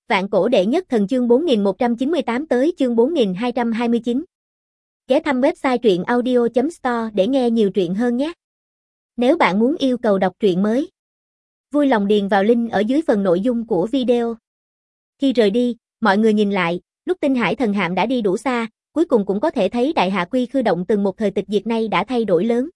Vạn cổ đệ nhất thần chương 4198 tới chương 4229. Ghé thăm website truyện audio.store để nghe nhiều truyện hơn nhé. Nếu bạn muốn yêu cầu đọc truyện mới, vui lòng điền vào link ở dưới phần nội dung của video. Khi rời đi, mọi người nhìn lại, lúc Tinh Hải thần hạm đã đi đủ xa, cuối cùng cũng có thể thấy Đại Hạ Quy Khư động từng một thời tịch diệt nay đã thay đổi lớn.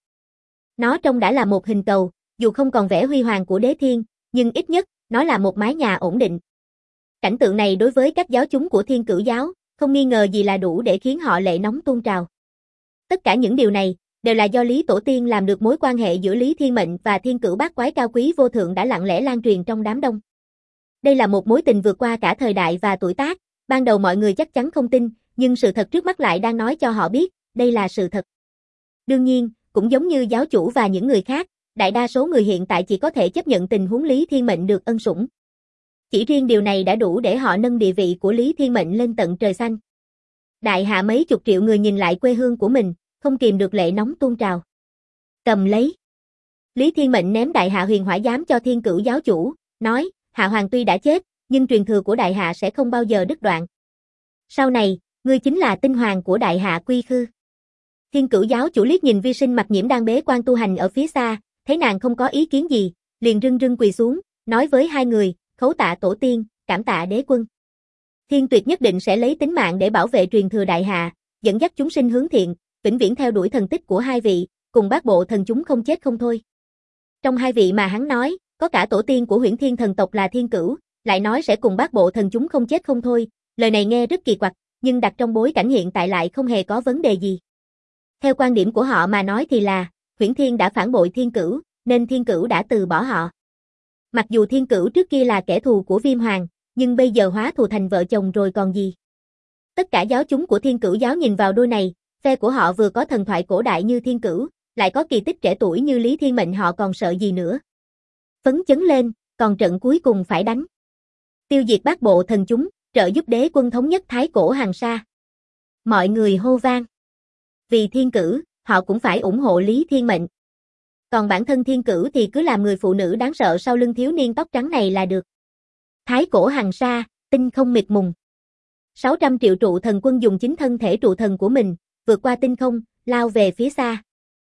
Nó trông đã là một hình cầu, dù không còn vẻ huy hoàng của đế thiên, nhưng ít nhất, nó là một mái nhà ổn định. Cảnh tượng này đối với các giáo chúng của Thiên Cửu giáo, không nghi ngờ gì là đủ để khiến họ lệ nóng tuôn trào. Tất cả những điều này, đều là do Lý Tổ Tiên làm được. Mối quan hệ giữa Lý Thiên Mệnh và Thiên Cửu bát quái cao quý vô thượng đã lặng lẽ lan truyền trong đám đông. Đây là một mối tình vượt qua cả thời đại và tuổi tác, ban đầu mọi người chắc chắn không tin, nhưng sự thật trước mắt lại đang nói cho họ biết, đây là sự thật. Đương nhiên, cũng giống như giáo chủ và những người khác, đại đa số người hiện tại chỉ có thể chấp nhận tình huống Lý Thiên Mệnh được ân sủng. Chỉ riêng điều này đã đủ để họ nâng địa vị của Lý Thiên Mệnh lên tận trời xanh. Đại hạ mấy chục triệu người nhìn lại quê hương của mình, không kìm được lệ nóng tuôn trào. Cầm lấy. Lý Thiên Mệnh ném Đại Hạ huyền hỏa giám cho Thiên Cửu giáo chủ, nói, Hạ Hoàng tuy đã chết, nhưng truyền thừa của Đại Hạ sẽ không bao giờ đứt đoạn. Sau này, ngươi chính là tinh hoàng của Đại Hạ Quy Khư. Thiên Cửu giáo chủ liếc nhìn Vi Sinh Mặc Nhiễm đang bế quan tu hành ở phía xa, thấy nàng không có ý kiến gì, liền rưng rưng quỳ xuống, nói với hai người, khấu tạ tổ tiên, cảm tạ đế quân. Thiên Tuyệt nhất định sẽ lấy tính mạng để bảo vệ truyền thừa Đại Hạ, dẫn dắt chúng sinh hướng thiện, vĩnh viễn theo đuổi thần tích của hai vị, cùng bát bộ thần chúng không chết không thôi. Trong hai vị mà hắn nói, có cả tổ tiên của Huyễn Thiên thần tộc là Thiên Cửu, lại nói sẽ cùng bát bộ thần chúng không chết không thôi, lời này nghe rất kỳ quặc, nhưng đặt trong bối cảnh hiện tại lại không hề có vấn đề gì. Theo quan điểm của họ mà nói thì là, Huyễn Thiên đã phản bội Thiên Cửu, nên Thiên Cửu đã từ bỏ họ. Mặc dù Thiên Cửu trước kia là kẻ thù của Viêm Hoàng, nhưng bây giờ hóa thù thành vợ chồng rồi còn gì. Tất cả giáo chúng của Thiên Cửu giáo nhìn vào đôi này, phe của họ vừa có thần thoại cổ đại như Thiên Cửu, lại có kỳ tích trẻ tuổi như Lý Thiên Mệnh, họ còn sợ gì nữa. Phấn chấn lên, còn trận cuối cùng phải đánh. Tiêu diệt bát bộ thần chúng, trợ giúp đế quân thống nhất Thái Cổ Hằng Sa. Mọi người hô vang. Vì Thiên Cửu, họ cũng phải ủng hộ Lý Thiên Mệnh. Còn bản thân Thiên Cửu thì cứ làm người phụ nữ đáng sợ sau lưng thiếu niên tóc trắng này là được. Thái Cổ Hằng Sa, tinh không mịt mùng. 600 triệu trụ thần quân dùng chính thân thể trụ thần của mình, vượt qua tinh không, lao về phía xa.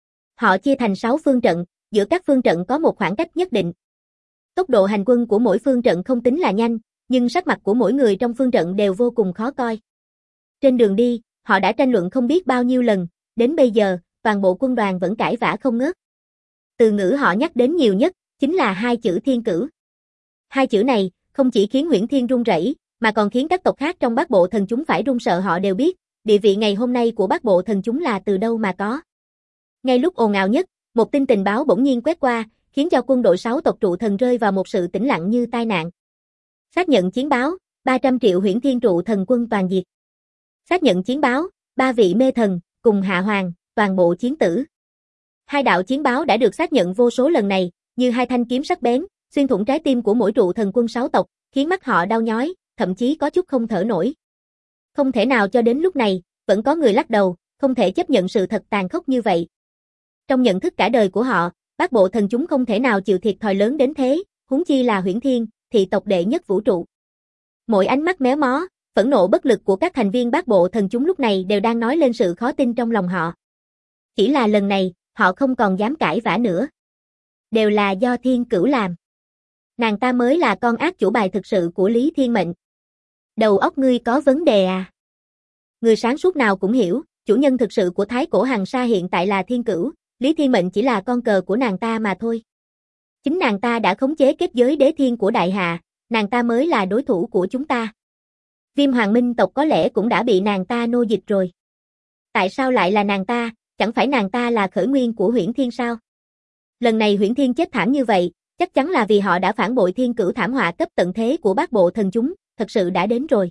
Họ chia thành 6 phương trận, giữa các phương trận có một khoảng cách nhất định. Tốc độ hành quân của mỗi phương trận không tính là nhanh, nhưng sắc mặt của mỗi người trong phương trận đều vô cùng khó coi. Trên đường đi, họ đã tranh luận không biết bao nhiêu lần, đến bây giờ, toàn bộ quân đoàn vẫn cãi vã không ngớt. Từ ngữ họ nhắc đến nhiều nhất, chính là hai chữ Thiên Cửu. Hai chữ này, không chỉ khiến Huyễn Thiên run rẩy, mà còn khiến các tộc khác trong bát bộ thần chúng phải run sợ. Họ đều biết, địa vị ngày hôm nay của bát bộ thần chúng là từ đâu mà có. Ngay lúc ồn ào nhất, một tin tình báo bỗng nhiên quét qua, khiến cho quân đội 6 tộc trụ thần rơi vào một sự tĩnh lặng như tai nạn. Xác nhận chiến báo, 300 triệu Huyễn Thiên trụ thần quân toàn diệt. Xác nhận chiến báo, 3 vị mê thần, cùng Hạ Hoàng, toàn bộ chiến tử. Hai đạo chiến báo đã được xác nhận vô số lần này, như hai thanh kiếm sắc bén, xuyên thủng trái tim của mỗi trụ thần quân 6 tộc, khiến mắt họ đau nhói, thậm chí có chút không thở nổi. Không thể nào cho đến lúc này, vẫn có người lắc đầu, không thể chấp nhận sự thật tàn khốc như vậy. Trong nhận thức cả đời của họ, bát bộ thần chúng không thể nào chịu thiệt thòi lớn đến thế, huống chi là Huyễn Thiên, thị tộc đệ nhất vũ trụ. Mỗi ánh mắt méo mó, phẫn nộ bất lực của các thành viên bát bộ thần chúng lúc này đều đang nói lên sự khó tin trong lòng họ. Chỉ là lần này, họ không còn dám cãi vã nữa. Đều là do Thiên Cửu làm. Nàng ta mới là con ác chủ bài thực sự của Lý Thiên Mệnh. Đầu óc ngươi có vấn đề à? Người sáng suốt nào cũng hiểu, chủ nhân thực sự của Thái Cổ Hằng Sa hiện tại là Thiên Cửu, Lý Thiên Mệnh chỉ là con cờ của nàng ta mà thôi. Chính nàng ta đã khống chế kết giới đế thiên của Đại Hạ, nàng ta mới là đối thủ của chúng ta. Viêm Hoàng Minh tộc có lẽ cũng đã bị nàng ta nô dịch rồi. Tại sao lại là nàng ta, chẳng phải nàng ta là khởi nguyên của Huyễn Thiên sao? Lần này Huyễn Thiên chết thảm như vậy, chắc chắn là vì họ đã phản bội Thiên Cửu, thảm họa cấp tận thế của bát bộ thần chúng, thật sự đã đến rồi.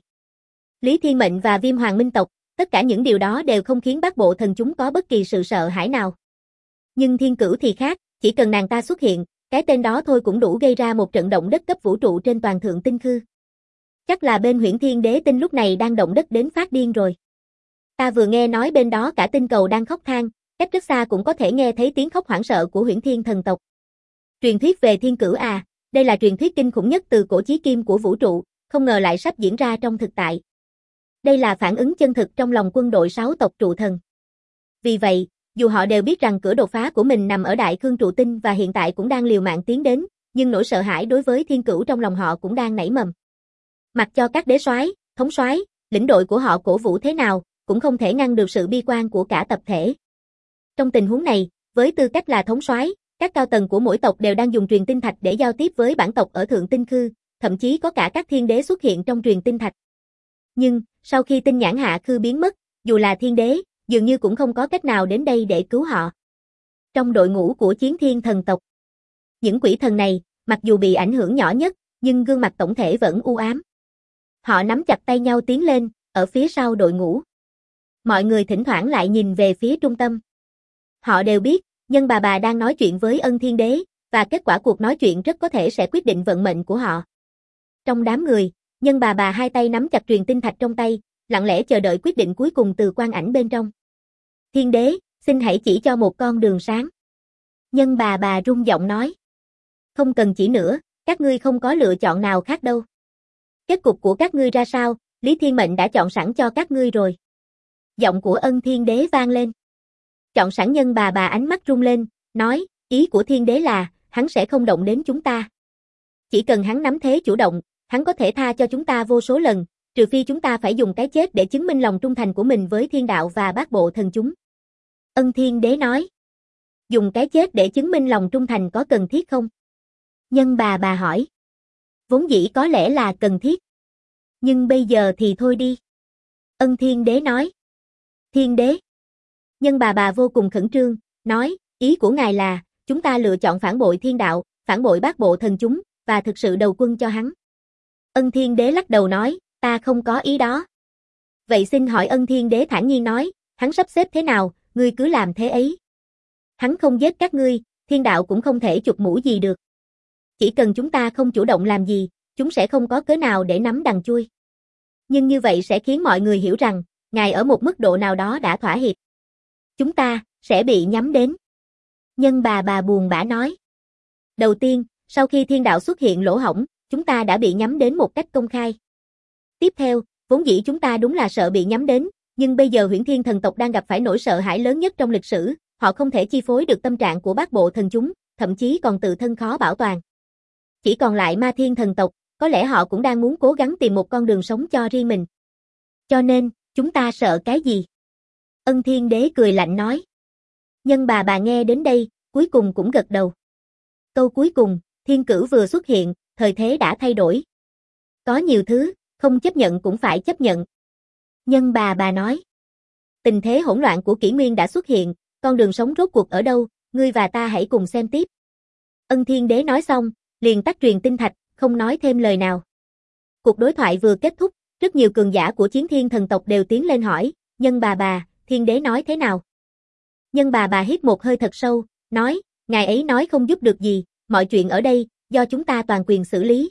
Lý Thiên Mệnh và Viêm Hoàng Minh tộc, tất cả những điều đó đều không khiến bát bộ thần chúng có bất kỳ sự sợ hãi nào. Nhưng Thiên Cửu thì khác, chỉ cần nàng ta xuất hiện, cái tên đó thôi cũng đủ gây ra một trận động đất cấp vũ trụ trên toàn thượng tinh khư. Chắc là bên Huyễn Thiên đế tinh lúc này đang động đất đến phát điên rồi. Ta vừa nghe nói bên đó cả tinh cầu đang khóc than, cách rất xa cũng có thể nghe thấy tiếng khóc hoảng sợ của Huyễn Thiên thần tộc. Truyền thuyết về Thiên Cửu à, đây là truyền thuyết kinh khủng nhất từ cổ chí kim của vũ trụ, không ngờ lại sắp diễn ra trong thực tại. Đây là phản ứng chân thực trong lòng quân đội 6 tộc trụ thần. Vì vậy, dù họ đều biết rằng cửa đột phá của mình nằm ở Đại Cương trụ tinh và hiện tại cũng đang liều mạng tiến đến, nhưng nỗi sợ hãi đối với Thiên Cửu trong lòng họ cũng đang nảy mầm. Mặc cho các đế soái, thống soái, lĩnh đội của họ cổ vũ thế nào, cũng không thể ngăn được sự bi quan của cả tập thể. Trong tình huống này, với tư cách là thống soái, các cao tầng của mỗi tộc đều đang dùng truyền tinh thạch để giao tiếp với bản tộc ở Thượng Tinh Khư, thậm chí có cả các thiên đế xuất hiện trong truyền tinh thạch. Nhưng, sau khi tinh nhãn hạ khư biến mất, dù là thiên đế, dường như cũng không có cách nào đến đây để cứu họ. Trong đội ngũ của chiến thiên thần tộc, những quỷ thần này, mặc dù bị ảnh hưởng nhỏ nhất, nhưng gương mặt tổng thể vẫn u ám. Họ nắm chặt tay nhau tiến lên, ở phía sau đội ngũ. Mọi người thỉnh thoảng lại nhìn về phía trung tâm. Họ đều biết, Nhân bà đang nói chuyện với Ân Thiên Đế, và kết quả cuộc nói chuyện rất có thể sẽ quyết định vận mệnh của họ. Trong đám người, Nhân bà hai tay nắm chặt truyền tinh thạch trong tay, lặng lẽ chờ đợi quyết định cuối cùng từ quan ảnh bên trong. Thiên Đế, xin hãy chỉ cho một con đường sáng. Nhân bà rung giọng nói. Không cần chỉ nữa, các ngươi không có lựa chọn nào khác đâu. Kết cục của các ngươi ra sao, Lý Thiên Mệnh đã chọn sẵn cho các ngươi rồi. Giọng của Ân Thiên Đế vang lên. Chọn sẵn. Nhân bà ánh mắt rung lên, nói, ý của Thiên Đế là, hắn sẽ không động đến chúng ta. Chỉ cần hắn nắm thế chủ động, hắn có thể tha cho chúng ta vô số lần, trừ phi chúng ta phải dùng cái chết để chứng minh lòng trung thành của mình với thiên đạo và bát bộ thần chúng. Ân Thiên Đế nói. Dùng cái chết để chứng minh lòng trung thành có cần thiết không? Nhân bà hỏi. Vốn dĩ có lẽ là cần thiết. Nhưng bây giờ thì thôi đi. Ân Thiên Đế nói. Thiên Đế. Nhân bà vô cùng khẩn trương, nói, ý của ngài là, chúng ta lựa chọn phản bội thiên đạo, phản bội bát bộ thần chúng, và thực sự đầu quân cho hắn. Ân Thiên Đế lắc đầu nói, ta không có ý đó. Vậy xin hỏi. Ân Thiên Đế thản nhiên nói, hắn sắp xếp thế nào, ngươi cứ làm thế ấy. Hắn không giết các ngươi, thiên đạo cũng không thể chụp mũ gì được. Chỉ cần chúng ta không chủ động làm gì, chúng sẽ không có cớ nào để nắm đằng chui. Nhưng như vậy sẽ khiến mọi người hiểu rằng, ngài ở một mức độ nào đó đã thỏa hiệp. Chúng ta sẽ bị nhắm đến. Nhân bà buồn bã nói. Đầu tiên, sau khi thiên đạo xuất hiện lỗ hổng, chúng ta đã bị nhắm đến một cách công khai. Tiếp theo, vốn dĩ chúng ta đúng là sợ bị nhắm đến, nhưng bây giờ Huyễn Thiên thần tộc đang gặp phải nỗi sợ hãi lớn nhất trong lịch sử, họ không thể chi phối được tâm trạng của bát bộ thần chúng, thậm chí còn tự thân khó bảo toàn. Chỉ còn lại Ma Thiên thần tộc, có lẽ họ cũng đang muốn cố gắng tìm một con đường sống cho riêng mình. Cho nên, chúng ta sợ cái gì? Ân Thiên Đế cười lạnh nói. Nhân bà nghe đến đây, cuối cùng cũng gật đầu. Câu cuối cùng, Thiên Cửu vừa xuất hiện, thời thế đã thay đổi. Có nhiều thứ, không chấp nhận cũng phải chấp nhận. Nhân bà nói. Tình thế hỗn loạn của kỷ nguyên đã xuất hiện, con đường sống rốt cuộc ở đâu, ngươi và ta hãy cùng xem tiếp. Ân Thiên Đế nói xong, liền tắt truyền tinh thạch, không nói thêm lời nào. Cuộc đối thoại vừa kết thúc, rất nhiều cường giả của chiến thiên thần tộc đều tiến lên hỏi, Nhân bà, Thiên Đế nói thế nào? Nhân bà hít một hơi thật sâu, nói, ngài ấy nói không giúp được gì, mọi chuyện ở đây, do chúng ta toàn quyền xử lý.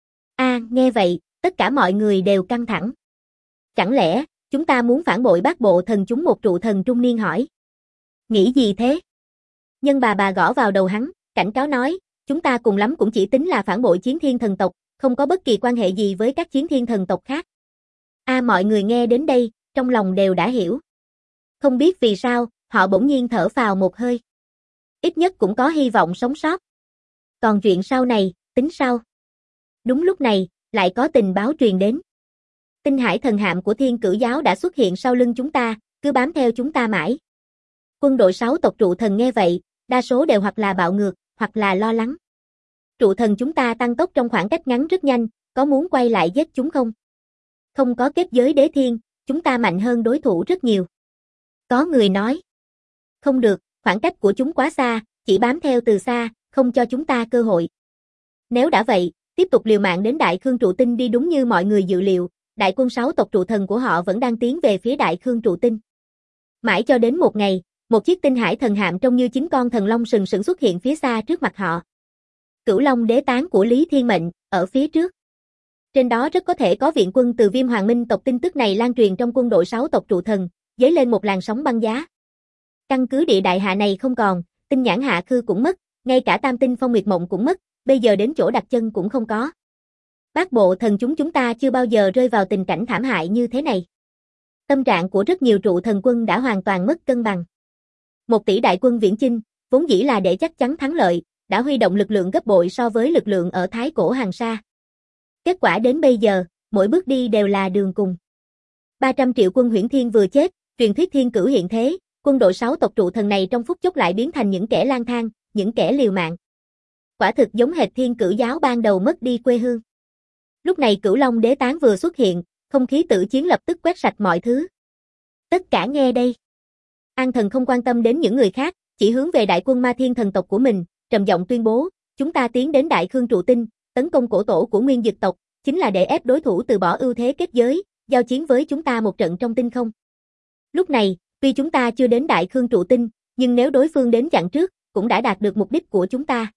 Nghe vậy, tất cả mọi người đều căng thẳng. Chẳng lẽ, chúng ta muốn phản bội bát bộ thần chúng? Một trụ thần trung niên hỏi. Nghĩ gì thế? Nhân bà gõ vào đầu hắn, cảnh cáo nói, chúng ta cùng lắm cũng chỉ tính là phản bội chiến thiên thần tộc, không có bất kỳ quan hệ gì với các chiến thiên thần tộc khác. Mọi người nghe đến đây, trong lòng đều đã hiểu. Không biết vì sao, họ bỗng nhiên thở phào một hơi. Ít nhất cũng có hy vọng sống sót. Còn chuyện sau này, tính sau. Đúng lúc này, lại có tình báo truyền đến. Tinh hải thần hạm của Thiên Cửu giáo đã xuất hiện sau lưng chúng ta, cứ bám theo chúng ta mãi. Quân đội 6 tộc trụ thần nghe vậy, đa số đều hoặc là bạo ngược, hoặc là lo lắng. Trụ thần chúng ta tăng tốc trong khoảng cách ngắn rất nhanh, có muốn quay lại giết chúng không? Không có kết giới đế thiên, chúng ta mạnh hơn đối thủ rất nhiều. Có người nói. Không được, khoảng cách của chúng quá xa, chỉ bám theo từ xa, không cho chúng ta cơ hội. Nếu đã vậy, tiếp tục liều mạng đến Đại Khương trụ tinh đi. Đúng như mọi người dự liệu, đại quân 6 tộc trụ thần của họ vẫn đang tiến về phía Đại Khương trụ tinh. Mãi cho đến một ngày, một chiếc tinh hải thần hạm trông như 9 con thần long sừng sững xuất hiện phía xa trước mặt họ. Cửu Long đế tán của Lý Thiên Mệnh, ở phía trước. Trên đó rất có thể có viện quân từ Viêm Hoàng Minh tộc. Tin tức này lan truyền trong quân đội 6 tộc trụ thần, dấy lên một làn sóng băng giá. Căn cứ địa đại hạ này không còn, tinh nhãn hạ khư cũng mất, ngay cả Tam tinh Phong Nguyệt Mộng cũng mất, bây giờ đến chỗ đặt chân cũng không có. Bát bộ thần chúng ta chưa bao giờ rơi vào tình cảnh thảm hại như thế này. Tâm trạng của rất nhiều trụ thần quân đã hoàn toàn mất cân bằng. 1 tỷ đại quân viễn chinh, vốn dĩ là để chắc chắn thắng lợi, đã huy động lực lượng gấp bội so với lực lượng ở Thái Cổ Hàng Sa. Kết quả đến bây giờ, mỗi bước đi đều là đường cùng. 300 triệu quân Huyễn Thiên vừa chết, truyền thuyết thiên cửu hiện thế, quân đội 6 tộc trụ thần này trong phút chốc lại biến thành những kẻ lang thang, những kẻ liều mạng. Quả thực giống hệt thiên cửu giáo ban đầu mất đi quê hương. Lúc này Cửu Long đế tán vừa xuất hiện, không khí tử chiến lập tức quét sạch mọi thứ. Tất cả nghe đây. An Thần không quan tâm đến những người khác, chỉ hướng về đại quân Ma Thiên thần tộc của mình, trầm giọng tuyên bố, chúng ta tiến đến Đại Khương trụ tinh, tấn công cổ tổ của Nguyên Dực tộc, chính là để ép đối thủ từ bỏ ưu thế kết giới, giao chiến với chúng ta một trận trong tinh không. Lúc này, tuy chúng ta chưa đến Đại Khương trụ tinh, nhưng nếu đối phương đến chặn trước, cũng đã đạt được mục đích của chúng ta.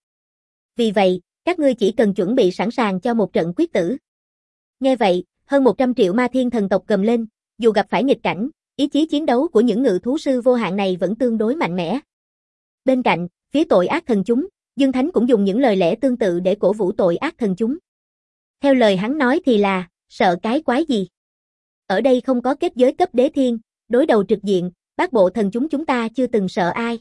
Vì vậy, các ngươi chỉ cần chuẩn bị sẵn sàng cho một trận quyết tử. Nghe vậy, hơn 100 triệu Ma Thiên thần tộc gầm lên, dù gặp phải nghịch cảnh, ý chí chiến đấu của những ngự thú sư vô hạn này vẫn tương đối mạnh mẽ. Bên cạnh, phía tội ác thần chúng, Dương Thánh cũng dùng những lời lẽ tương tự để cổ vũ tội ác thần chúng. Theo lời hắn nói thì là, sợ cái quái gì? Ở đây không có kết giới cấp đế thiên, đối đầu trực diện, bát bộ thần chúng ta chưa từng sợ ai.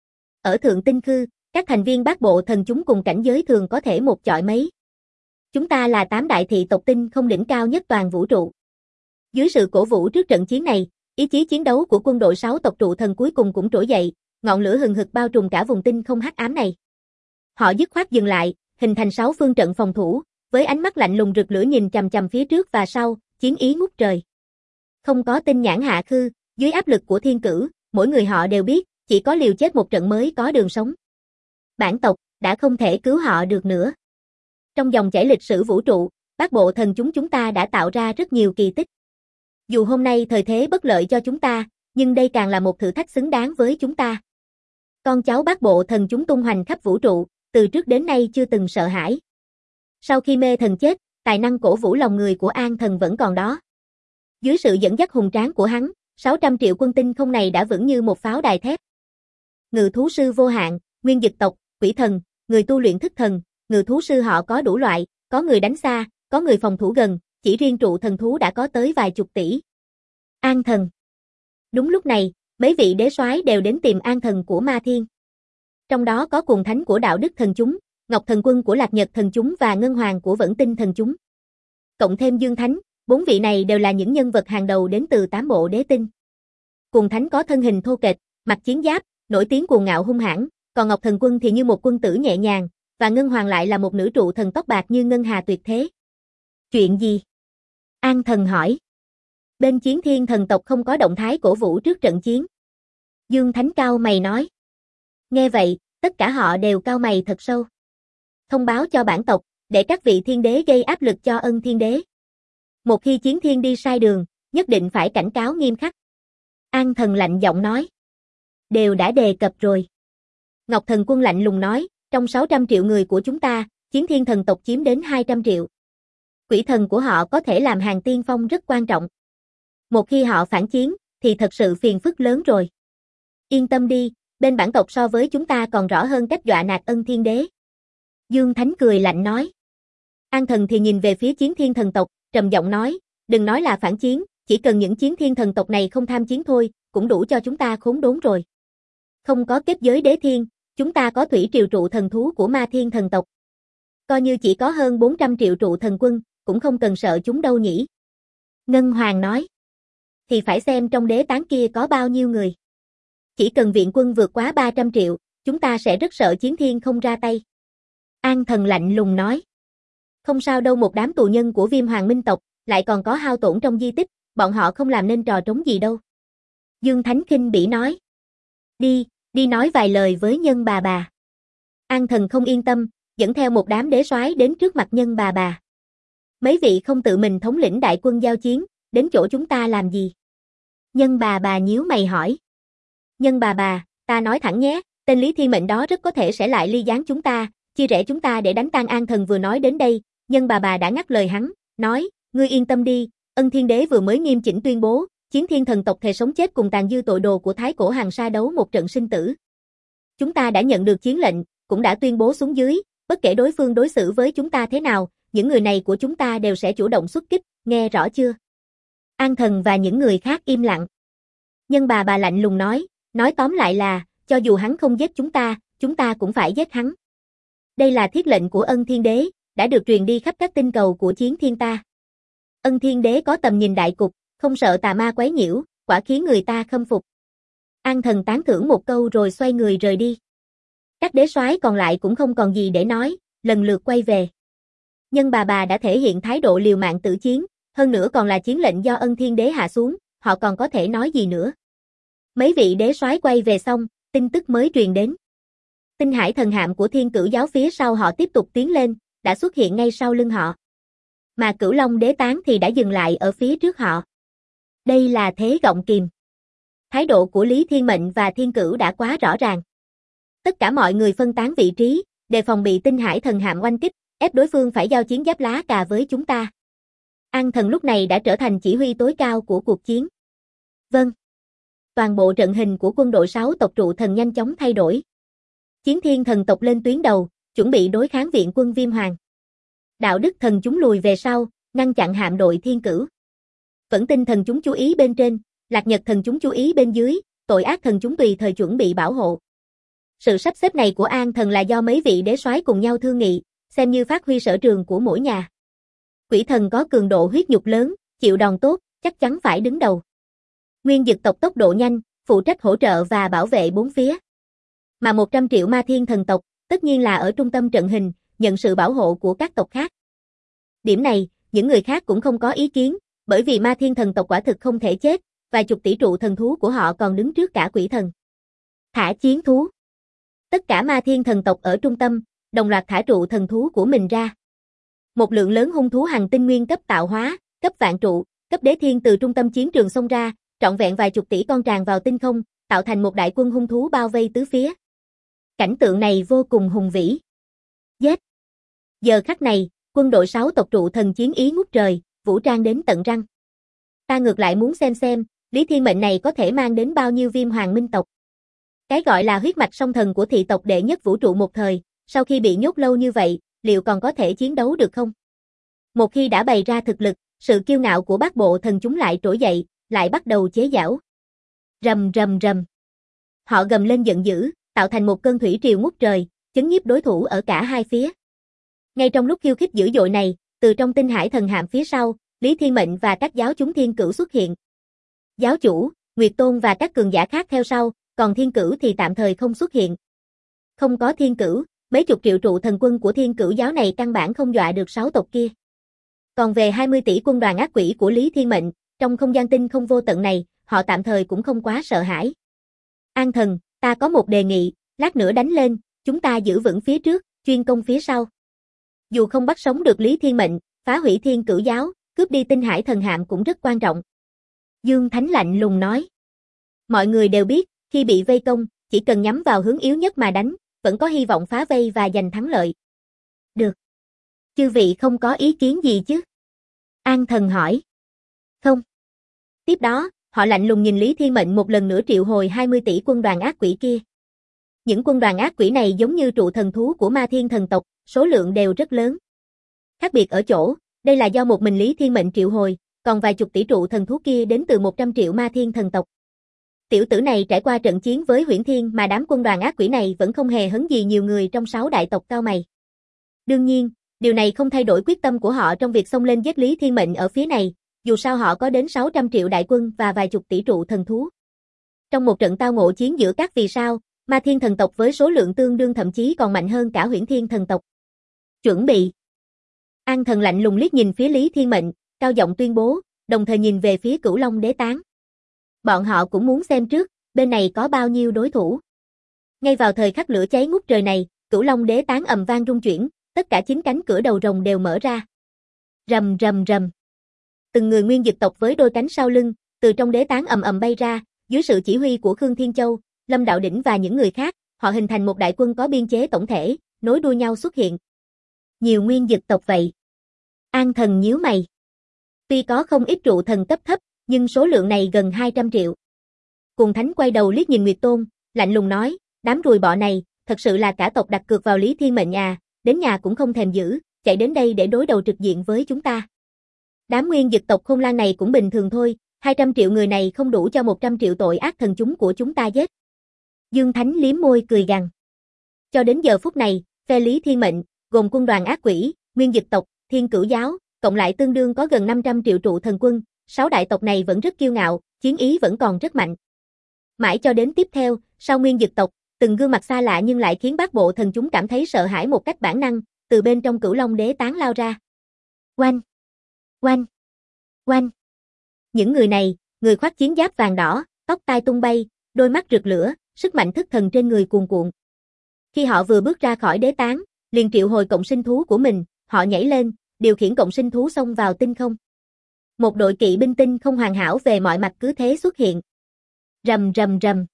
Ở Thượng Tinh Khư, các thành viên bát bộ thần chúng cùng cảnh giới thường có thể một chọi mấy. Chúng ta là 8 đại thị tộc tinh không đỉnh cao nhất toàn vũ trụ. Dưới sự cổ vũ trước trận chiến này, ý chí chiến đấu của quân đội 6 tộc trụ thần cuối cùng cũng trỗi dậy, ngọn lửa hừng hực bao trùm cả vùng tinh không hắc ám này. Họ dứt khoát dừng lại, hình thành 6 phương trận phòng thủ, với ánh mắt lạnh lùng rực lửa nhìn chằm chằm phía trước và sau, chiến ý ngút trời. Không có tinh nhãn hạ khư, dưới áp lực của thiên cửu, mỗi người họ đều biết, chỉ có liều chết một trận mới có đường sống. Bản tộc đã không thể cứu họ được nữa. Trong dòng chảy lịch sử vũ trụ, bát bộ thần chúng ta đã tạo ra rất nhiều kỳ tích. Dù hôm nay thời thế bất lợi cho chúng ta, nhưng đây càng là một thử thách xứng đáng với chúng ta. Con cháu bát bộ thần chúng tung hoành khắp vũ trụ, từ trước đến nay chưa từng sợ hãi. Sau khi mê thần chết, tài năng cổ vũ lòng người của An Thần vẫn còn đó. Dưới sự dẫn dắt hùng tráng của hắn, 600 triệu quân tinh không này đã vững như một pháo đài thép. Ngự thú sư vô hạn, Nguyên Dực tộc, quỷ thần, người tu luyện thức thần, ngự thú sư họ có đủ loại, có người đánh xa, có người phòng thủ gần, chỉ riêng trụ thần thú đã có tới vài chục tỷ. An Thần. Đúng lúc này, mấy vị đế soái đều đến tìm An Thần của Ma Thiên. Trong đó có Cuồng Thánh của Đạo Đức thần chúng, Ngọc Thần Quân của Lạc Nhật thần chúng và Ngân Hoàng của Vẫn Tinh thần chúng. Cộng thêm Dương Thánh, 4 vị này đều là những nhân vật hàng đầu đến từ 8 bộ đế tinh. Cuồng Thánh có thân hình thô kệch, mặc chiến giáp, nổi tiếng cuồng ngạo hung hãn, còn Ngọc Thần Quân thì như một quân tử nhẹ nhàng, và Ngân Hoàng lại là một nữ trụ thần tóc bạc như ngân hà tuyệt thế. Chuyện gì? An Thần hỏi. Bên Chiến Thiên thần tộc không có động thái cổ vũ trước trận chiến. Dương Thánh cau mày nói. Nghe vậy, tất cả họ đều cau mày thật sâu. Thông báo cho bản tộc, để các vị thiên đế gây áp lực cho Ân Thiên đế. Một khi Chiến Thiên đi sai đường, nhất định phải cảnh cáo nghiêm khắc. An Thần lạnh giọng nói. Đều đã đề cập rồi. Ngọc Thần Quân lạnh lùng nói, trong 600 triệu người của chúng ta, Chiến Thiên thần tộc chiếm đến 200 triệu. Quỷ thần của họ có thể làm hàng tiên phong rất quan trọng. Một khi họ phản chiến, thì thật sự phiền phức lớn rồi. Yên tâm đi, bên bản tộc so với chúng ta còn rõ hơn cách dọa nạt Ân Thiên đế. Dương Thánh cười lạnh nói. An Thần thì nhìn về phía Chiến Thiên thần tộc, trầm giọng nói, đừng nói là phản chiến, chỉ cần những Chiến Thiên thần tộc này không tham chiến thôi, cũng đủ cho chúng ta khốn đốn rồi. Không có kết giới đế thiên, chúng ta có thủy triều trụ thần thú của Ma Thiên thần tộc. Coi như chỉ có hơn 400 triệu trụ thần quân, cũng không cần sợ chúng đâu nhỉ. Ngân Hoàng nói. Thì phải xem trong đế tán kia có bao nhiêu người. Chỉ cần viện quân vượt quá 300 triệu, chúng ta sẽ rất sợ Chiến Thiên không ra tay. An Thần lạnh lùng nói. Không sao đâu, một đám tù nhân của Viêm Hoàng Minh tộc, lại còn có hao tổn trong di tích, bọn họ không làm nên trò trống gì đâu. Dương Thánh khinh bỉ nói. Đi nói vài lời với Nhân bà bà. An Thần không yên tâm, dẫn theo một đám đế soái đến trước mặt Nhân bà bà. Mấy vị không tự mình thống lĩnh đại quân giao chiến, đến chỗ chúng ta làm gì? Nhân bà bà nhíu mày hỏi. Nhân bà bà, ta nói thẳng nhé, tên Lý Thiên Mệnh đó rất có thể sẽ lại ly gián chúng ta, chia rẽ chúng ta để đánh tan. An Thần vừa nói đến đây, Nhân bà bà đã ngắt lời hắn, nói, ngươi yên tâm đi, Ân Thiên đế vừa mới nghiêm chỉnh tuyên bố, Chiến Thiên thần tộc thề sống chết cùng tàn dư tội đồ của Thái Cổ Hàng Sa đấu một trận sinh tử. Chúng ta đã nhận được chiến lệnh, cũng đã tuyên bố xuống dưới, bất kể đối phương đối xử với chúng ta thế nào, những người này của chúng ta đều sẽ chủ động xuất kích, nghe rõ chưa? An Thần và những người khác im lặng. Nhân bà lạnh lùng nói tóm lại là, cho dù hắn không giết chúng ta cũng phải giết hắn. Đây là thiết lệnh của Ân Thiên Đế, đã được truyền đi khắp các tinh cầu của chiến thiên ta. Ân Thiên Đế có tầm nhìn đại cục, không sợ tà ma quấy nhiễu, quả khiến người ta khâm phục. An Thần tán thưởng một câu rồi xoay người rời đi. Các đế soái còn lại cũng không còn gì để nói, lần lượt quay về. Nhân bà đã thể hiện thái độ liều mạng tử chiến, hơn nữa còn là chiến lệnh do Ân Thiên Đế hạ xuống, họ còn có thể nói gì nữa. Mấy vị đế soái quay về xong, tin tức mới truyền đến. Tinh hải thần hạm của Thiên Cửu giáo phía sau họ tiếp tục tiến lên, đã xuất hiện ngay sau lưng họ. Mà Cửu Long đế tán thì đã dừng lại ở phía trước họ. Đây là thế gọng kìm. Thái độ của Lý Thiên Mệnh và Thiên Cửu đã quá rõ ràng. Tất cả mọi người phân tán vị trí, đề phòng bị tinh hải thần hạm oanh kích, ép đối phương phải giao chiến giáp lá cà với chúng ta. An Thần lúc này đã trở thành chỉ huy tối cao của cuộc chiến. Vâng. Toàn bộ trận hình của quân đội 6 tộc trụ thần nhanh chóng thay đổi. Chiến thiên thần tộc lên tuyến đầu, chuẩn bị đối kháng viện quân Viêm Hoàng. Đạo đức thần chúng lùi về sau, ngăn chặn hạm đội Thiên Cửu. Vẫn tinh thần chúng chú ý bên trên, Lạc Nhật thần chúng chú ý bên dưới, tội ác thần chúng tùy thời chuẩn bị bảo hộ. Sự sắp xếp này của An Thần là do mấy vị đế soái cùng nhau thương nghị, xem như phát huy sở trường của mỗi nhà. Quỷ thần có cường độ huyết nhục lớn, chịu đòn tốt, chắc chắn phải đứng đầu. Nguyên Dực tộc tốc độ nhanh, phụ trách hỗ trợ và bảo vệ bốn phía. Mà 100 triệu ma thiên thần tộc, tất nhiên là ở trung tâm trận hình, nhận sự bảo hộ của các tộc khác. Điểm này, những người khác cũng không có ý kiến, bởi vì ma thiên thần tộc quả thực không thể chết, vài chục tỷ trụ thần thú của họ còn đứng trước cả quỷ thần. Thả chiến thú. Tất cả ma thiên thần tộc ở trung tâm, đồng loạt thả trụ thần thú của mình ra. Một lượng lớn hung thú hành tinh nguyên cấp tạo hóa, cấp vạn trụ, cấp đế thiên từ trung tâm chiến trường xông ra, trọn vẹn vài chục tỷ con tràn vào tinh không, tạo thành một đại quân hung thú bao vây tứ phía. Cảnh tượng này vô cùng hùng vĩ. Giết! Giờ khắc này, quân đội 6 tộc trụ thần chiến ý ngút trời, vũ trang đến tận răng. Ta ngược lại muốn xem, Lý Thiên Mệnh này có thể mang đến bao nhiêu Viêm Hoàng minh tộc. Cái gọi là huyết mạch song thần của thị tộc đệ nhất vũ trụ một thời, sau khi bị nhốt lâu như vậy, liệu còn có thể chiến đấu được không? Một khi đã bày ra thực lực, sự kiêu ngạo của bát bộ thần chúng lại trỗi dậy, lại bắt đầu chế giễu. Rầm rầm rầm. Họ gầm lên giận dữ, tạo thành một cơn thủy triều ngút trời, chấn nhiếp đối thủ ở cả hai phía. Ngay trong lúc khiêu khích dữ dội này, từ trong tinh hải thần hạm phía sau, Lý Thiên Mệnh và các giáo chúng Thiên Cửu xuất hiện. Giáo chủ, Nguyệt Tôn và các cường giả khác theo sau, còn Thiên Cửu thì tạm thời không xuất hiện. Không có Thiên Cửu, mấy chục triệu trụ thần quân của Thiên Cửu giáo này căn bản không dọa được 6 tộc kia. Còn về 20 tỷ quân đoàn ác quỷ của Lý Thiên Mệnh, trong không gian tinh không vô tận này, họ tạm thời cũng không quá sợ hãi. An Thần, ta có một đề nghị, lát nữa đánh lên, chúng ta giữ vững phía trước, chuyên công phía sau. Dù không bắt sống được Lý Thiên Mệnh, phá hủy Thiên Cửu giáo, cướp đi tinh hải thần hạm cũng rất quan trọng. Dương Thánh lạnh lùng nói. Mọi người đều biết, khi bị vây công, chỉ cần nhắm vào hướng yếu nhất mà đánh, vẫn có hy vọng phá vây và giành thắng lợi. Được. Chư vị không có ý kiến gì chứ? An Thần hỏi. Không. Tiếp đó, họ lạnh lùng nhìn Lý Thiên Mệnh một lần nữa triệu hồi 20 tỷ quân đoàn ác quỷ kia. Những quân đoàn ác quỷ này giống như trụ thần thú của ma thiên thần tộc, số lượng đều rất lớn. Khác biệt ở chỗ, đây là do một mình Lý Thiên Mệnh triệu hồi, còn vài chục tỷ trụ thần thú kia đến từ 100 triệu ma thiên thần tộc. Tiểu tử này trải qua trận chiến với Huyễn Thiên mà đám quân đoàn ác quỷ này vẫn không hề hấn gì nhiều người trong 6 đại tộc cao mày. Đương nhiên, điều này không thay đổi quyết tâm của họ trong việc xông lên giết Lý Thiên Mệnh ở phía này, dù sao họ có đến 600 triệu đại quân và vài chục tỷ trụ thần thú. Trong một trận tao ngộ chiến giữa các vì sao, ma thiên thần tộc với số lượng tương đương thậm chí còn mạnh hơn cả Huyễn Thiên thần tộc. Chuẩn bị. An Thần lạnh lùng liếc nhìn phía Lý Thiên Mệnh, cao giọng tuyên bố, đồng thời nhìn về phía Cửu Long đế tán. Bọn họ cũng muốn xem trước, bên này có bao nhiêu đối thủ. Ngay vào thời khắc lửa cháy ngút trời này, Cửu Long đế tán ầm vang rung chuyển, tất cả 9 cánh cửa đầu rồng đều mở ra. Rầm rầm rầm. Từng người nguyên dực tộc với đôi cánh sau lưng, từ trong đế tán ầm ầm bay ra, dưới sự chỉ huy của Khương Thiên Châu, Lâm Đạo Đỉnh và những người khác, họ hình thành một đại quân có biên chế tổng thể, nối đuôi nhau xuất hiện. Nhiều nguyên dực tộc vậy. An Thần nhíu mày. Tuy có không ít trụ thần cấp thấp, nhưng số lượng này gần 200 triệu. Cùng Thánh quay đầu liếc nhìn Nguyệt Tôn, lạnh lùng nói, đám ruồi bọ này, thật sự là cả tộc đặt cược vào Lý Thiên Mệnh à, đến nhà cũng không thèm giữ, chạy đến đây để đối đầu trực diện với chúng ta. Đám nguyên dực tộc Khôn Lang này cũng bình thường thôi, 200 triệu người này không đủ cho 100 triệu tội ác thần chúng của chúng ta giết. Dương Thánh liếm môi cười gằn. Cho đến giờ phút này, phe Lý Thiên Mệnh, gồm quân đoàn ác quỷ, nguyên dực tộc, Thiên Cửu giáo, cộng lại tương đương có gần 500 triệu trụ thần quân, 6 đại tộc này vẫn rất kiêu ngạo, chiến ý vẫn còn rất mạnh. Mãi cho đến tiếp theo, sau nguyên dực tộc, từng gương mặt xa lạ nhưng lại khiến bát bộ thần chúng cảm thấy sợ hãi một cách bản năng, từ bên trong Cửu Long Đế tán lao ra. Oanh! Oanh! Oanh! Những người này, người khoác chiến giáp vàng đỏ, tóc tai tung bay, đôi mắt rực lửa, sức mạnh thức thần trên người cuồn cuộn. Khi họ vừa bước ra khỏi đế tán, liền triệu hồi cộng sinh thú của mình, họ nhảy lên, điều khiển cộng sinh thú xông vào tinh không. Một đội kỵ binh tinh không hoàn hảo về mọi mặt cứ thế xuất hiện. Rầm rầm rầm.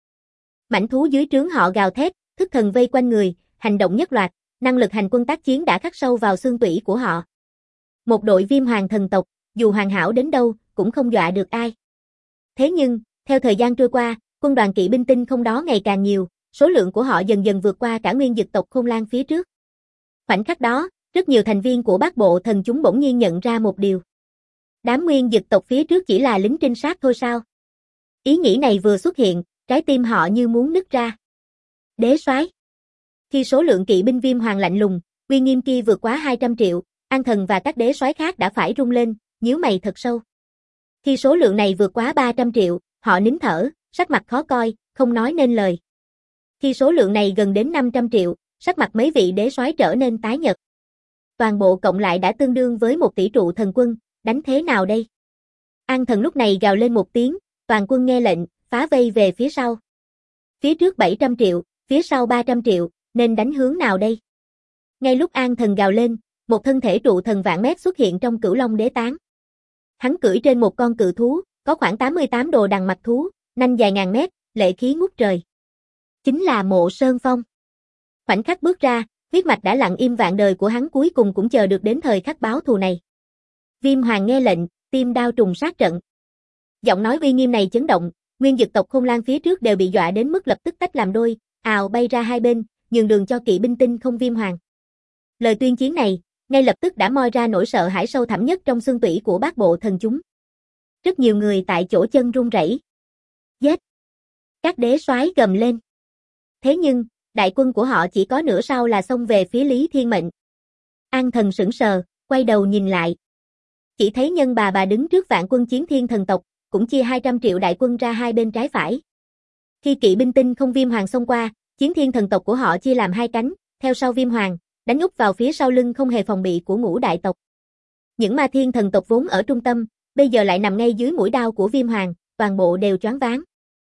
Mãnh thú dưới trướng họ gào thét, thức thần vây quanh người, hành động nhất loạt, năng lực hành quân tác chiến đã khắc sâu vào xương tủy của họ. Một đội viêm hoàng thần tộc, dù hoàn hảo đến đâu, cũng không dọa được ai. Thế nhưng, theo thời gian trôi qua, quân đoàn kỵ binh tinh không đó ngày càng nhiều, số lượng của họ dần dần vượt qua cả nguyên dực tộc Khôn Lang phía trước. Khoảnh khắc đó, rất nhiều thành viên của bát bộ thần chúng bỗng nhiên nhận ra một điều. Đám nguyên dực tộc phía trước chỉ là lính trinh sát thôi sao? Ý nghĩ này vừa xuất hiện, trái tim họ như muốn nứt ra. Đế soái. Khi số lượng kỵ binh viêm hoàng lạnh lùng, uy nghiêm kia vượt quá 200 triệu, An Thần và các đế soái khác đã phải rung lên, nhíu mày thật sâu. Khi số lượng này vượt quá 300 triệu, họ nín thở, sắc mặt khó coi, không nói nên lời. Khi số lượng này gần đến 500 triệu, sắc mặt mấy vị đế soái trở nên tái nhợt. Toàn bộ cộng lại đã tương đương với 1 tỷ trụ thần quân, đánh thế nào đây? An Thần lúc này gào lên một tiếng, toàn quân nghe lệnh, phá vây về phía sau. Phía trước 700 triệu, phía sau 300 triệu, nên đánh hướng nào đây? Ngay lúc An Thần gào lên, một thân thể trụ thần vạn mét xuất hiện trong Cửu Long Đế tán. Hắn cưỡi trên một con cự thú, có khoảng 88 đồ đằng mặt thú, nanh dài ngàn mét, lệ khí ngút trời. Chính là Mộ Sơn Phong. Khoảnh khắc bước ra, huyết mạch đã lặng im vạn đời của hắn cuối cùng cũng chờ được đến thời khắc báo thù này. Viêm Hoàng nghe lệnh, tim đao trùng sát trận. Giọng nói uy nghiêm này chấn động, nguyên dực tộc Khôn Lang phía trước đều bị dọa đến mức lập tức tách làm đôi, ào bay ra hai bên, nhường đường cho kỵ binh tinh không Viêm Hoàng. Lời tuyên chiến này, ngay lập tức đã moi ra nỗi sợ hãi sâu thẳm nhất trong xương tủy của bát bộ thần chúng. Rất nhiều người tại chỗ chân run rẩy. Giết! Các đế soái gầm lên. Thế nhưng, đại quân của họ chỉ có nửa sau là xông về phía Lý Thiên Mệnh. An Thần sững sờ, quay đầu nhìn lại. Chỉ thấy Nhân Bà đứng trước vạn quân chiến thiên thần tộc, cũng chia 200 triệu đại quân ra hai bên trái phải. Khi kỵ binh tinh không Viêm Hoàng xông qua, chiến thiên thần tộc của họ chia làm hai cánh, theo sau Viêm Hoàng, đánh úp vào phía sau lưng không hề phòng bị của ngũ đại tộc. Những ma thiên thần tộc vốn ở trung tâm, bây giờ lại nằm ngay dưới mũi đao của Viêm Hoàng, toàn bộ đều choáng váng.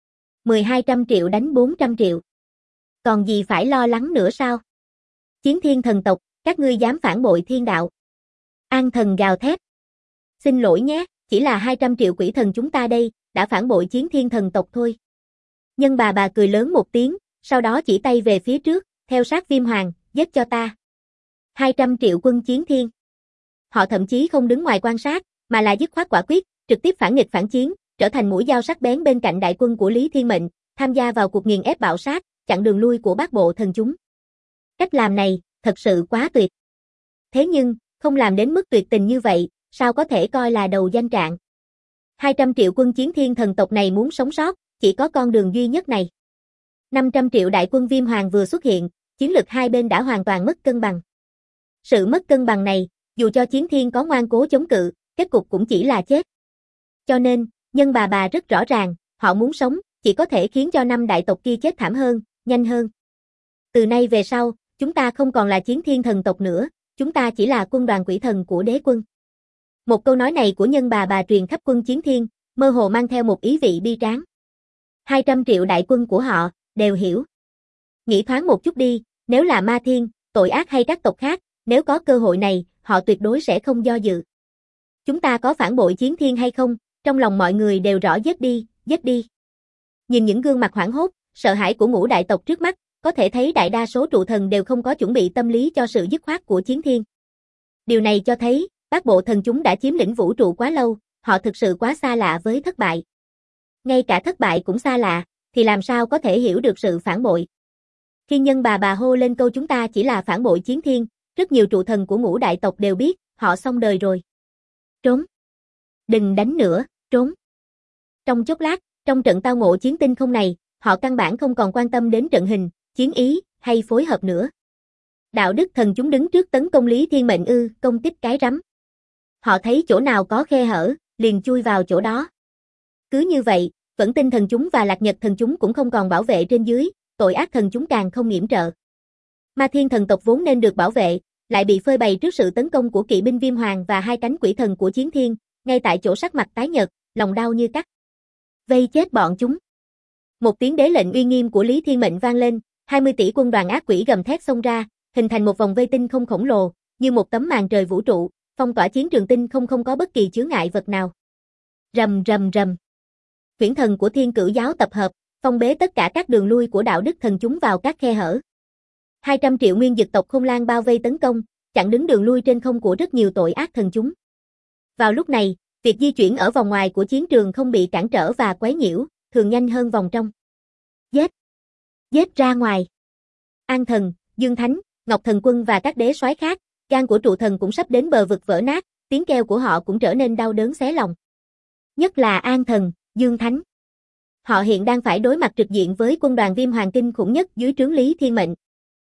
1200 triệu đánh 400 triệu. Còn gì phải lo lắng nữa sao? Chiến thiên thần tộc, các ngươi dám phản bội thiên đạo. An Thần gào thét. Xin lỗi nhé, chỉ là 200 triệu quỷ thần chúng ta đây, đã phản bội chiến thiên thần tộc thôi. Nhân bà cười lớn một tiếng, sau đó chỉ tay về phía trước, theo sát Viêm Hoàng, giết cho ta. 200 triệu quân chiến thiên. Họ thậm chí không đứng ngoài quan sát, mà là dứt khoát quả quyết, trực tiếp phản nghịch phản chiến, trở thành mũi dao sắc bén bên cạnh đại quân của Lý Thiên Mệnh, tham gia vào cuộc nghiền ép bạo sát, chặn đường lui của bát bộ thần chúng. Cách làm này, thật sự quá tuyệt. Thế nhưng, không làm đến mức tuyệt tình như vậy, sao có thể coi là đầu danh trạng. 200 triệu quân chiến thiên thần tộc này muốn sống sót, chỉ có con đường duy nhất này. 500 triệu đại quân Viêm Hoàng vừa xuất hiện, chiến lực hai bên đã hoàn toàn mất cân bằng. Sự mất cân bằng này, dù cho chiến thiên có ngoan cố chống cự, kết cục cũng chỉ là chết. Cho nên, Nhân bà rất rõ ràng, họ muốn sống, chỉ có thể khiến cho 5 đại tộc kia chết thảm hơn, nhanh hơn. Từ nay về sau, chúng ta không còn là chiến thiên thần tộc nữa, chúng ta chỉ là quân đoàn quỷ thần của đế quân. Một câu nói này của Nhân bà truyền khắp quân chiến thiên, mơ hồ mang theo một ý vị bi tráng. 200 triệu đại quân của họ, đều hiểu. Nghĩ thoáng một chút đi, nếu là ma thiên, tội ác hay các tộc khác, nếu có cơ hội này, họ tuyệt đối sẽ không do dự. Chúng ta có phản bội chiến thiên hay không, trong lòng mọi người đều rõ, giết đi, giết đi. Nhìn những gương mặt hoảng hốt, sợ hãi của ngũ đại tộc trước mắt, có thể thấy đại đa số trụ thần đều không có chuẩn bị tâm lý cho sự dứt khoát của chiến thiên. Điều này cho thấy, bát bộ thần chúng đã chiếm lĩnh vũ trụ quá lâu, họ thực sự quá xa lạ với thất bại. Ngay cả thất bại cũng xa lạ, thì làm sao có thể hiểu được sự phản bội. Khi Nhân bà hô lên câu chúng ta chỉ là phản bội chiến thiên, rất nhiều trụ thần của ngũ đại tộc đều biết, họ xong đời rồi. Trốn! Đừng đánh nữa, trốn! Trong chốc lát, trong trận tao ngộ chiến tinh không này, họ căn bản không còn quan tâm đến trận hình, chiến ý, hay phối hợp nữa. Đạo đức thần chúng đứng trước tấn công Lý Thiên Mệnh công kích cái rắm. Họ thấy chỗ nào có khe hở, liền chui vào chỗ đó. Cứ như vậy, Vẫn Tinh thần chúng và Lạc Nhật thần chúng cũng không còn bảo vệ trên dưới, tội ác thần chúng càng không yểm trợ. Ma Thiên thần tộc vốn nên được bảo vệ, lại bị phơi bày trước sự tấn công của kỵ binh Viêm Hoàng và hai cánh quỷ thần của Chiến Thiên, ngay tại chỗ sắc mặt tái nhợt, lòng đau như cắt. Vây chết bọn chúng. Một tiếng đế lệnh uy nghiêm của Lý Thiên Mệnh vang lên, 20 tỷ quân đoàn ác quỷ gầm thét xông ra, hình thành một vòng vây tinh không khổng lồ, như một tấm màn trời vũ trụ, phong tỏa chiến trường tinh không có bất kỳ chướng ngại vật nào. Rầm rầm rầm. Huyễn thần của Thiên Cửu giáo tập hợp, phong bế tất cả các đường lui của đạo đức thần chúng vào các khe hở. 200 triệu nguyên dực tộc Khôn Lang bao vây tấn công, chặn đứng đường lui trên không của rất nhiều tội ác thần chúng. Vào lúc này, việc di chuyển ở vòng ngoài của chiến trường không bị cản trở và quấy nhiễu, thường nhanh hơn vòng trong. Giết! Giết ra ngoài! An Thần, Dương Thánh, Ngọc Thần Quân và các đế soái khác, gan của trụ thần cũng sắp đến bờ vực vỡ nát, tiếng kêu của họ cũng trở nên đau đớn xé lòng. Nhất là An Thần, Dương Thánh. Họ hiện đang phải đối mặt trực diện với quân đoàn Viêm Hoàng kinh khủng nhất dưới trướng Lý Thiên Mệnh.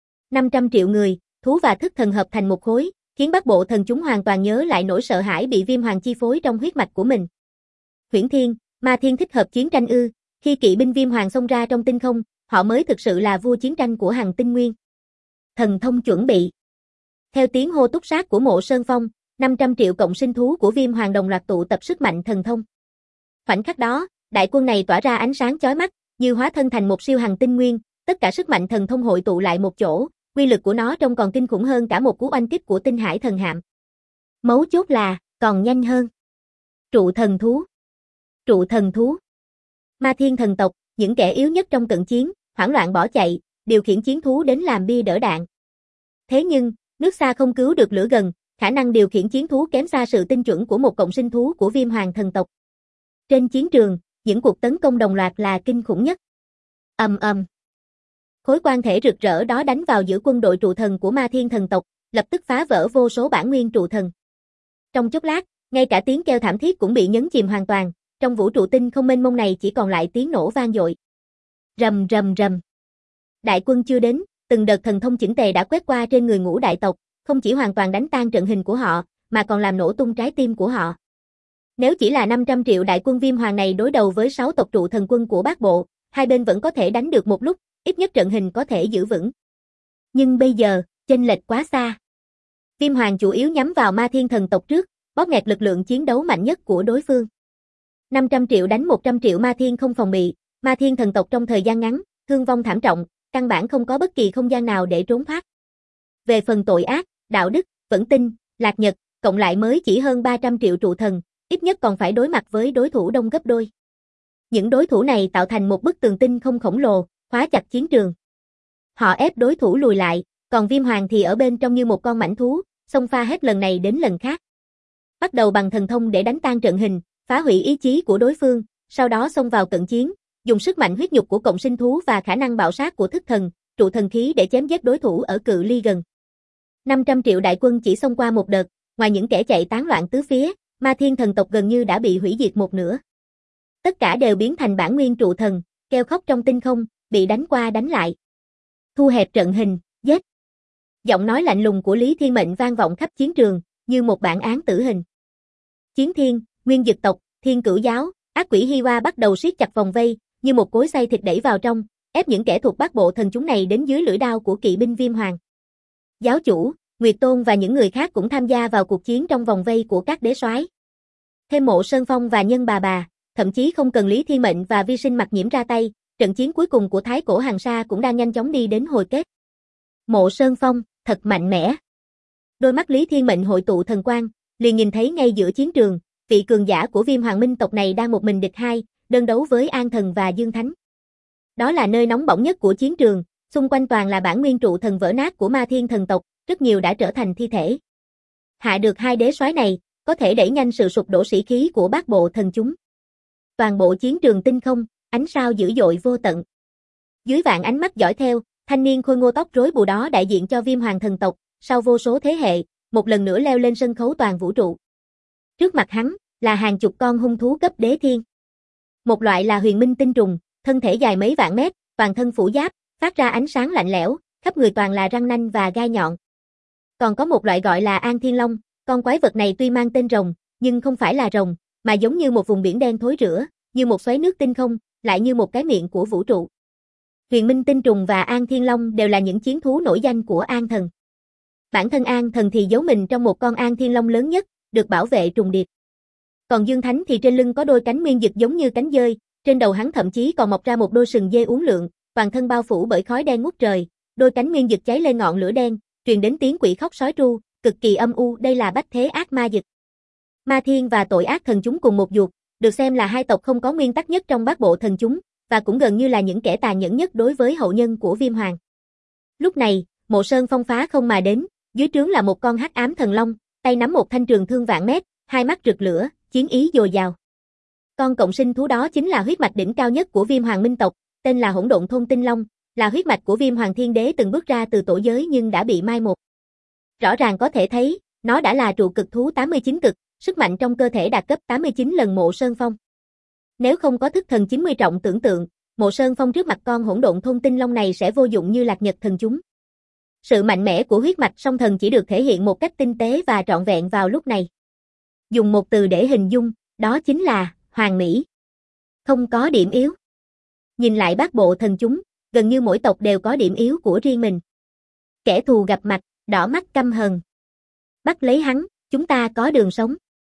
500 triệu người, thú và thức thần hợp thành một khối, khiến Bắc Bộ thần chúng hoàn toàn nhớ lại nỗi sợ hãi bị Viêm Hoàng chi phối trong huyết mạch của mình. Huyễn Thiên, Ma Thiên thích hợp chiến tranh khi kỵ binh Viêm Hoàng xông ra trong tinh không, họ mới thực sự là vua chiến tranh của Hằng Tinh Nguyên. Thần thông chuẩn bị. Theo tiếng hô túc sát của Mộ Sơn Phong, 500 triệu cộng sinh thú của Viêm Hoàng đồng loạt tụ tập sức mạnh thần thông. Khoảnh khắc đó, đại quân này tỏa ra ánh sáng chói mắt, như hóa thân thành một siêu Hằng Tinh Nguyên, tất cả sức mạnh thần thông hội tụ lại một chỗ, uy lực của nó trông còn kinh khủng hơn cả một cú oanh kích của Tinh Hải thần hạm. Mấu chốt là, còn nhanh hơn. Trụ thần thú. Trụ thần thú. Ma Thiên thần tộc, những kẻ yếu nhất trong cận chiến, hoảng loạn bỏ chạy, điều khiển chiến thú đến làm bia đỡ đạn. Thế nhưng, nước xa không cứu được lửa gần, khả năng điều khiển chiến thú kém xa sự tinh chuẩn của một cộng sinh thú của Viêm Hoàng thần tộc. Trên chiến trường, những cuộc tấn công đồng loạt là kinh khủng nhất. Ầm ầm. Khối quang thể rực rỡ đó đánh vào giữa quân đội trụ thần của Ma Thiên thần tộc, lập tức phá vỡ vô số bản nguyên trụ thần. Trong chốc lát, ngay cả tiếng kêu thảm thiết cũng bị nhấn chìm hoàn toàn, trong vũ trụ tinh không mênh mông này chỉ còn lại tiếng nổ vang dội. Rầm rầm rầm. Đại quân chưa đến, từng đợt thần thông chỉnh tề đã quét qua trên người ngũ đại tộc, không chỉ hoàn toàn đánh tan trận hình của họ, mà còn làm nổ tung trái tim của họ. Nếu chỉ là 500 triệu đại quân Viêm Hoàng này đối đầu với 6 tộc trụ thần quân của Bắc Bộ, hai bên vẫn có thể đánh được một lúc, ít nhất trận hình có thể giữ vững. Nhưng bây giờ, chênh lệch quá xa. Viêm Hoàng chủ yếu nhắm vào Ma Thiên thần tộc trước, bóp nghẹt lực lượng chiến đấu mạnh nhất của đối phương. 500 triệu đánh 100 triệu Ma Thiên không phòng bị, Ma Thiên thần tộc trong thời gian ngắn, thương vong thảm trọng, căn bản không có bất kỳ không gian nào để trốn thoát. Về phần tội ác, đạo đức, Vẫn Tinh, Lạc Nhật, cộng lại mới chỉ hơn 300 triệu trụ thần, ít nhất còn phải đối mặt với đối thủ đông gấp đôi. Những đối thủ này tạo thành một bức tường tinh không khổng lồ, khóa chặt chiến trường. Họ ép đối thủ lùi lại, còn Viêm Hoàng thì ở bên trong như một con mãnh thú, xông pha hết lần này đến lần khác. Bắt đầu bằng thần thông để đánh tan trận hình, phá hủy ý chí của đối phương, sau đó xông vào cận chiến, dùng sức mạnh huyết nhục của cộng sinh thú và khả năng bạo sát của thức thần, trụ thần khí để chém giết đối thủ ở cự ly gần. 500 triệu đại quân chỉ xông qua một đợt, ngoài những kẻ chạy tán loạn tứ phía, Ma Thiên thần tộc gần như đã bị hủy diệt một nửa. Tất cả đều biến thành bản nguyên trụ thần, kêu khóc trong tinh không, bị đánh qua đánh lại. Thu hẹp trận hình, giết. Giọng nói lạnh lùng của Lý Thiên Mệnh vang vọng khắp chiến trường, như một bản án tử hình. Chiến Thiên, Nguyên Dực tộc, Thiên Cửu giáo, ác quỷ Hi Hoa bắt đầu siết chặt vòng vây, như một cối xay thịt đẩy vào trong, ép những kẻ thuộc Bắc Bộ thần chúng này đến dưới lưỡi đao của kỵ binh Viêm Hoàng. Giáo chủ, Nguyệt Tôn và những người khác cũng tham gia vào cuộc chiến trong vòng vây của các đế soái. Thêm Mộ Sơn Phong và Nhân Bà, thậm chí không cần Lý Thiên Mệnh và Vi Sinh Mặc Nhiễm ra tay, trận chiến cuối cùng của Thái Cổ Hàng Sa cũng đang nhanh chóng đi đến hồi kết. Mộ Sơn Phong, thật mạnh mẽ. Đôi mắt Lý Thiên Mệnh hội tụ thần quang, liền nhìn thấy ngay giữa chiến trường, vị cường giả của Viêm Hoàng Minh tộc này đang một mình địch hai, đơn đấu với An Thần và Dương Thánh. Đó là nơi nóng bỏng nhất của chiến trường, xung quanh toàn là bản nguyên trụ thần vỡ nát của Ma Thiên thần tộc, rất nhiều đã trở thành thi thể. Hạ được hai đế soái này, có thể đẩy nhanh sự sụp đổ sĩ khí của Bắc Bộ thần chúng. Toàn bộ chiến trường tinh không, ánh sao dữ dội vô tận. Dưới vạn ánh mắt dõi theo, thanh niên khôi ngô tóc rối bù đó đại diện cho Viêm Hoàng thần tộc, sau vô số thế hệ, một lần nữa leo lên sân khấu toàn vũ trụ. Trước mặt hắn, là hàng chục con hung thú cấp đế thiên. Một loại là huyền minh tinh trùng, thân thể dài mấy vạn mét, toàn thân phủ giáp, phát ra ánh sáng lạnh lẽo, khắp người toàn là răng nanh và gai nhọn. Còn có một loại gọi là An Thiên Long, con quái vật này tuy mang tên rồng, nhưng không phải là rồng, mà giống như một vùng biển đen thối rữa, như một xoáy nước tinh không, lại như một cái miệng của vũ trụ. Huyền Minh Tinh Trùng và An Thiên Long đều là những chiến thú nổi danh của An Thần. Bản thân An Thần thì giấu mình trong một con An Thiên Long lớn nhất, được bảo vệ trùng điệp. Còn Dương Thánh thì trên lưng có đôi cánh nguyên dực giống như cánh dơi, trên đầu hắn thậm chí còn mọc ra một đôi sừng dê uốn lượn, toàn thân bao phủ bởi khói đen ngút trời, đôi cánh nguyên dực cháy lên ngọn lửa đen, truyền đến tiếng quỷ khóc sói tru, cực kỳ âm u, đây là bách thế ác ma dực. Ma Thiên và tội ác thần chúng cùng một ruột, được xem là hai tộc không có nguyên tắc nhất trong bát bộ thần chúng, và cũng gần như là những kẻ tàn nhẫn nhất đối với hậu nhân của Viêm Hoàng. Lúc này, Mộ Sơn Phong phá không mà đến, dưới trướng là một con hắc ám thần long, tay nắm một thanh trường thương vạn mét, hai mắt rực lửa, chiến ý dồi dào. Con cộng sinh thú đó chính là huyết mạch đỉnh cao nhất của Viêm Hoàng Minh tộc, tên là Hỗn Độn Thôn Tinh Long, là huyết mạch của Viêm Hoàng Thiên Đế từng bước ra từ tổ giới nhưng đã bị mai một. Rõ ràng có thể thấy, nó đã là trụ cực thú 89 cực, sức mạnh trong cơ thể đạt cấp 89 lần Mộ Sơn Phong. Nếu không có thức thần 90 trọng tưởng tượng, Mộ Sơn Phong trước mặt con Hỗn Độn Thôn Tinh Long này sẽ vô dụng như lạc nhật thần chúng. Sự mạnh mẽ của huyết mạch song thần chỉ được thể hiện một cách tinh tế và trọn vẹn vào lúc này. Dùng một từ để hình dung, đó chính là hoàn mỹ. Không có điểm yếu. Nhìn lại bát bộ thần chúng, gần như mỗi tộc đều có điểm yếu của riêng mình. Kẻ thù gặp mặt, đỏ mắt căm hờn. Bắt lấy hắn, chúng ta có đường sống.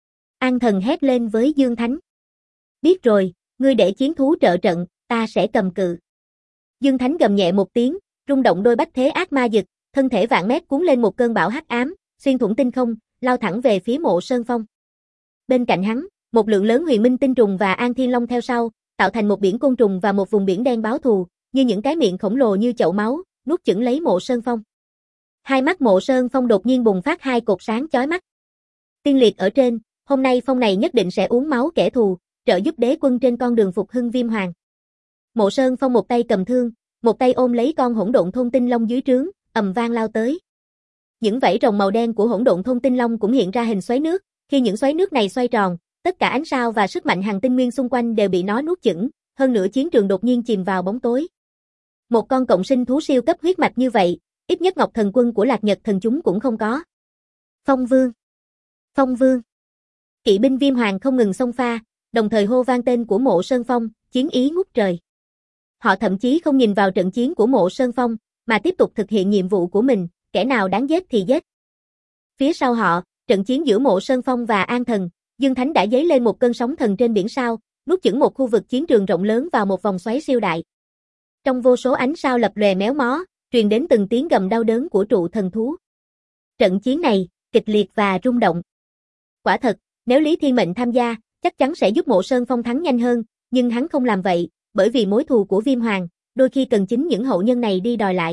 An Thần hét lên với Dương Thánh. Biết rồi, ngươi để chiến thú trợ trận, ta sẽ cầm cự. Dương Thánh gầm nhẹ một tiếng, rung động đôi bách thế ác ma dực, thân thể vạn mét cuốn lên một cơn bão hắc ám, xuyên thủng tinh không, lao thẳng về phía Mộ Sơn Phong. Bên cạnh hắn, một lượng lớn huyền minh tinh trùng và An Thiên Long theo sau, tạo thành một biển côn trùng và một vùng biển đen báo thù, như những cái miệng khổng lồ như chậu máu, nuốt chửng lấy Mộ Sơn Phong. Hai mắt Mộ Sơn Phong đột nhiên bùng phát hai cột sáng chói mắt. Tiên liệt ở trên, hôm nay phong này nhất định sẽ uống máu kẻ thù, trợ giúp đế quân trên con đường phục hưng Viêm Hoàng. Mộ Sơn Phong một tay cầm thương, một tay ôm lấy con Hỗn Độn Thôn Tinh Long dưới trướng, ầm vang lao tới. Những vảy rồng màu đen của Hỗn Độn Thôn Tinh Long cũng hiện ra hình xoáy nước, khi những xoáy nước này xoay tròn, tất cả ánh sao và sức mạnh hàng tinh nguyên xung quanh đều bị nó nuốt chửng, hơn nữa chiến trường đột nhiên chìm vào bóng tối. Một con cộng sinh thú siêu cấp huyết mạch như vậy, ít nhất Ngọc Thần Quân của Lạc Nhật thần chúng cũng không có. Phong Vương, Phong Vương. Kỵ binh Viêm Hoàng không ngừng xông pha, đồng thời hô vang tên của Mộ Sơn Phong, chiến ý ngút trời. Họ thậm chí không nhìn vào trận chiến của Mộ Sơn Phong, mà tiếp tục thực hiện nhiệm vụ của mình, kẻ nào đáng giết thì giết. Phía sau họ, trận chiến giữa Mộ Sơn Phong và An Thần, Dương Thánh đã dấy lên một cơn sóng thần trên biển sao, nuốt chửng một khu vực chiến trường rộng lớn vào một vòng xoáy siêu đại. Trong vô số ánh sao lập lòe méo mó, truyền đến từng tiếng gầm đau đớn của trụ thần thú. Trận chiến này, kịch liệt và rung động. Quả thật, nếu Lý Thiên Mệnh tham gia, chắc chắn sẽ giúp Mộ Sơn Phong thắng nhanh hơn, nhưng hắn không làm vậy, bởi vì mối thù của Viêm Hoàng, đôi khi cần chính những hậu nhân này đi đòi lại.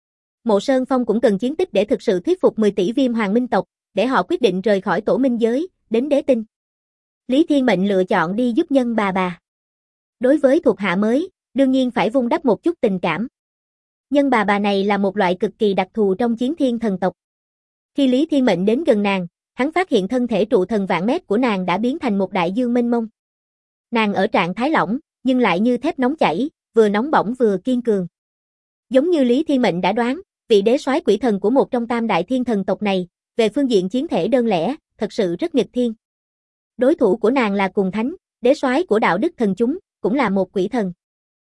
Mộ Sơn Phong cũng cần chiến tích để thực sự thuyết phục 10 tỷ Viêm Hoàng minh tộc, để họ quyết định rời khỏi tổ minh giới, đến đế tinh. Lý Thiên Mệnh lựa chọn đi giúp Nhân Bà. Đối với thuộc hạ mới, đương nhiên phải vun đắp một chút tình cảm. Nhân Bà này là một loại cực kỳ đặc thù trong chiến thiên thần tộc. Khi Lý Thiên Mệnh đến gần nàng, hắn phát hiện thân thể trụ thần vạn mét của nàng đã biến thành một đại dương mênh mông. Nàng ở trạng thái lỏng, nhưng lại như thép nóng chảy, vừa nóng bỏng vừa kiên cường. Giống như Lý Thiên Mệnh đã đoán, vị đế soái quỷ thần của một trong tam đại thiên thần tộc này, về phương diện chiến thể đơn lẻ, thật sự rất nghịch thiên. Đối thủ của nàng là Cùng Thánh, đế soái của đạo đức thần chúng, cũng là một quỷ thần.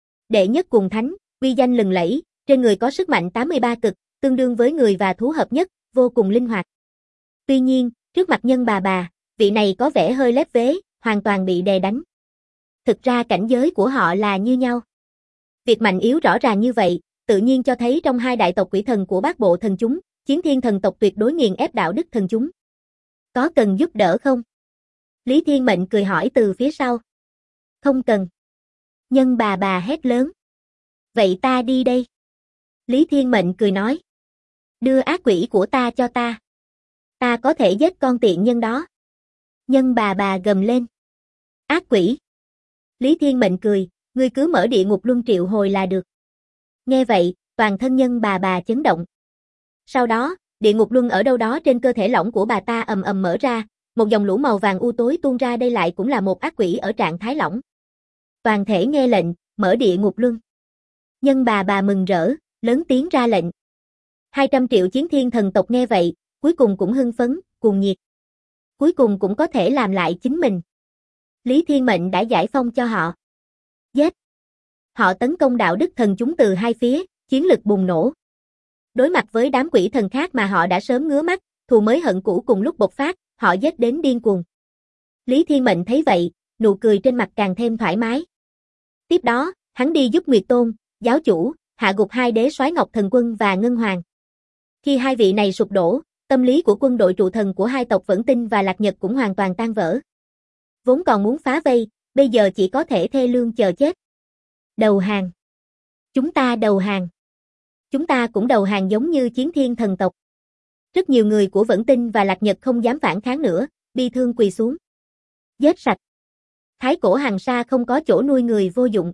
Đệ nhất Cùng Thánh, uy danh lừng lẫy, trên người có sức mạnh 83 cực, tương đương với người và thú hợp nhất, vô cùng linh hoạt. Tuy nhiên, trước mặt Nhân Bà, vị này có vẻ hơi lép vế, hoàn toàn bị đè đánh. Thực ra cảnh giới của họ là như nhau. Việc mạnh yếu rõ ràng như vậy, tự nhiên cho thấy trong hai đại tộc quỷ thần của bát bộ thần chúng, chiến thiên thần tộc tuyệt đối nghiền ép đạo đức thần chúng. Có cần giúp đỡ không? Lý Thiên Mệnh cười hỏi từ phía sau. Không cần. Nhân Bà hét lớn. Vậy ta đi đây. Lý Thiên Mệnh cười nói. Đưa ác quỷ của ta cho ta. Ta có thể giết con tiện nhân đó. Nhân Bà gầm lên. Ác quỷ. Lý Thiên Mệnh cười, ngươi cứ mở địa ngục luân triệu hồi là được. Nghe vậy, toàn thân Nhân Bà chấn động. Sau đó, địa ngục luân ở đâu đó trên cơ thể lỏng của bà ta ầm ầm mở ra, một dòng lũ màu vàng u tối tuôn ra, đây lại cũng là một ác quỷ ở trạng thái lỏng. Toàn thể nghe lệnh, mở địa ngục luân. Nhân bà mừng rỡ, lớn tiếng ra lệnh. 200 triệu chiến thiên thần tộc nghe vậy, cuối cùng cũng hưng phấn, cuồng nhiệt. Cuối cùng cũng có thể làm lại chính mình. Lý Thiên Mệnh đã giải phong cho họ. Giết! Họ tấn công đạo đức thần chúng từ hai phía, chiến lực bùng nổ. Đối mặt với đám quỷ thần khác mà họ đã sớm ngứa mắt, thù mới hận cũ cùng lúc bộc phát, họ giết đến điên cuồng. Lý Thiên Mệnh thấy vậy, nụ cười trên mặt càng thêm thoải mái. Tiếp đó, hắn đi giúp Nguyệt Tôn, giáo chủ, hạ gục hai đế soái Ngọc Thần Quân và Ngân Hoàng. Khi hai vị này sụp đổ, tâm lý của quân đội trụ thần của hai tộc Vẫn Tinh và Lạc Nhật cũng hoàn toàn tan vỡ. Vốn còn muốn phá vây, bây giờ chỉ có thể thê lương chờ chết. Đầu hàng. Chúng ta đầu hàng. Chúng ta cũng đầu hàng giống như chiến thiên thần tộc. Rất nhiều người của Vẫn Tinh và Lạc Nhật không dám phản kháng nữa, bi thương quỳ xuống. Giết sạch. Thái cổ hàng sa không có chỗ nuôi người vô dụng.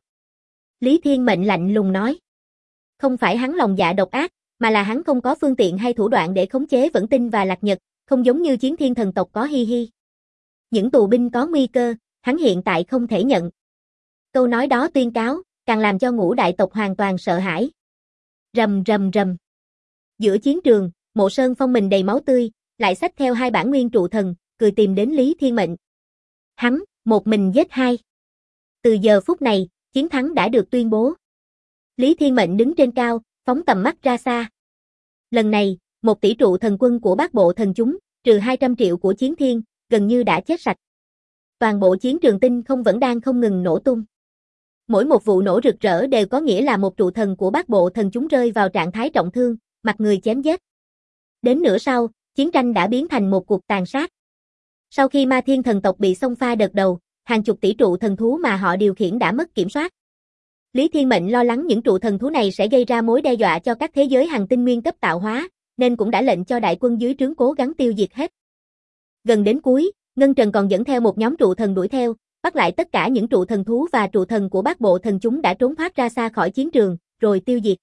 Lý Thiên Mệnh lạnh lùng nói. Không phải hắn lòng dạ độc ác, mà là hắn không có phương tiện hay thủ đoạn để khống chế Vẫn Tinh và Lạc Nhật, không giống như chiến thiên thần tộc có Hi Hi. Những tù binh có nguy cơ, hắn hiện tại không thể nhận. Câu nói đó tuyên cáo, càng làm cho ngũ đại tộc hoàn toàn sợ hãi. Rầm rầm rầm. Giữa chiến trường, Mộ Sơn Phong mình đầy máu tươi, lại xách theo hai bản nguyên trụ thần, cười tìm đến Lý Thiên Mệnh. Hắn, một mình giết hai. Từ giờ phút này, chiến thắng đã được tuyên bố. Lý Thiên Mệnh đứng trên cao, phóng tầm mắt ra xa. Lần này, 1 tỷ trụ thần quân của bát bộ thần chúng, trừ 200 triệu của chiến thiên, gần như đã chết sạch. Toàn bộ chiến trường tinh không vẫn đang không ngừng nổ tung. Mỗi một vụ nổ rực rỡ đều có nghĩa là một trụ thần của bát bộ thần chúng rơi vào trạng thái trọng thương, mặt người chém giết. Đến nửa sau, chiến tranh đã biến thành một cuộc tàn sát. Sau khi ma thiên thần tộc bị xông pha đợt đầu, hàng chục tỷ trụ thần thú mà họ điều khiển đã mất kiểm soát. Lý Thiên Mệnh lo lắng những trụ thần thú này sẽ gây ra mối đe dọa cho các thế giới hành tinh nguyên cấp tạo hóa, nên cũng đã lệnh cho đại quân dưới trướng cố gắng tiêu diệt hết. Gần đến cuối, Ngân Trần còn dẫn theo một nhóm trụ thần đuổi theo, bắt lại tất cả những trụ thần thú và trụ thần của bát bộ thần chúng đã trốn thoát ra xa khỏi chiến trường, rồi tiêu diệt.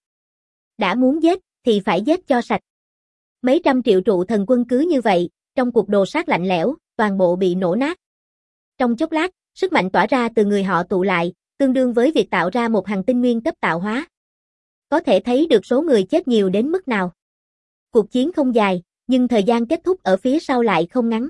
Đã muốn giết, thì phải giết cho sạch. Mấy trăm triệu trụ thần quân cứ như vậy, trong cuộc đồ sát lạnh lẽo, toàn bộ bị nổ nát. Trong chốc lát, sức mạnh tỏa ra từ người họ tụ lại, tương đương với việc tạo ra một hành tinh nguyên cấp tạo hóa. Có thể thấy được số người chết nhiều đến mức nào. Cuộc chiến không dài, nhưng thời gian kết thúc ở phía sau lại không ngắn.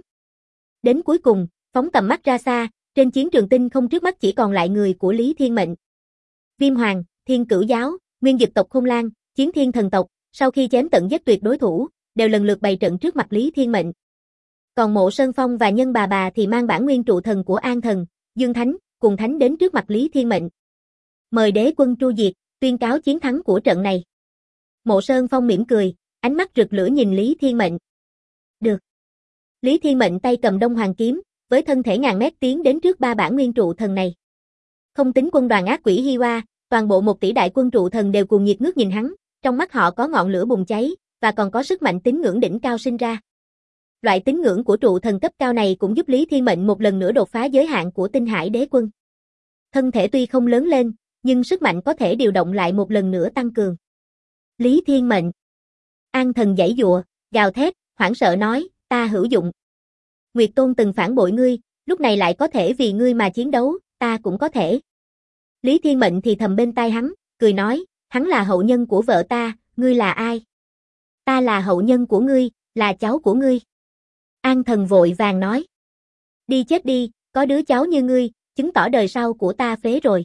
Đến cuối cùng, phóng tầm mắt ra xa, trên chiến trường tinh không trước mắt chỉ còn lại người của Lý Thiên Mệnh. Viêm Hoàng, Thiên Cửu Giáo, Nguyên Dực tộc Khôn Lang, Chiến Thiên thần tộc, sau khi chém tận giết tuyệt đối thủ, đều lần lượt bày trận trước mặt Lý Thiên Mệnh. Còn Mộ Sơn Phong và Nhân bà thì mang bản nguyên trụ thần của An Thần, Dương Thánh, cùng Thánh đến trước mặt Lý Thiên Mệnh. Mời đế quân tru diệt, tuyên cáo chiến thắng của trận này. Mộ Sơn Phong mỉm cười, ánh mắt rực lửa nhìn Lý Thiên Mệnh. Được. Lý Thiên Mệnh tay cầm Đông Hoàng kiếm, với thân thể ngàn mét tiến đến trước ba bản nguyên trụ thần này. Không tính quân đoàn ác quỷ Hi Hoa, toàn bộ 1 tỷ đại quân trụ thần đều cuồng nhiệt ngước nhìn hắn, trong mắt họ có ngọn lửa bùng cháy, và còn có sức mạnh tín ngưỡng đỉnh cao sinh ra. Loại tín ngưỡng của trụ thần cấp cao này cũng giúp Lý Thiên Mệnh một lần nữa đột phá giới hạn của Tinh Hải Đế Quân. Thân thể tuy không lớn lên, nhưng sức mạnh có thể điều động lại một lần nữa tăng cường. Lý Thiên Mệnh. An Thần giãy giụa, gào thét, hoảng sợ nói, ta hữu dụng. Nguyệt Tôn từng phản bội ngươi, lúc này lại có thể vì ngươi mà chiến đấu, ta cũng có thể. Lý Thiên Mệnh thì thầm bên tai hắn, cười nói, hắn là hậu nhân của vợ ta, ngươi là ai? Ta là hậu nhân của ngươi, là cháu của ngươi. An Thần vội vàng nói. Đi chết đi, có đứa cháu như ngươi, chứng tỏ đời sau của ta phế rồi.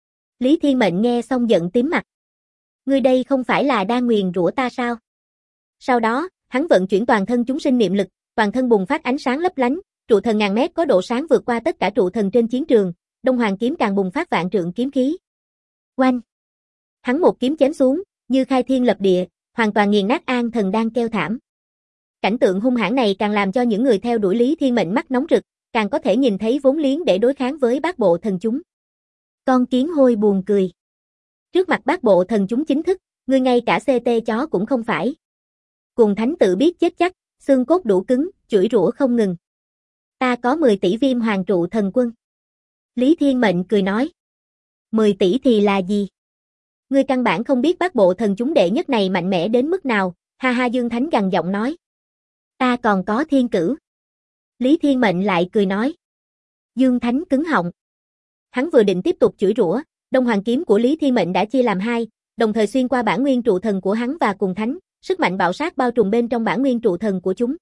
Lý Thiên Mệnh nghe xong giận tím mặt. Ngươi đây không phải là đang nguyền rủa ta sao? Sau đó, hắn vận chuyển toàn thân chúng sinh niệm lực, toàn thân bùng phát ánh sáng lấp lánh, trụ thần ngàn mét có độ sáng vượt qua tất cả trụ thần trên chiến trường, Đông Hoàng kiếm càng bùng phát vạn trượng kiếm khí. Oanh! Hắn một kiếm chém xuống, như khai thiên lập địa, hoàn toàn nghiền nát An Thần đang kêu thảm. Cảnh tượng hung hãn này càng làm cho những người theo đuổi Lý Thiên Mệnh mắt nóng rực, càng có thể nhìn thấy vốn liếng để đối kháng với bát bộ thần chúng. Con kiến hôi buồn cười. Trước mặt bát bộ thần chúng chính thức, ngươi ngay cả CT chó cũng không phải. Cùng Thánh tự biết chết chắc, xương cốt đủ cứng, chửi rủa không ngừng. Ta có 10 tỷ viêm hoàng trụ thần quân. Lý Thiên Mệnh cười nói. 10 tỷ thì là gì? Ngươi căn bản không biết bát bộ thần chúng đệ nhất này mạnh mẽ đến mức nào, Ha ha, Dương Thánh gằn giọng nói. Ta còn có thiên cửu. Lý Thiên Mệnh lại cười nói. Dương Thánh cứng họng. Hắn vừa định tiếp tục chửi rủa, Đông Hoàng kiếm của Lý Thiên Mệnh đã chia làm hai, đồng thời xuyên qua bản nguyên trụ thần của hắn và cùng thánh, sức mạnh bạo sát bao trùm bên trong bản nguyên trụ thần của chúng.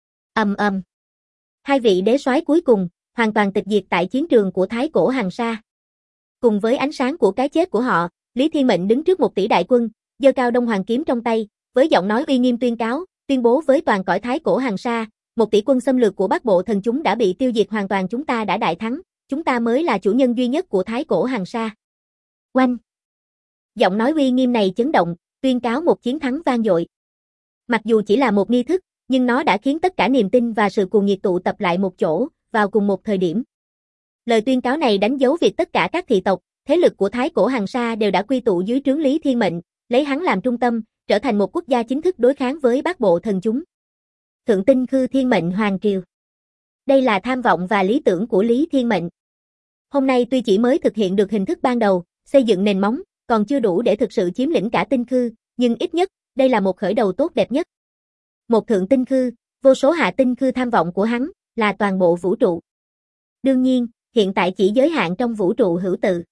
Ầm ầm. Hai vị đế soái cuối cùng hoàn toàn tịch diệt tại chiến trường của Thái Cổ Hằng Sa. Cùng với ánh sáng của cái chết của họ, Lý Thiên Mệnh đứng trước 1 tỷ đại quân, giơ cao Đông Hoàng kiếm trong tay, với giọng nói uy nghiêm tuyên bố với toàn cõi Thái Cổ Hằng Sa, 1 tỷ quân xâm lược của Bắc Bộ Thần chúng đã bị tiêu diệt hoàn toàn, chúng ta đã đại thắng, chúng ta mới là chủ nhân duy nhất của Thái Cổ Hằng Sa. Oanh! Giọng nói uy nghiêm này chấn động, tuyên cáo một chiến thắng vang dội. Mặc dù chỉ là một nghi thức, nhưng nó đã khiến tất cả niềm tin và sự cuồng nhiệt tụ tập lại một chỗ, vào cùng một thời điểm. Lời tuyên cáo này đánh dấu việc tất cả các thị tộc, thế lực của Thái Cổ Hằng Sa đều đã quy tụ dưới trướng Lý Thiên Mệnh, lấy hắn làm trung tâm, trở thành một quốc gia chính thức đối kháng với Bắc Bộ Thần chúng. Thượng Tinh Khư Thiên Mệnh Hoàng Triều. Đây là tham vọng và lý tưởng của Lý Thiên Mệnh. Hôm nay tuy chỉ mới thực hiện được hình thức ban đầu, xây dựng nền móng, còn chưa đủ để thực sự chiếm lĩnh cả tinh khư, nhưng ít nhất, đây là một khởi đầu tốt đẹp nhất. Một thượng tinh khư, vô số hạ tinh khư, tham vọng của hắn là toàn bộ vũ trụ. Đương nhiên, hiện tại chỉ giới hạn trong vũ trụ hữu tự.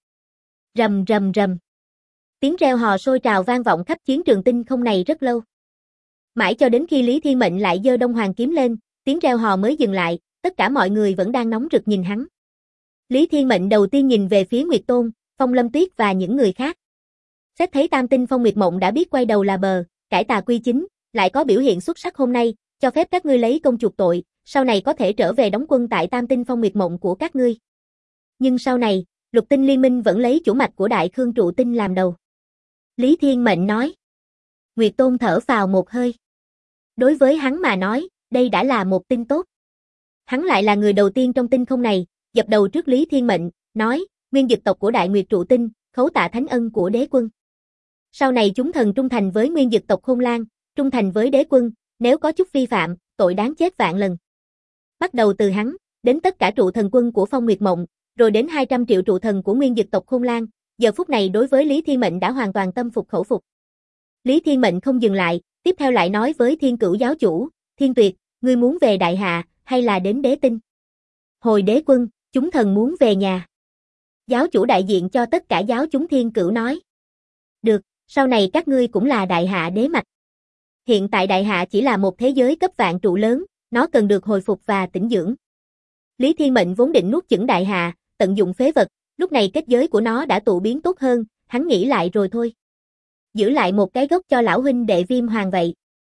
Rầm rầm rầm. Tiếng reo hò sôi trào vang vọng khắp chiến trường tinh không này rất lâu. Mãi cho đến khi Lý Thiên Mệnh lại giơ Đông Hoàng kiếm lên, tiếng reo hò mới dừng lại, tất cả mọi người vẫn đang nóng rực nhìn hắn. Lý Thiên Mệnh đầu tiên nhìn về phía Nguyệt Tôn, Phong Lâm Tuyết và những người khác. Xét thấy Tam Tinh Phong Nguyệt Mộng đã biết quay đầu là bờ, cải tà quy chính, lại có biểu hiện xuất sắc hôm nay, cho phép các ngươi lấy công chuộc tội, sau này có thể trở về đóng quân tại Tam Tinh Phong Nguyệt Mộng của các ngươi. Nhưng sau này, Lục Tinh Liên Minh vẫn lấy chủ mạch của Đại Khương Trụ Tinh làm đầu. Lý Thiên Mệnh nói. Nguyệt Tôn thở phào một hơi. Đối với hắn mà nói, đây đã là một tin tốt. Hắn lại là người đầu tiên trong tinh không này, dập đầu trước Lý Thiên Mệnh, nói, nguyên dực tộc của Đại Nguyệt Trụ Tinh, khấu tạ thánh ân của đế quân. Sau này chúng thần trung thành với nguyên dực tộc Khôn Lang, trung thành với đế quân, nếu có chút vi phạm, tội đáng chết vạn lần. Bắt đầu từ hắn, đến tất cả trụ thần quân của Phong Nguyệt Mộng, rồi đến 200 triệu trụ thần của nguyên dực tộc Khôn Lang, giờ phút này đối với Lý Thiên Mệnh đã hoàn toàn tâm phục khẩu phục. Lý Thiên Mệnh không dừng lại, tiếp theo lại nói với Thiên Cửu giáo chủ, Thiên Tuyệt, ngươi muốn về Đại Hạ, hay là đến Đế Tinh? Hồi đế quân, chúng thần muốn về nhà. Giáo chủ đại diện cho tất cả giáo chúng Thiên Cửu nói. Được, sau này các ngươi cũng là Đại Hạ đế mạch. Hiện tại Đại Hạ chỉ là một thế giới cấp vạn trụ lớn, nó cần được hồi phục và tĩnh dưỡng. Lý Thiên Mệnh vốn định nuốt chửng Đại Hạ, tận dụng phế vật, lúc này kết giới của nó đã tụ biến tốt hơn, hắn nghĩ lại rồi thôi. Giữ lại một cái gốc cho lão huynh đệ Viêm Hoàng vậy.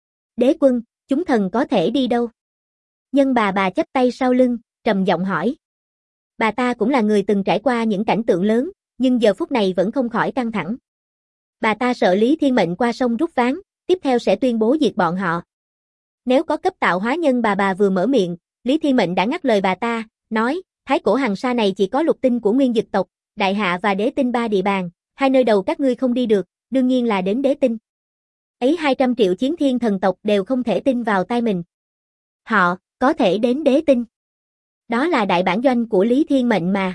Đế quân, chúng thần có thể đi đâu? Nhân bà chắp tay sau lưng, trầm giọng hỏi. Bà ta cũng là người từng trải qua những cảnh tượng lớn, nhưng giờ phút này vẫn không khỏi căng thẳng. Bà ta sợ Lý Thiên Mệnh qua sông rút ván, tiếp theo sẽ tuyên bố diệt bọn họ. Nếu có cấp tạo hóa nhân bà vừa mở miệng, Lý Thiên Mệnh đã ngắt lời bà ta, nói, Thái Cổ Hằng Sa này chỉ có lục tinh của nguyên dực tộc, Đại Hạ và Đế Tinh 3 địa bàn, hai nơi đầu các ngươi không đi được, đương nhiên là đến Đế Tinh. Ấy 200 triệu chiến thiên thần tộc đều không thể tin vào tai mình. Họ, có thể đến Đế Tinh. Đó là đại bản doanh của Lý Thiên Mệnh mà.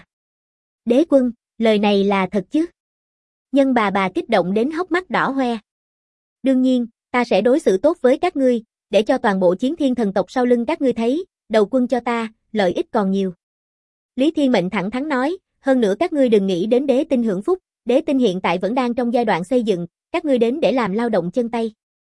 Đế quân, lời này là thật chứ? Nhân bà kích động đến hốc mắt đỏ hoe. Đương nhiên, ta sẽ đối xử tốt với các ngươi, để cho toàn bộ chiến thiên thần tộc sau lưng các ngươi thấy, đầu quân cho ta, lợi ích còn nhiều. Lý Thiên Mệnh thẳng thắn nói, hơn nữa các ngươi đừng nghĩ đến Đế Tinh hưởng phúc, Đế Tinh hiện tại vẫn đang trong giai đoạn xây dựng, các ngươi đến để làm lao động chân tay.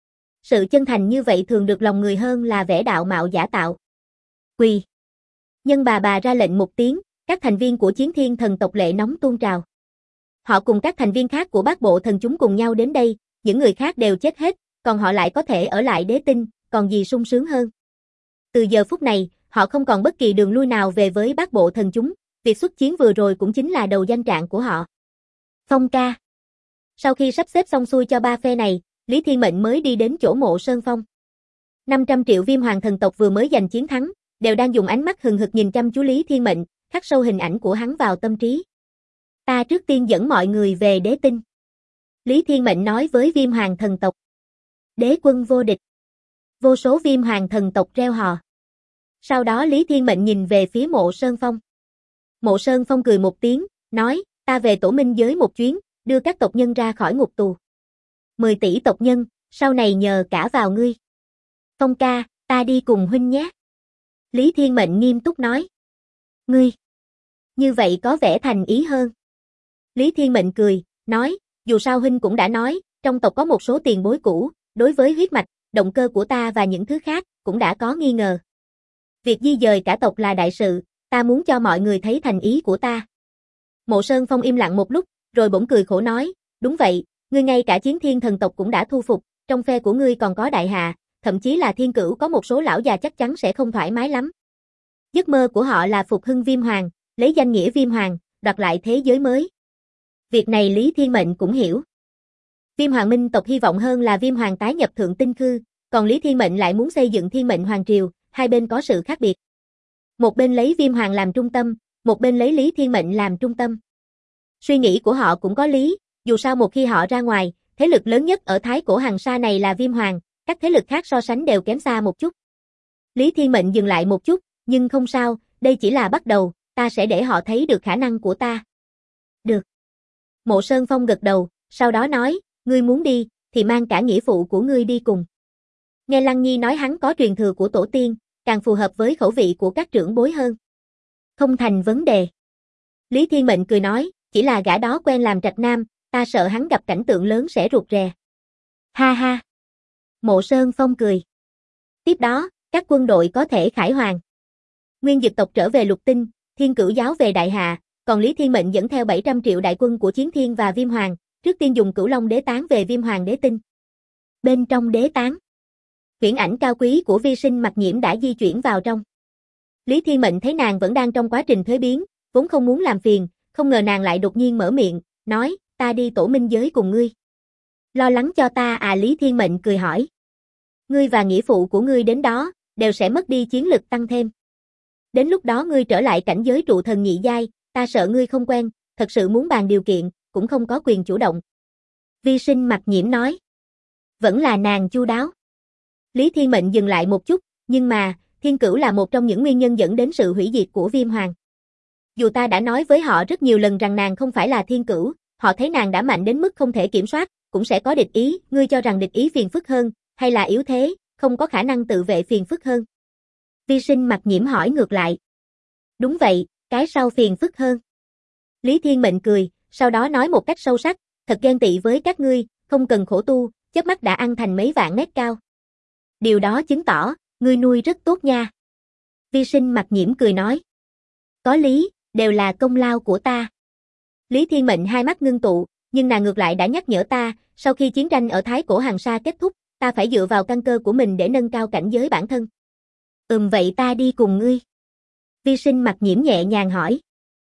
Sự chân thành như vậy thường được lòng người hơn là vẻ đạo mạo giả tạo. Quỳ. Nhân bà ra lệnh một tiếng, các thành viên của chiến thiên thần tộc lệ nóng tuôn trào. Họ cùng các thành viên khác của Bắc Bộ Thần chúng cùng nhau đến đây, những người khác đều chết hết, còn họ lại có thể ở lại Đế Tinh, còn gì sung sướng hơn. Từ giờ phút này, họ không còn bất kỳ đường lui nào về với Bắc Bộ Thần chúng, việc xuất chiến vừa rồi cũng chính là đầu danh trạng của họ. Phong ca. Sau khi sắp xếp xong xuôi cho ba phe này, Lý Thiên Mệnh mới đi đến chỗ Mộ Sơn Phong. 500 triệu Viêm Hoàng thần tộc vừa mới giành chiến thắng, đều đang dùng ánh mắt hừng hực nhìn chăm chú Lý Thiên Mệnh, khắc sâu hình ảnh của hắn vào tâm trí. Ta trước tiên dẫn mọi người về Đế Tinh. Lý Thiên Mệnh nói với Viêm Hoàng thần tộc. Đế quân vô địch. Vô số Viêm Hoàng thần tộc reo hò. Sau đó Lý Thiên Mệnh nhìn về phía Mộ Sơn Phong. Mộ Sơn Phong cười một tiếng, nói, ta về tổ minh giới một chuyến, đưa các tộc nhân ra khỏi ngục tù. 10 tỷ tộc nhân, Sau này nhờ cả vào ngươi. Phong ca, ta đi cùng huynh nhé. Lý Thiên Mệnh nghiêm túc nói. Ngươi. Như vậy có vẻ thành ý hơn. Lý Thiên Mệnh cười, nói, dù sao huynh cũng đã nói, trong tộc có một số tiền bối cũ, đối với huyết mạch, động cơ của ta và những thứ khác, cũng đã có nghi ngờ. Việc di dời cả tộc là đại sự, ta muốn cho mọi người thấy thành ý của ta. Mộ Sơn Phong im lặng một lúc, rồi bỗng cười khổ nói, đúng vậy, ngươi ngay cả Chiến Thiên thần tộc cũng đã thu phục, trong phe của ngươi còn có Đại Hạ, thậm chí là Thiên Cửu có một số lão già chắc chắn sẽ không thoải mái lắm. Giấc mơ của họ là phục hưng Viêm Hoàng, lấy danh nghĩa Viêm Hoàng, đoạt lại thế giới mới. Việc này Lý Thiên Mệnh cũng hiểu. Viêm Hoàng Minh tộc hy vọng hơn là Viêm Hoàng tái nhập Thượng Tinh Khư, còn Lý Thiên Mệnh lại muốn xây dựng Thiên Mệnh Hoàng Triều, hai bên có sự khác biệt. Một bên lấy Viêm Hoàng làm trung tâm, một bên lấy Lý Thiên Mệnh làm trung tâm. Suy nghĩ của họ cũng có lý, dù sao một khi họ ra ngoài, thế lực lớn nhất ở Thái Cổ Hằng Sa này là Viêm Hoàng, các thế lực khác so sánh đều kém xa một chút. Lý Thiên Mệnh dừng lại một chút, nhưng không sao, đây chỉ là bắt đầu, ta sẽ để họ thấy được khả năng của ta. Được. Mộ Sơn Phong gật đầu, sau đó nói, ngươi muốn đi, thì mang cả nghĩa phụ của ngươi đi cùng. Nghe Lăng Nhi nói hắn có truyền thừa của tổ tiên, càng phù hợp với khẩu vị của các trưởng bối hơn. Không thành vấn đề. Lý Thiên Mệnh cười nói, chỉ là gã đó quen làm trạch nam, ta sợ hắn gặp cảnh tượng lớn sẽ rụt rè. Ha ha. Mộ Sơn Phong cười. Tiếp đó, các quân đội có thể khải hoàn. Nguyên Dực tộc trở về Lục Tinh, Thiên Cửu giáo về Đại Hạ, còn Lý Thiên Mệnh dẫn theo 700 triệu đại quân của Chiến Thiên và Viêm Hoàng, trước tiên dùng Cửu Long đế tán về Viêm Hoàng đế tinh. Bên trong đế tán, huyễn ảnh cao quý của Vi Sinh Mặc Nhiễm đã di chuyển vào trong. Lý Thiên Mệnh thấy nàng vẫn đang trong quá trình thuế biến, vốn không muốn làm phiền, không ngờ nàng lại đột nhiên mở miệng, nói, ta đi tổ minh giới cùng ngươi. Lo lắng cho ta à? Lý Thiên Mệnh cười hỏi. Ngươi và nghĩa phụ của ngươi đến đó, đều sẽ mất đi chiến lực tăng thêm. Đến lúc đó ngươi trở lại cảnh giới trụ thần nhị giai, ta sợ ngươi không quen, thật sự muốn bàn điều kiện, cũng không có quyền chủ động. Vi Sinh Mặc Nhiễm nói. Vẫn là nàng chu đáo. Lý Thiên Mệnh dừng lại một chút, nhưng mà, Thiên Cửu là một trong những nguyên nhân dẫn đến sự hủy diệt của Viêm Hoàng. Dù ta đã nói với họ rất nhiều lần rằng nàng không phải là Thiên Cửu, họ thấy nàng đã mạnh đến mức không thể kiểm soát, cũng sẽ có địch ý, ngươi cho rằng địch ý phiền phức hơn, hay là yếu thế, không có khả năng tự vệ phiền phức hơn? Vi Sinh Mặc Nhiễm hỏi ngược lại. Đúng vậy, cái sau phiền phức hơn. Lý Thiên Mệnh cười, sau đó nói một cách sâu sắc, thật ghen tị với các ngươi, không cần khổ tu, chớp mắt đã ăn thành mấy vạn mét cao. Điều đó chứng tỏ, ngươi nuôi rất tốt nha. Vi Sinh Mặc Nhiễm cười nói. Có lý, đều là công lao của ta. Lý Thiên Mệnh hai mắt ngưng tụ, nhưng nàng ngược lại đã nhắc nhở ta, sau khi chiến tranh ở Thái Cổ Hằng Sa kết thúc, ta phải dựa vào căn cơ của mình để nâng cao cảnh giới bản thân. Vậy ta đi cùng ngươi. Vi Sinh Mặc Nhiễm nhẹ nhàng hỏi.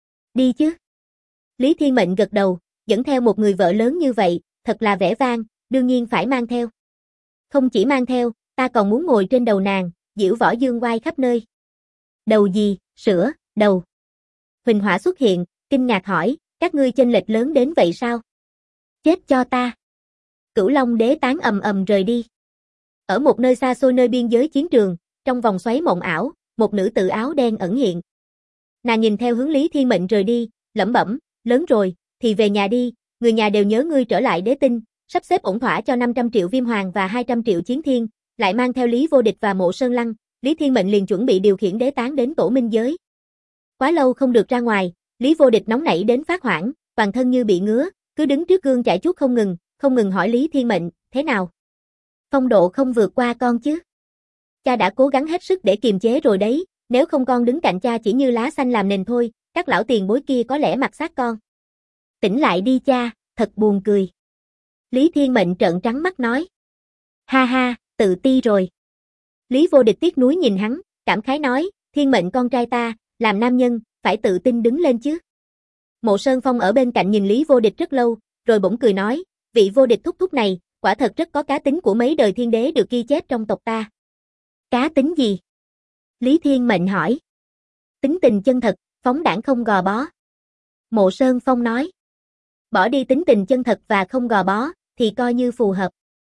Đi chứ. Lý Thiên Mệnh gật đầu, dẫn theo một người vợ lớn như vậy, thật là vẻ vang, đương nhiên phải mang theo. Không chỉ mang theo, ta còn muốn ngồi trên đầu nàng, diễu võ dương oai khắp nơi. Đầu gì? Sữa, đầu. Huỳnh Hỏa xuất hiện, kinh ngạc hỏi, các ngươi chênh lệch lớn đến vậy sao? Chết cho ta. Cửu Long đế tán ầm ầm rời đi. Ở một nơi xa xôi nơi biên giới chiến trường, trong vòng xoáy mộng ảo, một nữ tử áo đen ẩn hiện. Nàng nhìn theo hướng Lý Thiên Mệnh rời đi, lẩm bẩm, lớn rồi, thì về nhà đi, người nhà đều nhớ ngươi trở lại đế tinh, sắp xếp ổn thỏa cho 500 triệu Viêm Hoàng và 200 triệu Chiến Thiên, lại mang theo Lý Vô Địch và Mộ Sơn Lăng, Lý Thiên Mệnh liền chuẩn bị điều khiển đế tán đến tổ minh giới. Quá lâu không được ra ngoài, Lý Vô Địch nóng nảy đến phát hoảng, toàn thân như bị ngứa, cứ đứng trước gương chải chuốt không ngừng hỏi Lý Thiên Mệnh, thế nào? Phong độ không vượt qua con chứ? Cha đã cố gắng hết sức để kiềm chế rồi đấy, nếu không con đứng cạnh cha chỉ như lá xanh làm nền thôi, các lão tiền bối kia có lẽ mặc xác con. Tỉnh lại đi cha, thật buồn cười. Lý Thiên Mệnh trợn trắng mắt nói. Ha ha, tự ti rồi. Lý Vô Địch tiếc nuối nhìn hắn, cảm khái nói, Thiên Mệnh con trai ta, làm nam nhân, phải tự tin đứng lên chứ. Mộ Sơn Phong ở bên cạnh nhìn Lý Vô Địch rất lâu, rồi bỗng cười nói, vị Vô Địch thúc thúc này, quả thật rất có cá tính của mấy đời thiên đế được ghi chép trong tộc ta. Cá tính gì? Lý Thiên Mệnh hỏi. Tính tình chân thật, phóng đãng không gò bó. Mộ Sơn Phong nói. Bỏ đi tính tình chân thật và không gò bó, thì coi như phù hợp.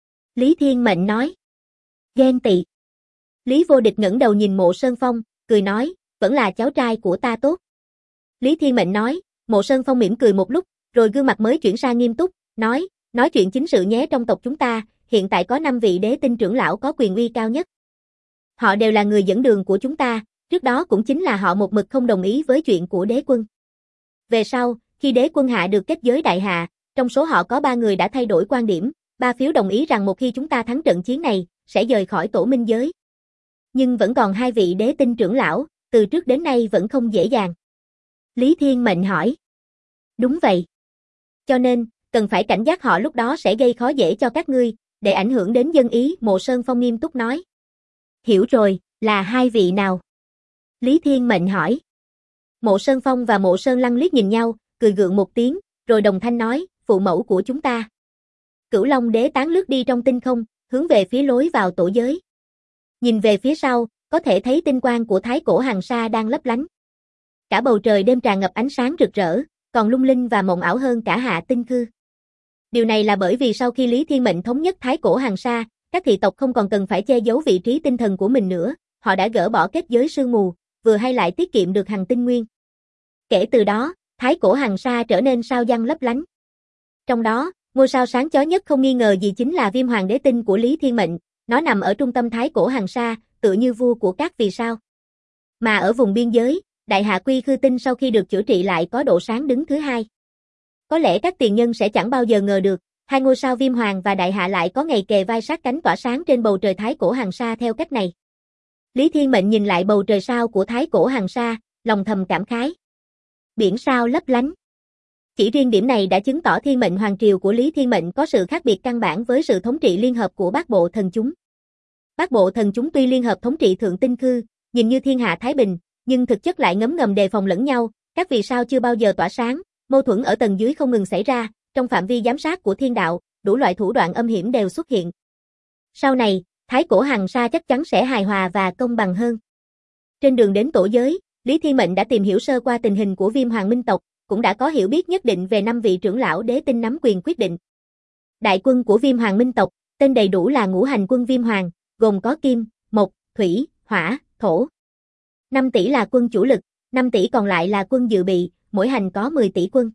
Lý Thiên Mệnh nói. Ghen tị. Lý Vô Địch ngẩng đầu nhìn Mộ Sơn Phong, cười nói, vẫn là cháu trai của ta tốt. Lý Thiên Mệnh nói, Mộ Sơn Phong mỉm cười một lúc, rồi gương mặt mới chuyển sang nghiêm túc, nói chuyện chính sự nhé, trong tộc chúng ta, hiện tại có 5 vị đế tinh trưởng lão có quyền uy cao nhất. Họ đều là người dẫn đường của chúng ta, trước đó cũng chính là họ một mực không đồng ý với chuyện của đế quân. Về sau, khi đế quân hạ được kết giới đại hạ, trong số họ có 3 người đã thay đổi quan điểm, 3 phiếu đồng ý rằng một khi chúng ta thắng trận chiến này, sẽ rời khỏi tổ minh giới. Nhưng vẫn còn 2 vị đế tinh trưởng lão, từ trước đến nay vẫn không dễ dàng. Lý Thiên Mệnh hỏi. Đúng vậy. Cho nên, cần phải cảnh giác họ lúc đó sẽ gây khó dễ cho các ngươi, để ảnh hưởng đến dân ý, Mộ Sơn Phong nghiêm túc nói. Hiểu rồi, là 2 vị nào? Lý Thiên Mệnh hỏi. Mộ Sơn Phong và Mộ Sơn Lăng liếc nhìn nhau, cười gượng một tiếng, rồi đồng thanh nói, phụ mẫu của chúng ta. Cửu Long đế tán lướt đi trong tinh không, hướng về phía lối vào tổ giới. Nhìn về phía sau, có thể thấy tinh quang của thái cổ hàng sa đang lấp lánh. Cả bầu trời đêm tràn ngập ánh sáng rực rỡ, còn lung linh và mộng ảo hơn cả Hạ Tinh Khư. Điều này là bởi vì sau khi Lý Thiên Mệnh thống nhất thái cổ hàng sa, các thị tộc không còn cần phải che giấu vị trí tinh thần của mình nữa, họ đã gỡ bỏ kết giới sương mù, vừa hay lại tiết kiệm được hàng tinh nguyên. Kể từ đó, thái cổ hàng sa trở nên sao giăng lấp lánh. Trong đó, ngôi sao sáng chói nhất không nghi ngờ gì chính là Viêm Hoàng đế tinh của Lý Thiên Mệnh, nó nằm ở trung tâm thái cổ hàng sa, tựa như vua của các vì sao. Mà ở vùng biên giới, Đại Hạ Quy Khư tinh sau khi được chữa trị lại có độ sáng đứng thứ 2. Có lẽ các tiền nhân sẽ chẳng bao giờ ngờ được, 2 ngôi sao Viêm Hoàng và Đại Hạ lại có ngày kề vai sát cánh tỏa sáng trên bầu trời thái cổ hàng sa theo cách này. Lý Thiên Mệnh nhìn lại bầu trời sao của thái cổ hàng sa, lòng thầm cảm khái. Biển sao lấp lánh. Chỉ riêng điểm này đã chứng tỏ Thiên Mệnh Hoàng triều của Lý Thiên Mệnh có sự khác biệt căn bản với sự thống trị liên hợp của Bát Bộ Thần chúng. Bát Bộ Thần chúng tuy liên hợp thống trị Thượng Tinh Khư, nhìn như thiên hạ thái bình, nhưng thực chất lại ngấm ngầm đề phòng lẫn nhau, các vì sao chưa bao giờ tỏa sáng, mâu thuẫn ở tầng dưới không ngừng xảy ra, trong phạm vi giám sát của thiên đạo, đủ loại thủ đoạn âm hiểm đều xuất hiện. Sau này, thái cổ hàng sa chắc chắn sẽ hài hòa và công bằng hơn. Trên đường đến tổ giới, Lý Thiên Mệnh đã tìm hiểu sơ qua tình hình của Viêm Hoàng Minh tộc, cũng đã có hiểu biết nhất định về 5 vị trưởng lão đế tinh nắm quyền quyết định. Đại quân của Viêm Hoàng Minh tộc, tên đầy đủ là Ngũ Hành quân Viêm Hoàng, gồm có kim, mộc, thủy, hỏa, thổ. 5 tỷ là quân chủ lực, 5 tỷ còn lại là quân dự bị, mỗi hành có 10 tỷ quân.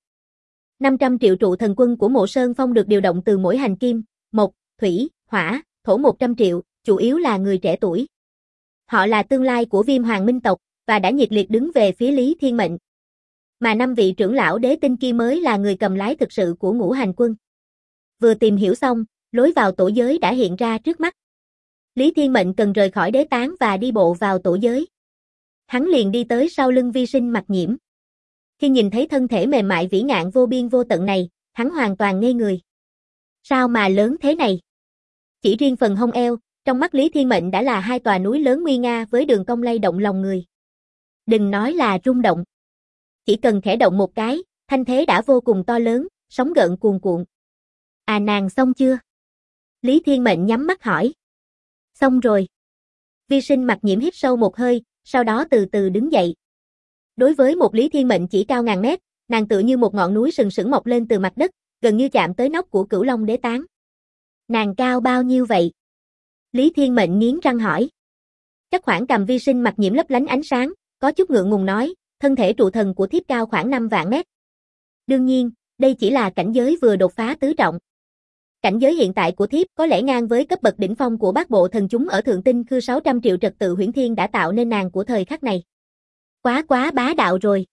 500 triệu trụ thần quân của Mộ Sơn Phong được điều động từ mỗi hành kim, mộc, thủy, hỏa, thổ 100 triệu, chủ yếu là người trẻ tuổi. Họ là tương lai của Viêm Hoàng Minh tộc, và đã nhiệt liệt đứng về phía Lý Thiên Mệnh. Mà 5 vị trưởng lão đế tinh kia mới là người cầm lái thực sự của Ngũ Hành quân. Vừa tìm hiểu xong, lối vào tổ giới đã hiện ra trước mắt. Lý Thiên Mệnh cần rời khỏi đế tán và đi bộ vào tổ giới. Hắn liền đi tới sau lưng Vi Sinh Mặc Nhiễm. Khi nhìn thấy thân thể mềm mại vĩ ngạn vô biên vô tận này, hắn hoàn toàn ngây người. Sao mà lớn thế này? Chỉ riêng phần hông eo, trong mắt Lý Thiên Mệnh đã là 2 tòa núi lớn nguy nga với đường cong lay động lòng người. Đừng nói là rung động. Chỉ cần khẽ động một cái, thanh thế đã vô cùng to lớn, sóng gợn cuồn cuộn. À nàng xong chưa? Lý Thiên Mệnh nhắm mắt hỏi. Xong rồi. Vi Sinh Mặc Nhiễm hít sâu một hơi, sau đó từ từ đứng dậy. Đối với một Lý Thiên Mệnh chỉ cao ngàn mét, nàng tựa như một ngọn núi sừng sững mọc lên từ mặt đất, gần như chạm tới nóc của Cửu Long đế tán. Nàng cao bao nhiêu vậy? Lý Thiên Mệnh nghiến răng hỏi. Chắc khoảng cầm Vi Sinh Mặc Nhiễm lấp lánh ánh sáng, có chút ngượng ngùng nói, thân thể trụ thần của thiếp cao khoảng 5 vạn mét. Đương nhiên, đây chỉ là cảnh giới vừa đột phá tứ trọng. Cảnh giới hiện tại của thiếp có lẽ ngang với cấp bậc đỉnh phong của Bát Bộ Thần chúng ở Thượng Tinh Khư 600 triệu trật tự huyễn thiên đã tạo nên nàng của thời khắc này. Quá bá đạo rồi.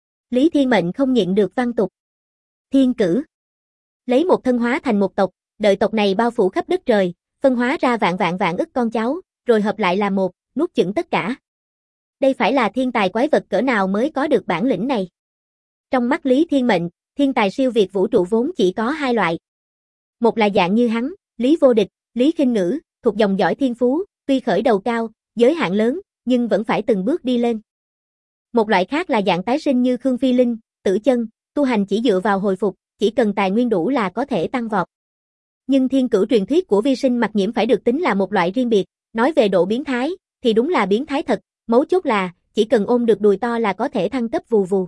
Lý Thiên Mệnh không nhịn được văng tục. Thiên cử. Lấy một thân hóa thành một tộc, đợi tộc này bao phủ khắp đất trời, phân hóa ra vạn ức con cháu, rồi hợp lại là một, nuốt chửng tất cả. Đây phải là thiên tài quái vật cỡ nào mới có được bản lĩnh này. Trong mắt Lý Thiên Mệnh, thiên tài siêu việt vũ trụ vốn chỉ có 2 loại. Một là dạng như hắn, Lý Vô Địch, Lý Khinh Ngữ, thuộc dòng dõi thiên phú, tuy khởi đầu cao, giới hạn lớn, nhưng vẫn phải từng bước đi lên. Một loại khác là dạng tái sinh như Khương Phi Linh, Tử Chân, tu hành chỉ dựa vào hồi phục, chỉ cần tài nguyên đủ là có thể tăng vọt. Nhưng thiên cửu truyền thuyết của Vi Sinh Mặc Nhiễm phải được tính là một loại riêng biệt, nói về độ biến thái, thì đúng là biến thái thật, mấu chốt là, chỉ cần ôm được đùi to là có thể thăng cấp vù vù.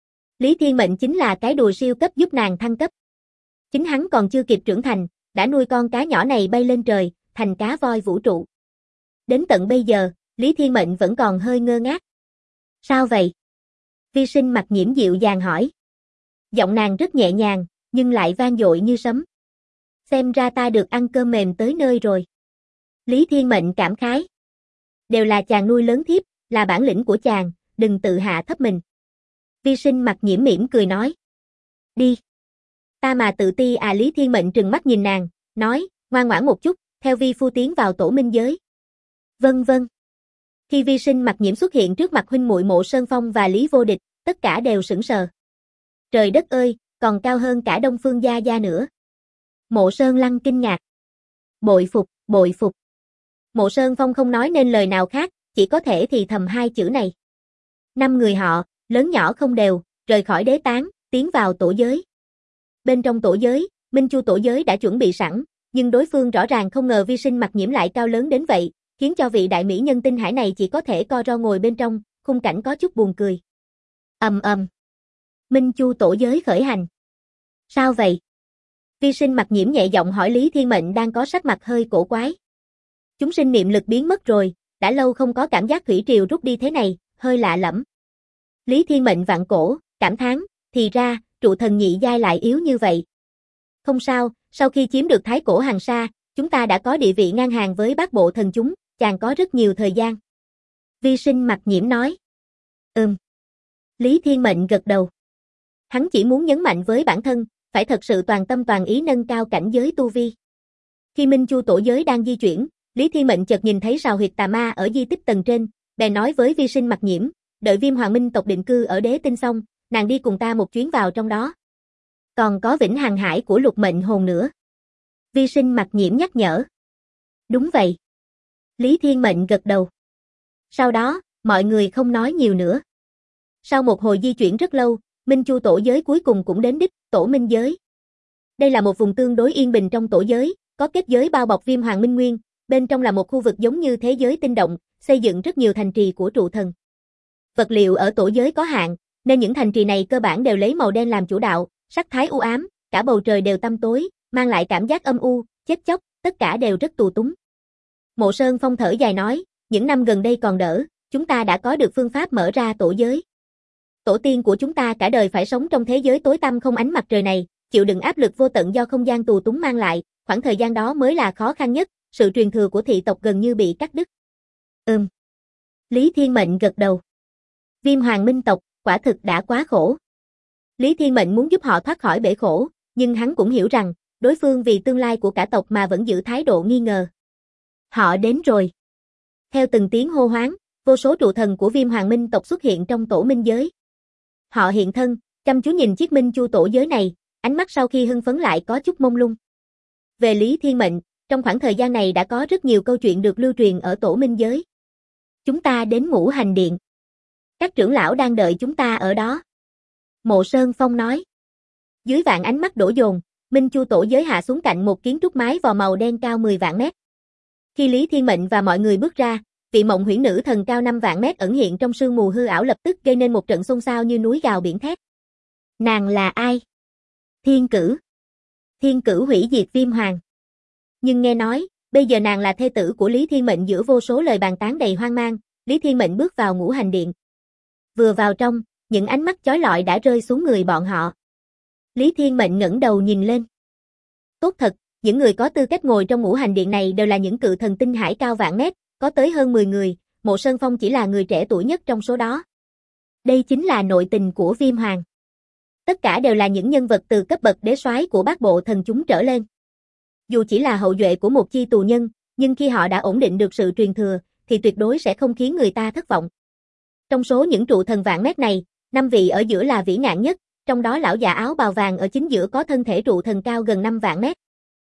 Lý Thiên Mệnh chính là cái đùi siêu cấp giúp nàng thăng cấp. Chính hắn còn chưa kịp trưởng thành, đã nuôi con cá nhỏ này bay lên trời, thành cá voi vũ trụ. Đến tận bây giờ, Lý Thiên Mệnh vẫn còn hơi ngơ ngác. Sao vậy? Vi Sinh Mặc Nhiễm dịu dàng hỏi. Giọng nàng rất nhẹ nhàng, nhưng lại vang dội như sấm. Xem ra ta được ăn cơm mềm tới nơi rồi. Lý Thiên Mệnh cảm khái. Đều là chàng nuôi lớn thiếp, là bản lĩnh của chàng, đừng tự hạ thấp mình. Vi Sinh mặt nhiễm mỉm cười nói. Đi. Ta mà tự ti à? Lý Thiên Mệnh trừng mắt nhìn nàng, nói, ngoan ngoãn một chút, theo vi phu tiến vào tổ minh giới. Vâng vâng. Khi Vi Sinh mặt nhiễm xuất hiện trước mặt huynh muội Mộ Sơn Phong và Lý Vô Địch, tất cả đều sững sờ. Trời đất ơi, còn cao hơn cả Đông Phương Gia Gia nữa. Mộ Sơn Lăng kinh ngạc. Bội phục, bội phục. Mộ Sơn Phong không nói nên lời nào khác, chỉ có thể thì thầm hai chữ này. 5 người họ, lớn nhỏ không đều, rời khỏi đế tán, tiến vào tổ giới. Bên trong tổ giới, Minh Chu tổ giới đã chuẩn bị sẵn, nhưng đối phương rõ ràng không ngờ Vi Sinh mặt nhiễm lại cao lớn đến vậy, khiến cho vị đại mỹ nhân Tinh Hải này chỉ có thể co ro ngồi bên trong, khung cảnh có chút buồn cười. Ầm ầm. Minh Chu tổ giới khởi hành. Sao vậy? Vi Sinh mặt nhiễm nhẹ giọng hỏi. Lý Thiên Mệnh đang có sắc mặt hơi cổ quái. Chúng sinh niệm lực biến mất rồi, đã lâu không có cảm giác thủy triều rút đi thế này, hơi lạ lẫm. Lý Thiên Mệnh vặn cổ, cảm thán, thì ra, trụ thần nhị giai lại yếu như vậy. Không sao, sau khi chiếm được Thái Cổ Hàng Sa, chúng ta đã có địa vị ngang hàng với bát bộ thần chúng, chàng có rất nhiều thời gian. Vi Sinh mặt nhiễm nói. Lý Thiên Mệnh gật đầu. Hắn chỉ muốn nhấn mạnh với bản thân, phải thật sự toàn tâm toàn ý nâng cao cảnh giới tu vi. Khi Minh Chu tổ giới đang di chuyển, Lý Thiên Mệnh chợt nhìn thấy sào huyệt tà ma ở di tích tầng trên, bèn nói với Vi Sinh mặt nhiễm, đợi Viêm Hoàng Minh tộc định cư ở đế tinh xong, nàng đi cùng ta một chuyến vào trong đó. Còn có Vĩnh Hằng Hải của Lục Mệnh Hồn nữa. Vi Sinh mặt nhiễm nhắc nhở. Đúng vậy. Lý Thiên Mệnh gật đầu. Sau đó, mọi người không nói nhiều nữa. Sau một hồi di chuyển rất lâu, Minh Chu tổ giới cuối cùng cũng đến đích, tổ minh giới. Đây là một vùng tương đối yên bình trong tổ giới, có kết giới bao bọc Viêm Hoàng Minh Nguyên, bên trong là một khu vực giống như thế giới tinh động, xây dựng rất nhiều thành trì của trụ thần. Vật liệu ở tổ giới có hạn, nên những thành trì này cơ bản đều lấy màu đen làm chủ đạo, sắc thái u ám, cả bầu trời đều tăm tối, mang lại cảm giác âm u, chết chóc, tất cả đều rất tù túng. Mộ Sơn Phong thở dài nói, những năm gần đây còn đỡ, chúng ta đã có được phương pháp mở ra tổ giới. Tổ tiên của chúng ta cả đời phải sống trong thế giới tối tăm không ánh mặt trời này, chịu đựng áp lực vô tận do không gian tù túng mang lại, khoảng thời gian đó mới là khó khăn nhất, sự truyền thừa của thị tộc gần như bị cắt đứt. Lý Thiên Mệnh gật đầu. Viêm Hoàng Minh tộc, quả thực đã quá khổ. Lý Thiên Mệnh muốn giúp họ thoát khỏi bể khổ, nhưng hắn cũng hiểu rằng, đối phương vì tương lai của cả tộc mà vẫn giữ thái độ nghi ngờ. Họ đến rồi. Theo từng tiếng hô hoán, vô số trụ thần của Viêm Hoàng Minh tộc xuất hiện trong tổ minh giới. Họ hiện thân, chăm chú nhìn chiếc Minh Chu tổ giới này, ánh mắt sau khi hưng phấn lại có chút mông lung. Về Lý Thiên Mệnh, trong khoảng thời gian này đã có rất nhiều câu chuyện được lưu truyền ở tổ minh giới. Chúng ta đến Ngũ Hành Điện. Các trưởng lão đang đợi chúng ta ở đó. Mộ Sơn Phong nói. Dưới vạn ánh mắt đổ dồn, Minh Chu tổ giới hạ xuống cạnh một kiến trúc mái vò màu đen cao 10 vạn mét. Khi Lý Thiên Mệnh và mọi người bước ra, vị Mộng Huyễn nữ thần cao 5 vạn mét ẩn hiện trong sương mù hư ảo lập tức gây nên một trận xôn xao như núi gào biển thét. Nàng là ai? Thiên Cử. Thiên Cử hủy diệt Viêm Hoàng. Nhưng nghe nói, bây giờ nàng là thê tử của Lý Thiên Mệnh. Giữa vô số lời bàn tán đầy hoang mang, Lý Thiên Mệnh bước vào Ngũ Hành Điện. Vừa vào trong, những ánh mắt chói lọi đã rơi xuống người bọn họ. Lý Thiên Mệnh ngẩng đầu nhìn lên. Tốt thật, những người có tư cách ngồi trong Ngũ Hành Điện này đều là những cự thần tinh hải cao vạn mét, có tới hơn 10 người, Mộ Sơn Phong chỉ là người trẻ tuổi nhất trong số đó. Đây chính là nội tình của Viêm Hoàng. Tất cả đều là những nhân vật từ cấp bậc đế soái của bát bộ thần chúng trở lên. Dù chỉ là hậu duệ của một chi tù nhân, nhưng khi họ đã ổn định được sự truyền thừa, thì tuyệt đối sẽ không khiến người ta thất vọng. Trong số những trụ thần vạn mét này, 5 vị ở giữa là vĩ ngạn nhất, trong đó lão già áo bào vàng ở chính giữa có thân thể trụ thần cao gần 5 vạn mét.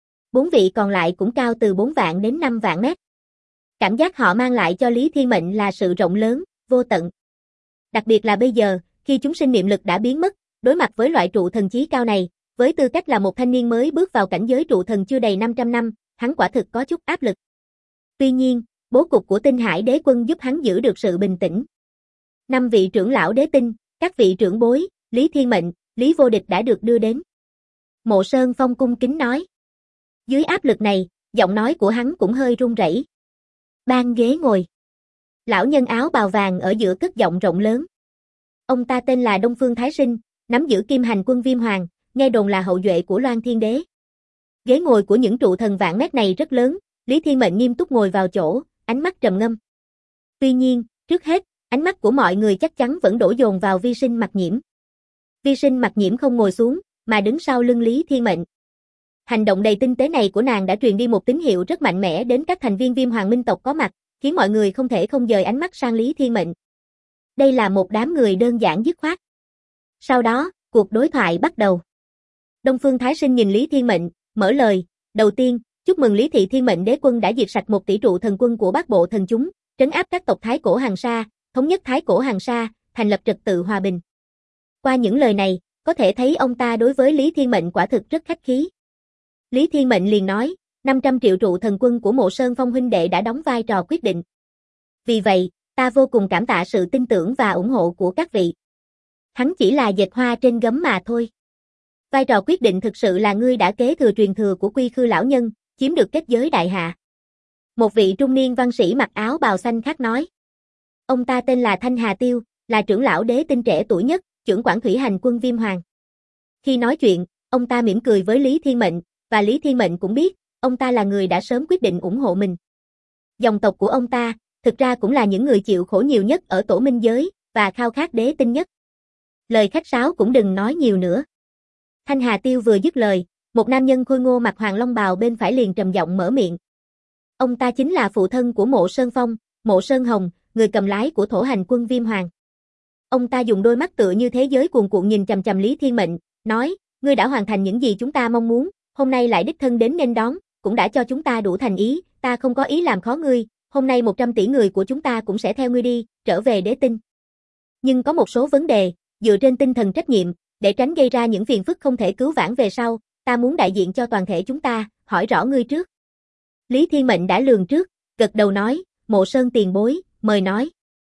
4 vị còn lại cũng cao từ 4 vạn đến 5 vạn mét. Cảm giác họ mang lại cho Lý Thiên Mệnh là sự rộng lớn, vô tận. Đặc biệt là bây giờ, khi chúng sinh niệm lực đã biến mất, đối mặt với loại trụ thần chí cao này, với tư cách là một thanh niên mới bước vào cảnh giới trụ thần chưa đầy 500 năm, hắn quả thực có chút áp lực. Tuy nhiên, bố cục của Tinh Hải Đế Quân giúp hắn giữ được sự bình tĩnh. 5 vị trưởng lão đế tinh, các vị trưởng bối, Lý Thiên Mệnh, Lý Vô Địch đã được đưa đến. Mộ Sơn Phong cung kính nói. Dưới áp lực này, giọng nói của hắn cũng hơi run rẩy. Ban ghế ngồi. Lão nhân áo bào vàng ở giữa cất giọng rộng lớn. Ông ta tên là Đông Phương Thái Sinh, nắm giữ Kim Hành Quân Viêm Hoàng, nghe đồn là hậu duệ của Loan Thiên Đế. Ghế ngồi của những trụ thần vạn mét này rất lớn, Lý Thiên Mệnh nghiêm túc ngồi vào chỗ, ánh mắt trầm ngâm. Tuy nhiên, trước hết, ánh mắt của mọi người chắc chắn vẫn đổ dồn vào Vi Sinh Mặc Nhiễm. Vi Sinh Mặc Nhiễm không ngồi xuống, mà đứng sau lưng Lý Thiên Mệnh. Hành động đầy tinh tế này của nàng đã truyền đi một tín hiệu rất mạnh mẽ đến các thành viên Viêm Hoàng Minh tộc có mặt, khiến mọi người không thể không dời ánh mắt sang Lý Thiên Mệnh. Đây là một đám người đơn giản dứt khoát. Sau đó, cuộc đối thoại bắt đầu. Đông Phương Thái Sinh nhìn Lý Thiên Mệnh, mở lời, đầu tiên, chúc mừng Lý Thị Thiên Mệnh đế quân đã diệt sạch 1 tỷ trụ thần quân của Bát Bộ thần chúng, trấn áp các tộc Thái Cổ Hàn Sa, thống nhất Thái Cổ Hàn Sa, thành lập trật tự hòa bình. Qua những lời này, có thể thấy ông ta đối với Lý Thiên Mệnh quả thực rất khách khí. Lý Thiên Mệnh liền nói, 500 triệu trụ thần quân của Mộ Sơn Phong huynh đệ đã đóng vai trò quyết định. Vì vậy, ta vô cùng cảm tạ sự tin tưởng và ủng hộ của các vị. Hắn chỉ là dệt hoa trên gấm mà thôi. Vai trò quyết định thực sự là ngươi đã kế thừa truyền thừa của Quy Khư lão nhân, chiếm được kết giới đại hạ. Một vị trung niên văn sĩ mặc áo bào xanh khác nói. Ông ta tên là Thanh Hà Tiêu, là trưởng lão đế tinh trẻ tuổi nhất, trưởng quản thủy hành quân Viêm Hoàng. Khi nói chuyện, ông ta mỉm cười với Lý Thiên Mệnh, và Lý Thiên Mệnh cũng biết, ông ta là người đã sớm quyết định ủng hộ mình. Dòng tộc của ông ta, thực ra cũng là những người chịu khổ nhiều nhất ở tổ minh giới, và khao khát đế tinh nhất. Lời khách sáo cũng đừng nói nhiều nữa. Thanh Hà Tiêu vừa dứt lời, một nam nhân khôi ngô mặc hoàng long bào bên phải liền trầm giọng mở miệng. Ông ta chính là phụ thân của Mộ Sơn Phong, Mộ Sơn Hồng, người cầm lái của thổ hành quân Viêm Hoàng. Ông ta dùng đôi mắt tựa như thế giới cuồn cuộn nhìn chằm chằm Lý Thiên Mệnh, nói, ngươi đã hoàn thành những gì chúng ta mong muốn, hôm nay lại đích thân đến nghênh đón, cũng đã cho chúng ta đủ thành ý, ta không có ý làm khó ngươi, hôm nay 100 tỷ người của chúng ta cũng sẽ theo ngươi đi, trở về đế tinh. Nhưng có một số vấn đề, dựa trên tinh thần trách nhiệm, để tránh gây ra những phiền phức không thể cứu vãn về sau, ta muốn đại diện cho toàn thể chúng ta, hỏi rõ ngươi trước. Lý Thiên Mệnh đã lường trước, gật đầu nói, Mộ Sơn tiền bối, mời nói.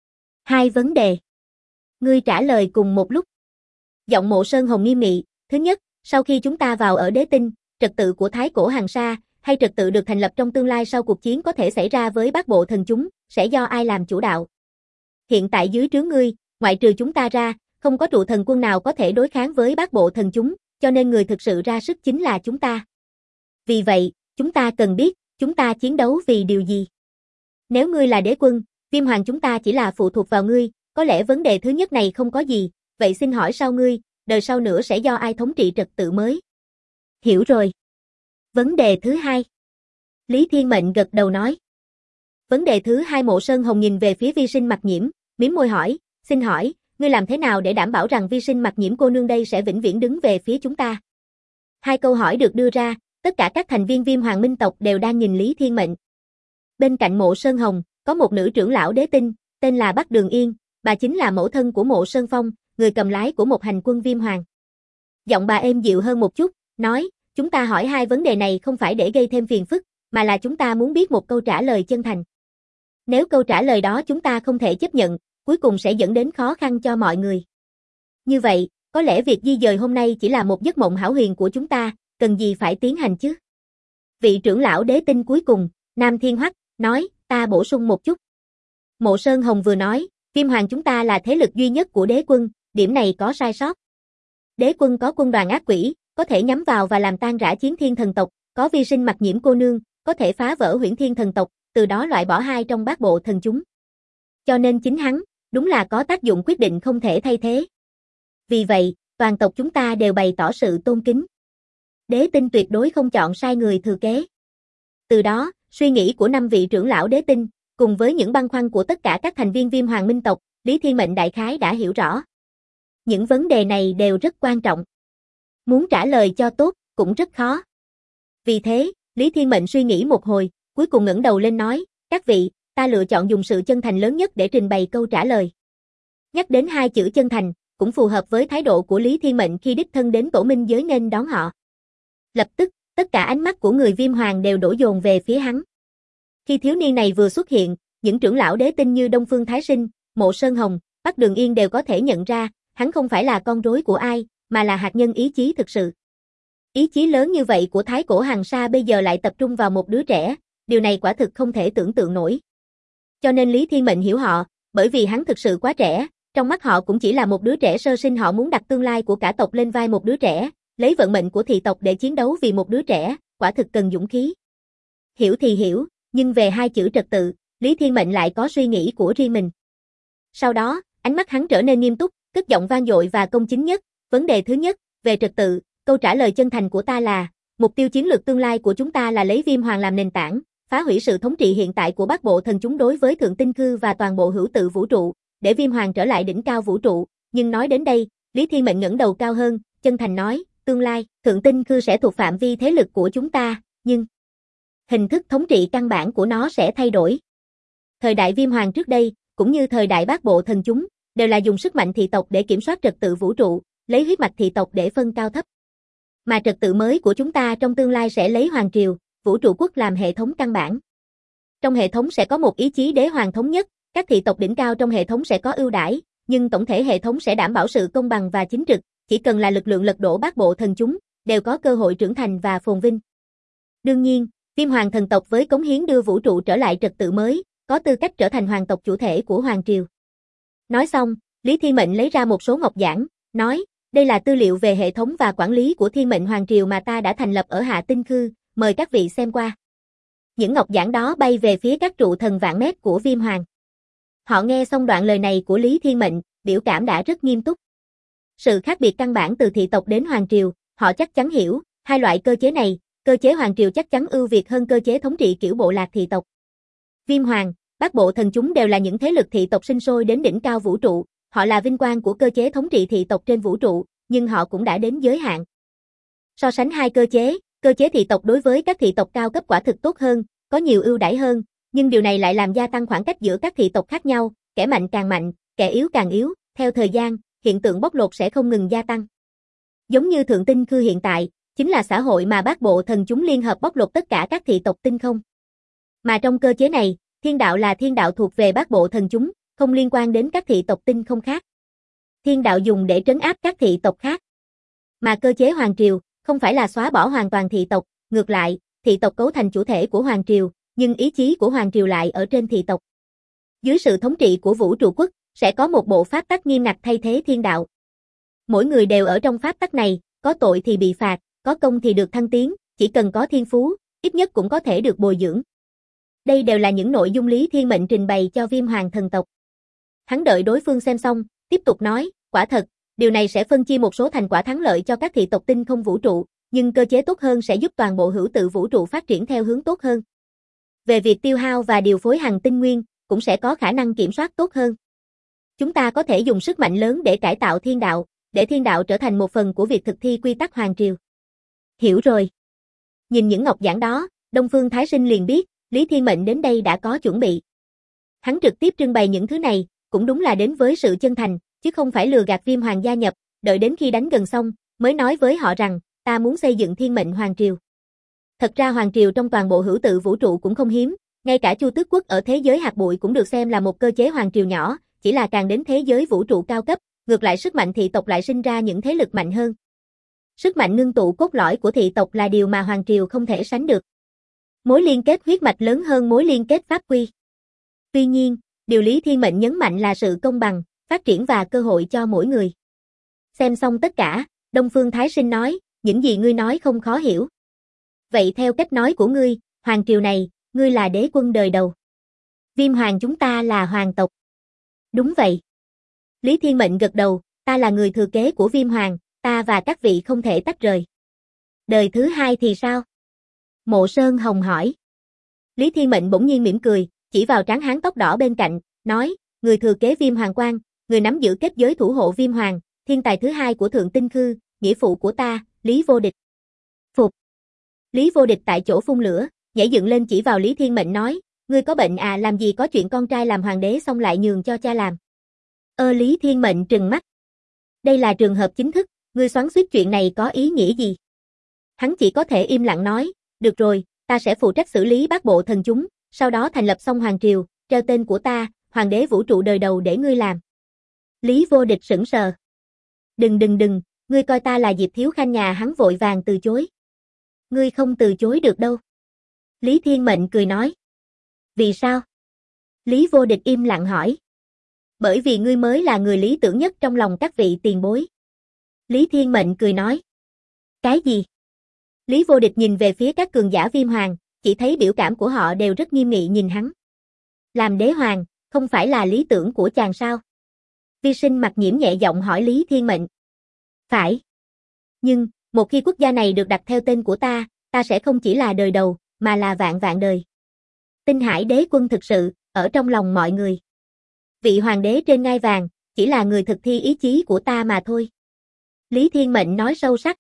2 vấn đề. Ngươi trả lời cùng một lúc. Giọng Mộ Sơn Hồng nghiêm nghị, thứ nhất, sau khi chúng ta vào ở đế tinh, trật tự của Thái Cổ Hàn Sa, hay trật tự được thành lập trong tương lai sau cuộc chiến có thể xảy ra với Bát Bộ thần chúng, sẽ do ai làm chủ đạo? Hiện tại dưới trướng ngươi, ngoại trừ chúng ta ra, không có trụ thần quân nào có thể đối kháng với Bát Bộ thần chúng, cho nên người thực sự ra sức chính là chúng ta. Vì vậy, chúng ta cần biết, chúng ta chiến đấu vì điều gì? Nếu ngươi là đế quân, Viêm Hoàng chúng ta chỉ là phụ thuộc vào ngươi, có lẽ vấn đề thứ nhất này không có gì, vậy xin hỏi sau ngươi, đời sau nữa sẽ do ai thống trị trật tự mới? Hiểu rồi. Vấn đề thứ 2. Lý Thiên Mệnh gật đầu nói. Vấn đề thứ 2. Mộ Sơn Hồng nhìn về phía Vi Sinh Mặc Nhiễm, mím môi hỏi, xin hỏi, ngươi làm thế nào để đảm bảo rằng Vi Sinh Mặc Nhiễm cô nương đây sẽ vĩnh viễn đứng về phía chúng ta? 2 câu hỏi được đưa ra, tất cả các thành viên Viêm Hoàng Minh tộc đều đang nhìn Lý Thiên Mệnh. Bên cạnh Mộ Sơn Hồng, có một nữ trưởng lão đế tinh, tên là Bắc Đường Yên, bà chính là mẫu thân của Mộ Sơn Phong, người cầm lái của một hành quân Viêm Hoàng. Giọng bà êm dịu hơn một chút, nói, chúng ta hỏi 2 vấn đề này không phải để gây thêm phiền phức, mà là chúng ta muốn biết một câu trả lời chân thành. Nếu câu trả lời đó chúng ta không thể chấp nhận, cuối cùng sẽ dẫn đến khó khăn cho mọi người. Như vậy, có lẽ việc di dời hôm nay chỉ là một giấc mộng hão huyền của chúng ta, cần gì phải tiến hành chứ? Vị trưởng lão đế tinh cuối cùng, Nam Thiên Hoắc, nói, ta bổ sung một chút. Mộ Sơn Hồng vừa nói, Viêm Hoàng chúng ta là thế lực duy nhất của đế quân, điểm này có sai sót. Đế quân có quân đoàn ác quỷ, có thể nhắm vào và làm tan rã chiến thiên thần tộc, có Vi Sinh Mặc Nhiễm cô nương, có thể phá vỡ huyễn thiên thần tộc, từ đó loại bỏ 2 trong Bát Bộ thần chúng. Cho nên chính hắn, đúng là có tác dụng quyết định không thể thay thế. Vì vậy, toàn tộc chúng ta đều bày tỏ sự tôn kính. Đế tinh tuyệt đối không chọn sai người thừa kế. Từ đó, suy nghĩ của 5 vị trưởng lão đế tinh, cùng với những băn khoăn của tất cả các thành viên Viêm Hoàng Minh tộc, Lý Thiên Mệnh đại khái đã hiểu rõ. Những vấn đề này đều rất quan trọng. Muốn trả lời cho tốt, cũng rất khó. Vì thế, Lý Thiên Mệnh suy nghĩ một hồi, cuối cùng ngẩng đầu lên nói, các vị, ta lựa chọn dùng sự chân thành lớn nhất để trình bày câu trả lời. Nhắc đến 2 chữ chân thành, cũng phù hợp với thái độ của Lý Thiên Mệnh khi đích thân đến tổ minh giới nên đón họ. Lập tức, tất cả ánh mắt của người Viêm Hoàng đều đổ dồn về phía hắn. Khi thiếu niên này vừa xuất hiện, những trưởng lão đế tinh như Đông Phương Thái Sinh, Mộ Sơn Hồng, Bắc Đường Yên đều có thể nhận ra, hắn không phải là con rối của ai, mà là hạt nhân ý chí thực sự. Ý chí lớn như vậy của Thái Cổ Hàn Sa bây giờ lại tập trung vào một đứa trẻ, điều này quả thực không thể tưởng tượng nổi. Cho nên Lý Thiên Mệnh hiểu họ, bởi vì hắn thực sự quá trẻ, trong mắt họ cũng chỉ là một đứa trẻ sơ sinh, họ muốn đặt tương lai của cả tộc lên vai một đứa trẻ, lấy vận mệnh của thị tộc để chiến đấu vì một đứa trẻ, quả thực cần dũng khí. Hiểu thì hiểu, nhưng về hai chữ trật tự, Lý Thiên Mệnh lại có suy nghĩ của riêng mình. Sau đó, ánh mắt hắn trở nên nghiêm túc, cất giọng vang dội và công chính nhất. Vấn đề thứ nhất, về trật tự, câu trả lời chân thành của ta là, mục tiêu chiến lược tương lai của chúng ta là lấy Viêm Hoàng làm nền tảng, phá hủy sự thống trị hiện tại của Bát Bộ Thần chúng đối với Thượng Tinh Khư và toàn bộ hữu tự vũ trụ, để Viêm Hoàng trở lại đỉnh cao vũ trụ. Nhưng nói đến đây, Lý Thiên Mệnh ngẩng đầu cao hơn, chân thành nói, tương lai, Thượng Tinh Khư sẽ thuộc phạm vi thế lực của chúng ta, nhưng hình thức thống trị căn bản của nó sẽ thay đổi. Thời đại Viêm Hoàng trước đây, cũng như thời đại Bát Bộ Thần chúng, đều là dùng sức mạnh thị tộc để kiểm soát trật tự vũ trụ, lấy huyết mạch thị tộc để phân cao thấp. Mà trật tự mới của chúng ta trong tương lai sẽ lấy Hoàng Triều, Vũ trụ quốc làm hệ thống căn bản. Trong hệ thống sẽ có một ý chí đế hoàng thống nhất, các thị tộc đỉnh cao trong hệ thống sẽ có ưu đãi, nhưng tổng thể hệ thống sẽ đảm bảo sự công bằng và chính trực, chỉ cần là lực lượng lật đổ Bát Bộ Thần chúng, đều có cơ hội trưởng thành và phồn vinh. Đương nhiên, Viêm Hoàng thần tộc với cống hiến đưa vũ trụ trở lại trật tự mới, có tư cách trở thành hoàng tộc chủ thể của Hoàng Triều. Nói xong, Lý Thiên Mệnh lấy ra một số ngọc giản, nói, đây là tư liệu về hệ thống và quản lý của Thiên Mệnh Hoàng Triều mà ta đã thành lập ở Hạ Tinh Khư, mời các vị xem qua. Những ngọc giản đó bay về phía các trụ thần vạn mét của Viêm Hoàng. Họ nghe xong đoạn lời này của Lý Thiên Mệnh, biểu cảm đã rất nghiêm túc. Sự khác biệt căn bản từ thị tộc đến Hoàng Triều, họ chắc chắn hiểu, hai loại cơ chế này, cơ chế Hoàng Triều chắc chắn ưu việt hơn cơ chế thống trị kiểu bộ lạc thị tộc. Viêm Hoàng, Bát Bộ Thần chúng đều là những thế lực thị tộc sinh sôi đến đỉnh cao vũ trụ, họ là vinh quang của cơ chế thống trị thị tộc trên vũ trụ, nhưng họ cũng đã đến giới hạn. So sánh hai cơ chế thị tộc đối với các thị tộc cao cấp quả thực tốt hơn, có nhiều ưu đãi hơn, nhưng điều này lại làm gia tăng khoảng cách giữa các thị tộc khác nhau, kẻ mạnh càng mạnh, kẻ yếu càng yếu, theo thời gian, hiện tượng bóc lột sẽ không ngừng gia tăng. Giống như Thượng Tinh Khư hiện tại, chính là xã hội mà Bát Bộ Thần chúng liên hợp bóc lột tất cả các thị tộc tinh không. Mà trong cơ chế này, thiên đạo là thiên đạo thuộc về Bát Bộ Thần chúng, không liên quan đến các thị tộc tinh không khác. Thiên đạo dùng để trấn áp các thị tộc khác. Mà cơ chế Hoàng Triều, không phải là xóa bỏ hoàn toàn thị tộc, ngược lại, thị tộc cấu thành chủ thể của Hoàng Triều, nhưng ý chí của Hoàng Triều lại ở trên thị tộc. Dưới sự thống trị của Vũ trụ quốc, sẽ có một bộ pháp tắc nghiêm ngặt thay thế thiên đạo. Mỗi người đều ở trong pháp tắc này, có tội thì bị phạt, có công thì được thăng tiến, chỉ cần có thiên phú, ít nhất cũng có thể được bồi dưỡng. Đây đều là những nội dung Lý Thiên Mệnh trình bày cho Viêm Hoàng thần tộc. Hắn đợi đối phương xem xong, tiếp tục nói, quả thật, điều này sẽ phân chia một số thành quả thắng lợi cho các thị tộc tinh không vũ trụ, nhưng cơ chế tốt hơn sẽ giúp toàn bộ hữu tự vũ trụ phát triển theo hướng tốt hơn. Về việc tiêu hao và điều phối hành tinh nguyên, cũng sẽ có khả năng kiểm soát tốt hơn. Chúng ta có thể dùng sức mạnh lớn để cải tạo thiên đạo, để thiên đạo trở thành một phần của việc thực thi quy tắc Hoàng Triều. Hiểu rồi. Nhìn những ngọc giản đó, Đông Phương Thái Sinh liền biết, Lý Thiên Mệnh đến đây đã có chuẩn bị. Hắn trực tiếp trưng bày những thứ này, cũng đúng là đến với sự chân thành, chứ không phải lừa gạt Viêm Hoàng gia nhập, đợi đến khi đánh gần xong, mới nói với họ rằng, ta muốn xây dựng Thiên Mệnh Hoàng Triều. Thật ra Hoàng Triều trong toàn bộ hữu tự vũ trụ cũng không hiếm, ngay cả Chu Tước Quốc ở thế giới hạt bụi cũng được xem là một cơ chế Hoàng Triều nhỏ, chỉ là càng đến thế giới vũ trụ cao cấp, ngược lại sức mạnh thị tộc lại sinh ra những thế lực mạnh hơn. Sức mạnh ngưng tụ cốt lõi của thị tộc là điều mà Hoàng Triều không thể sánh được. Mối liên kết huyết mạch lớn hơn mối liên kết pháp quy. Tuy nhiên, điều Lý Thiên Mệnh nhấn mạnh là sự công bằng, phát triển và cơ hội cho mỗi người. Xem xong tất cả, Đông Phương Thái Sinh nói, những gì ngươi nói không khó hiểu. Vậy theo cách nói của ngươi, Hoàng Triều này, ngươi là đế quân đời đầu. Viêm Hoàng chúng ta là hoàng tộc. Đúng vậy. Lý Thiên Mệnh gật đầu, ta là người thừa kế của Viêm Hoàng, ta và các vị không thể tách rời. Đời thứ hai thì sao? Mộ Sơn Hồng hỏi. Lý Thiên Mệnh bỗng nhiên mỉm cười, chỉ vào trán hán tóc đỏ bên cạnh, nói, người thừa kế Viêm Hoàng Quan, người nắm giữ kết giới thủ hộ Viêm Hoàng, thiên tài thứ hai của Thượng Tinh Khư, nghĩa phụ của ta, Lý Vô Địch. Phục. Lý Vô Địch tại chỗ phun lửa, nhảy dựng lên chỉ vào Lý Thiên Mệnh nói, ngươi có bệnh à, làm gì có chuyện con trai làm hoàng đế xong lại nhường cho cha làm. Lý Thiên Mệnh trừng mắt. Đây là trường hợp chính thức, ngươi xoắn xuýt chuyện này có ý nghĩa gì? Hắn chỉ có thể im lặng nói, được rồi, ta sẽ phụ trách xử lý Bát Bộ Thần chúng, sau đó thành lập xong Hoàng Triều, treo tên của ta, Hoàng đế vũ trụ đời đầu để ngươi làm. Lý Vô Địch sững sờ. Đừng, ngươi coi ta là Diệp Thiếu Khanh nhà hắn vội vàng từ chối. Ngươi không từ chối được đâu. Lý Thiên Mệnh cười nói. Vì sao? Lý Vô Địch im lặng hỏi. Bởi vì ngươi mới là người lý tưởng nhất trong lòng các vị tiền bối. Lý Thiên Mệnh cười nói. Cái gì? Lý Vô Địch nhìn về phía các cường giả Viêm Hoàng, chỉ thấy biểu cảm của họ đều rất nghiêm nghị nhìn hắn. Làm đế hoàng, không phải là lý tưởng của chàng sao? Vi Sinh Mặc Nhiễm nhẹ giọng hỏi Lý Thiên Mệnh. Phải. Nhưng, một khi quốc gia này được đặt theo tên của ta sẽ không chỉ là đời đầu, mà là vạn vạn đời. Tinh Hải đế quân thực sự, ở trong lòng mọi người. Vị hoàng đế trên ngai vàng, chỉ là người thực thi ý chí của ta mà thôi. Lý Thiên Mệnh nói sâu sắc.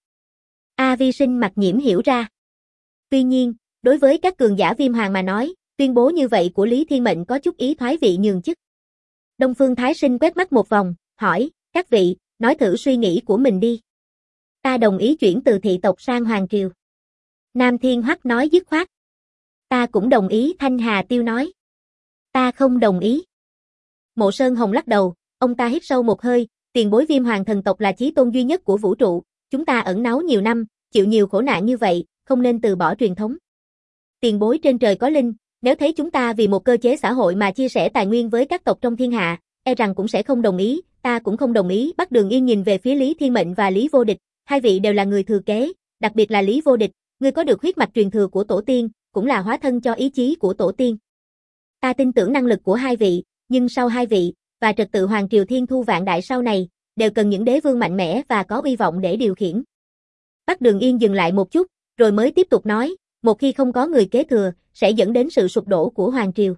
Vi Sinh Mặc Nhiễm hiểu ra. Tuy nhiên, đối với các cường giả Viêm Hoàng mà nói, tuyên bố như vậy của Lý Thiên Mệnh có chút ý thoái vị nhường chức. Đông Phương Thái Sinh quét mắt một vòng, hỏi, các vị, nói thử suy nghĩ của mình đi. Ta đồng ý chuyển từ thị tộc sang Hoàng Triều. Nam Thiên Hoắc nói dứt khoát. Ta cũng đồng ý, Thanh Hà Tiêu nói. Ta không đồng ý. Mộ Sơn Hồng lắc đầu, ông ta hít sâu một hơi, tiền bối Viêm Hoàng thần tộc là chí tôn duy nhất của vũ trụ, chúng ta ẩn náu nhiều năm, chịu nhiều khổ nạn như vậy, không nên từ bỏ truyền thống. Tiền bối trên trời có linh, nếu thấy chúng ta vì một cơ chế xã hội mà chia sẻ tài nguyên với các tộc trong thiên hạ, e rằng cũng sẽ không đồng ý, ta cũng không đồng ý. Bắc Đường Yên nhìn về phía Lý Thiên Mệnh và Lý Vô Địch, hai vị đều là người thừa kế, đặc biệt là Lý Vô Địch, ngươi có được huyết mạch truyền thừa của tổ tiên, cũng là hóa thân cho ý chí của tổ tiên. Ta tin tưởng năng lực của hai vị, nhưng sau hai vị, và trật tự Hoàng Triều Thiên Thu Vạn Đại sau này, đều cần những đế vương mạnh mẽ và có uy vọng để điều khiển. Bắc Đường Yên dừng lại một chút, rồi mới tiếp tục nói, một khi không có người kế thừa, sẽ dẫn đến sự sụp đổ của Hoàng Triều.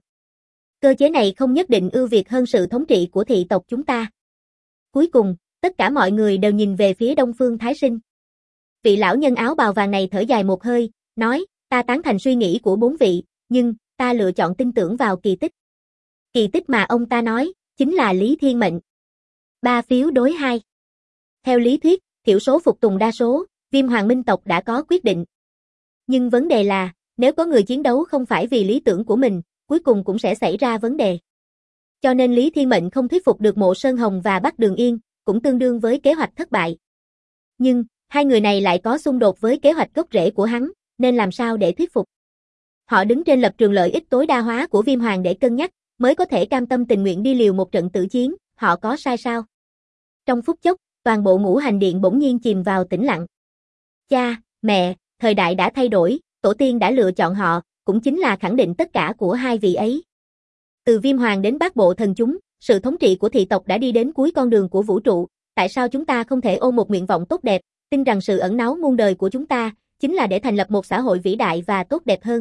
Cơ chế này không nhất định ưu việt hơn sự thống trị của thị tộc chúng ta. Cuối cùng, tất cả mọi người đều nhìn về phía Đông Phương Thái Sinh. Vị lão nhân áo bào vàng này thở dài một hơi, nói, ta tán thành suy nghĩ của bốn vị, nhưng, ta lựa chọn tin tưởng vào kỳ tích. Kỳ tích mà ông ta nói, chính là Lý Thiên Mệnh. 3 phiếu đối 2. Theo lý thuyết, thiểu số phục tùng đa số, Viêm Hoàng Minh tộc đã có quyết định. Nhưng vấn đề là, nếu có người chiến đấu không phải vì lý tưởng của mình, cuối cùng cũng sẽ xảy ra vấn đề. Cho nên Lý Thiên Mệnh không thuyết phục được Mộ Sơn Hồng và Bắc Đường Yên, cũng tương đương với kế hoạch thất bại. Nhưng, hai người này lại có xung đột với kế hoạch gốc rễ của hắn, nên làm sao để thuyết phục? Họ đứng trên lập trường lợi ích tối đa hóa của Viêm Hoàng để cân nhắc, mới có thể cam tâm tình nguyện đi liều một trận tử chiến, họ có sai sao? Trong phút chốc, toàn bộ Ngũ Hành Điện bỗng nhiên chìm vào tĩnh lặng. Cha, mẹ, thời đại đã thay đổi, tổ tiên đã lựa chọn họ, cũng chính là khẳng định tất cả của hai vị ấy. Từ Viêm Hoàng đến Bát Bộ Thần chúng, sự thống trị của thị tộc đã đi đến cuối con đường của vũ trụ, tại sao chúng ta không thể ôm một nguyện vọng tốt đẹp, tin rằng sự ẩn náu muôn đời của chúng ta, chính là để thành lập một xã hội vĩ đại và tốt đẹp hơn.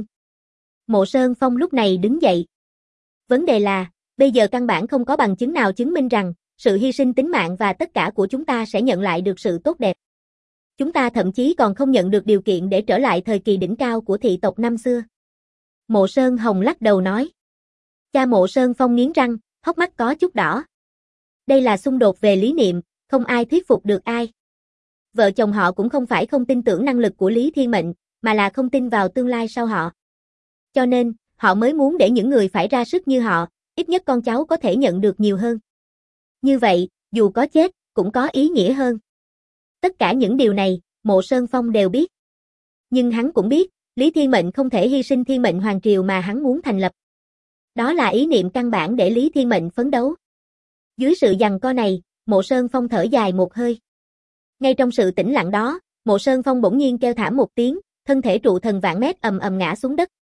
Mộ Sơn Phong lúc này đứng dậy. Vấn đề là, bây giờ căn bản không có bằng chứng nào chứng minh rằng, sự hy sinh tính mạng và tất cả của chúng ta sẽ nhận lại được sự tốt đẹp. Chúng ta thậm chí còn không nhận được điều kiện để trở lại thời kỳ đỉnh cao của thị tộc năm xưa. Mộ Sơn Hồng lắc đầu nói. Cha Mộ Sơn Phong nghiến răng, hốc mắt có chút đỏ. Đây là xung đột về lý niệm, không ai thuyết phục được ai. Vợ chồng họ cũng không phải không tin tưởng năng lực của Lý Thiên Mệnh, mà là không tin vào tương lai sau họ. Cho nên, họ mới muốn để những người phải ra sức như họ, ít nhất con cháu có thể nhận được nhiều hơn. Như vậy, dù có chết, cũng có ý nghĩa hơn. Tất cả những điều này, Mộ Sơn Phong đều biết. Nhưng hắn cũng biết, Lý Thiên Mệnh không thể hy sinh Thiên Mệnh Hoàng Triều mà hắn muốn thành lập. Đó là ý niệm căn bản để Lý Thiên Mệnh phấn đấu. Dưới sự giằng co này, Mộ Sơn Phong thở dài một hơi. Ngay trong sự tĩnh lặng đó, Mộ Sơn Phong bỗng nhiên kêu thảm một tiếng, thân thể trụ thần vạn mét ầm ầm ngã xuống đất.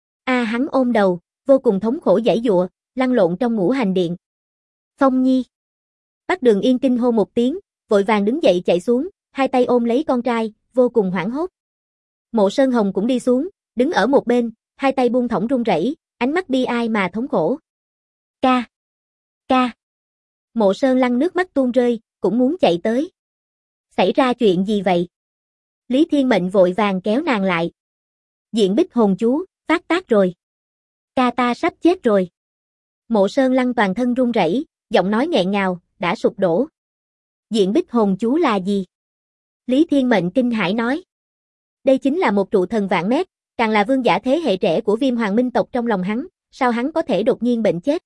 Hắn ôm đầu, vô cùng thống khổ giãy giụa, lăn lộn trong Ngũ Hành Điện. Phong Nhi. Bắc Đường Yên kinh hô một tiếng, vội vàng đứng dậy chạy xuống, hai tay ôm lấy con trai, vô cùng hoảng hốt. Mộ Sơn Hồng cũng đi xuống, đứng ở một bên, hai tay buông thõng run rẩy, ánh mắt bi ai mà thống khổ. Ca. Ca. Mộ Sơn Lăng nước mắt tuôn rơi, cũng muốn chạy tới. Xảy ra chuyện gì vậy? Lý Thiên Mệnh vội vàng kéo nàng lại. Diện Bích hồn chú, phát tác rồi. Ca ta sắp chết rồi. Mộ Sơn Lăng toàn thân run rẩy, giọng nói nghẹn ngào, đã sụp đổ. Diện Bích hồn chú là gì? Lý Thiên Mệnh kinh hãi nói. Đây chính là một trụ thần vạn mét, càng là vương giả thế hệ trẻ của Viêm Hoàng Minh tộc trong lòng hắn, sao hắn có thể đột nhiên bệnh chết?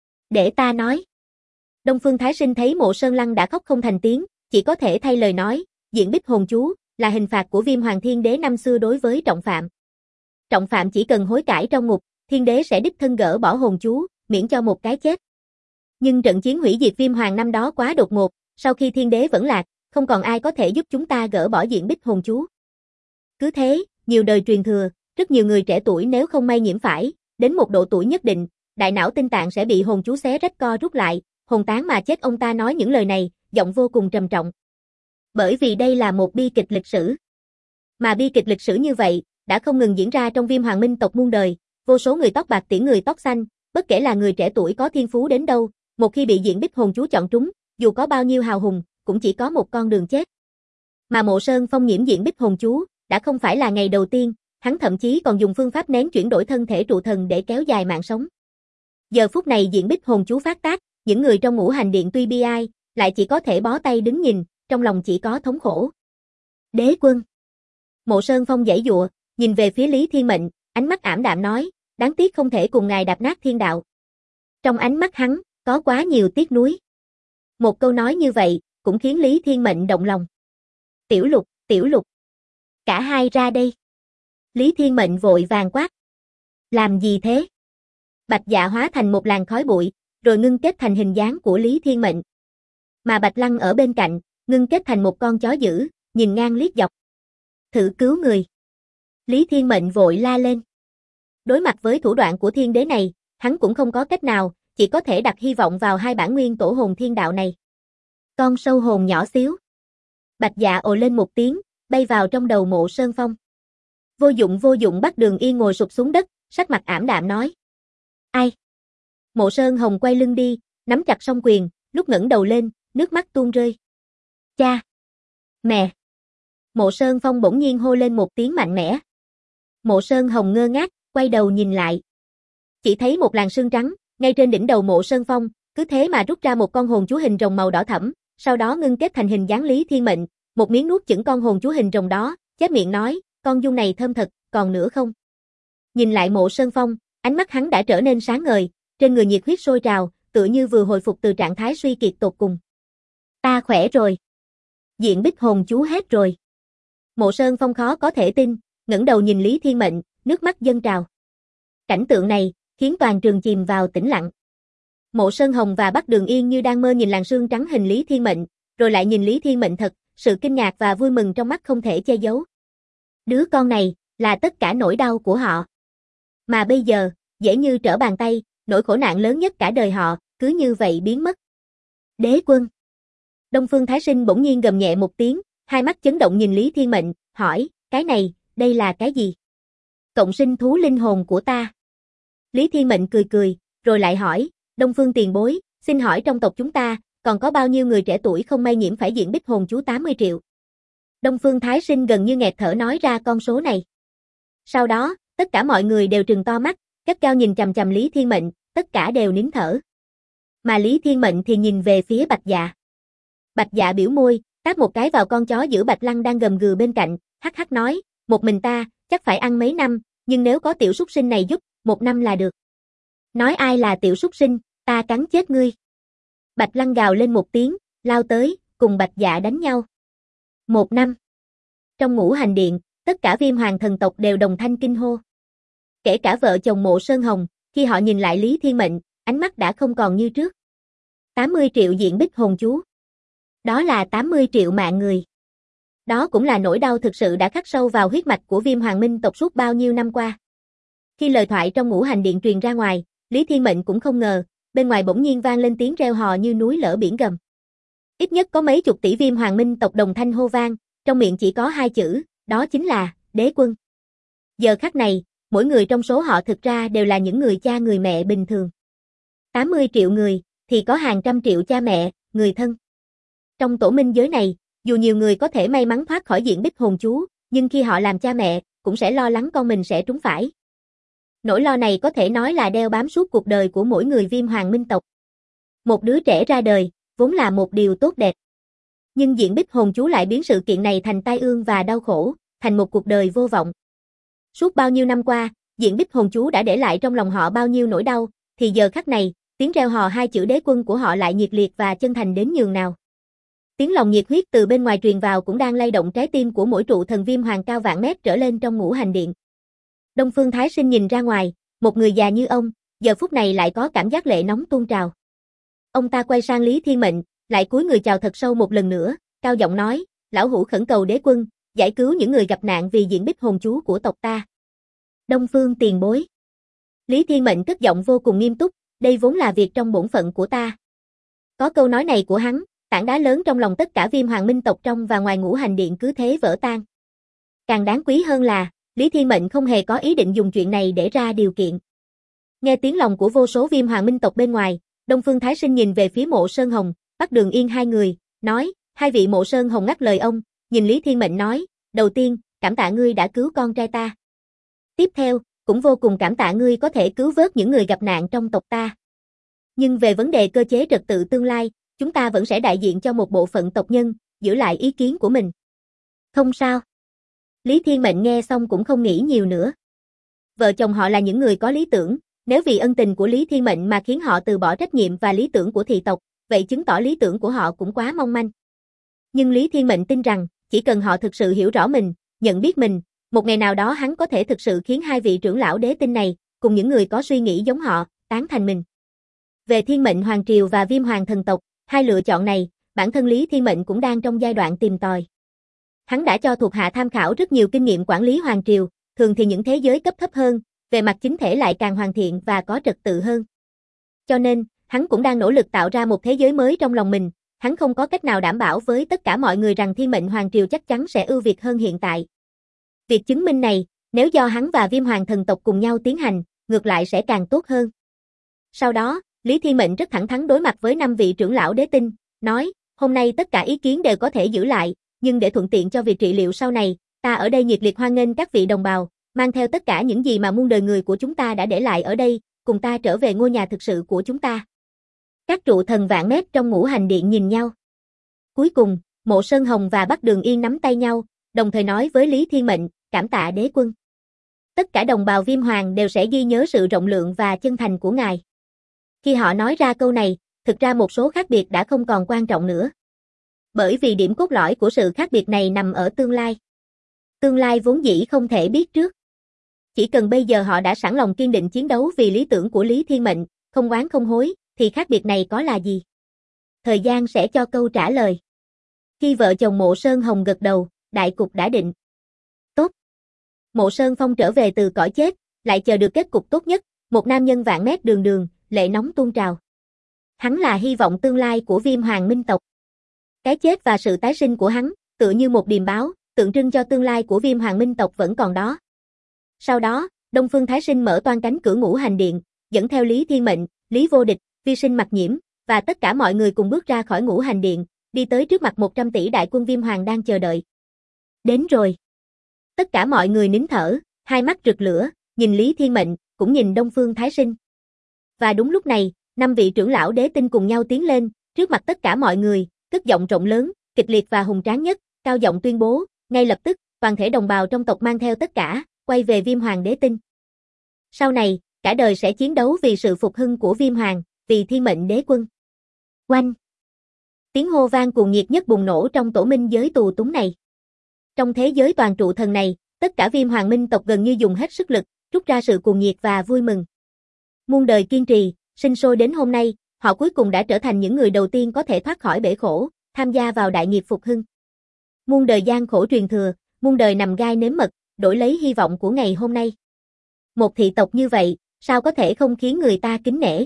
Để ta nói. Đông Phương Thái Sinh thấy Mộ Sơn Lăng đã khóc không thành tiếng, chỉ có thể thay lời nói, Diện Bích hồn chú là hình phạt của Viêm Hoàng Thiên Đế năm xưa đối với trọng phạm. Trọng phạm chỉ cần hối cải trong ngục, Thiên Đế sẽ đích thân gỡ bỏ hồn chú, miễn cho một cái chết. Nhưng trận chiến hủy diệt Viêm Hoàng năm đó quá đột ngột, sau khi Thiên Đế vẫn lạc, không còn ai có thể giúp chúng ta gỡ bỏ Diện Bích hồn chú. Cứ thế, nhiều đời truyền thừa, rất nhiều người trẻ tuổi nếu không may nhiễm phải, đến một độ tuổi nhất định, đại não tinh tạng sẽ bị hồn chú xé rách co rút lại, hồn tán mà chết. Ông ta nói những lời này, giọng vô cùng trầm trọng. Bởi vì đây là một bi kịch lịch sử. Mà bi kịch lịch sử như vậy, đã không ngừng diễn ra trong Viêm Hoàng Minh tộc muôn đời, vô số người tóc bạc tiễn người tóc xanh, bất kể là người trẻ tuổi có thiên phú đến đâu, một khi bị Diện Bích hồn chú chọn trúng, dù có bao nhiêu hào hùng, cũng chỉ có một con đường chết. Mà Mộ Sơn Phong nhiễm Diện Bích hồn chú, đã không phải là ngày đầu tiên, hắn thậm chí còn dùng phương pháp nén chuyển đổi thân thể trụ thần để kéo dài mạng sống. Giờ phút này Diện Bích hồn chú phát tác, những người trong Ngũ Hành Điện tuy bi ai, lại chỉ có thể bó tay đứng nhìn, trong lòng chỉ có thống khổ. Đế quân. Mộ Sơn Phong giãy giụa, nhìn về phía Lý Thiên Mệnh, ánh mắt ảm đạm nói, đáng tiếc không thể cùng ngài đạp nát thiên đạo. Trong ánh mắt hắn, có quá nhiều tiếc nuối. Một câu nói như vậy, cũng khiến Lý Thiên Mệnh động lòng. Tiểu Lục, Tiểu Lục. Cả hai ra đây. Lý Thiên Mệnh vội vàng quát. Làm gì thế? Bạch Dạ hóa thành một làn khói bụi, rồi ngưng kết thành hình dáng của Lý Thiên Mệnh. Mà Bạch Lăng ở bên cạnh, ngưng kết thành một con chó dữ, nhìn ngang liếc dọc. Thử cứu người. Lý Thiên Mệnh vội la lên. Đối mặt với thủ đoạn của thiên đế này, hắn cũng không có cách nào, chỉ có thể đặt hy vọng vào hai bản nguyên tổ hồn thiên đạo này. Con sâu hồn nhỏ xíu. Bạch Dạ ồ lên một tiếng, bay vào trong đầu Mộ Sơn Phong. Vô dụng. Bắc Đường Yên ngồi sụp xuống đất, sắc mặt ảm đạm nói. Ai? Mộ Sơn Hồng quay lưng đi, nắm chặt song quyền, lúc ngẩng đầu lên, nước mắt tuôn rơi. Cha! Mẹ! Mộ Sơn Phong bỗng nhiên hô lên một tiếng mạnh mẽ. Mộ Sơn Hồng ngơ ngác, quay đầu nhìn lại. Chỉ thấy một làn sương trắng, ngay trên đỉnh đầu Mộ Sơn Phong, cứ thế mà rút ra một con hồn chú hình rồng màu đỏ thẫm, sau đó ngưng kết thành hình dáng Lý Thiên Mệnh, một miếng nuốt chửng con hồn chú hình rồng đó, chép miệng nói, con dung này thơm thật, còn nữa không? Nhìn lại Mộ Sơn Phong, ánh mắt hắn đã trở nên sáng ngời, trên người nhiệt huyết sôi trào, tựa như vừa hồi phục từ trạng thái suy kiệt tột cùng. Ta khỏe rồi. Diện Bích hồn chú hết rồi. Mộ Sơn Phong khó có thể tin, ngẩng đầu nhìn Lý Thiên Mệnh, nước mắt dâng trào. Cảnh tượng này, khiến toàn trường chìm vào tĩnh lặng. Mộ Sơn Hồng và Bắc Đường Yên như đang mơ nhìn làn sương trắng hình Lý Thiên Mệnh, rồi lại nhìn Lý Thiên Mệnh thật, sự kinh ngạc và vui mừng trong mắt không thể che giấu. Đứa con này, là tất cả nỗi đau của họ. Mà bây giờ, dễ như trở bàn tay, nỗi khổ nạn lớn nhất cả đời họ, cứ như vậy biến mất. Đế quân. Đông Phương Thái Sinh bỗng nhiên gầm nhẹ một tiếng, hai mắt chấn động nhìn Lý Thiên Mệnh, hỏi, cái này, đây là cái gì? Cộng sinh thú linh hồn của ta. Lý Thiên Mệnh cười, rồi lại hỏi, Đông Phương tiền bối, xin hỏi trong tộc chúng ta, còn có bao nhiêu người trẻ tuổi không may nhiễm phải Diện Bích hồn chú 80 triệu? Đông Phương Thái Sinh gần như nghẹt thở nói ra con số này. Sau đó, tất cả mọi người đều trừng to mắt, gắt gao nhìn chằm chằm Lý Thiên Mệnh, tất cả đều nín thở. Mà Lý Thiên Mệnh thì nhìn về phía Bạch Dạ. Bạch Dạ biểu môi, tát một cái vào con chó giữ Bạch Lăng đang gầm gừ bên cạnh, hắc hắc nói, một mình ta, chắc phải ăn mấy năm, nhưng nếu có tiểu súc sinh này giúp, 1 năm là được. Nói ai là tiểu súc sinh, ta cắn chết ngươi. Bạch Lăng gào lên một tiếng, lao tới, cùng Bạch Dạ đánh nhau. 1 năm. Trong Ngũ Hành Điện, tất cả Viêm Hoàng thần tộc đều đồng thanh kinh hô. Kể cả vợ chồng Mộ Sơn Hồng, khi họ nhìn lại Lý Thiên Mệnh, ánh mắt đã không còn như trước. 80 triệu Diện Bích hồn chú. Đó là 80 triệu mạng người. Đó cũng là nỗi đau thực sự đã khắc sâu vào huyết mạch của Viêm Hoàng Minh tộc suốt bao nhiêu năm qua. Khi lời thoại trong Ngũ Hành Điện truyền ra ngoài, Lý Thiên Mệnh cũng không ngờ, bên ngoài bỗng nhiên vang lên tiếng reo hò như núi lở biển gầm. Ít nhất có mấy chục tỷ Viêm Hoàng Minh tộc đồng thanh hô vang, trong miệng chỉ có 2 chữ, đó chính là đế quân. Giờ khắc này, mỗi người trong số họ thực ra đều là những người cha người mẹ bình thường. 80 triệu người, thì có hàng trăm triệu cha mẹ, người thân. Trong tổ minh giới này, dù nhiều người có thể may mắn thoát khỏi Diện Bích hồn chú, nhưng khi họ làm cha mẹ, cũng sẽ lo lắng con mình sẽ trúng phải. Nỗi lo này có thể nói là đeo bám suốt cuộc đời của mỗi người Viêm Hoàng Minh tộc. Một đứa trẻ ra đời, vốn là một điều tốt đẹp. Nhưng Diện Bích hồn chú lại biến sự kiện này thành tai ương và đau khổ, thành một cuộc đời vô vọng. Suốt bao nhiêu năm qua, Diện Bích hồn chú đã để lại trong lòng họ bao nhiêu nỗi đau, thì giờ khắc này, tiếng reo hò 2 chữ đế quân của họ lại nhiệt liệt và chân thành đến nhường nào. Tiếng lòng nhiệt huyết từ bên ngoài truyền vào cũng đang lay động trái tim của mỗi trụ thần Viêm Hoàng cao vạn mét trở lên trong Ngũ Hành Điện. Đông Phương Thái Sinh nhìn ra ngoài, một người già như ông, giờ phút này lại có cảm giác lệ nóng tuôn trào. Ông ta quay sang Lý Thiên Mệnh, lại cúi người chào thật sâu một lần nữa, cao giọng nói, lão hữu khẩn cầu đế quân, giải cứu những người gặp nạn vì diện bích hồn chú của tộc ta. Đông Phương tiền bối. Lý Thiên Mệnh cất giọng vô cùng nghiêm túc, đây vốn là việc trong bổn phận của ta. Có câu nói này của hắn, tảng đá lớn trong lòng tất cả Viêm Hoàng Minh tộc trong và ngoài Ngũ Hành Điện cứ thế vỡ tan. Càng đáng quý hơn là, Lý Thiên Mệnh không hề có ý định dùng chuyện này để ra điều kiện. Nghe tiếng lòng của vô số Viêm Hoàng Minh tộc bên ngoài, Đông Phương Thái Sinh nhìn về phía Mộ Sơn Hồng, Bắc Đường Yên hai người, nói, hai vị. Mộ Sơn Hồng ngắt lời ông, nhìn Lý Thiên Mệnh nói, đầu tiên, cảm tạ ngươi đã cứu con trai ta. Tiếp theo, cũng vô cùng cảm tạ ngươi có thể cứu vớt những người gặp nạn trong tộc ta. Nhưng về vấn đề cơ chế trật tự tương lai, chúng ta vẫn sẽ đại diện cho một bộ phận tộc nhân, giữ lại ý kiến của mình. Không sao. Lý Thiên Mệnh nghe xong cũng không nghĩ nhiều nữa. Vợ chồng họ là những người có lý tưởng, nếu vì ân tình của Lý Thiên Mệnh mà khiến họ từ bỏ trách nhiệm và lý tưởng của thị tộc, vậy chứng tỏ lý tưởng của họ cũng quá mong manh. Nhưng Lý Thiên Mệnh tin rằng, chỉ cần họ thực sự hiểu rõ mình, nhận biết mình, một ngày nào đó hắn có thể thực sự khiến hai vị trưởng lão đế tinh này, cùng những người có suy nghĩ giống họ, tán thành mình. Về Thiên Mệnh Hoàng Triều và Viêm Hoàng thần tộc, hai lựa chọn này, bản thân Lý Thiên Mệnh cũng đang trong giai đoạn tìm tòi. Hắn đã cho thuộc hạ tham khảo rất nhiều kinh nghiệm quản lý Hoàng Triều, thường thì những thế giới cấp thấp hơn, về mặt chính thể lại càng hoàn thiện và có trật tự hơn. Cho nên, hắn cũng đang nỗ lực tạo ra một thế giới mới trong lòng mình, hắn không có cách nào đảm bảo với tất cả mọi người rằng Thiên Mệnh Hoàng Triều chắc chắn sẽ ưu việt hơn hiện tại. Việc chứng minh này, nếu do hắn và Viêm Hoàng thần tộc cùng nhau tiến hành, ngược lại sẽ càng tốt hơn. Sau đó, Lý Thiên Mệnh rất thẳng thắn đối mặt với 5 vị trưởng lão đế tinh, nói, hôm nay tất cả ý kiến đều có thể giữ lại, nhưng để thuận tiện cho việc trị liệu sau này, ta ở đây nhiệt liệt hoan nghênh các vị đồng bào, mang theo tất cả những gì mà muôn đời người của chúng ta đã để lại ở đây, cùng ta trở về ngôi nhà thực sự của chúng ta. Các trụ thần vạn mét trong Ngũ Hành Điện nhìn nhau. Cuối cùng, Mộ Sơn Hồng và Bắc Đường Yên nắm tay nhau, đồng thời nói với Lý Thiên Mệnh, cảm tạ đế quân. Tất cả đồng bào Viêm Hoàng đều sẽ ghi nhớ sự rộng lượng và chân thành của ngài. Khi họ nói ra câu này, thực ra một số khác biệt đã không còn quan trọng nữa. Bởi vì điểm cốt lõi của sự khác biệt này nằm ở tương lai. Tương lai vốn dĩ không thể biết trước. Chỉ cần bây giờ họ đã sẵn lòng kiên định chiến đấu vì lý tưởng của Lý Thiên Mệnh, không oán không hối, thì khác biệt này có là gì? Thời gian sẽ cho câu trả lời. Khi vợ chồng Mộ Sơn Hồng gật đầu, đại cục đã định. Tốt. Mộ Sơn Phong trở về từ cõi chết, lại chờ được kết cục tốt nhất, một nam nhân vạn mét đường đường, lệ nóng tuôn trào. Hắn là hy vọng tương lai của Viêm Hoàng Minh tộc. Cái chết và sự tái sinh của hắn, tựa như một điềm báo, tượng trưng cho tương lai của Viêm Hoàng Minh tộc vẫn còn đó. Sau đó, Đông Phương Thái Sinh mở toang cánh cửa Ngũ Hành Điện, dẫn theo Lý Thiên Mệnh, Lý Vô Địch, Vi Sinh Mặc Nhiễm, và tất cả mọi người cùng bước ra khỏi Ngũ Hành Điện, đi tới trước mặt 100 tỷ đại quân Viêm Hoàng đang chờ đợi. Đến rồi. Tất cả mọi người nín thở, hai mắt rực lửa, nhìn Lý Thiên Mệnh, cũng nhìn Đông Phương Thái Sinh. Và đúng lúc này, 5 vị trưởng lão đế tinh cùng nhau tiến lên, trước mặt tất cả mọi người, cất giọng rộng lớn, kịch liệt và hùng tráng nhất, cao giọng tuyên bố, ngay lập tức, toàn thể đồng bào trong tộc mang theo tất cả, quay về Viêm Hoàng đế tinh. Sau này, cả đời sẽ chiến đấu vì sự phục hưng của Viêm Hoàng, vì Thiên Mệnh đế quân. Oanh! Tiếng hô vang cuồng nhiệt nhất bùng nổ trong tổ minh giới tù túng này. Trong thế giới toàn trụ thần này, tất cả Viêm Hoàng Minh tộc gần như dùng hết sức lực, rút ra sự cuồng nhiệt và vui mừng. Muôn đời kiên trì, sinh sôi đến hôm nay, họ cuối cùng đã trở thành những người đầu tiên có thể thoát khỏi bể khổ, tham gia vào đại nghiệp phục hưng. Muôn đời gian khổ truyền thừa, muôn đời nằm gai nếm mật, đổi lấy hy vọng của ngày hôm nay. Một thị tộc như vậy, sao có thể không khiến người ta kính nể?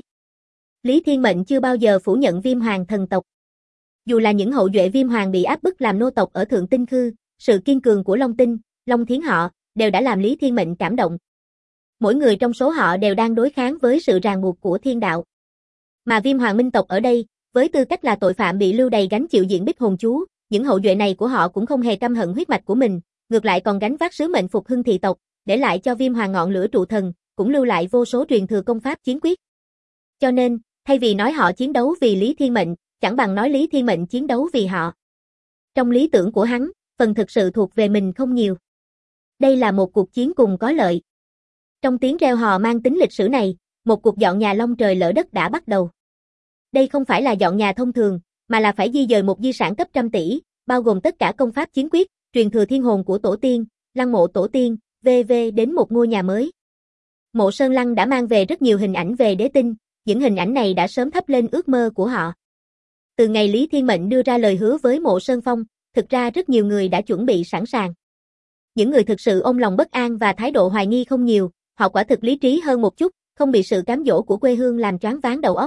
Lý Thiên Mệnh chưa bao giờ phủ nhận Viêm Hoàng thần tộc. Dù là những hậu duệ Viêm Hoàng bị áp bức làm nô tộc ở Thượng Tinh Khư, sự kiên cường của Long Tinh, Long Thiến họ, đều đã làm Lý Thiên Mệnh cảm động. Mỗi người trong số họ đều đang đối kháng với sự ràng buộc của thiên đạo. Mà Viêm Hoàng Minh tộc ở đây, với tư cách là tội phạm bị lưu đày gánh chịu diện bích hồn chú, những hậu duệ này của họ cũng không hề căm hận huyết mạch của mình, ngược lại còn gánh vác sứ mệnh phục hưng thị tộc, để lại cho Viêm Hoàng ngọn lửa trụ thần, cũng lưu lại vô số truyền thừa công pháp chiến quyết. Cho nên, thay vì nói họ chiến đấu vì Lý Thiên Mệnh, chẳng bằng nói Lý Thiên Mệnh chiến đấu vì họ. Trong lý tưởng của hắn, phần thực sự thuộc về mình không nhiều. Đây là một cuộc chiến cùng có lợi. Trong tiếng reo hò mang tính lịch sử này, một cuộc dọn nhà long trời lỡ đất đã bắt đầu. Đây không phải là dọn nhà thông thường, mà là phải di dời một di sản cấp trăm tỷ, bao gồm tất cả công pháp chiến quyết, truyền thừa thiên hồn của tổ tiên, lăng mộ tổ tiên, v.v. đến một ngôi nhà mới. Mộ Sơn Lăng đã mang về rất nhiều hình ảnh về đế tinh, những hình ảnh này đã sớm thắp lên ước mơ của họ. Từ ngày Lý Thiên Mệnh đưa ra lời hứa với Mộ Sơn Phong, thực ra rất nhiều người đã chuẩn bị sẵn sàng. những người thực sự ôm lòng bất an và thái độ hoài nghi không nhiều, họ quả thực lý trí hơn một chút, không bị sự cám dỗ của quê hương làm choáng váng đầu óc.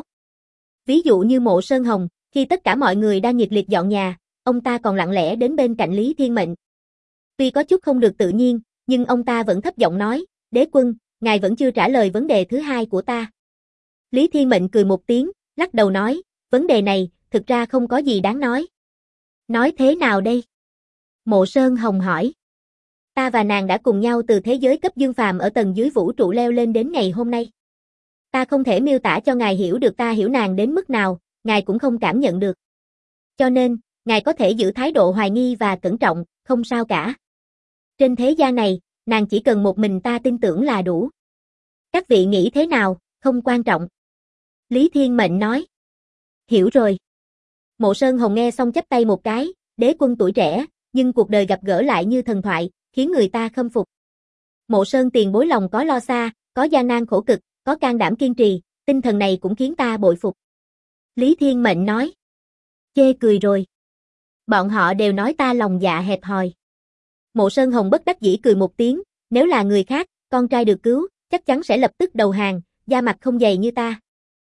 Ví dụ như Mộ Sơn Hồng, khi tất cả mọi người đang nhiệt liệt dọn nhà, ông ta còn lặng lẽ đến bên cạnh Lý Thiên Mệnh. Tuy có chút không được tự nhiên, nhưng ông ta vẫn thấp giọng nói, đế quân, ngài vẫn chưa trả lời vấn đề thứ hai của ta. Lý Thiên Mệnh cười một tiếng, lắc đầu nói, vấn đề này, thực ra không có gì đáng nói. Nói thế nào đây? Mộ Sơn Hồng hỏi. Ta và nàng đã cùng nhau từ thế giới cấp dương phàm ở tầng dưới vũ trụ leo lên đến ngày hôm nay. Ta không thể miêu tả cho ngài hiểu được ta hiểu nàng đến mức nào, ngài cũng không cảm nhận được. Cho nên, ngài có thể giữ thái độ hoài nghi và cẩn trọng, không sao cả. Trên thế gian này, nàng chỉ cần một mình ta tin tưởng là đủ. Các vị nghĩ thế nào, không quan trọng. Lý Thiên Mệnh nói. Hiểu rồi. Mộ Sơn Hồng nghe xong chắp tay một cái, đế quân tuổi trẻ, nhưng cuộc đời gặp gỡ lại như thần thoại, khiến người ta khâm phục. Mộ Sơn tiền bối lòng có lo xa, có gian nan khổ cực, có can đảm kiên trì, tinh thần này cũng khiến ta bội phục. Lý Thiên Mệnh nói. Chê cười rồi. Bọn họ đều nói ta lòng dạ hẹp hòi. Mộ Sơn Hồng bất đắc dĩ cười một tiếng, nếu là người khác, con trai được cứu, chắc chắn sẽ lập tức đầu hàng, da mặt không dày như ta.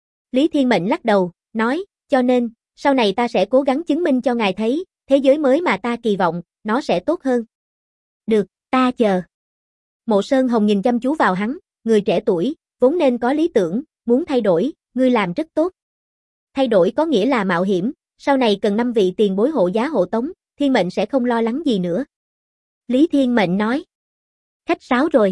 Lý Thiên Mệnh lắc đầu, nói, cho nên, sau này ta sẽ cố gắng chứng minh cho ngài thấy, thế giới mới mà ta kỳ vọng, nó sẽ tốt hơn. Được, ta chờ. Mộ Sơn Hồng nhìn chăm chú vào hắn, người trẻ tuổi, vốn nên có lý tưởng, muốn thay đổi, ngươi làm rất tốt. Thay đổi có nghĩa là mạo hiểm, sau này cần 5 vị tiền bối hộ giá hộ tống, Thiên Mệnh sẽ không lo lắng gì nữa. Lý Thiên Mệnh nói. Khách sáo rồi.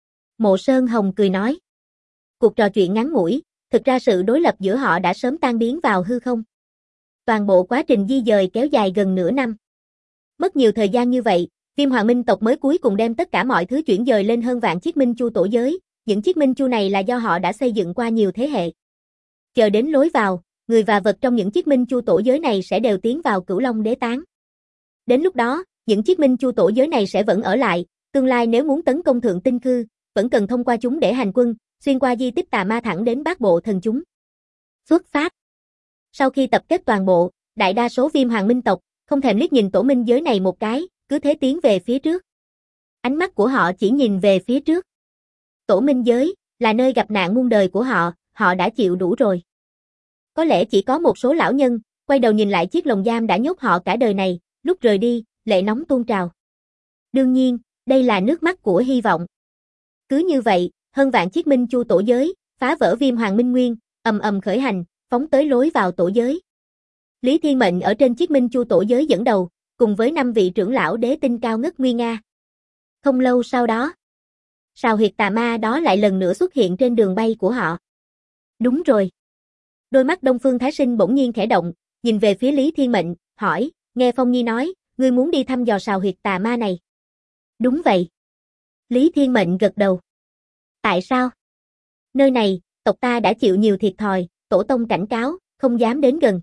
Mộ Sơn Hồng cười nói. Cuộc trò chuyện ngắn ngủi, thực ra sự đối lập giữa họ đã sớm tan biến vào hư không. Toàn bộ quá trình di dời kéo dài gần nửa năm. Mất nhiều thời gian như vậy, Viêm Hoàng Minh tộc mới cuối cùng đem tất cả mọi thứ chuyển dời lên hơn vạn chiếc minh chu tổ giới, những chiếc minh chu này là do họ đã xây dựng qua nhiều thế hệ. Chờ đến lối vào, người và vật trong những chiếc minh chu tổ giới này sẽ đều tiến vào Cửu Long Đế Tán. Đến lúc đó, những chiếc minh chu tổ giới này sẽ vẫn ở lại, tương lai nếu muốn tấn công Thượng Tinh Khư, vẫn cần thông qua chúng để hành quân, xuyên qua di tích tà ma thẳng đến Bát Bộ Thần chúng. Xuất phát. Sau khi tập kết toàn bộ, đại đa số Viêm Hoàng Minh tộc không thèm liếc nhìn tổ minh giới này một cái, cứ thế tiến về phía trước. Ánh mắt của họ chỉ nhìn về phía trước. Tổ minh giới là nơi gặp nạn muôn đời của họ đã chịu đủ rồi. Có lẽ chỉ có một số lão nhân quay đầu nhìn lại chiếc lồng giam đã nhốt họ cả đời này, lúc rời đi, lệ nóng tuôn trào. Đương nhiên, đây là nước mắt của hy vọng. Cứ như vậy, hơn vạn chiếc minh chu tổ giới, phá vỡ Viêm Hoàng Minh Nguyên, ầm ầm khởi hành, phóng tới lối vào tổ giới. Lý Thiên Mệnh ở trên chiếc minh chu tổ giới dẫn đầu, cùng với 5 vị trưởng lão đế tinh cao ngất nguy nga. Không lâu sau đó, sào huyệt tà ma đó lại lần nữa xuất hiện trên đường bay của họ. Đúng rồi. Đôi mắt Đông Phương Thái Sinh bỗng nhiên khẽ động, nhìn về phía Lý Thiên Mệnh, hỏi, nghe Phong Nhi nói, ngươi muốn đi thăm dò sào huyệt tà ma này. Đúng vậy. Lý Thiên Mệnh gật đầu. Tại sao? Nơi này, tộc ta đã chịu nhiều thiệt thòi, tổ tông cảnh cáo, không dám đến gần.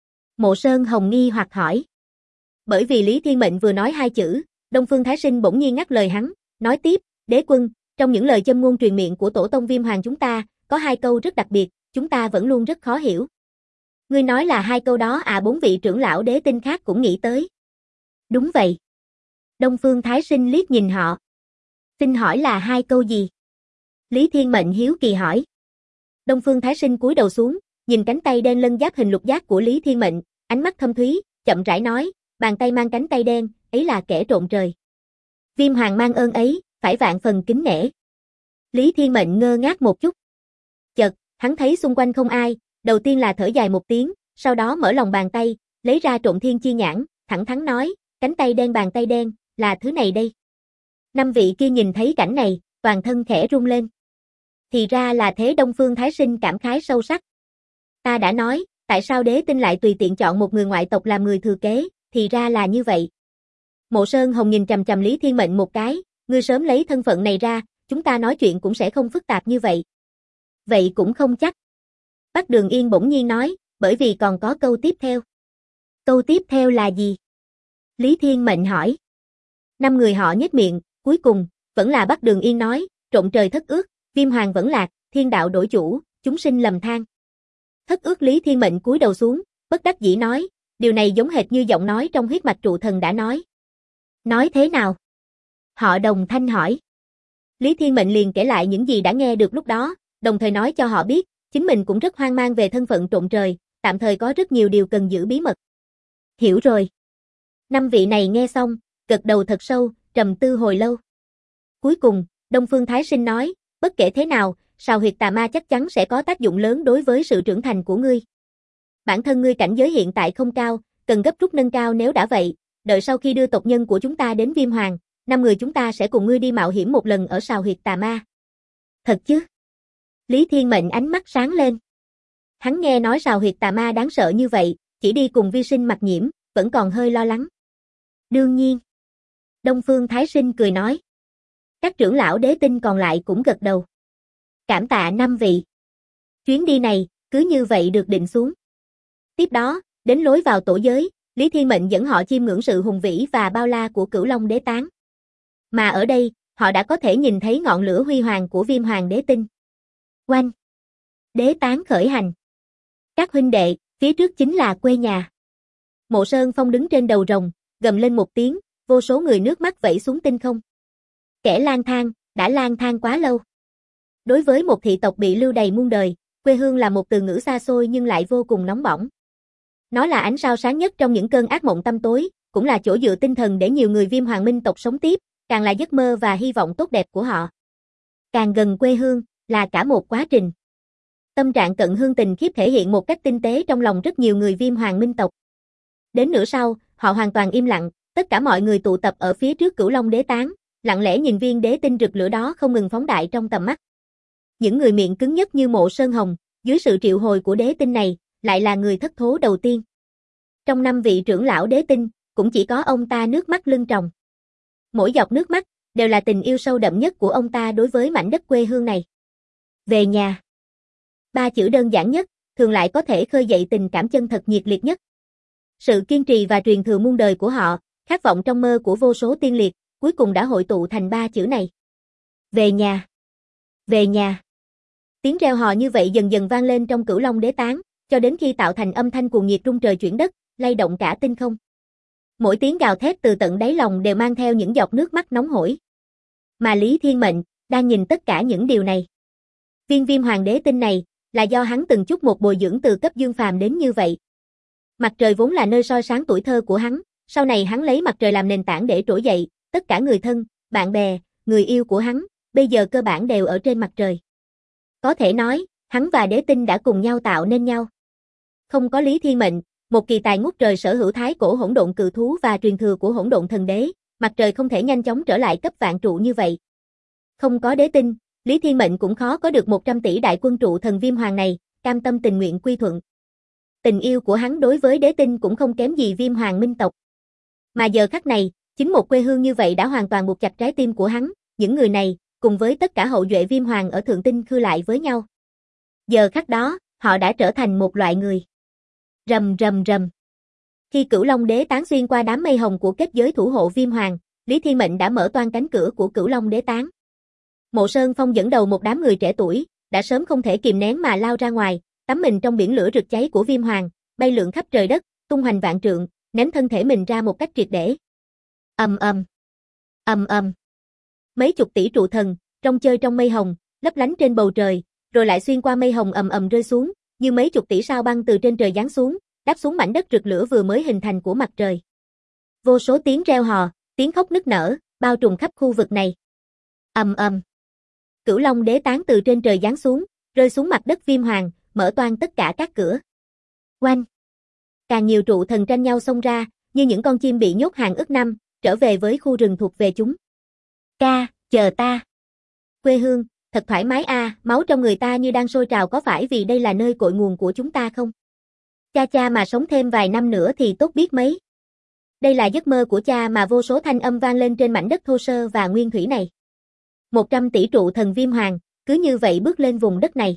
Mộ Sơn Hồng nghi hoặc hỏi. Bởi vì Lý Thiên Mệnh vừa nói 2 chữ, Đông Phương Thái Sinh bỗng nhiên ngắt lời hắn, nói tiếp, đế quân, trong những lời châm ngôn truyền miệng của tổ tông Viêm Hoàng chúng ta, có 2 câu rất đặc biệt, chúng ta vẫn luôn rất khó hiểu. Ngươi nói là 2 câu đó 4 vị trưởng lão đế tinh khác cũng nghĩ tới. Đúng vậy. Đông Phương Thái Sinh liếc nhìn họ. Xin hỏi là 2 câu gì? Lý Thiên Mệnh hiếu kỳ hỏi. Đông Phương Thái Sinh cúi đầu xuống, nhìn cánh tay đen lân giáp hình lục giác của Lý Thiên Mệnh, ánh mắt thâm thúy, chậm rãi nói, bàn tay mang cánh tay đen, ấy là kẻ trộm trời. Viêm Hoàng mang ơn ấy, phải vạn phần kính nể. Lý Thiên Mệnh ngơ ngác một chút. Chợt, hắn thấy xung quanh không ai, đầu tiên là thở dài một tiếng, sau đó mở lòng bàn tay, lấy ra Trộm Thiên Chi Nhãn, thẳng thắn nói, cánh tay đen bàn tay đen, là thứ này đây. 5 vị kia nhìn thấy cảnh này, toàn thân khẽ rung lên. Thì ra là thế. Đông Phương Thái Sinh cảm khái sâu sắc. Ta đã nói, tại sao đế tinh lại tùy tiện chọn một người ngoại tộc làm người thừa kế, thì ra là như vậy. Mộ Sơn Hồng nhìn chằm chằm Lý Thiên Mệnh một cái, ngươi sớm lấy thân phận này ra, chúng ta nói chuyện cũng sẽ không phức tạp như vậy. Vậy cũng không chắc. Bắc Đường Yên bỗng nhiên nói, bởi vì còn có câu tiếp theo. Câu tiếp theo là gì? Lý Thiên Mệnh hỏi. 5 người họ nhếch miệng, cuối cùng, vẫn là Bắc Đường Yên nói, trộm trời thất ước, Viêm Hoàng vẫn lạc, thiên đạo đổi chủ, chúng sinh lầm than. Thất ước. Lý Thiên Mệnh cúi đầu xuống, bất đắc dĩ nói, điều này giống hệt như giọng nói trong huyết mạch trụ thần đã nói. Nói thế nào? Họ đồng thanh hỏi. Lý Thiên Mệnh liền kể lại những gì đã nghe được lúc đó, đồng thời nói cho họ biết, chính mình cũng rất hoang mang về thân phận trộm trời, tạm thời có rất nhiều điều cần giữ bí mật. Hiểu rồi. 5 vị này nghe xong, gật đầu thật sâu, trầm tư hồi lâu. Cuối cùng, Đông Phương Thái Sinh nói, bất kể thế nào, sào huyệt tà ma chắc chắn sẽ có tác dụng lớn đối với sự trưởng thành của ngươi. Bản thân ngươi cảnh giới hiện tại không cao, cần gấp rút nâng cao nếu đã vậy, đợi sau khi đưa tộc nhân của chúng ta đến Viêm Hoàng, 5 người chúng ta sẽ cùng ngươi đi mạo hiểm một lần ở sào huyệt tà ma. Thật chứ? Lý Thiên Mệnh ánh mắt sáng lên. Hắn nghe nói sào huyệt tà ma đáng sợ như vậy, chỉ đi cùng Vi Sinh Mặc Nhiễm, vẫn còn hơi lo lắng. Đương nhiên. Đông Phương Thái Sinh cười nói. Các trưởng lão đế tinh còn lại cũng gật đầu. Cảm tạ 5 vị. Chuyến đi này, cứ như vậy được định xuống. Tiếp đó, đến lối vào tổ giới, Lý Thiên Mệnh dẫn họ chiêm ngưỡng sự hùng vĩ và bao la của Cửu Long Đế Tán. Mà ở đây, họ đã có thể nhìn thấy ngọn lửa huy hoàng của Viêm Hoàng Đế Tinh. Oanh! Đế Tán khởi hành. Các huynh đệ, phía trước chính là quê nhà. Mộ Sơn Phong đứng trên đầu rồng, gầm lên một tiếng, vô số người nước mắt vẩy xuống tinh không. Kẻ lang thang, đã lang thang quá lâu. Đối với một thị tộc bị lưu đày muôn đời, quê hương là một từ ngữ xa xôi nhưng lại vô cùng nóng bỏng. Nó là ánh sao sáng nhất trong những cơn ác mộng tăm tối, cũng là chỗ dựa tinh thần để nhiều người Viêm Hoàng Minh tộc sống tiếp, càng là giấc mơ và hy vọng tốt đẹp của họ. Càng gần quê hương, là cả một quá trình. Tâm trạng cận hương tình khiếp thể hiện một cách tinh tế trong lòng rất nhiều người Viêm Hoàng Minh tộc. Đến nửa sau, họ hoàn toàn im lặng, tất cả mọi người tụ tập ở phía trước Cửu Long Đế Tán, lặng lẽ nhìn viên đế tinh rực lửa đó không ngừng phóng đại trong tầm mắt. Những người miệng cứng nhất như Mộ Sơn Hồng, dưới sự triệu hồi của đế tinh này, lại là người thất thố đầu tiên. Trong 5 vị trưởng lão đế tinh, cũng chỉ có ông ta nước mắt lưng tròng. Mỗi giọt nước mắt, đều là tình yêu sâu đậm nhất của ông ta đối với mảnh đất quê hương này. Về nhà. 3 chữ đơn giản nhất, thường lại có thể khơi dậy tình cảm chân thật nhiệt liệt nhất. Sự kiên trì và truyền thừa muôn đời của họ, khát vọng trong mơ của vô số tiên liệt, cuối cùng đã hội tụ thành 3 chữ này. Về nhà. Về nhà. Tiếng reo hò như vậy dần dần vang lên trong Cửu Long Đế Tán, cho đến khi tạo thành âm thanh cuồng nhiệt rung trời chuyển đất, lay động cả tinh không. Mỗi tiếng gào thét từ tận đáy lòng đều mang theo những giọt nước mắt nóng hổi. Mà Lý Thiên Mệnh, đang nhìn tất cả những điều này. Viên Viêm Hoàng Đế Tinh này, là do hắn từng chút một bồi dưỡng từ cấp dương phàm đến như vậy. Mặt trời vốn là nơi soi sáng tuổi thơ của hắn, sau này hắn lấy mặt trời làm nền tảng để trỗi dậy, tất cả người thân, bạn bè, người yêu của hắn, bây giờ cơ bản đều ở trên mặt trời. Có thể nói, hắn và đế tinh đã cùng nhau tạo nên nhau. Không có Lý Thiên Mệnh, một kỳ tài ngút trời sở hữu thái cổ hỗn độn cự thú và truyền thừa của hỗn độn thần đế, mặt trời không thể nhanh chóng trở lại cấp vạn trụ như vậy. Không có đế tinh, Lý Thiên Mệnh cũng khó có được 100 tỷ đại quân trụ thần Viêm Hoàng này, cam tâm tình nguyện quy thuận. Tình yêu của hắn đối với đế tinh cũng không kém gì Viêm Hoàng Minh tộc. Mà giờ khắc này, chính một quê hương như vậy đã hoàn toàn buộc chặt trái tim của hắn, những người này, cùng với tất cả hậu duệ Viêm Hoàng ở Thượng Tinh khư lại với nhau. Giờ khắc đó, họ đã trở thành một loại người. Rầm rầm rầm. Khi Cửu Long Đế Tán xuyên qua đám mây hồng của kết giới thủ hộ Viêm Hoàng, Lý Thiên Mệnh đã mở toang cánh cửa của Cửu Long Đế Tán. Mộ Sơn Phong dẫn đầu một đám người trẻ tuổi, đã sớm không thể kìm nén mà lao ra ngoài, tắm mình trong biển lửa rực cháy của Viêm Hoàng, bay lượn khắp trời đất, tung hoành vạn trượng, ném thân thể mình ra một cách triệt để. Ầm ầm, ầm ầm. Mấy chục tỷ trụ thần, trong chơi trong mây hồng, lấp lánh trên bầu trời, rồi lại xuyên qua mây hồng ầm ầm rơi xuống, như mấy chục tỷ sao băng từ trên trời giáng xuống, đáp xuống mảnh đất rực lửa vừa mới hình thành của mặt trời. Vô số tiếng reo hò, tiếng khóc nức nở, bao trùm khắp khu vực này. Ầm ầm. Cửu Long Đế Tán từ trên trời giáng xuống, rơi xuống mặt đất Viêm Hoàng, mở toang tất cả các cửa. Oanh. Càng nhiều trụ thần tranh nhau xông ra, như những con chim bị nhốt hàng ức năm, trở về với khu rừng thuộc về chúng. Ca, chờ ta. Quê hương, thật thoải mái a, máu trong người ta như đang sôi trào, có phải vì đây là nơi cội nguồn của chúng ta không? Cha cha mà sống thêm vài năm nữa thì tốt biết mấy. Đây là giấc mơ của cha mà vô số thanh âm vang lên trên mảnh đất thô sơ và nguyên thủy này. 100 tỷ trụ thần Viêm Hoàng, cứ như vậy bước lên vùng đất này.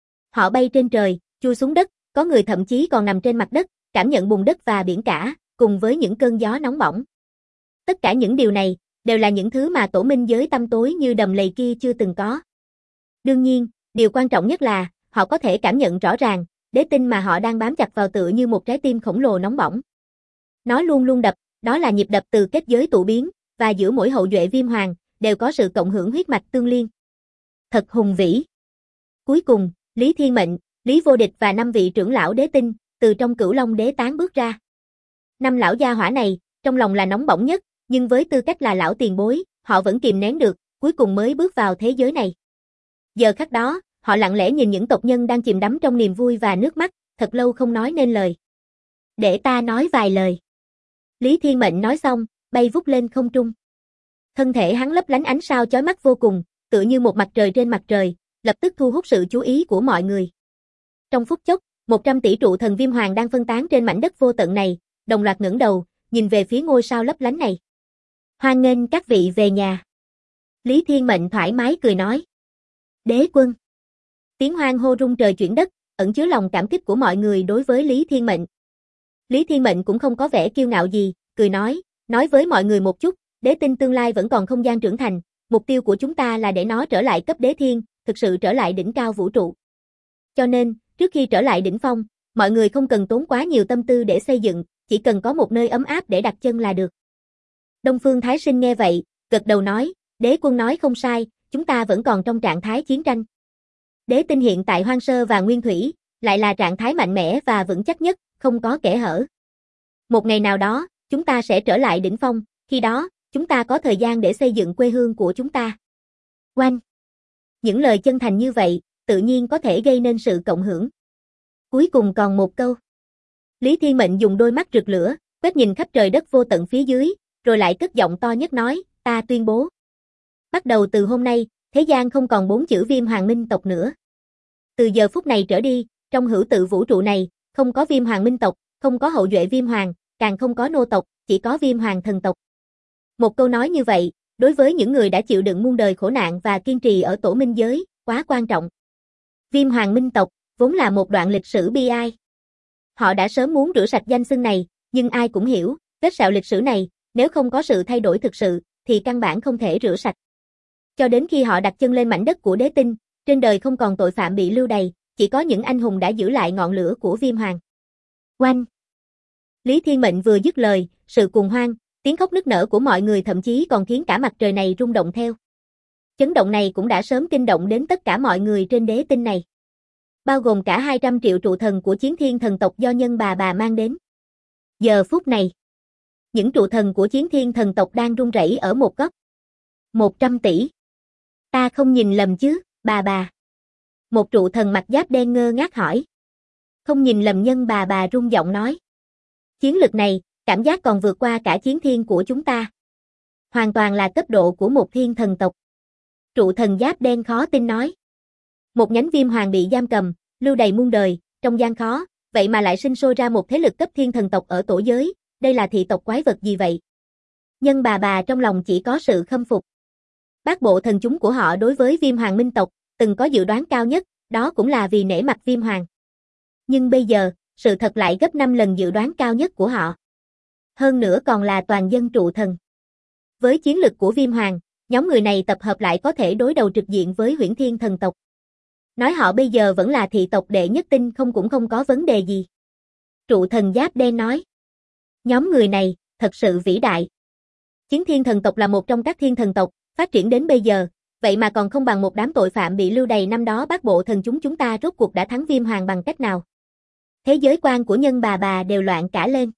Họ bay trên trời, chui xuống đất, có người thậm chí còn nằm trên mặt đất, cảm nhận bùn đất và biển cả, cùng với những cơn gió nóng bỏng. Tất cả những điều này, đều là những thứ mà tổ minh giới tăm tối như đầm lầy kia chưa từng có. Đương nhiên, điều quan trọng nhất là, họ có thể cảm nhận rõ ràng, đế tinh mà họ đang bám chặt vào tựa như một trái tim khổng lồ nóng bỏng. Nó luôn luôn đập, đó là nhịp đập từ kết giới tụ biến, và giữa mỗi hậu duệ viêm hoàng, đều có sự cộng hưởng huyết mạch tương liên. Thật hùng vĩ. Cuối cùng, Lý Thiên Mệnh, Lý Vô Địch và 5 vị trưởng lão đế tinh, từ trong Cửu Long Đế Tán bước ra. 5 lão gia hỏa này, trong lòng là nóng bỏng nhất, nhưng với tư cách là lão tiền bối, họ vẫn kìm nén được, cuối cùng mới bước vào thế giới này. Giờ khắc đó, họ lặng lẽ nhìn những tộc nhân đang chìm đắm trong niềm vui và nước mắt, thật lâu không nói nên lời. Để ta nói vài lời. Lý Thiên Mệnh nói xong, bay vút lên không trung. Thân thể hắn lấp lánh ánh sao chói mắt vô cùng, tựa như một mặt trời trên mặt trời, lập tức thu hút sự chú ý của mọi người. Trong phút chốc, 100 tỷ trụ thần viêm hoàng đang phân tán trên mảnh đất vô tận này, đồng loạt ngẩng đầu, nhìn về phía ngôi sao lấp lánh này. Hoan nghênh các vị về nhà. Lý Thiên Mệnh thoải mái cười nói. Đế quân. Tiếng hoan hô rung trời chuyển đất, ẩn chứa lòng cảm kích của mọi người đối với Lý Thiên Mệnh. Lý Thiên Mệnh cũng không có vẻ kiêu ngạo gì, cười nói với mọi người một chút, đế tinh tương lai vẫn còn không gian trưởng thành, mục tiêu của chúng ta là để nó trở lại cấp đế thiên, thực sự trở lại đỉnh cao vũ trụ. Cho nên, trước khi trở lại đỉnh phong, mọi người không cần tốn quá nhiều tâm tư để xây dựng, chỉ cần có một nơi ấm áp để đặt chân là được. Đông Phương Thái Sinh nghe vậy, gật đầu nói, đế quân nói không sai, chúng ta vẫn còn trong trạng thái chiến tranh. Đế tinh hiện tại hoang sơ và nguyên thủy, lại là trạng thái mạnh mẽ và vững chắc nhất, không có kẽ hở. Một ngày nào đó, chúng ta sẽ trở lại đỉnh phong, khi đó, chúng ta có thời gian để xây dựng quê hương của chúng ta. Oanh! Những lời chân thành như vậy, tự nhiên có thể gây nên sự cộng hưởng. Cuối cùng còn một câu. Lý Thiên Mệnh dùng đôi mắt rực lửa, quét nhìn khắp trời đất vô tận phía dưới, rồi lại cất giọng to nhất nói, ta tuyên bố. Bắt đầu từ hôm nay, thế gian không còn 4 chữ viêm hoàng minh tộc nữa. Từ giờ phút này trở đi, trong hữu tự vũ trụ này, không có viêm hoàng minh tộc, không có hậu duệ viêm hoàng, càng không có nô tộc, chỉ có viêm hoàng thần tộc. Một câu nói như vậy, đối với những người đã chịu đựng muôn đời khổ nạn và kiên trì ở tổ minh giới, quá quan trọng. Viêm hoàng minh tộc, vốn là một đoạn lịch sử bi ai. Họ đã sớm muốn rửa sạch danh xưng này, nhưng ai cũng hiểu, vết sẹo lịch sử này, nếu không có sự thay đổi thực sự, thì căn bản không thể rửa sạch. Cho đến khi họ đặt chân lên mảnh đất của đế tinh, trên đời không còn tội phạm bị lưu đày, chỉ có những anh hùng đã giữ lại ngọn lửa của viêm hoàng. Oanh! Lý Thiên Mệnh vừa dứt lời, sự cuồng hoan, tiếng khóc nức nở của mọi người thậm chí còn khiến cả mặt trời này rung động theo. Chấn động này cũng đã sớm kinh động đến tất cả mọi người trên đế tinh này. Bao gồm cả 200 triệu trụ thần của chiến thiên thần tộc do nhân bà mang đến. Giờ phút này, những trụ thần của chiến thiên thần tộc đang run rẩy ở một góc. 100 tỷ. Ta không nhìn lầm chứ, bà. Một trụ thần mặc giáp đen ngơ ngác hỏi. Không nhìn lầm, nhân bà rung giọng nói. Chiến lực này, cảm giác còn vượt qua cả chiến thiên của chúng ta. Hoàn toàn là cấp độ của một thiên thần tộc. Trụ thần giáp đen khó tin nói. Một nhánh viêm hoàng bị giam cầm, lưu đày muôn đời, trong gian khó, vậy mà lại sinh sôi ra một thế lực cấp thiên thần tộc ở tổ giới, đây là thị tộc quái vật gì vậy? Nhân bà trong lòng chỉ có sự khâm phục. Bát bộ thần chúng của họ đối với viêm hoàng minh tộc, từng có dự đoán cao nhất, đó cũng là vì nể mặt viêm hoàng. Nhưng bây giờ, sự thật lại gấp 5 lần dự đoán cao nhất của họ. Hơn nữa còn là toàn dân trụ thần. Với chiến lực của viêm hoàng, nhóm người này tập hợp lại có thể đối đầu trực diện với huyễn thiên thần tộc. Nói họ bây giờ vẫn là thị tộc đệ nhất tinh cũng không có vấn đề gì. Trụ thần giáp đen nói. Nhóm người này, thật sự vĩ đại. Chiến thiên thần tộc là một trong các thiên thần tộc, phát triển đến bây giờ, vậy mà còn không bằng một đám tội phạm bị lưu đày năm đó. Bát bộ thần chúng ta rốt cuộc đã thắng viêm hoàng bằng cách nào? Thế giới quan của nhân bà đều loạn cả lên.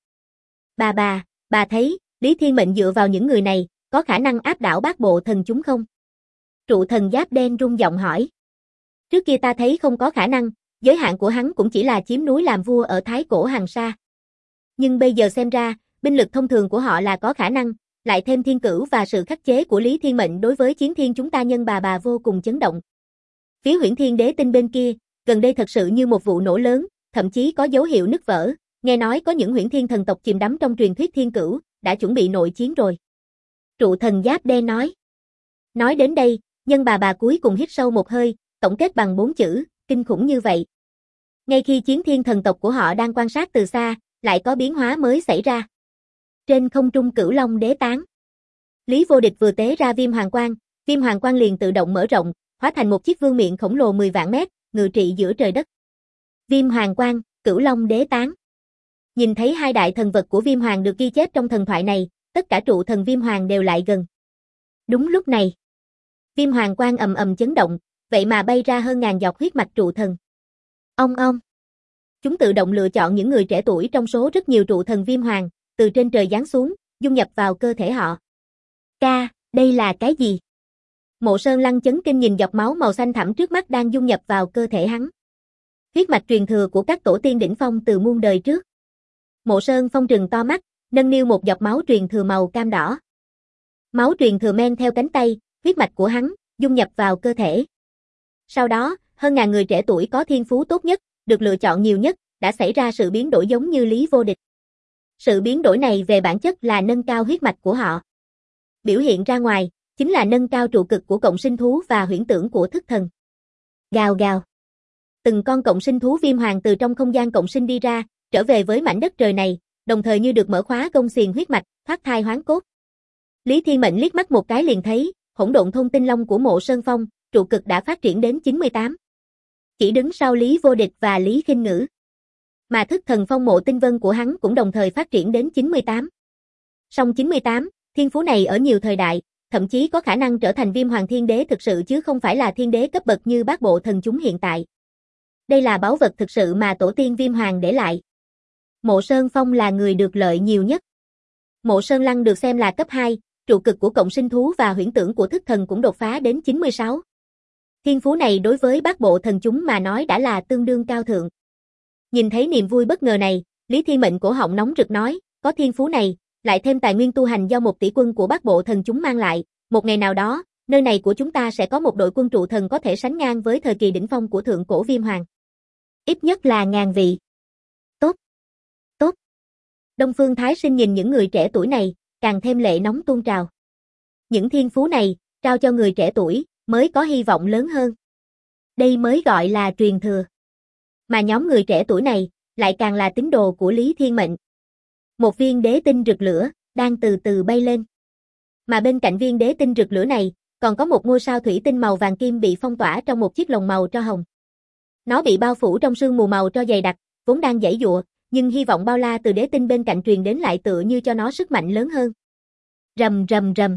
Bà thấy, Lý Thiên Mệnh dựa vào những người này, có khả năng áp đảo bát bộ thần chúng không? Trụ thần giáp đen rung giọng hỏi. Trước kia ta thấy không có khả năng, giới hạn của hắn cũng chỉ là chiếm núi làm vua ở Thái Cổ Hằng Sa. Nhưng bây giờ xem ra, binh lực thông thường của họ là có khả năng, lại thêm thiên cửu và sự khắc chế của Lý Thiên Mệnh đối với chiến thiên chúng ta, nhân bà vô cùng chấn động. Phía huyễn thiên đế tinh bên kia, gần đây thật sự như một vụ nổ lớn, thậm chí có dấu hiệu nứt vỡ, nghe nói có những huyễn thiên thần tộc chìm đắm trong truyền thuyết thiên cửu, đã chuẩn bị nội chiến rồi. Trụ thần giáp đen nói. Nói đến đây, nhân bà cuối cùng hít sâu một hơi, tổng kết bằng 4 chữ, kinh khủng như vậy. Ngay khi chiến thiên thần tộc của họ đang quan sát từ xa, lại có biến hóa mới xảy ra. Trên không trung Cửu Long Đế Tán, Lý Vô Địch vừa tế ra viêm hoàng quang liền tự động mở rộng, hóa thành một chiếc vương miện khổng lồ 10 vạn mét, ngự trị giữa trời đất. Viêm hoàng quang, Cửu Long Đế Tán. Nhìn thấy hai đại thần vật của viêm hoàng được ghi chép trong thần thoại này, tất cả trụ thần viêm hoàng đều lại gần. Đúng lúc này, viêm hoàng quang ầm ầm chấn động, vậy mà bay ra hơn ngàn giọt huyết mạch trụ thần. Ong ong. Chúng tự động lựa chọn những người trẻ tuổi trong số rất nhiều trụ thần viêm hoàng, từ trên trời giáng xuống, dung nhập vào cơ thể họ. Ca, đây là cái gì? Mộ Sơn Lăng chấn kinh nhìn giọt máu màu xanh thẳm trước mắt đang dung nhập vào cơ thể hắn. Huyết mạch truyền thừa của các tổ tiên đỉnh phong từ muôn đời trước. Mộ Sơn Phong trừng to mắt, nâng niu một giọt máu truyền thừa màu cam đỏ. Máu truyền thừa men theo cánh tay, huyết mạch của hắn, dung nhập vào cơ thể. Sau đó, hơn ngàn người trẻ tuổi có thiên phú tốt nhất, được lựa chọn nhiều nhất, đã xảy ra sự biến đổi giống như Lý Vô Địch. Sự biến đổi này về bản chất là nâng cao huyết mạch của họ. Biểu hiện ra ngoài, chính là nâng cao trụ cực của cộng sinh thú và huyễn tưởng của thức thần. Gào gào. Từng con cộng sinh thú viêm hoàng từ trong không gian cộng sinh đi ra, trở về với mảnh đất trời này, đồng thời như được mở khóa gông xiềng huyết mạch, thoát thai hoán cốt. Lý Thiên Mệnh liếc mắt một cái liền thấy, hỗn độn thôn tinh long của Mộ Sơn Phong, trụ cực đã phát triển đến 98. Chỉ đứng sau Lý Vô Địch và Lý Khinh Ngữ. Mà thức thần phong Mộ Tinh Vân của hắn cũng đồng thời phát triển đến 98. Song 98, thiên phú này ở nhiều thời đại, thậm chí có khả năng trở thành viêm hoàng thiên đế thực sự chứ không phải là thiên đế cấp bậc như bát bộ thần chúng hiện tại. Đây là báu vật thực sự mà tổ tiên viêm hoàng để lại. Mộ Sơn Phong là người được lợi nhiều nhất. Mộ Sơn Lăng được xem là cấp 2, trụ cực của cộng sinh thú và huyễn tưởng của thức thần cũng đột phá đến 96. Thiên phú này đối với bát bộ thần chúng mà nói đã là tương đương cao thượng. Nhìn thấy niềm vui bất ngờ này, Lý Thiên Mệnh cổ họng nóng rực nói, có thiên phú này, lại thêm tài nguyên tu hành do một tỷ quân của bát bộ thần chúng mang lại, một ngày nào đó, nơi này của chúng ta sẽ có một đội quân trụ thần có thể sánh ngang với thời kỳ đỉnh phong của thượng cổ viêm hoàng. Ít nhất là ngàn vị. Tốt. Tốt. Đông Phương Thái Sinh nhìn những người trẻ tuổi này, càng thêm lệ nóng tuôn trào. Những thiên phú này, trao cho người trẻ tuổi, mới có hy vọng lớn hơn. Đây mới gọi là truyền thừa. Mà nhóm người trẻ tuổi này, lại càng là tín đồ của Lý Thiên Mệnh. Một viên đế tinh rực lửa, đang từ từ bay lên. Mà bên cạnh viên đế tinh rực lửa này, còn có một ngôi sao thủy tinh màu vàng kim bị phong tỏa trong một chiếc lồng màu tro hồng. Nó bị bao phủ trong sương mù màu tro dày đặc, vốn đang giãy giụa, nhưng hy vọng bao la từ đế tinh bên cạnh truyền đến lại tựa như cho nó sức mạnh lớn hơn. Rầm rầm rầm.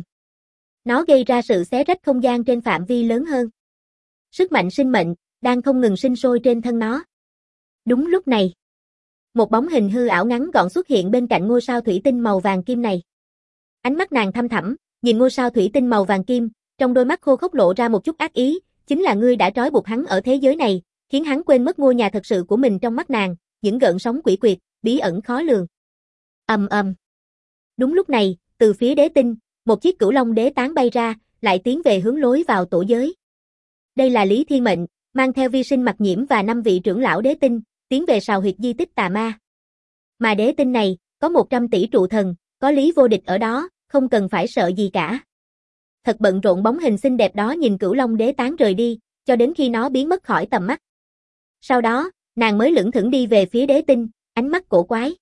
Nó gây ra sự xé rách không gian trên phạm vi lớn hơn. Sức mạnh sinh mệnh, đang không ngừng sinh sôi trên thân nó. Đúng lúc này, một bóng hình hư ảo ngắn gọn xuất hiện bên cạnh ngôi sao thủy tinh màu vàng kim này. Ánh mắt nàng thăm thẳm, nhìn ngôi sao thủy tinh màu vàng kim, trong đôi mắt khô khốc lộ ra một chút ác ý, chính là ngươi đã trói buộc hắn ở thế giới này, khiến hắn quên mất ngôi nhà thật sự của mình trong mắt nàng, những gợn sóng quỷ quyệt, bí ẩn khó lường. Ầm ầm. Đúng lúc này, từ phía đế tinh, một chiếc cửu long đế tán bay ra, lại tiến về hướng lối vào tổ giới. Đây là Lý Thiên Mệnh, mang theo vi sinh mặc nhiễm và 5 vị trưởng lão đế tinh, tiến về sào huyệt di tích tà ma. Mà đế tinh này, có 100 tỷ trụ thần, có Lý Vô Địch ở đó, không cần phải sợ gì cả. Thật bận rộn bóng hình xinh đẹp đó nhìn cửu long đế tán rời đi, cho đến khi nó biến mất khỏi tầm mắt. Sau đó, nàng mới lững thững đi về phía đế tinh, ánh mắt cổ quái.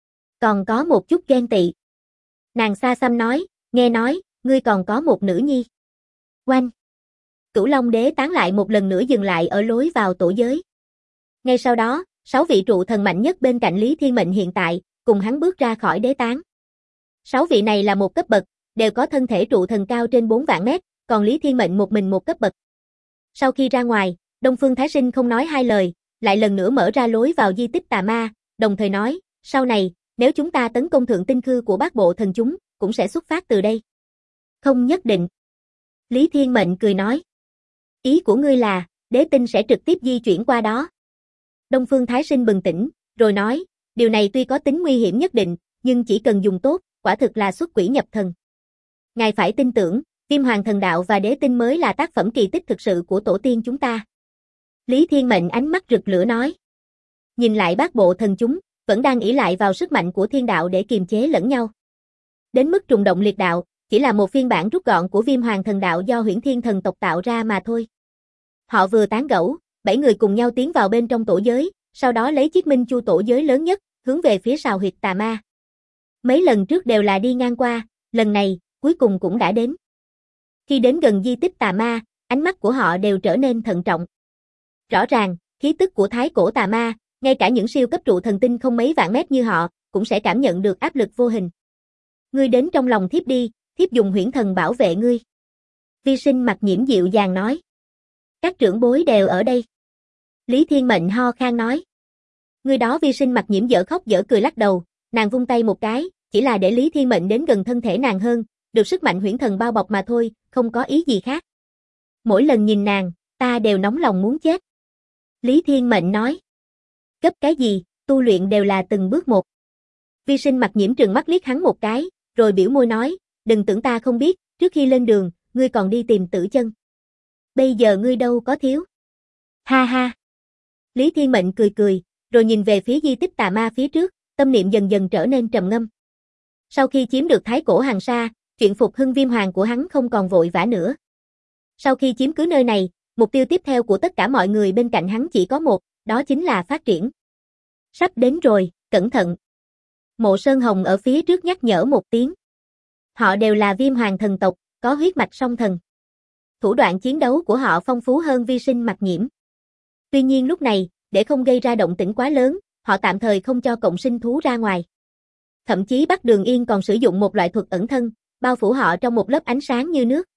Còn có một chút ghen tị. Nàng xa xăm nói, nghe nói, ngươi còn có một nữ nhi. Oanh! Cửu long đế tán lại một lần nữa dừng lại ở lối vào tổ giới. Ngay sau đó, 6 vị trụ thần mạnh nhất bên cạnh Lý Thiên Mệnh hiện tại, cùng hắn bước ra khỏi đế tán. 6 vị này là một cấp bậc, đều có thân thể trụ thần cao trên 4 vạn mét, còn Lý Thiên Mệnh một mình một cấp bậc. Sau khi ra ngoài, Đông Phương Thái Sinh không nói hai lời, lại lần nữa mở ra lối vào di tích tà ma, đồng thời nói, sau này, nếu chúng ta tấn công thượng tinh khư của bát bộ thần chúng, cũng sẽ xuất phát từ đây. Không nhất định. Lý Thiên Mệnh cười nói. Ý của ngươi là, đế tinh sẽ trực tiếp di chuyển qua đó. Đông Phương Thái Sinh bừng tỉnh, rồi nói, điều này tuy có tính nguy hiểm nhất định, nhưng chỉ cần dùng tốt, quả thực là xuất quỷ nhập thần. Ngài phải tin tưởng, Viêm Hoàng Thần Đạo và Đế Tinh mới là tác phẩm kỳ tích thực sự của tổ tiên chúng ta. Lý Thiên Mệnh ánh mắt rực lửa nói. Nhìn lại bát bộ thần chúng, vẫn đang ỷ lại vào sức mạnh của thiên đạo để kiềm chế lẫn nhau. Đến mức trùng động liệt đạo, chỉ là một phiên bản rút gọn của Viêm Hoàng Thần Đạo do Huyễn Thiên Thần tộc tạo ra mà thôi. Họ vừa tán gẫu, 7 người cùng nhau tiến vào bên trong tổ giới, sau đó lấy chiếc minh chu tổ giới lớn nhất, hướng về phía sào huyệt tà ma. Mấy lần trước đều là đi ngang qua, lần này, cuối cùng cũng đã đến. Khi đến gần di tích tà ma, ánh mắt của họ đều trở nên thận trọng. Rõ ràng, khí tức của thái cổ tà ma, ngay cả những siêu cấp trụ thần tinh không mấy vạn mét như họ, cũng sẽ cảm nhận được áp lực vô hình. Ngươi đến trong lòng thiếp đi, thiếp dùng huyễn thần bảo vệ ngươi. Vi Sinh Mặc Nhiễm dịu dàng nói. Các trưởng bối đều ở đây. Lý Thiên Mệnh ho khan nói. Người đó Vi Sinh Mặc Nhiễm dở khóc dở cười lắc đầu, nàng vung tay một cái, chỉ là để Lý Thiên Mệnh đến gần thân thể nàng hơn, được sức mạnh huyễn thần bao bọc mà thôi, không có ý gì khác. Mỗi lần nhìn nàng, ta đều nóng lòng muốn chết. Lý Thiên Mệnh nói. Gấp cái gì, tu luyện đều là từng bước một. Vi Sinh Mặc Nhiễm trừng mắt liếc hắn một cái, rồi biểu môi nói, đừng tưởng ta không biết, trước khi lên đường, ngươi còn đi tìm Tử Chân. Bây giờ ngươi đâu có thiếu. Ha ha. Lý Thiên Mệnh cười cười, rồi nhìn về phía di tích tà ma phía trước, tâm niệm dần dần trở nên trầm ngâm. Sau khi chiếm được Thái Cổ Hàn Sa, chuyện phục hưng Viêm Hoàng của hắn không còn vội vã nữa. Sau khi chiếm cứ nơi này, mục tiêu tiếp theo của tất cả mọi người bên cạnh hắn chỉ có một, đó chính là phát triển. Sắp đến rồi, cẩn thận. Mộ Sơn Hồng ở phía trước nhắc nhở một tiếng. Họ đều là Viêm Hoàng thần tộc, có huyết mạch song thần. Thủ đoạn chiến đấu của họ phong phú hơn Vi Sinh Mặc Nhiễm. Tuy nhiên lúc này, để không gây ra động tĩnh quá lớn, họ tạm thời không cho cộng sinh thú ra ngoài. Thậm chí Bắc Đường Yên còn sử dụng một loại thuật ẩn thân, bao phủ họ trong một lớp ánh sáng như nước.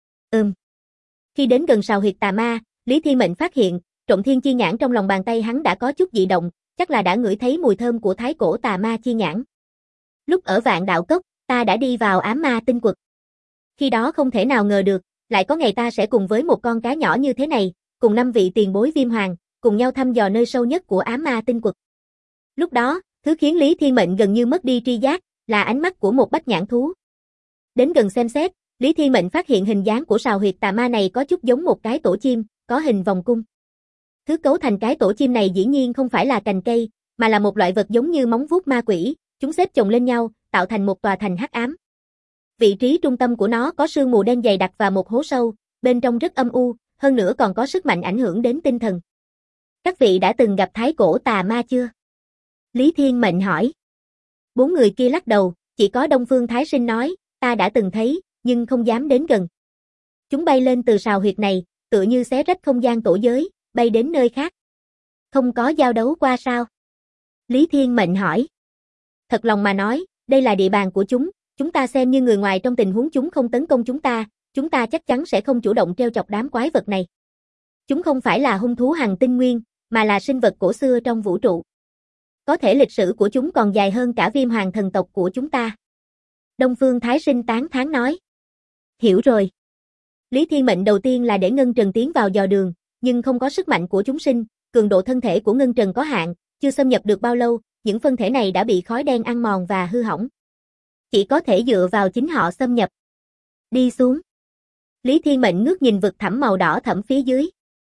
Khi đến gần sào huyệt tà ma, Lý Thiên Mệnh phát hiện, Trộm Thiên Chi Nhãn trong lòng bàn tay hắn đã có chút dị động, chắc là đã ngửi thấy mùi thơm của Thái Cổ Tà Ma Chi Nhãn. Lúc ở Vạn Đạo Cốc, ta đã đi vào ám ma tinh quật. Khi đó không thể nào ngờ được, lại có ngày ta sẽ cùng với một con cá nhỏ như thế này, cùng 5 vị tiền bối Viêm Hoàng, cùng nhau thăm dò nơi sâu nhất của ám ma tinh quật. Lúc đó, thứ khiến Lý Thiên Mệnh gần như mất đi tri giác, là ánh mắt của một bách nhãn thú. Đến gần xem xét, Lý Thiên Mệnh phát hiện hình dáng của sào huyệt tà ma này có chút giống một cái tổ chim, có hình vòng cung. Thứ cấu thành cái tổ chim này dĩ nhiên không phải là cành cây, mà là một loại vật giống như móng vuốt ma quỷ, chúng xếp chồng lên nhau, tạo thành một tòa thành hắc ám. Vị trí trung tâm của nó có sương mù đen dày đặc và một hố sâu, bên trong rất âm u, hơn nữa còn có sức mạnh ảnh hưởng đến tinh thần. Các vị đã từng gặp Thái Cổ Tà Ma chưa? Lý Thiên Mệnh hỏi. 4 người kia lắc đầu, chỉ có Đông Phương Thái Sinh nói, ta đã từng thấy, nhưng không dám đến gần. Chúng bay lên từ sào huyệt này, tựa như xé rách không gian tổ giới, bay đến nơi khác. Không có giao đấu qua sao? Lý Thiên Mệnh hỏi. Thật lòng mà nói, đây là địa bàn của chúng ta xem như người ngoài trong tình huống chúng không tấn công chúng ta chắc chắn sẽ không chủ động trêu chọc đám quái vật này. Chúng không phải là hung thú hành tinh nguyên, mà là sinh vật cổ xưa trong vũ trụ. Có thể lịch sử của chúng còn dài hơn cả Viêm Hoàng thần tộc của chúng ta. Đông Phương Thái Sinh tán thán nói. Hiểu rồi. Lý Thiên Mệnh đầu tiên là để Ngân Trần tiến vào dò đường, nhưng không có sức mạnh của chúng sinh, cường độ thân thể của Ngân Trần có hạn, chưa xâm nhập được bao lâu, những phân thể này đã bị khói đen ăn mòn và hư hỏng. Chỉ có thể dựa vào chính họ xâm nhập. Đi xuống. Lý Thiên Mệnh ngước nhìn vực thẳm màu đỏ thẫm phía dưới.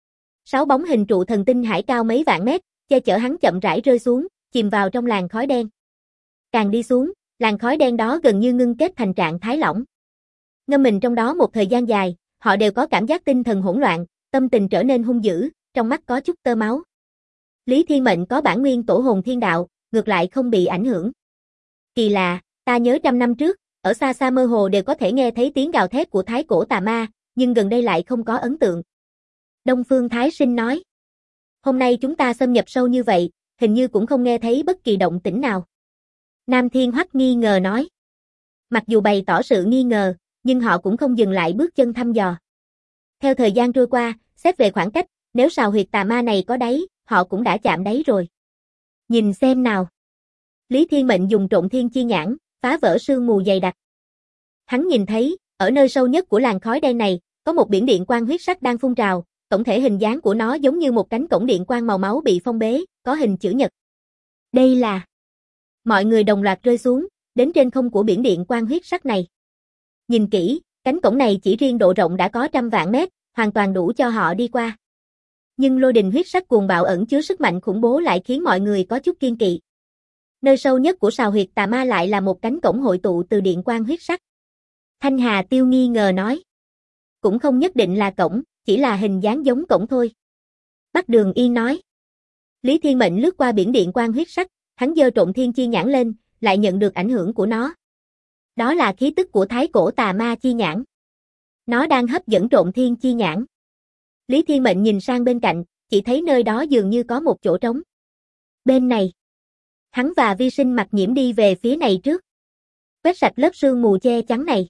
6 bóng hình trụ thần tinh hải cao mấy vạn mét, che chở hắn chậm rãi rơi xuống, chìm vào trong làn khói đen. Càng đi xuống, làn khói đen đó gần như ngưng kết thành trạng thái lỏng. Ngâm mình trong đó một thời gian dài, họ đều có cảm giác tinh thần hỗn loạn, tâm tình trở nên hung dữ, trong mắt có chút tơ máu. Lý Thiên Mệnh có bản nguyên tổ hồn thiên đạo, ngược lại không bị ảnh hưởng. Kỳ lạ, ta nhớ 100 năm trước, ở xa xa mơ hồ đều có thể nghe thấy tiếng gào thét của Thái Cổ Tà Ma, nhưng gần đây lại không có ấn tượng. Đông Phương Thái Sinh nói. Hôm nay chúng ta xâm nhập sâu như vậy, hình như cũng không nghe thấy bất kỳ động tĩnh nào. Nam Thiên Hoắc nghi ngờ nói. Mặc dù bày tỏ sự nghi ngờ, nhưng họ cũng không dừng lại bước chân thăm dò. Theo thời gian trôi qua, xét về khoảng cách, nếu sào huyệt tà ma này có đáy, họ cũng đã chạm đáy rồi. Nhìn xem nào. Lý Thiên Mệnh dùng Trộm Thiên Chi Nhãn, phá vỡ sương mù dày đặc. Hắn nhìn thấy, ở nơi sâu nhất của làn khói đen này, có một biển điện quang huyết sắc đang phun trào, tổng thể hình dáng của nó giống như một cánh cổng điện quang màu máu bị phong bế, có hình chữ nhật. Đây là... Mọi người đồng loạt rơi xuống, đến trên không của biển điện quang huyết sắc này. Nhìn kỹ, cánh cổng này chỉ riêng độ rộng đã có 100 vạn mét, hoàn toàn đủ cho họ đi qua. Nhưng lôi đình huyết sắc cuồng bạo ẩn chứa sức mạnh khủng bố lại khiến mọi người có chút kiêng kỵ. Nơi sâu nhất của sào huyệt tà ma lại là một cánh cổng hội tụ từ điện quang huyết sắc. Thanh Hà Tiêu nghi ngờ nói. Cũng không nhất định là cổng, chỉ là hình dáng giống cổng thôi. Bắc Đường Yên nói. Lý Thiên Mệnh lướt qua biển điện quang huyết sắc, hắn giơ Trộm Thiên Chi Nhãn lên, lại nhận được ảnh hưởng của nó. Đó là khí tức của Thái Cổ Tà Ma Chi Nhãn. Nó đang hấp dẫn Trộm Thiên Chi Nhãn. Lý Thiên Mệnh nhìn sang bên cạnh, chỉ thấy nơi đó dường như có một chỗ trống. Bên này. Hắn và Vi Sinh Mặc Nhiễm đi về phía này trước. quét sạch lớp sương mù che chắn này.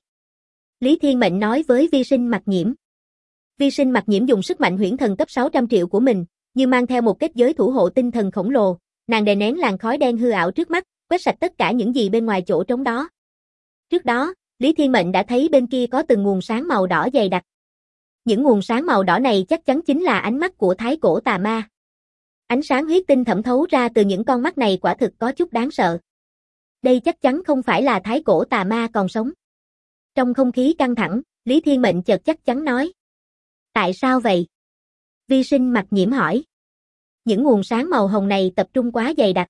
Lý Thiên Mệnh nói với Vi Sinh Mặc Nhiễm. Vi Sinh Mặc Nhiễm dùng sức mạnh huyễn thần cấp 600 triệu của mình, như mang theo một kết giới thủ hộ tinh thần khổng lồ, nàng đè nén làn khói đen hư ảo trước mắt, quét sạch tất cả những gì bên ngoài chỗ trống đó. Trước đó, Lý Thiên Mệnh đã thấy bên kia có từng nguồn sáng màu đỏ dày đặc. Những nguồn sáng màu đỏ này chắc chắn chính là ánh mắt của thái cổ tà ma. Ánh sáng huyết tinh thẩm thấu ra từ những con mắt này quả thực có chút đáng sợ. Đây chắc chắn không phải là thái cổ tà ma còn sống. Trong không khí căng thẳng, Lý Thiên Mệnh chợt chắc chắn nói. Tại sao vậy? Vi Sinh Mặc Nhiễm hỏi. Những nguồn sáng màu hồng này tập trung quá dày đặc.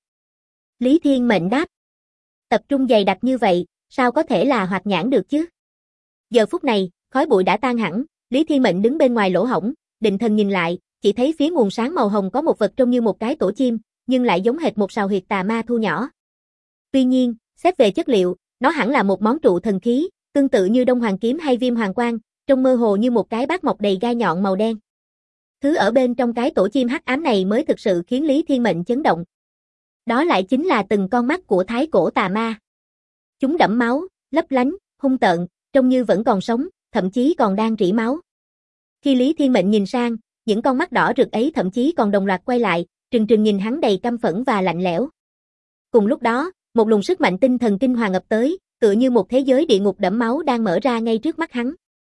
Lý Thiên Mệnh đáp. Tập trung dày đặc như vậy, sao có thể là hoạt nhãn được chứ? Giờ phút này, khói bụi đã tan hẳn, Lý Thiên Mệnh đứng bên ngoài lỗ hổng, định thần nhìn lại, chỉ thấy phía nguồn sáng màu hồng có một vật trông như một cái tổ chim, nhưng lại giống hệt một sào huyệt tà ma thu nhỏ. Tuy nhiên, xét về chất liệu, nó hẳn là một món trụ thần khí, tương tự như Đông Hoàng kiếm hay Viêm Hoàng quang, trông mơ hồ như một cái bát mọc đầy gai nhọn màu đen. Thứ ở bên trong cái tổ chim hắc ám này mới thực sự khiến Lý Thiên Mệnh chấn động. Đó lại chính là từng con mắt của thái cổ tà ma. Chúng đẫm máu, lấp lánh, hung tợn, trông như vẫn còn sống, thậm chí còn đang rỉ máu. Khi Lý Thiên Mệnh nhìn sang, những con mắt đỏ rực ấy thậm chí còn đồng loạt quay lại, trừng trừng nhìn hắn đầy căm phẫn và lạnh lẽo. Cùng lúc đó, một luồng sức mạnh tinh thần kinh hoàng ập tới, tựa như một thế giới địa ngục đẫm máu đang mở ra ngay trước mắt hắn.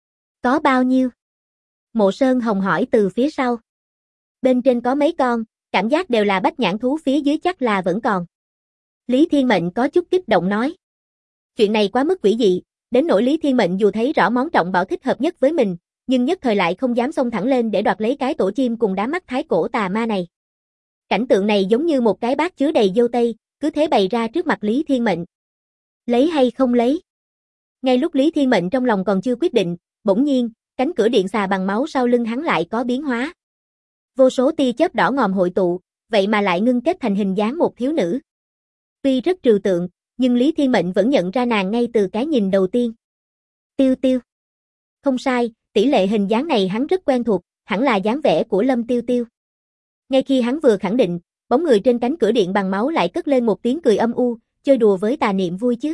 Có bao nhiêu? Mộ Sơn Hồng hỏi từ phía sau. Bên trên có mấy con, cảm giác đều là bách nhãn thú, phía dưới chắc là vẫn còn. Lý Thiên Mệnh có chút kích động nói. Chuyện này quá mức quỷ dị, đến nỗi Lý Thiên Mệnh dù thấy rõ món trọng bảo thích hợp nhất với mình, nhưng nhất thời lại không dám xông thẳng lên để đoạt lấy cái tổ chim cùng đám mắt thái cổ tà ma này. Cảnh tượng này giống như một cái bát chứa đầy dâu tây, cứ thế bày ra trước mặt Lý Thiên Mệnh. Lấy hay không lấy? Ngay lúc Lý Thiên Mệnh trong lòng còn chưa quyết định, bỗng nhiên, cánh cửa điện xà bằng máu sau lưng hắn lại có biến hóa. Vô số tia chớp đỏ ngòm hội tụ, vậy mà lại ngưng kết thành hình dáng một thiếu nữ. Tuy rất trừu tượng, nhưng Lý Thiên Mệnh vẫn nhận ra nàng ngay từ cái nhìn đầu tiên. Tiêu Tiêu. Không sai, tỷ lệ hình dáng này hắn rất quen thuộc, hẳn là dáng vẻ của Lâm Tiêu Tiêu. Ngay khi hắn vừa khẳng định, bóng người trên cánh cửa điện bằng máu lại cất lên một tiếng cười âm u, chơi đùa với tà niệm vui chứ.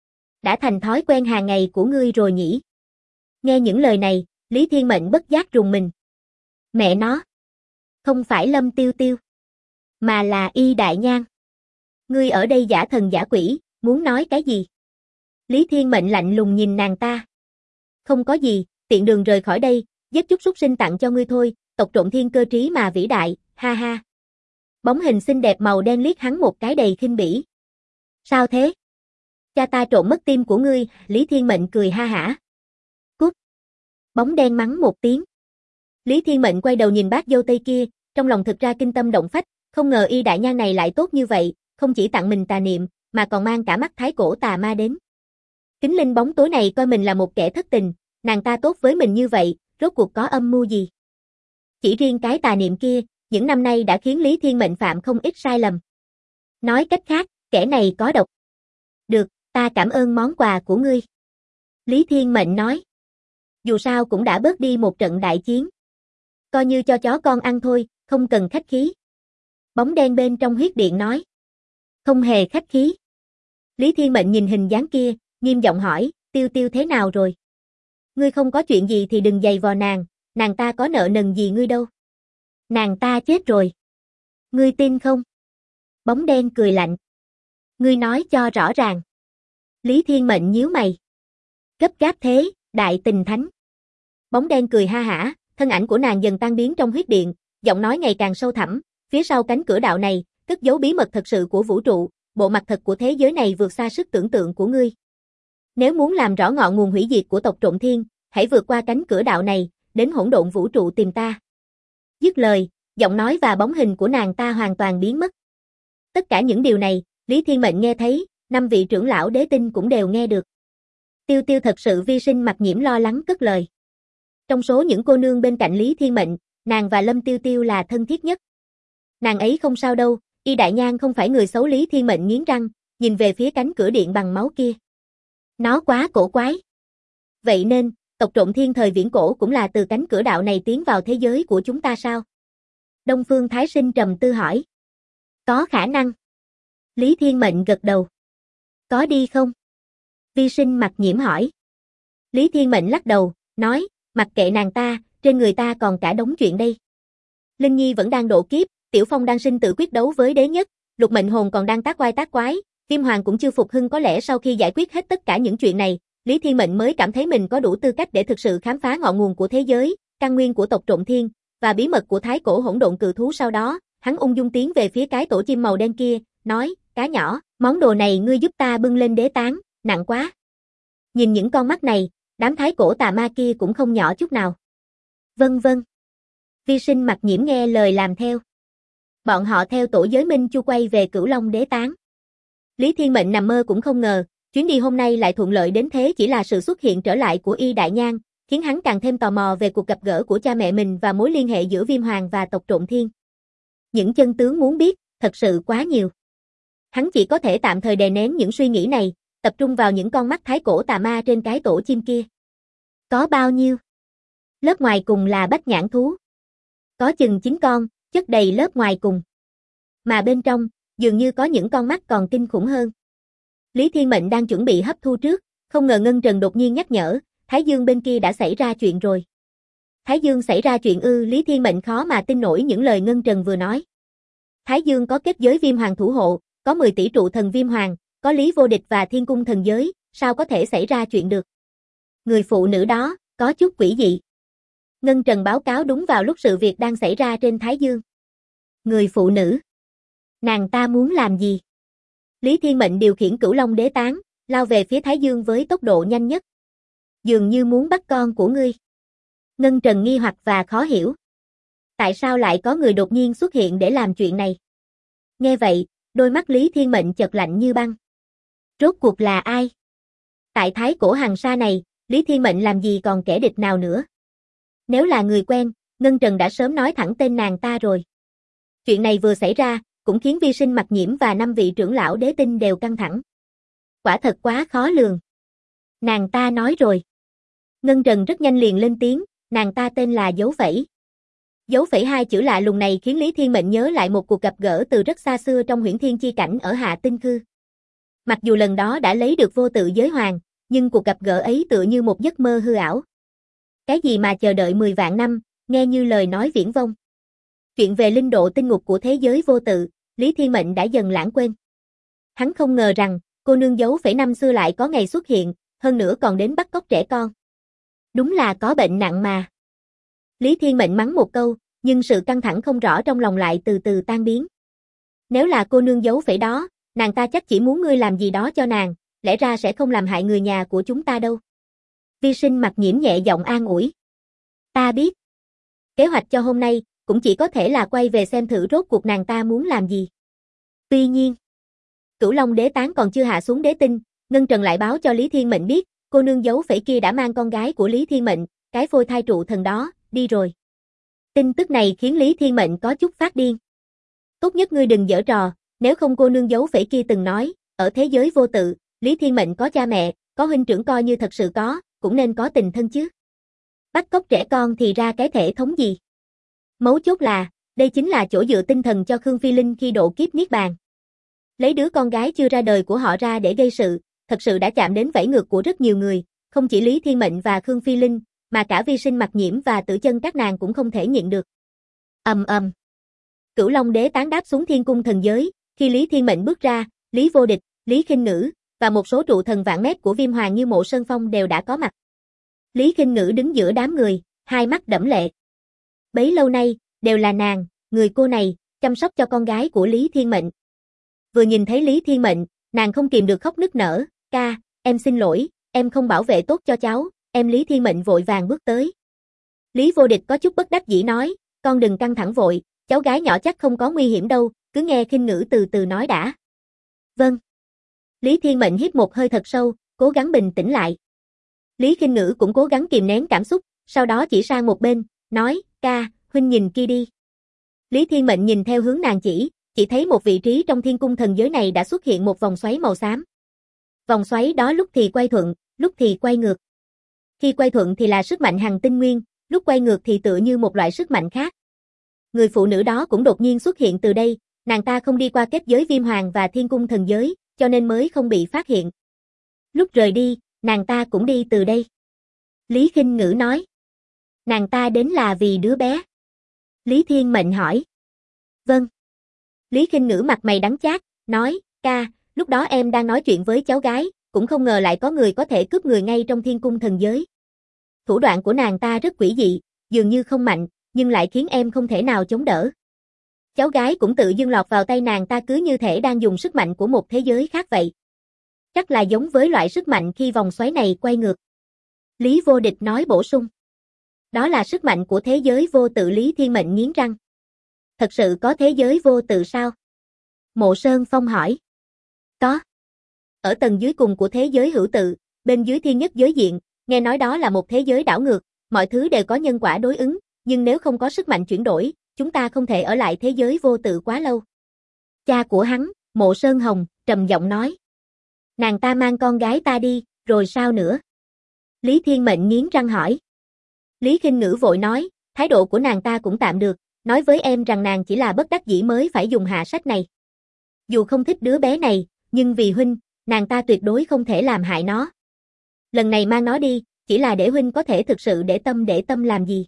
Đã thành thói quen hàng ngày của ngươi rồi nhỉ? Nghe những lời này, Lý Thiên Mệnh bất giác rùng mình. Mẹ nó! Không phải Lâm Tiêu Tiêu, mà là Y Đại Nhan. Ngươi ở đây giả thần giả quỷ, muốn nói cái gì? Lý Thiên Mệnh lạnh lùng nhìn nàng ta. Không có gì, tiện đường rời khỏi đây, giết chút súc sinh tặng cho ngươi thôi, tộc trộm thiên cơ trí mà vĩ đại, ha ha. Bóng hình xinh đẹp màu đen liếc hắn một cái đầy khinh bỉ. Sao thế? Cha ta trộm mất tim của ngươi, Lý Thiên Mệnh cười ha hả. Cút. Bóng đen mắng một tiếng. Lý Thiên Mệnh quay đầu nhìn bát dâu tây kia, trong lòng thực ra kinh tâm động phách, không ngờ Y Đại Nhan này lại tốt như vậy, không chỉ tặng mình tà niệm, mà còn mang cả mắt thái cổ tà ma đến. Kính linh bóng tối này coi mình là một kẻ thất tình, nàng ta tốt với mình như vậy, rốt cuộc có âm mưu gì? Chỉ riêng cái tà niệm kia, những năm nay đã khiến Lý Thiên Mệnh phạm không ít sai lầm. Nói cách khác, kẻ này có độc. Được, ta cảm ơn món quà của ngươi. Lý Thiên Mệnh nói. Dù sao cũng đã bớt đi một trận đại chiến. Coi như cho chó con ăn thôi, không cần khách khí. Bóng đen bên trong huyết điện nói. Không hề khách khí. Lý Thiên Mệnh nhìn hình dáng kia, nghiêm giọng hỏi, Tiêu Tiêu thế nào rồi? Ngươi không có chuyện gì thì đừng giày vò nàng ta có nợ nần gì ngươi đâu. Nàng ta chết rồi. Ngươi tin không? Bóng đen cười lạnh. Ngươi nói cho rõ ràng. Lý Thiên Mệnh nhíu mày. Gấp gáp thế, đại tình thánh. Bóng đen cười ha hả, thân ảnh của nàng dần tan biến trong huyết điện, giọng nói ngày càng sâu thẳm, phía sau cánh cửa đạo này, cất giấu bí mật thật sự của vũ trụ, bộ mặt thật của thế giới này vượt xa sức tưởng tượng của ngươi. Nếu muốn làm rõ ngọn nguồn hủy diệt của tộc Trộm Thiên, hãy vượt qua cánh cửa đạo này, đến hỗn độn vũ trụ tìm ta. Dứt lời, giọng nói và bóng hình của nàng ta hoàn toàn biến mất. Tất cả những điều này, Lý Thiên Mệnh nghe thấy, 5 vị trưởng lão đế tinh cũng đều nghe được. Tiêu Tiêu thật sự Vi Sinh Mặc Nhiễm lo lắng cất lời. Trong số những cô nương bên cạnh Lý Thiên Mệnh, nàng và Lâm Tiêu Tiêu là thân thiết nhất. Nàng ấy không sao đâu, Y Đại Nhan không phải người xấu. Lý Thiên Mệnh nghiến răng, nhìn về phía cánh cửa điện bằng máu kia. Nó quá cổ quái. Vậy nên, tộc Trộm Thiên thời viễn cổ cũng là từ cánh cửa đạo này tiến vào thế giới của chúng ta sao? Đông Phương Thái Sinh trầm tư hỏi. Có khả năng. Lý Thiên Mệnh gật đầu. Có đi không? Vi Sinh Mặc Nhiễm hỏi. Lý Thiên Mệnh lắc đầu, nói, mặc kệ nàng ta, trên người ta còn cả đống chuyện đây. Linh Nhi vẫn đang độ kiếp, Tiểu Phong đang sinh tử quyết đấu với đế nhất, Lục Mệnh Hồn còn đang tác oai tác quái, Viêm Hoàng cũng chưa phục hưng, có lẽ sau khi giải quyết hết tất cả những chuyện này, Lý Thiên Mệnh mới cảm thấy mình có đủ tư cách để thực sự khám phá ngọn nguồn của thế giới, căn nguyên của tộc Trộm Thiên và bí mật của thái cổ hỗn độn cự thú. Sau đó, hắn ung dung tiến về phía cái tổ chim màu đen kia, nói, cá nhỏ, món đồ này ngươi giúp ta bưng lên đế tán, nặng quá. Nhìn những con mắt này, đám thái cổ tà ma kia cũng không nhỏ chút nào. Vâng vâng. Vi Sinh Mặc Nhiễm nghe lời làm theo. Bọn họ theo tổ giới minh chu quay về Cửu Long đế tán. Lý Thiên Mệnh nằm mơ cũng không ngờ, chuyến đi hôm nay lại thuận lợi đến thế. Chỉ là sự xuất hiện trở lại của Y Đại Nhan, khiến hắn càng thêm tò mò về cuộc gặp gỡ của cha mẹ mình và mối liên hệ giữa Viêm Hoàng và tộc Trộm Thiên. Những chân tướng muốn biết, thật sự quá nhiều. Hắn chỉ có thể tạm thời đè nén những suy nghĩ này, tập trung vào những con mắt thái cổ tà ma trên cái tổ chim kia. Có bao nhiêu? Lớp ngoài cùng là bách nhãn thú. Có chừng 9 con, chất đầy lớp ngoài cùng. Mà bên trong, dường như có những con mắt còn kinh khủng hơn. Lý Thiên Mệnh đang chuẩn bị hấp thu trước, không ngờ Ngân Trần đột nhiên nhắc nhở, Thái Dương bên kia đã xảy ra chuyện rồi. Thái Dương xảy ra chuyện ư? Lý Thiên Mệnh khó mà tin nổi những lời Ngân Trần vừa nói. Thái Dương có kết giới Viêm Hoàng thủ hộ, có 10 tỷ trụ thần Viêm Hoàng, có Lý Vô Địch và Thiên Cung thần giới, sao có thể xảy ra chuyện được? Người phụ nữ đó, có chút quỷ dị. Ngân Trần báo cáo đúng vào lúc sự việc đang xảy ra trên Thái Dương. Người phụ nữ? Nàng ta muốn làm gì? Lý Thiên Mệnh điều khiển Cửu Long đế tán, lao về phía Thái Dương với tốc độ nhanh nhất. Dường như muốn bắt con của ngươi. Ngân Trần nghi hoặc và khó hiểu. Tại sao lại có người đột nhiên xuất hiện để làm chuyện này? Nghe vậy, đôi mắt Lý Thiên Mệnh chợt lạnh như băng. Rốt cuộc là ai? Tại Thái cổ Hằng Sa này, Lý Thiên Mệnh làm gì còn kẻ địch nào nữa? Nếu là người quen, Ngân Trần đã sớm nói thẳng tên nàng ta rồi. Chuyện này vừa xảy ra, cũng khiến Vi Sinh Mặc Nhiễm và 5 vị trưởng lão đế tinh đều căng thẳng. Quả thật quá khó lường. Nàng ta nói rồi. Ngân Trần rất nhanh liền lên tiếng, nàng ta tên là Dấu Phẩy. Dấu Phẩy, 2 chữ lạ lùng này khiến Lý Thiên Mệnh nhớ lại một cuộc gặp gỡ từ rất xa xưa trong Huyễn Thiên chi cảnh ở Hạ Tinh Khư. Mặc dù lần đó đã lấy được vô tự giới hoàng, nhưng cuộc gặp gỡ ấy tựa như một giấc mơ hư ảo. Cái gì mà chờ đợi 10 vạn năm, nghe như lời nói viển vông. Chuyện về linh độ tinh ngục của thế giới vô tự, Lý Thiên Mệnh đã dần lãng quên. Hắn không ngờ rằng, cô nương Dấu Phẩy năm xưa lại có ngày xuất hiện, hơn nữa còn đến bắt cóc trẻ con. Đúng là có bệnh nặng mà. Lý Thiên Mệnh mắng một câu, nhưng sự căng thẳng không rõ trong lòng lại từ từ tan biến. Nếu là cô nương Dấu Phẩy đó, nàng ta chắc chỉ muốn ngươi làm gì đó cho nàng, lẽ ra sẽ không làm hại người nhà của chúng ta đâu. Vi Sinh Mặc Nhiễm nhẹ giọng an ủi. Ta biết. Kế hoạch cho hôm nay, cũng chỉ có thể là quay về xem thử rốt cuộc nàng ta muốn làm gì. Tuy nhiên, Cửu Long đế tán còn chưa hạ xuống đế tinh, Ngân Trần lại báo cho Lý Thiên Mệnh biết, cô nương Dấu Phẩy kia đã mang con gái của Lý Thiên Mệnh, cái phôi thai trụ thần đó, đi rồi. Tin tức này khiến Lý Thiên Mệnh có chút phát điên. Tốt nhất ngươi đừng giở trò, nếu không cô nương Dấu Phẩy kia từng nói, ở thế giới vô tự, Lý Thiên Mệnh có cha mẹ, có huynh trưởng, coi như thật sự có, cũng nên có tình thân chứ. Bắt cóc trẻ con thì ra cái thể thống gì? Mấu chốt là, đây chính là chỗ dựa tinh thần cho Khương Phi Linh khi độ kiếp niết bàn. Lấy đứa con gái chưa ra đời của họ ra để gây sự, thật sự đã chạm đến vảy ngược của rất nhiều người, không chỉ Lý Thiên Mệnh và Khương Phi Linh, mà cả Vi Sinh Mặc Nhiễm và Tử Chân các nàng cũng không thể nhịn được. Ầm ầm. Cửu Long đế tán đáp xuống Thiên Cung thần giới, khi Lý Thiên Mệnh bước ra, Lý Vô Địch, Lý Khinh Ngữ và một số trụ thần vạn mét của Viêm Hoàng như Mộ Sơn Phong đều đã có mặt. Lý Khinh Ngữ đứng giữa đám người, hai mắt đẫm lệ. Bấy lâu nay, đều là nàng, người cô này, chăm sóc cho con gái của Lý Thiên Mệnh. Vừa nhìn thấy Lý Thiên Mệnh, nàng không kìm được khóc nức nở, ca, em xin lỗi, em không bảo vệ tốt cho cháu, em. Lý Thiên Mệnh vội vàng bước tới. Lý Vô Địch có chút bất đắc dĩ nói, con đừng căng thẳng vội, cháu gái nhỏ chắc không có nguy hiểm đâu, cứ nghe Khinh Ngữ từ từ nói đã. Vâng. Lý Thiên Mệnh hít một hơi thật sâu, cố gắng bình tĩnh lại. Lý Khinh Ngữ cũng cố gắng kìm nén cảm xúc, sau đó chỉ sang một bên, nói, ca, huynh nhìn kia đi. Lý Thiên Mệnh nhìn theo hướng nàng chỉ thấy một vị trí trong Thiên Cung thần giới này đã xuất hiện một vòng xoáy màu xám. Vòng xoáy đó lúc thì quay thuận, lúc thì quay ngược. Khi quay thuận thì là sức mạnh hằng tinh nguyên, lúc quay ngược thì tựa như một loại sức mạnh khác. Người phụ nữ đó cũng đột nhiên xuất hiện từ đây, nàng ta không đi qua kết giới Viêm Hoàng và Thiên Cung thần giới, cho nên mới không bị phát hiện. Lúc rời đi, nàng ta cũng đi từ đây. Lý Khinh Ngữ nói. Nàng ta đến là vì đứa bé. Lý Thiên Mệnh hỏi. Vâng. Lý Khinh Ngữ mặt mày đắng chát, nói, ca, lúc đó em đang nói chuyện với cháu gái, cũng không ngờ lại có người có thể cướp người ngay trong thiên cung thần giới. Thủ đoạn của nàng ta rất quỷ dị, dường như không mạnh, nhưng lại khiến em không thể nào chống đỡ. Cháu gái cũng tự dưng lọt vào tay nàng ta cứ như thể đang dùng sức mạnh của một thế giới khác vậy. Chắc là giống với loại sức mạnh khi vòng xoáy này quay ngược. Lý Vô Địch nói bổ sung. Đó là sức mạnh của thế giới vô tự. Lý Thiên Mệnh nghiến răng. Thật sự có thế giới vô tự sao? Mộ Sơn Phong hỏi. Có. Ở tầng dưới cùng của thế giới hữu tự, bên dưới thiên nhất giới diện, nghe nói đó là một thế giới đảo ngược, mọi thứ đều có nhân quả đối ứng, nhưng nếu không có sức mạnh chuyển đổi, chúng ta không thể ở lại thế giới vô tự quá lâu. Cha của hắn, Mộ Sơn Hồng, trầm giọng nói. Nàng ta mang con gái ta đi, rồi sao nữa? Lý Thiên Mệnh nghiến răng hỏi. Lý Khinh Ngữ vội nói, thái độ của nàng ta cũng tạm được, nói với em rằng nàng chỉ là bất đắc dĩ mới phải dùng hạ sách này. Dù không thích đứa bé này, nhưng vì huynh, nàng ta tuyệt đối không thể làm hại nó. Lần này mang nó đi, chỉ là để huynh có thể thực sự để tâm làm gì.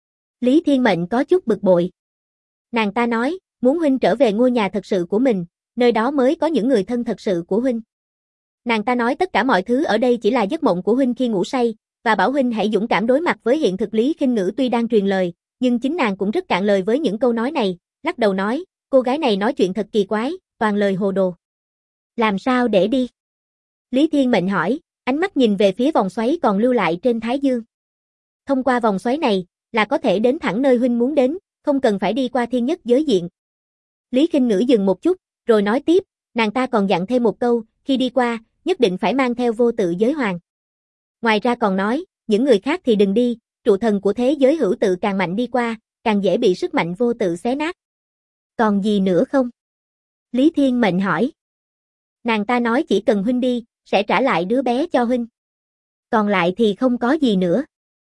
Lý Thiên Mệnh có chút bực bội. Nàng ta nói, muốn huynh trở về ngôi nhà thật sự của mình, nơi đó mới có những người thân thật sự của huynh. Nàng ta nói tất cả mọi thứ ở đây chỉ là giấc mộng của huynh khi ngủ say, và bảo huynh hãy dũng cảm đối mặt với hiện thực. Lý Khinh Ngữ tuy đang truyền lời, nhưng chính nàng cũng rất cạn lời với những câu nói này, lắc đầu nói, cô gái này nói chuyện thật kỳ quái, toàn lời hồ đồ. Làm sao để đi? Lý Thiên Mệnh hỏi, ánh mắt nhìn về phía vòng xoáy còn lưu lại trên Thái Dương. Thông qua vòng xoáy này, là có thể đến thẳng nơi huynh muốn đến, không cần phải đi qua thiên nhất giới diện. Lý Khinh Ngữ dừng một chút, rồi nói tiếp, nàng ta còn dặn thêm một câu, khi đi qua, nhất định phải mang theo vô tự giới hoàng. Ngoài ra còn nói, những người khác thì đừng đi, trụ thần của thế giới hữu tự càng mạnh đi qua, càng dễ bị sức mạnh vô tự xé nát. Còn gì nữa không? Lý Thiên Mệnh hỏi. Nàng ta nói chỉ cần huynh đi, sẽ trả lại đứa bé cho huynh. Còn lại thì không có gì nữa.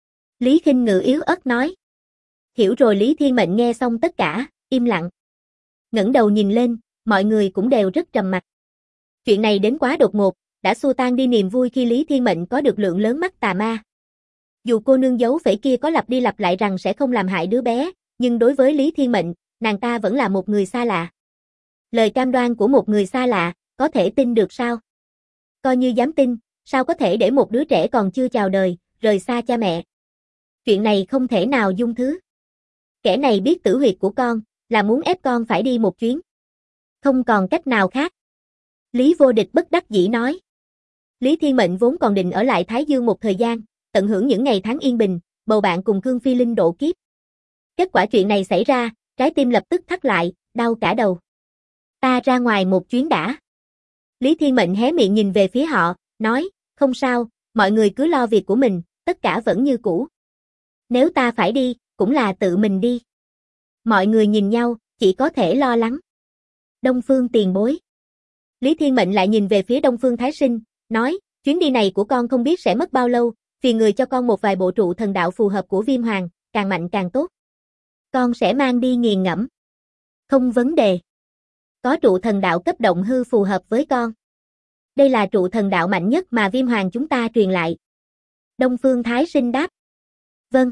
Lý Khinh Ngữ yếu ớt nói. Hiểu rồi. Lý Thiên Mệnh nghe xong tất cả, im lặng. Ngẩng đầu nhìn lên, mọi người cũng đều rất trầm mặc. Chuyện này đến quá đột ngột, đã xua tan đi niềm vui khi Lý Thiên Mệnh có được lượng lớn mắt tà ma. Dù cô nương giấu phẩy kia có lặp đi lặp lại rằng sẽ không làm hại đứa bé, nhưng đối với Lý Thiên Mệnh, nàng ta vẫn là một người xa lạ. Lời cam đoan của một người xa lạ, có thể tin được sao? Coi như dám tin, sao có thể để một đứa trẻ còn chưa chào đời, rời xa cha mẹ? Chuyện này không thể nào dung thứ. Kẻ này biết tử huyệt của con, là muốn ép con phải đi một chuyến. Không còn cách nào khác. Lý Vô Địch bất đắc dĩ nói. Lý Thiên Mệnh vốn còn định ở lại Thái Dương một thời gian, tận hưởng những ngày tháng yên bình, bầu bạn cùng Khương Phi Linh độ kiếp. Kết quả chuyện này xảy ra, trái tim lập tức thắt lại, đau cả đầu. Ta ra ngoài một chuyến đã. Lý Thiên Mệnh hé miệng nhìn về phía họ, nói, không sao, mọi người cứ lo việc của mình, tất cả vẫn như cũ. Nếu ta phải đi, cũng là tự mình đi. Mọi người nhìn nhau, chỉ có thể lo lắng. Đông Phương tiền bối. Lý Thiên Mệnh lại nhìn về phía Đông Phương Thái Sinh, nói, chuyến đi này của con không biết sẽ mất bao lâu, phiền người cho con một vài bộ trụ thần đạo phù hợp của Viêm Hoàng, càng mạnh càng tốt. Con sẽ mang đi nghiền ngẫm. Không vấn đề. Có trụ thần đạo cấp động hư phù hợp với con. Đây là trụ thần đạo mạnh nhất mà Viêm Hoàng chúng ta truyền lại. Đông Phương Thái Sinh đáp. Vâng.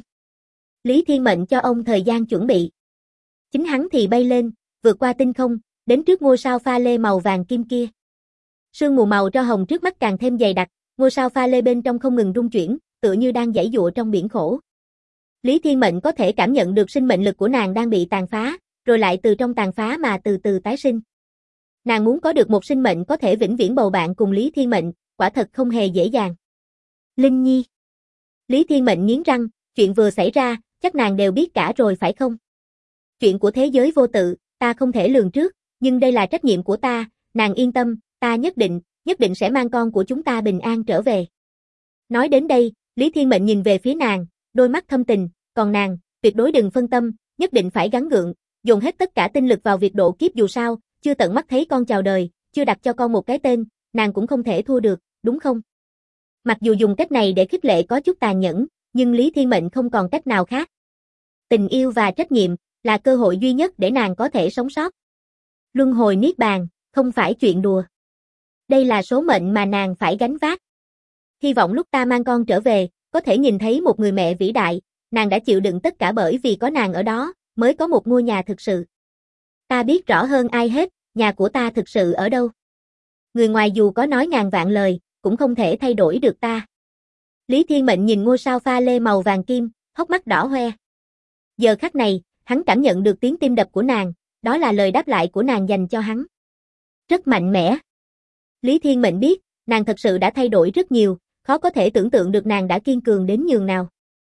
Lý Thiên Mệnh cho ông thời gian chuẩn bị. Chính hắn thì bay lên, vượt qua tinh không, đến trước ngôi sao pha lê màu vàng kim kia. Sương mù màu tro hồng trước mắt càng thêm dày đặc, ngôi sao pha lê bên trong không ngừng rung chuyển, tựa như đang giãy giụa trong biển khổ. Lý Thiên Mệnh có thể cảm nhận được sinh mệnh lực của nàng đang bị tàn phá, rồi lại từ trong tàn phá mà từ từ tái sinh. Nàng muốn có được một sinh mệnh có thể vĩnh viễn bầu bạn cùng Lý Thiên Mệnh, quả thật không hề dễ dàng. Linh Nhi. Lý Thiên Mệnh nghiến răng, chuyện vừa xảy ra, chắc nàng đều biết cả rồi phải không? Chuyện của thế giới vô tự, ta không thể lường trước, nhưng đây là trách nhiệm của ta, nàng yên tâm, ta nhất định sẽ mang con của chúng ta bình an trở về. Nói đến đây, Lý Thiên Mệnh nhìn về phía nàng, đôi mắt thâm tình, còn nàng, tuyệt đối đừng phân tâm, nhất định phải gắng gượng, dồn hết tất cả tinh lực vào việc độ kiếp dù sao, chưa tận mắt thấy con chào đời, chưa đặt cho con một cái tên, nàng cũng không thể thua được, đúng không? Mặc dù dùng cách này để khích lệ có chút tàn nhẫn, nhưng Lý Thiên Mệnh không còn cách nào khác. Tình yêu và trách nhiệm là cơ hội duy nhất để nàng có thể sống sót. Luân hồi niết bàn, không phải chuyện đùa. Đây là số mệnh mà nàng phải gánh vác. Hy vọng lúc ta mang con trở về, có thể nhìn thấy một người mẹ vĩ đại, nàng đã chịu đựng tất cả bởi vì có nàng ở đó, mới có một ngôi nhà thực sự. Ta biết rõ hơn ai hết, nhà của ta thực sự ở đâu. Người ngoài dù có nói ngàn vạn lời, cũng không thể thay đổi được ta. Lý Thiên Mệnh nhìn ngôi sao pha lê màu vàng kim, hốc mắt đỏ hoe. Giờ khắc này, hắn cảm nhận được tiếng tim đập của nàng, đó là lời đáp lại của nàng dành cho hắn. Rất mạnh mẽ. Lý Thiên Mệnh biết, nàng thật sự đã thay đổi rất nhiều, khó có thể tưởng tượng được nàng đã kiên cường đến nhường nào.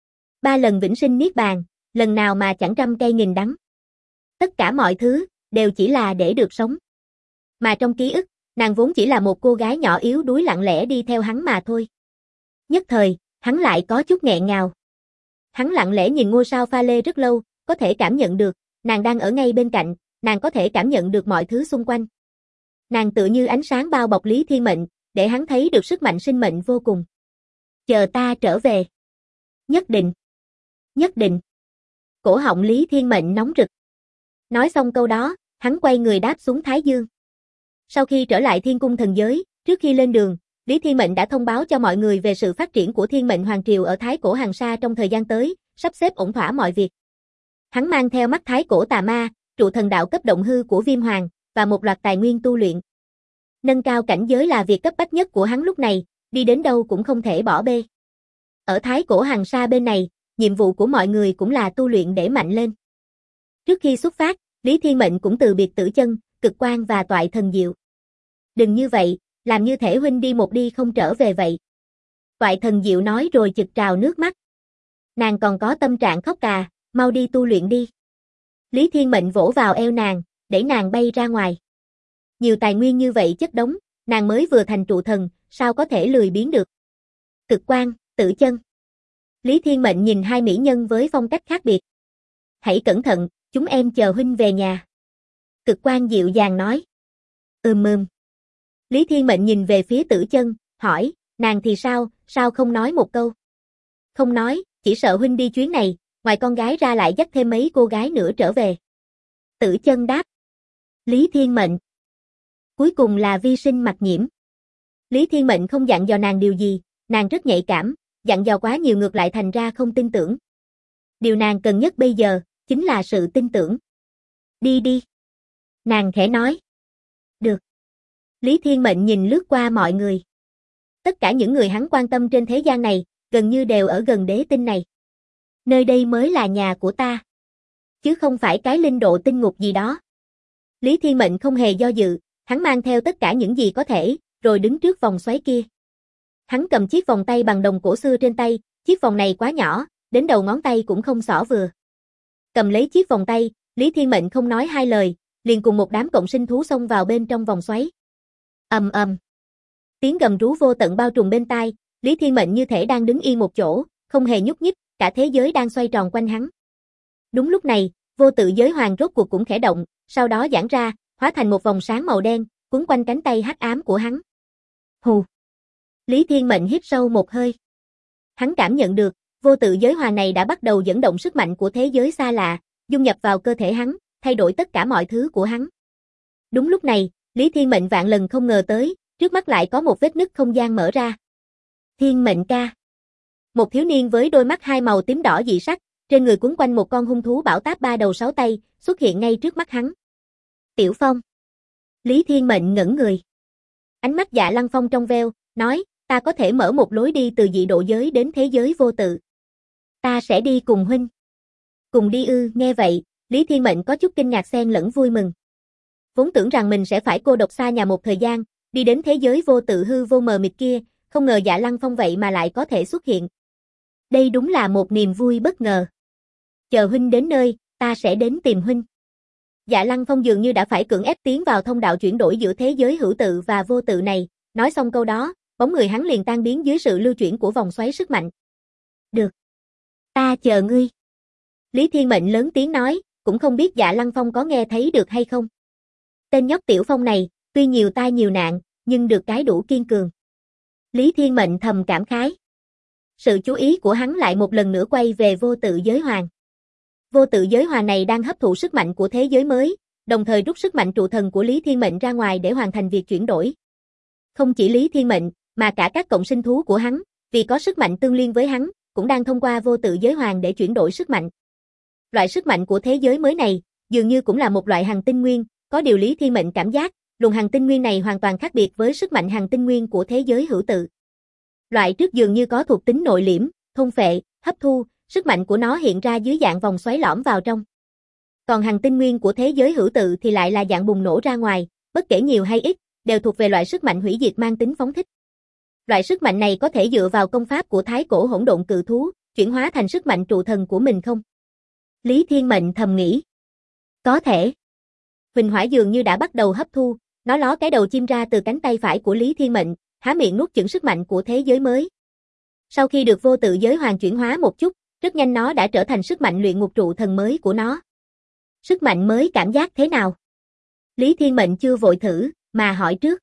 3 lần vĩnh sinh niết bàn, lần nào mà chẳng trăm cây nghìn đắng. Tất cả mọi thứ, đều chỉ là để được sống. Mà trong ký ức, nàng vốn chỉ là một cô gái nhỏ yếu đuối lặng lẽ đi theo hắn mà thôi. Nhất thời, hắn lại có chút nghẹn ngào. Hắn lặng lẽ nhìn ngôi sao pha lê rất lâu, có thể cảm nhận được, nàng đang ở ngay bên cạnh, nàng có thể cảm nhận được mọi thứ xung quanh. Nàng tựa như ánh sáng bao bọc Lý Thiên Mệnh, để hắn thấy được sức mạnh sinh mệnh vô cùng. Chờ ta trở về. Nhất định. Nhất định. Cổ họng Lý Thiên Mệnh nóng rực. Nói xong câu đó, hắn quay người đáp xuống Thái Dương. Sau khi trở lại Thiên Cung Thần Giới, trước khi lên đường, Lý Thiên Mệnh đã thông báo cho mọi người về sự phát triển của Thiên Mệnh Hoàng Triều ở Thái Cổ Hàng Sa trong thời gian tới, sắp xếp ổn thỏa mọi việc. Hắn mang theo mắt Thái Cổ Tà Ma, trụ thần đạo cấp động hư của Viêm Hoàng, và một loạt tài nguyên tu luyện. Nâng cao cảnh giới là việc cấp bách nhất của hắn lúc này, đi đến đâu cũng không thể bỏ bê. Ở Thái Cổ Hàng Sa bên này, nhiệm vụ của mọi người cũng là tu luyện để mạnh lên. Trước khi xuất phát, Lý Thiên Mệnh cũng từ biệt Tử Chân, Cực Quang và Toại Thần Diệu. Đừng như vậy, làm như thể huynh đi một đi không trở về vậy. Toại Thần Diệu nói rồi chực trào nước mắt. Nàng còn có tâm trạng khóc cà, mau đi tu luyện đi. Lý Thiên Mệnh vỗ vào eo nàng, đẩy nàng bay ra ngoài. Nhiều tài nguyên như vậy chất đống, nàng mới vừa thành trụ thần, sao có thể lười biếng được. Cực Quang, Tử Chân. Lý Thiên Mệnh nhìn hai mỹ nhân với phong cách khác biệt. Hãy cẩn thận, chúng em chờ huynh về nhà. Cực Quang dịu dàng nói. Ừm. Lý Thiên Mệnh nhìn về phía Tử Chân, hỏi, nàng thì sao không nói một câu? Không nói, chỉ sợ huynh đi chuyến này, ngoài con gái ra lại dắt thêm mấy cô gái nữa trở về. Tử Chân đáp. Lý Thiên Mệnh. Cuối cùng là vi sinh mặc nhiễm. Lý Thiên Mệnh không dặn dò nàng điều gì, nàng rất nhạy cảm, dặn dò quá nhiều ngược lại thành ra không tin tưởng. Điều nàng cần nhất bây giờ, chính là sự tin tưởng. Đi đi. Nàng khẽ nói. Được. Lý Thiên Mệnh nhìn lướt qua mọi người. Tất cả những người hắn quan tâm trên thế gian này, gần như đều ở gần đế tinh này. Nơi đây mới là nhà của ta. Chứ không phải cái linh độ tinh ngục gì đó. Lý Thiên Mệnh không hề do dự, hắn mang theo tất cả những gì có thể, rồi đứng trước vòng xoáy kia. Hắn cầm chiếc vòng tay bằng đồng cổ xưa trên tay, chiếc vòng này quá nhỏ, đến đầu ngón tay cũng không xỏ vừa. Cầm lấy chiếc vòng tay, Lý Thiên Mệnh không nói hai lời, liền cùng một đám cộng sinh thú xông vào bên trong vòng xoáy. Ầm ầm. Tiếng gầm rú vô tận bao trùm bên tai, Lý Thiên Mệnh như thể đang đứng yên một chỗ, không hề nhúc nhích, cả thế giới đang xoay tròn quanh hắn. Đúng lúc này, vô tự giới hoàng rốt cuộc cũng khẽ động, sau đó giãn ra, hóa thành một vòng sáng màu đen, quấn quanh cánh tay hắc ám của hắn. Hù. Lý Thiên Mệnh hít sâu một hơi. Hắn cảm nhận được, vô tự giới hoàng này đã bắt đầu dẫn động sức mạnh của thế giới xa lạ, dung nhập vào cơ thể hắn, thay đổi tất cả mọi thứ của hắn. Đúng lúc này, Lý Thiên Mệnh vạn lần không ngờ tới, trước mắt lại có một vết nứt không gian mở ra. Thiên Mệnh ca. Một thiếu niên với đôi mắt hai màu tím đỏ dị sắc, trên người quấn quanh một con hung thú bảo táp 3 đầu 6 tay, xuất hiện ngay trước mắt hắn. Tiểu Phong. Lý Thiên Mệnh ngẩn người. Ánh mắt Dạ Lăng Phong trong veo, nói, ta có thể mở một lối đi từ dị độ giới đến thế giới vô tự. Ta sẽ đi cùng huynh. Cùng đi ư? Nghe vậy, Lý Thiên Mệnh có chút kinh ngạc xen lẫn vui mừng. Vốn tưởng rằng mình sẽ phải cô độc xa nhà một thời gian, đi đến thế giới vô tự hư vô mờ mịt kia, không ngờ Dạ Lăng Phong vậy mà lại có thể xuất hiện. Đây đúng là một niềm vui bất ngờ. Chờ huynh đến nơi, ta sẽ đến tìm huynh. Dạ Lăng Phong dường như đã phải cưỡng ép tiến vào thông đạo chuyển đổi giữa thế giới hữu tự và vô tự này, nói xong câu đó, bóng người hắn liền tan biến dưới sự lưu chuyển của vòng xoáy sức mạnh. Được. Ta chờ ngươi. Lý Thiên Mệnh lớn tiếng nói, cũng không biết Dạ Lăng Phong có nghe thấy được hay không. Tên nhóc Tiểu Phong này, tuy nhiều tai nhiều nạn, nhưng được cái đủ kiên cường. Lý Thiên Mệnh thầm cảm khái. Sự chú ý của hắn lại một lần nữa quay về vô tự giới hoàng. Vô tự giới hoàng này đang hấp thụ sức mạnh của thế giới mới, đồng thời rút sức mạnh trụ thần của Lý Thiên Mệnh ra ngoài để hoàn thành việc chuyển đổi. Không chỉ Lý Thiên Mệnh, Mà cả các cộng sinh thú của hắn, vì có sức mạnh tương liên với hắn, cũng đang thông qua vô tự giới hoàng để chuyển đổi sức mạnh. Loại sức mạnh của thế giới mới này, dường như cũng là một loại hằng tinh nguyên, có điều Lý Thiên Mệnh cảm giác, luồng hằng tinh nguyên này hoàn toàn khác biệt với sức mạnh hằng tinh nguyên của thế giới hữu tự. Loại trước dường như có thuộc tính nội liễm, thôn phệ, hấp thu, sức mạnh của nó hiện ra dưới dạng vòng xoáy lõm vào trong. Còn hằng tinh nguyên của thế giới hữu tự thì lại là dạng bùng nổ ra ngoài, bất kể nhiều hay ít, đều thuộc về loại sức mạnh hủy diệt mang tính phóng thích. Loại sức mạnh này có thể dựa vào công pháp của thái cổ hỗn độn cự thú, chuyển hóa thành sức mạnh trụ thần của mình không? Lý Thiên Mệnh thầm nghĩ. Có thể. Huỳnh hỏa dường như đã bắt đầu hấp thu, nó ló cái đầu chim ra từ cánh tay phải của Lý Thiên Mệnh, há miệng nuốt chửng sức mạnh của thế giới mới. Sau khi được vô tự giới hoàng chuyển hóa một chút, rất nhanh nó đã trở thành sức mạnh luyện ngục trụ thần mới của nó. Sức mạnh mới cảm giác thế nào? Lý Thiên Mệnh chưa vội thử, mà hỏi trước.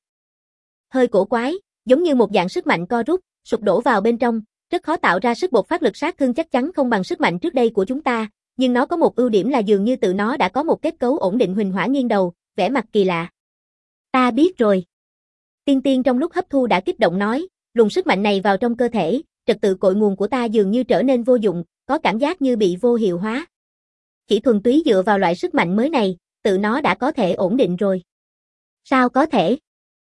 Hơi cổ quái, giống như một dạng sức mạnh co rút, sụp đổ vào bên trong, rất khó tạo ra sức bộc phát lực sát thương chắc chắn không bằng sức mạnh trước đây của chúng ta, nhưng nó có một ưu điểm là dường như tự nó đã có một kết cấu ổn định. Huỳnh hỏa nghiêng đầu, vẻ mặt kỳ lạ. Ta biết rồi. Tiên Tiên trong lúc hấp thu đã kích động nói, luồng sức mạnh này vào trong cơ thể, trật tự cội nguồn của ta dường như trở nên vô dụng, có cảm giác như bị vô hiệu hóa. Chỉ thuần túy dựa vào loại sức mạnh mới này, tự nó đã có thể ổn định rồi. Sao có thể?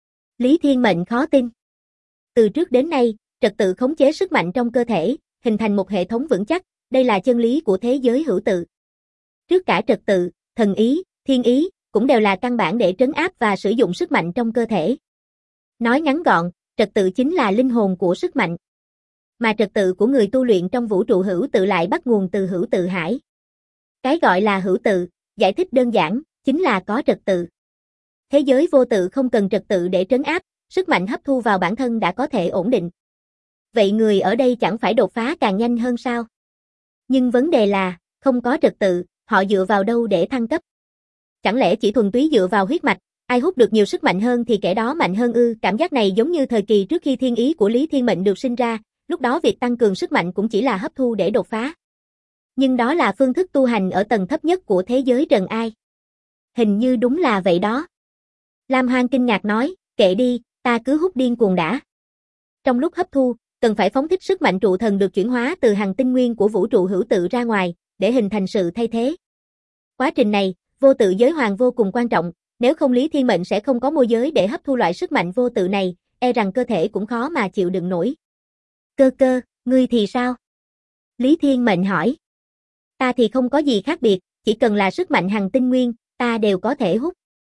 Lý Thiên Mệnh khó tin. Từ trước đến nay, trật tự khống chế sức mạnh trong cơ thể, hình thành một hệ thống vững chắc, đây là chân lý của thế giới hữu tự. Trước cả trật tự, thần ý, thiên ý, cũng đều là căn bản để trấn áp và sử dụng sức mạnh trong cơ thể. Nói ngắn gọn, trật tự chính là linh hồn của sức mạnh. Mà trật tự của người tu luyện trong vũ trụ hữu tự lại bắt nguồn từ hữu tự hải. Cái gọi là hữu tự, giải thích đơn giản, chính là có trật tự. Thế giới vô tự không cần trật tự để trấn áp, sức mạnh hấp thu vào bản thân đã có thể ổn định. Vậy người ở đây chẳng phải đột phá càng nhanh hơn sao? Nhưng vấn đề là, không có trật tự, họ dựa vào đâu để thăng cấp? Chẳng lẽ chỉ thuần túy dựa vào huyết mạch, ai hút được nhiều sức mạnh hơn thì kẻ đó mạnh hơn ư? Cảm giác này giống như thời kỳ trước khi thiên ý của Lý Thiên Mệnh được sinh ra, lúc đó việc tăng cường sức mạnh cũng chỉ là hấp thu để đột phá. Nhưng đó là phương thức tu hành ở tầng thấp nhất của thế giới trần ai. Hình như đúng là vậy đó. Lam Hoang kinh ngạc nói, kệ đi, ta cứ hút điên cuồng đã. Trong lúc hấp thu, cần phải phóng thích sức mạnh trụ thần được chuyển hóa từ hằng tinh nguyên của vũ trụ hữu tự ra ngoài, để hình thành sự thay thế. Quá trình này, vô tự giới hoàng vô cùng quan trọng, nếu không Lý Thiên Mệnh sẽ không có môi giới để hấp thu loại sức mạnh vô tự này, e rằng cơ thể cũng khó mà chịu đựng nổi. Cơ cơ, ngươi thì sao? Lý Thiên Mệnh hỏi. Ta thì không có gì khác biệt, chỉ cần là sức mạnh hằng tinh nguyên, ta đều có thể hút.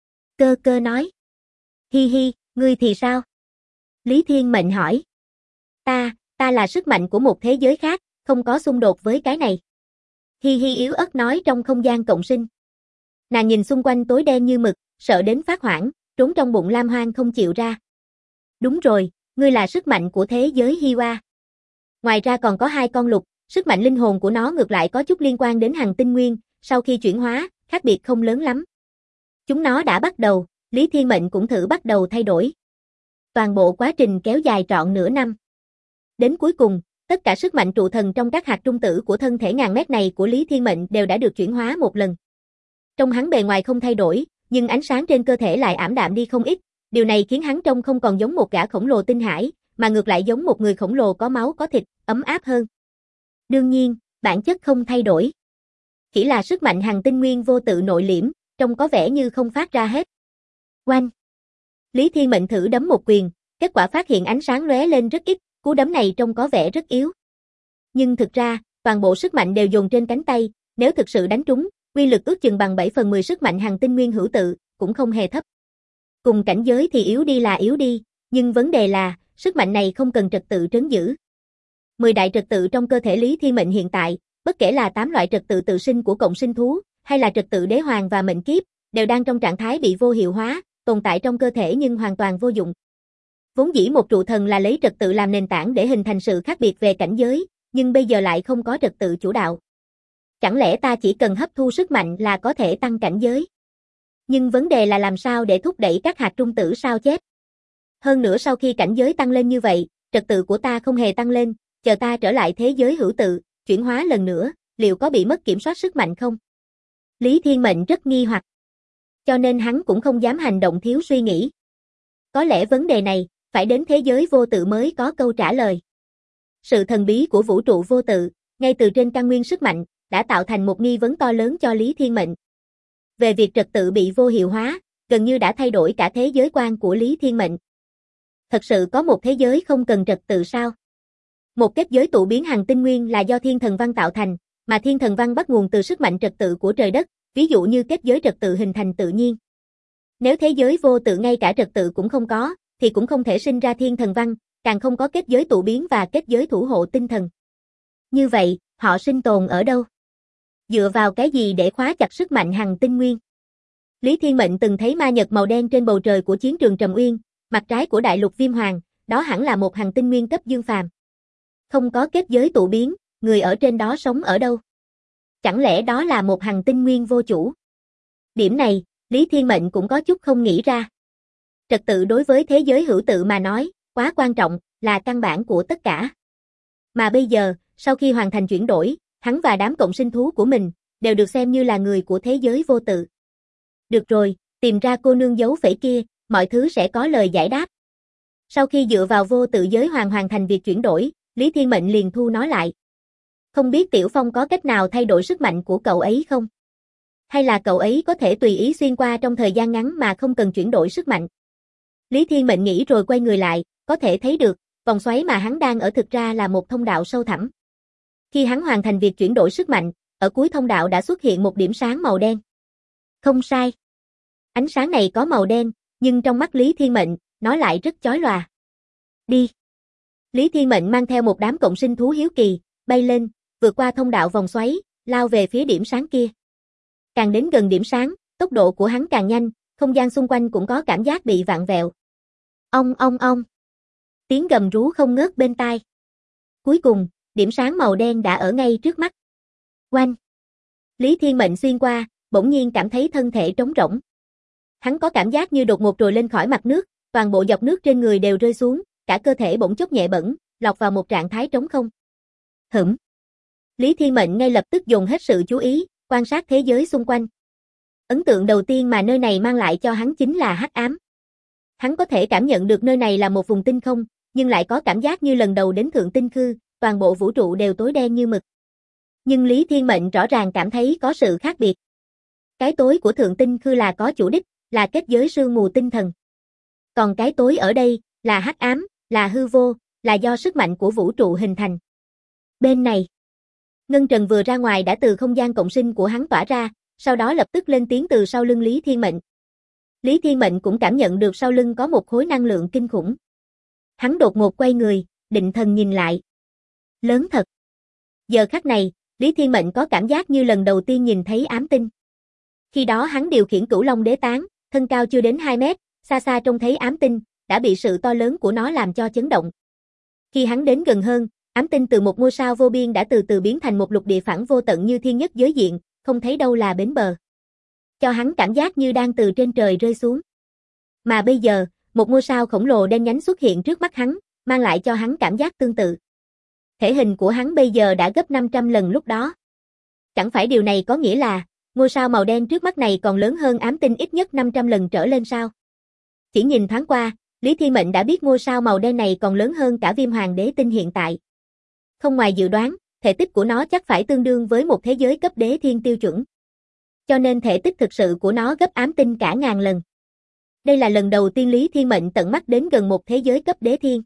Cơ cơ nói. Hi hi, ngươi thì sao? Lý Thiên Mệnh hỏi. Ta là sức mạnh của một thế giới khác, không có xung đột với cái này. Hi hi yếu ớt nói trong không gian cộng sinh. Nàng nhìn xung quanh tối đen như mực, sợ đến phát hoảng, trốn trong bụng Lam Hoang không chịu ra. Đúng rồi, ngươi là sức mạnh của thế giới Hi Hoa. Ngoài ra còn có 2 con lục, sức mạnh linh hồn của nó ngược lại có chút liên quan đến hằng tinh nguyên, sau khi chuyển hóa, khác biệt không lớn lắm. Chúng nó đã bắt đầu, Lý Thiên Mệnh cũng thử bắt đầu thay đổi. Toàn bộ quá trình kéo dài trọn nửa năm. Đến cuối cùng, tất cả sức mạnh trụ thần trong các hạt trung tử của thân thể ngàn mét này của Lý Thiên Mệnh đều đã được chuyển hóa một lần. Trong hắn bề ngoài không thay đổi, nhưng ánh sáng trên cơ thể lại ảm đạm đi không ít, điều này khiến hắn trông không còn giống một gã khổng lồ tinh hải, mà ngược lại giống một người khổng lồ có máu có thịt, ấm áp hơn. Đương nhiên, bản chất không thay đổi. Chỉ là sức mạnh hằng tinh nguyên vô tự nội liễm, trông có vẻ như không phát ra hết. Oanh! Lý Thiên Mệnh thử đấm một quyền, kết quả phát hiện ánh sáng lóe lên rất ít, cú đấm này trông có vẻ rất yếu. Nhưng thực ra, toàn bộ sức mạnh đều dồn trên cánh tay, nếu thực sự đánh trúng, uy lực ước chừng bằng 7/10 sức mạnh hằng tinh nguyên hữu tự, cũng không hề thấp. Cùng cảnh giới thì yếu đi là yếu đi, nhưng vấn đề là, sức mạnh này không cần trật tự trấn giữ. 10 đại trật tự trong cơ thể Lý Thiên Mệnh hiện tại, bất kể là 8 loại trật tự tự sinh của cộng sinh thú, hay là trật tự đế hoàng và mệnh kiếp, đều đang trong trạng thái bị vô hiệu hóa, tồn tại trong cơ thể nhưng hoàn toàn vô dụng. Vốn dĩ một trụ thần là lấy trật tự làm nền tảng để hình thành sự khác biệt về cảnh giới, nhưng bây giờ lại không có trật tự chủ đạo. Chẳng lẽ ta chỉ cần hấp thu sức mạnh là có thể tăng cảnh giới? Nhưng vấn đề là làm sao để thúc đẩy các hạt trung tử sao chép? Hơn nữa sau khi cảnh giới tăng lên như vậy, trật tự của ta không hề tăng lên, chờ ta trở lại thế giới hữu tự, chuyển hóa lần nữa, liệu có bị mất kiểm soát sức mạnh không? Lý Thiên Mệnh rất nghi hoặc. Cho nên hắn cũng không dám hành động thiếu suy nghĩ. Có lẽ vấn đề này, phải đến thế giới vô tự mới có câu trả lời. Sự thần bí của vũ trụ vô tự, ngay từ trên căn nguyên sức mạnh, đã tạo thành một nghi vấn to lớn cho Lý Thiên Mệnh. Về việc trật tự bị vô hiệu hóa, gần như đã thay đổi cả thế giới quan của Lý Thiên Mệnh. Thật sự có một thế giới không cần trật tự sao? Một kết giới tụ biến hằng tinh nguyên là do thiên thần văn tạo thành, mà thiên thần văn bắt nguồn từ sức mạnh trật tự của trời đất, ví dụ như kết giới trật tự hình thành tự nhiên. Nếu thế giới vô tự ngay cả trật tự cũng không có, thì cũng không thể sinh ra thiên thần văn, càng không có kết giới tụ biến và kết giới thủ hộ tinh thần. Như vậy, họ sinh tồn ở đâu? Dựa vào cái gì để khóa chặt sức mạnh hằng tinh nguyên? Lý Thiên Mệnh từng thấy ma nhật màu đen trên bầu trời của chiến trường Trầm Uyên, mặt trái của đại lục Viêm Hoàng, đó hẳn là một hằng tinh nguyên cấp dương phàm. Không có kết giới tụ biến, người ở trên đó sống ở đâu? Chẳng lẽ đó là một hằng tinh nguyên vô chủ? Điểm này, Lý Thiên Mệnh cũng có chút không nghĩ ra. Trật tự đối với thế giới hữu tự mà nói, quá quan trọng, là căn bản của tất cả. Mà bây giờ, sau khi hoàn thành chuyển đổi, hắn và đám cộng sinh thú của mình, đều được xem như là người của thế giới vô tự. Được rồi, tìm ra cô nương giấu phẩy kia, mọi thứ sẽ có lời giải đáp. Sau khi dựa vào vô tự giới hoàn thành việc chuyển đổi, Lý Thiên Mệnh liền thu nó lại. Không biết Tiểu Phong có cách nào thay đổi sức mạnh của cậu ấy không? Hay là cậu ấy có thể tùy ý xuyên qua trong thời gian ngắn mà không cần chuyển đổi sức mạnh? Lý Thiên Mệnh nghĩ rồi quay người lại, có thể thấy được, vòng xoáy mà hắn đang ở thực ra là một thông đạo sâu thẳm. Khi hắn hoàn thành việc chuyển đổi sức mạnh, ở cuối thông đạo đã xuất hiện một điểm sáng màu đen. Không sai. Ánh sáng này có màu đen, nhưng trong mắt Lý Thiên Mệnh, nó lại rất chói lòa. Đi. Lý Thiên Mệnh mang theo một đám cộng sinh thú hiếu kỳ, bay lên, vượt qua thông đạo vòng xoáy, lao về phía điểm sáng kia. Càng đến gần điểm sáng, tốc độ của hắn càng nhanh, không gian xung quanh cũng có cảm giác bị vặn vẹo. Ong ong ong. Tiếng gầm rú không ngớt bên tai. Cuối cùng, điểm sáng màu đen đã ở ngay trước mắt. Oanh. Lý Thiên Mệnh xuyên qua, bỗng nhiên cảm thấy thân thể trống rỗng. Hắn có cảm giác như đột ngột trồi lên khỏi mặt nước, toàn bộ dọc nước trên người đều rơi xuống, cả cơ thể bỗng chốc nhẹ bẫng, lọt vào một trạng thái trống không. Lý Thiên Mệnh ngay lập tức dồn hết sự chú ý, quan sát thế giới xung quanh. Ấn tượng đầu tiên mà nơi này mang lại cho hắn chính là hắc ám. Hắn có thể cảm nhận được nơi này là một vùng tinh không, nhưng lại có cảm giác như lần đầu đến Thượng Tinh Khư, toàn bộ vũ trụ đều tối đen như mực. Nhưng Lý Thiên Mệnh rõ ràng cảm thấy có sự khác biệt. Cái tối của Thượng Tinh Khư là có chủ đích, là kết giới sương mù tinh thần. Còn cái tối ở đây, là hắc ám, là hư vô, là do sức mạnh của vũ trụ hình thành. Bên này, Ngân Trần vừa ra ngoài đã từ không gian cộng sinh của hắn tỏa ra, sau đó lập tức lên tiếng từ sau lưng Lý Thiên Mệnh. Lý Thiên Mệnh cũng cảm nhận được sau lưng có một khối năng lượng kinh khủng. Hắn đột ngột quay người, định thần nhìn lại. Lớn thật. Giờ khắc này, Lý Thiên Mệnh có cảm giác như lần đầu tiên nhìn thấy ám tinh. Khi đó hắn điều khiển Cửu Long Đế Tán, thân cao chưa đến 2 mét, xa xa trông thấy ám tinh, đã bị sự to lớn của nó làm cho chấn động. Khi hắn đến gần hơn, ám tinh từ một ngôi sao vô biên đã từ từ biến thành một lục địa phẳng vô tận như thiên nhất giới diện, không thấy đâu là bến bờ. Cho hắn cảm giác như đang từ trên trời rơi xuống. Mà bây giờ, một ngôi sao khổng lồ đen nhánh xuất hiện trước mắt hắn, mang lại cho hắn cảm giác tương tự. Thể hình của hắn bây giờ đã gấp 500 lần lúc đó. Chẳng phải điều này có nghĩa là, ngôi sao màu đen trước mắt này còn lớn hơn ám tinh ít nhất 500 lần trở lên sao? Chỉ nhìn thoáng qua, Lý Thiên Mệnh đã biết ngôi sao màu đen này còn lớn hơn cả Viêm Hoàng Đế Tinh hiện tại. Không ngoài dự đoán, thể tích của nó chắc phải tương đương với một thế giới cấp đế thiên tiêu chuẩn. Cho nên thể tích thực sự của nó gấp ám tinh cả ngàn lần. Đây là lần đầu tiên Lý Thiên Mệnh tận mắt đến gần một thế giới cấp đế thiên.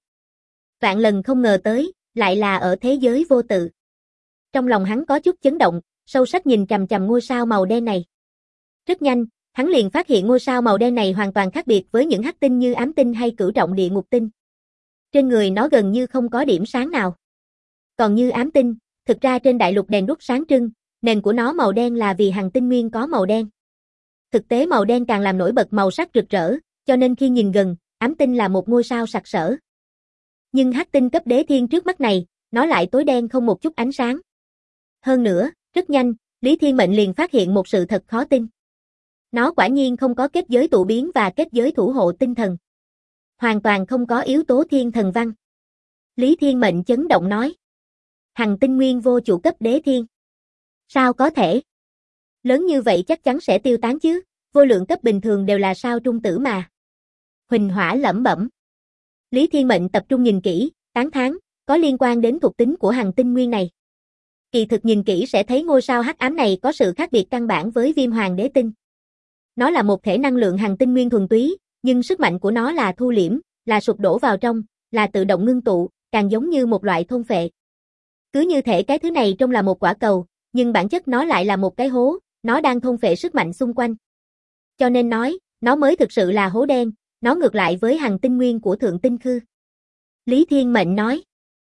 Vạn lần không ngờ tới, lại là ở thế giới vô tự. Trong lòng hắn có chút chấn động, sâu sắc nhìn chằm chằm ngôi sao màu đen này. Rất nhanh, hắn liền phát hiện ngôi sao màu đen này hoàn toàn khác biệt với những hắc tinh như ám tinh hay cửu trọng địa ngục tinh. Trên người nó gần như không có điểm sáng nào. Còn như ám tinh, thực ra trên đại lục đèn đuốc sáng trưng, nền của nó màu đen là vì hằng tinh nguyên có màu đen. Thực tế màu đen càng làm nổi bật màu sắc rực rỡ, cho nên khi nhìn gần, ám tinh là một ngôi sao sặc sỡ. Nhưng hắc tinh cấp đế thiên trước mắt này, nó lại tối đen không một chút ánh sáng. Hơn nữa, rất nhanh, Lý Thiên Mệnh liền phát hiện một sự thật khó tin. Nó quả nhiên không có kết giới tụ biến và kết giới thủ hộ tinh thần. Hoàn toàn không có yếu tố thiên thần văn. Lý Thiên Mệnh chấn động nói. Hằng tinh nguyên vô chủ cấp đế thiên. Sao có thể? Lớn như vậy chắc chắn sẽ tiêu tán chứ, vô lượng cấp bình thường đều là sao trung tử mà. Huỳnh Hỏa lẩm bẩm. Lý Thiên Mệnh tập trung nhìn kỹ, tán thán, có liên quan đến thuộc tính của hằng tinh nguyên này. Kỳ thực nhìn kỹ sẽ thấy ngôi sao hắc ám này có sự khác biệt căn bản với Viêm Hoàng Đế Tinh. Nó là một thể năng lượng hằng tinh nguyên thuần túy, nhưng sức mạnh của nó là thu liễm, là sụp đổ vào trong, là tự động ngưng tụ, càng giống như một loại thôn phệ. Cứ như thể cái thứ này trông là một quả cầu, nhưng bản chất nó lại là một cái hố, nó đang thôn phệ sức mạnh xung quanh. Cho nên nói, nó mới thực sự là hố đen, nó ngược lại với hằng tinh nguyên của Thượng Tinh Khư. Lý Thiên Mệnh nói.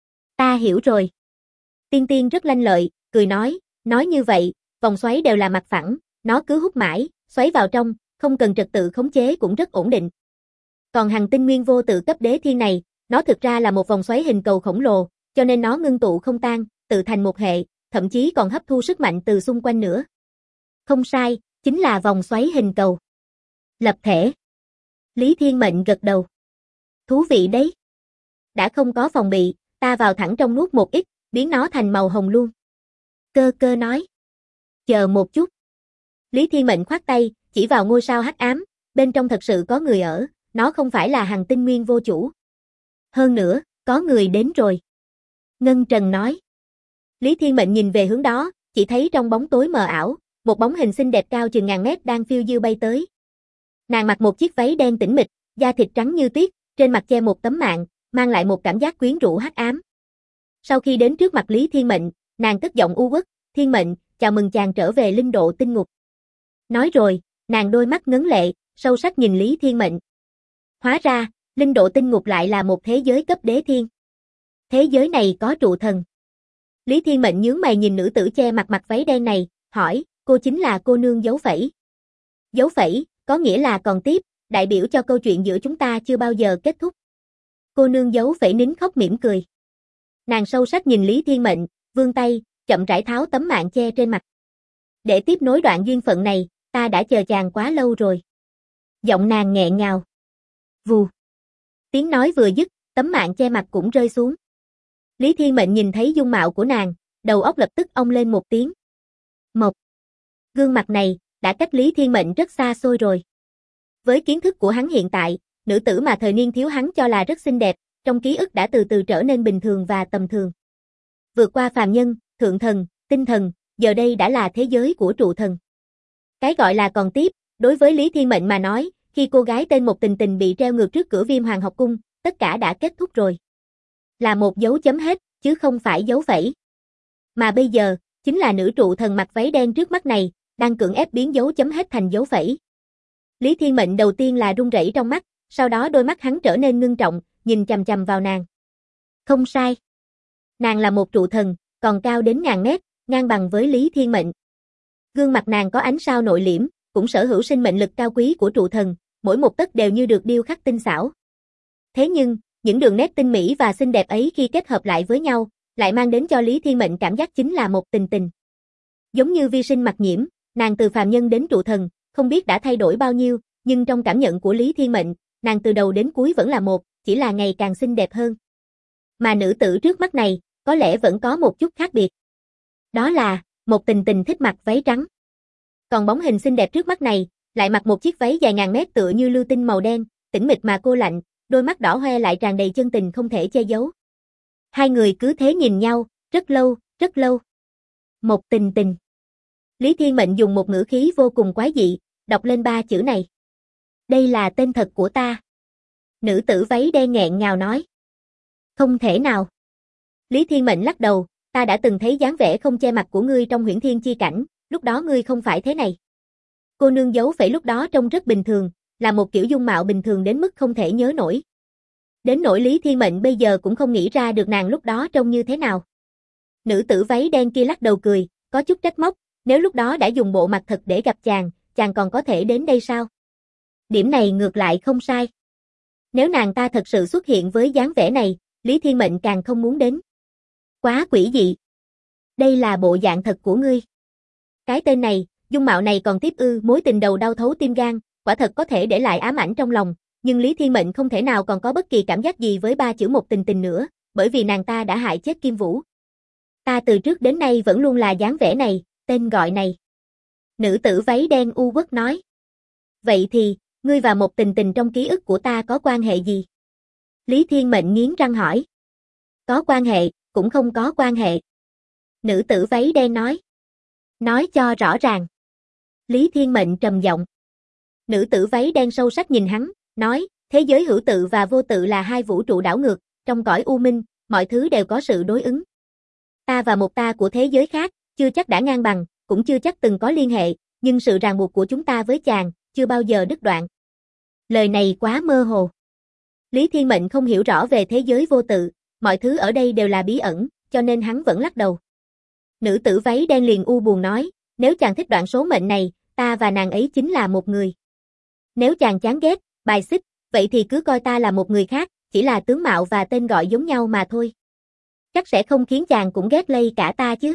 Ta hiểu rồi. Tiên Tiên rất lanh lợi, cười nói như vậy, vòng xoáy đều là mặt phẳng, nó cứ hút mãi, xoáy vào trong, không cần trật tự khống chế cũng rất ổn định. Còn hằng tinh nguyên vô tự cấp đế thiên này, nó thực ra là một vòng xoáy hình cầu khổng lồ, cho nên nó ngưng tụ không tan, tự thành một hệ, thậm chí còn hấp thu sức mạnh từ xung quanh nữa. Không sai, chính là vòng xoáy hình cầu. Lập thể. Lý Thiên Mệnh gật đầu. Thú vị đấy. Đã không có phòng bị, ta vào thẳng trong nuốt một ít, biến nó thành màu hồng luôn. Cơ cơ nói. Chờ một chút. Lý Thiên Mệnh khoát tay, chỉ vào ngôi sao hắc ám, bên trong thật sự có người ở, nó không phải là hằng tinh nguyên vô chủ. Hơn nữa, có người đến rồi. Ngân Trần nói. Lý Thiên Mệnh nhìn về hướng đó, chỉ thấy trong bóng tối mờ ảo, một bóng hình xinh đẹp cao chừng ngàn mét đang phiêu diêu bay tới. Nàng mặc một chiếc váy đen tĩnh mịch, da thịt trắng như tuyết, trên mặt che một tấm mạn, mang lại một cảm giác quyến rũ hắc ám. Sau khi đến trước mặt Lý Thiên Mệnh, nàng cất giọng u uất, "Thiên Mệnh, chào mừng chàng trở về linh độ tinh ngục." Nói rồi, nàng đôi mắt ngấn lệ, sâu sắc nhìn Lý Thiên Mệnh. Hóa ra, linh độ tinh ngục lại là một thế giới cấp đế thiên. Thế giới này có trụ thần. Lý Thiên Mệnh nhướng mày nhìn nữ tử che mặt mặc váy đen này, hỏi, cô chính là cô nương dấu phẩy. Dấu phẩy, có nghĩa là còn tiếp, đại biểu cho câu chuyện giữa chúng ta chưa bao giờ kết thúc. Cô nương dấu phẩy nín khóc mỉm cười. Nàng sâu sắc nhìn Lý Thiên Mệnh, vươn tay, chậm rãi tháo tấm mạn che trên mặt. Để tiếp nối đoạn duyên phận này, ta đã chờ chàng quá lâu rồi. Giọng nàng nghẹn ngào. Vù. Tiếng nói vừa dứt, tấm mạn che mặt cũng rơi xuống. Lý Thiên Mệnh nhìn thấy dung mạo của nàng, đầu óc lập tức ong lên một tiếng. Mộc. Gương mặt này, đã cách Lý Thiên Mệnh rất xa xôi rồi. Với kiến thức của hắn hiện tại, nữ tử mà thời niên thiếu hắn cho là rất xinh đẹp, trong ký ức đã từ từ trở nên bình thường và tầm thường. Vượt qua phàm nhân, thượng thần, tinh thần, giờ đây đã là thế giới của trụ thần. Cái gọi là còn tiếp, đối với Lý Thiên Mệnh mà nói, khi cô gái tên Một Tình Tình bị treo ngược trước cửa Viêm Hoàng học cung, tất cả đã kết thúc rồi. Là một dấu chấm hết, chứ không phải dấu phẩy. Mà bây giờ, chính là nữ trụ thần mặc váy đen trước mắt này, đang cưỡng ép biến dấu chấm hết thành dấu phẩy. Lý Thiên Mệnh đầu tiên là run rẩy trong mắt, sau đó đôi mắt hắn trở nên ngưng trọng, nhìn chằm chằm vào nàng. Không sai. Nàng là một trụ thần, còn cao đến ngàn mét, ngang bằng với Lý Thiên Mệnh. Gương mặt nàng có ánh sao nội liễm, cũng sở hữu sinh mệnh lực cao quý của trụ thần, mỗi một tấc đều như được điêu khắc tinh xảo. Thế nhưng, những đường nét tinh mỹ và xinh đẹp ấy khi kết hợp lại với nhau, lại mang đến cho Lý Thiên Mệnh cảm giác chính là một tình tình. Giống như vi sinh mặc nhiễm, nàng từ phàm nhân đến trụ thần, không biết đã thay đổi bao nhiêu, nhưng trong cảm nhận của Lý Thiên Mệnh, nàng từ đầu đến cuối vẫn là một, chỉ là ngày càng xinh đẹp hơn. Mà nữ tử trước mắt này, có lẽ vẫn có một chút khác biệt. Đó là, Một Tình Tình thích mặc váy trắng. Còn bóng hình xinh đẹp trước mắt này, lại mặc một chiếc váy dài ngàn mét tựa như lưu tinh màu đen, tĩnh mịch mà cô lạnh, đôi mắt đỏ hoe lại tràn đầy chân tình không thể che giấu. Hai người cứ thế nhìn nhau, rất lâu, rất lâu. Một Tình Tình. Lý Thiên Mệnh dùng một ngữ khí vô cùng quái dị, đọc lên ba chữ này. Đây là tên thật của ta. Nữ tử váy đen nghẹn ngào nói. Không thể nào. Lý Thiên Mệnh lắc đầu, ta đã từng thấy dáng vẻ không che mặt của ngươi trong Huyễn Thiên chi cảnh, lúc đó ngươi không phải thế này. Cô nương dấu phẩy lúc đó trông rất bình thường, là một kiểu dung mạo bình thường đến mức không thể nhớ nổi. Đến nỗi Lý Thiên Mệnh bây giờ cũng không nghĩ ra được nàng lúc đó trông như thế nào. Nữ tử váy đen kia lắc đầu cười, có chút trách móc, nếu lúc đó đã dùng bộ mặt thật để gặp chàng còn có thể đến đây sao? Điểm này ngược lại không sai. Nếu nàng ta thật sự xuất hiện với dáng vẻ này, Lý Thiên Mệnh càng không muốn đến. Quá quỷ dị. Đây là bộ dạng thật của ngươi. Cái tên này, dung mạo này còn tiếp ư, mối tình đầu đau thấu tim gan, quả thật có thể để lại ám ảnh trong lòng, nhưng Lý Thiên Mệnh không thể nào còn có bất kỳ cảm giác gì với ba chữ Một Tình Tình nữa, bởi vì nàng ta đã hại chết Kim Vũ. Ta từ trước đến nay vẫn luôn là dáng vẻ này, tên gọi này. Nữ tử váy đen u uất nói. Vậy thì, ngươi và Một Tình Tình trong ký ức của ta có quan hệ gì? Lý Thiên Mệnh nghiến răng hỏi. Có quan hệ, cũng không có quan hệ. Nữ tử váy đen nói. Nói cho rõ ràng. Lý Thiên Mệnh trầm giọng. Nữ tử váy đen sâu sắc nhìn hắn, nói, thế giới hữu tự và vô tự là hai vũ trụ đảo ngược, trong cõi u minh, mọi thứ đều có sự đối ứng. Ta và một ta của thế giới khác, chưa chắc đã ngang bằng, cũng chưa chắc từng có liên hệ, nhưng sự ràng buộc của chúng ta với chàng, chưa bao giờ đứt đoạn. Lời này quá mơ hồ. Lý Thiên Mệnh không hiểu rõ về thế giới vô tự, mọi thứ ở đây đều là bí ẩn, cho nên hắn vẫn lắc đầu. Nữ tử váy đen liền u buồn nói, nếu chàng thích đoạn số mệnh này, ta và nàng ấy chính là một người. Nếu chàng chán ghét, bài xích, vậy thì cứ coi ta là một người khác, chỉ là tướng mạo và tên gọi giống nhau mà thôi. Chắc sẽ không khiến chàng cũng ghét lây cả ta chứ.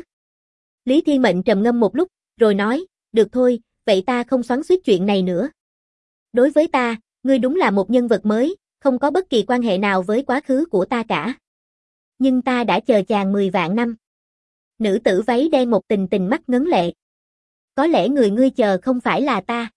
Lý Thiên Mệnh trầm ngâm một lúc, rồi nói, được thôi, vậy ta không xoắn xuýt chuyện này nữa. Đối với ta, ngươi đúng là một nhân vật mới, không có bất kỳ quan hệ nào với quá khứ của ta cả. Nhưng ta đã chờ chàng 10 vạn năm. Nữ tử váy đen một tình mắt ngấn lệ. Có lẽ người ngươi chờ không phải là ta.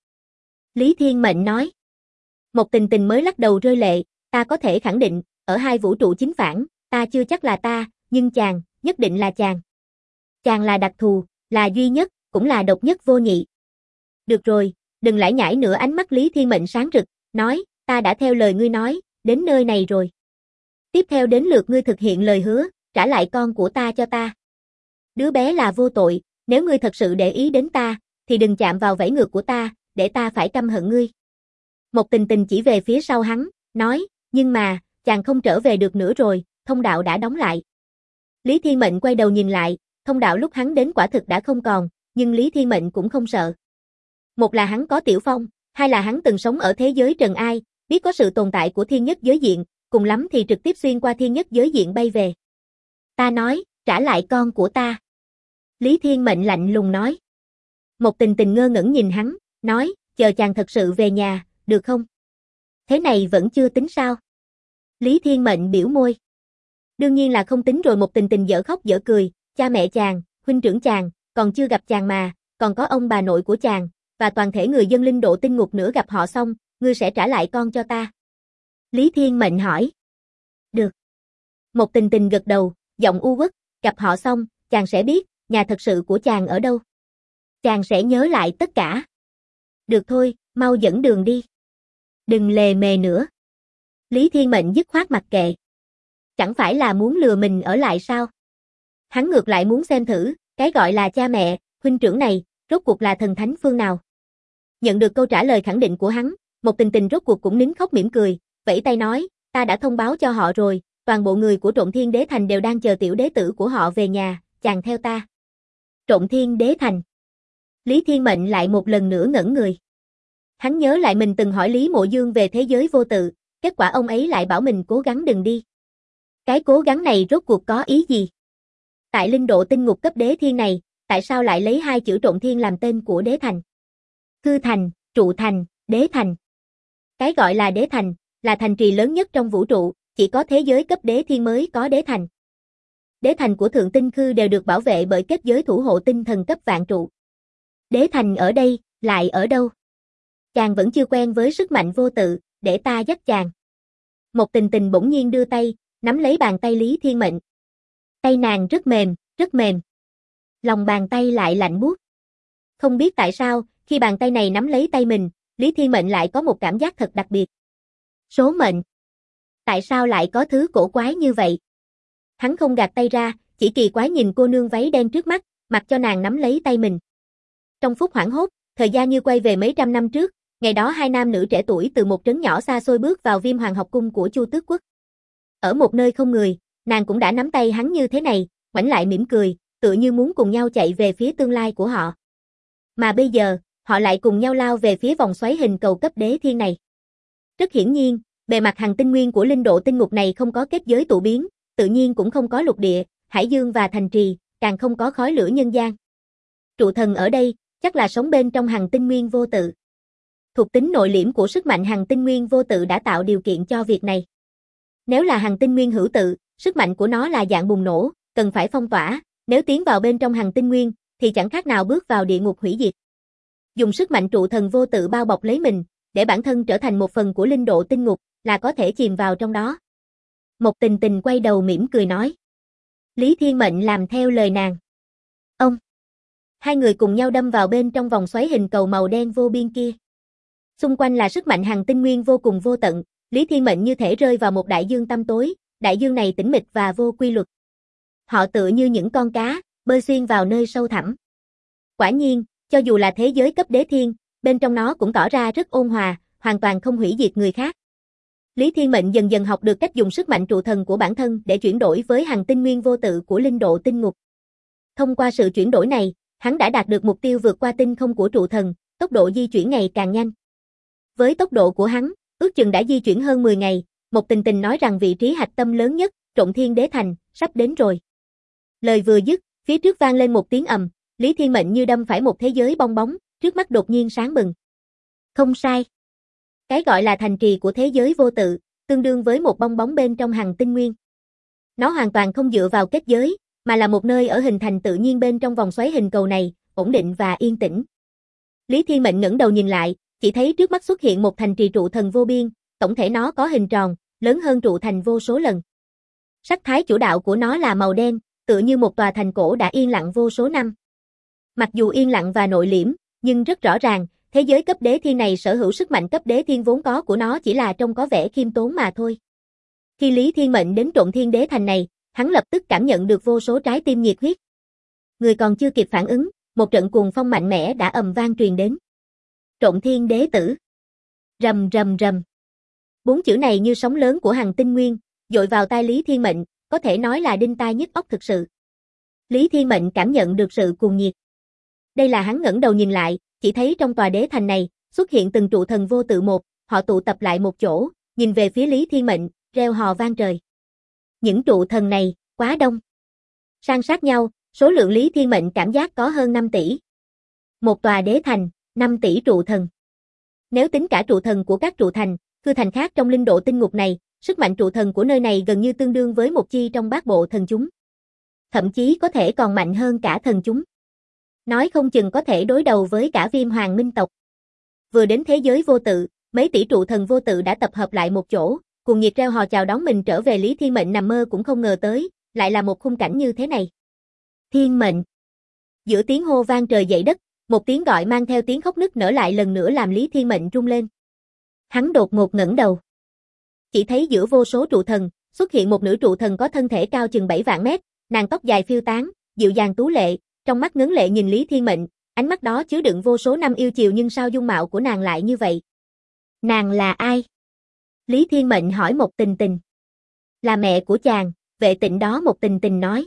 Lý Thiên Mệnh nói. Một tình mới lắc đầu rơi lệ, ta có thể khẳng định, ở hai vũ trụ chính phản, ta chưa chắc là ta, nhưng chàng, nhất định là chàng. Chàng là đặc thù, là duy nhất, cũng là độc nhất vô nhị. Được rồi, đừng lải nhải nữa. Ánh mắt Lý Thiên Mệnh sáng rực, nói, ta đã theo lời ngươi nói, đến nơi này rồi. Tiếp theo đến lượt ngươi thực hiện lời hứa, trả lại con của ta cho ta. Đứa bé là vô tội, nếu ngươi thật sự để ý đến ta, thì đừng chạm vào vảy ngược của ta, để ta phải căm hận ngươi. Một tình chỉ về phía sau hắn, nói, nhưng mà, chàng không trở về được nữa rồi, thông đạo đã đóng lại. Lý Thiên Mệnh quay đầu nhìn lại, thông đạo lúc hắn đến quả thực đã không còn, nhưng Lý Thiên Mệnh cũng không sợ. Một là hắn có Tiểu Phong, hai là hắn từng sống ở thế giới trần ai, biết có sự tồn tại của thiên nhất giới diện, cùng lắm thì trực tiếp xuyên qua thiên nhất giới diện bay về. Ta nói, trả lại con của ta. Lý Thiên Mệnh lạnh lùng nói. Một tình ngơ ngẩn nhìn hắn, nói, chờ chàng thật sự về nhà, được không? Thế này vẫn chưa tính sao? Lý Thiên Mệnh biểu môi. Đương nhiên là không tính rồi. Một tình dở khóc dở cười, cha mẹ chàng, huynh trưởng chàng, còn chưa gặp chàng mà, còn có ông bà nội của chàng, và toàn thể người dân linh độ tinh ngục nữa gặp họ xong, ngươi sẽ trả lại con cho ta. Lý Thiên Mệnh hỏi. Được. Một tình gật đầu, giọng u uất, gặp họ xong, chàng sẽ biết, nhà thật sự của chàng ở đâu. Chàng sẽ nhớ lại tất cả. Được thôi, mau dẫn đường đi. Đừng lề mề nữa. Lý Thiên Mệnh dứt khoát mặc kệ. Chẳng phải là muốn lừa mình ở lại sao? Hắn ngược lại muốn xem thử, cái gọi là cha mẹ, huynh trưởng này, rốt cuộc là thần thánh phương nào. Nhận được câu trả lời khẳng định của hắn, một tình rốt cuộc cũng nín khóc mỉm cười, vẫy tay nói, ta đã thông báo cho họ rồi, toàn bộ người của Trộm Thiên Đế Thành đều đang chờ tiểu đế tử của họ về nhà, chàng theo ta. Trộm Thiên Đế Thành. Lý Thiên Mệnh lại một lần nữa ngẩn người. Hắn nhớ lại mình từng hỏi Lý Mộ Dương về thế giới vô tự, kết quả ông ấy lại bảo mình cố gắng đừng đi. Cái cố gắng này rốt cuộc có ý gì? Tại linh độ tinh ngục cấp đế thiên này, tại sao lại lấy hai chữ Trộm Thiên làm tên của đế thành? Cư thành, trụ thành, đế thành. Cái gọi là đế thành, là thành trì lớn nhất trong vũ trụ, chỉ có thế giới cấp đế thiên mới có đế thành. Đế thành của Thượng Tinh Khư đều được bảo vệ bởi kết giới thủ hộ tinh thần cấp vạn trụ. Đế thành ở đây, lại ở đâu? Chàng vẫn chưa quen với sức mạnh vô tự, để ta dắt chàng. Một tình bỗng nhiên đưa tay, nắm lấy bàn tay Lý Thiên Mệnh. Tay nàng rất mềm, rất mềm. Lòng bàn tay lại lạnh buốt. Không biết tại sao, khi bàn tay này nắm lấy tay mình, Lý Thiên Mệnh lại có một cảm giác thật đặc biệt. Số mệnh. Tại sao lại có thứ cổ quái như vậy? Hắn không gạt tay ra, chỉ kỳ quái nhìn cô nương váy đen trước mắt, mặc cho nàng nắm lấy tay mình. Trong phút hoảng hốt, thời gian như quay về mấy trăm năm trước, ngày đó hai nam nữ trẻ tuổi từ một trấn nhỏ xa xôi bước vào Viêm Hoàng học cung của Chu Tước Quốc. Ở một nơi không người, nàng cũng đã nắm tay hắn như thế này, ngoảnh lại mỉm cười, tựa như muốn cùng nhau chạy về phía tương lai của họ. Mà bây giờ, họ lại cùng nhau lao về phía vòng xoáy hình cầu cấp đế thiên này. Rất hiển nhiên, bề mặt hành tinh nguyên của linh độ tinh ngục này không có kết giới tụ biến, tự nhiên cũng không có lục địa, hải dương và thành trì, càng không có khói lửa nhân gian. Trụ thần ở đây, chắc là sống bên trong hành tinh nguyên vô tự. Thuộc tính nội liễm của sức mạnh hành tinh nguyên vô tự đã tạo điều kiện cho việc này. Nếu là hành tinh nguyên hữu tự, sức mạnh của nó là dạng bùng nổ, cần phải phong tỏa, nếu tiến vào bên trong hành tinh nguyên, thì chẳng khác nào bước vào địa ngục hủy diệt. Dùng sức mạnh trụ thần vô tự bao bọc lấy mình, để bản thân trở thành một phần của linh độ tinh ngục, là có thể chìm vào trong đó. Một Tình Tình quay đầu mỉm cười nói. Lý Thiên Mệnh làm theo lời nàng. Ông. Hai người cùng nhau đâm vào bên trong vòng xoáy hình cầu màu đen vô biên kia. Xung quanh là sức mạnh hằng tinh nguyên vô cùng vô tận, Lý Thiên Mệnh như thể rơi vào một đại dương tăm tối, đại dương này tĩnh mịch và vô quy luật. Họ tựa như những con cá, bơi xuyên vào nơi sâu thẳm. Quả nhiên, cho dù là thế giới cấp đế thiên, bên trong nó cũng tỏ ra rất ôn hòa, hoàn toàn không hủy diệt người khác. Lý Thiên Mệnh dần dần học được cách dùng sức mạnh trụ thần của bản thân để chuyển đổi với hằng tinh nguyên vô tự của linh độ tinh ngục. Thông qua sự chuyển đổi này, hắn đã đạt được mục tiêu vượt qua tinh không của trụ thần, tốc độ di chuyển ngày càng nhanh. Với tốc độ của hắn, ước chừng đã di chuyển hơn 10 ngày, Một Tình Tình nói rằng vị trí hạch tâm lớn nhất, Trộn Thiên Đế Thành, sắp đến rồi. Lời vừa dứt, phía trước vang lên một tiếng ầm, Lý Thiên Mệnh như đâm phải một thế giới bong bóng, trước mắt đột nhiên sáng bừng. Không sai. Cái gọi là thành trì của thế giới vô tự, tương đương với một bong bóng bên trong hằng tinh nguyên. Nó hoàn toàn không dựa vào kết giới, mà là một nơi ở hình thành tự nhiên bên trong vòng xoáy hình cầu này, ổn định và yên tĩnh. Lý Thiên Mệnh ngẩng đầu nhìn lại, chỉ thấy trước mắt xuất hiện một thành trì trụ thần vô biên, tổng thể nó có hình tròn, lớn hơn trụ thành vô số lần. Sắc thái chủ đạo của nó là màu đen, tựa như một tòa thành cổ đã yên lặng vô số năm. Mặc dù yên lặng và nội liễm, nhưng rất rõ ràng, thế giới cấp đế thiên này sở hữu sức mạnh cấp đế thiên vốn có của nó chỉ là trông có vẻ khiêm tốn mà thôi. Khi Lý Thiên Mệnh đến Trộn Thiên Đế Thành này, hắn lập tức cảm nhận được vô số trái tim nhiệt huyết. Người còn chưa kịp phản ứng, một trận cuồng phong mạnh mẽ đã ầm vang truyền đến. Trộn Thiên Đế Tử. Rầm rầm rầm. 4 chữ này như sóng lớn của hằng tinh nguyên, dội vào tai Lý Thiên Mệnh, có thể nói là đinh tai nhức óc thực sự. Lý Thiên Mệnh cảm nhận được sự cuồng nhiệt. Đây là hắn ngẩng đầu nhìn lại, chỉ thấy trong tòa đế thành này, xuất hiện từng trụ thần vô tự một, họ tụ tập lại một chỗ, nhìn về phía Lý Thiên Mệnh, reo hò vang trời. Những trụ thần này, quá đông. San sát nhau, số lượng Lý Thiên Mệnh cảm giác có hơn 5 tỷ. Một tòa đế thành, 5 tỷ trụ thần. Nếu tính cả trụ thần của các trụ thành, cư thành khác trong linh độ tinh ngục này, sức mạnh trụ thần của nơi này gần như tương đương với một chi trong bát bộ thần chúng. Thậm chí có thể còn mạnh hơn cả thần chúng. Nói không chừng có thể đối đầu với cả Viêm Hoàng Minh tộc. Vừa đến thế giới vô tự, mấy tỷ trụ thần vô tự đã tập hợp lại một chỗ, cùng nhiệt reo hò chào đón mình trở về. Lý Thiên Mệnh nằm mơ cũng không ngờ tới, lại là một khung cảnh như thế này. Thiên Mệnh. Giữa tiếng hô vang trời dậy đất, một tiếng gọi mang theo tiếng khóc nức nở lại lần nữa làm Lý Thiên Mệnh rung lên. Hắn đột ngột ngẩng đầu. Chỉ thấy giữa vô số trụ thần, xuất hiện một nữ trụ thần có thân thể cao chừng 7 vạn mét, nàng tóc dài phiêu tán, dịu dàng tú lệ, trong mắt ngấn lệ nhìn Lý Thiên Mệnh, ánh mắt đó chứa đựng vô số năm yêu chiều nhưng sao dung mạo của nàng lại như vậy? Nàng là ai? Lý Thiên Mệnh hỏi Một Tình Tình. Là mẹ của chàng, Vệ Tịnh đó, Một Tình Tình nói.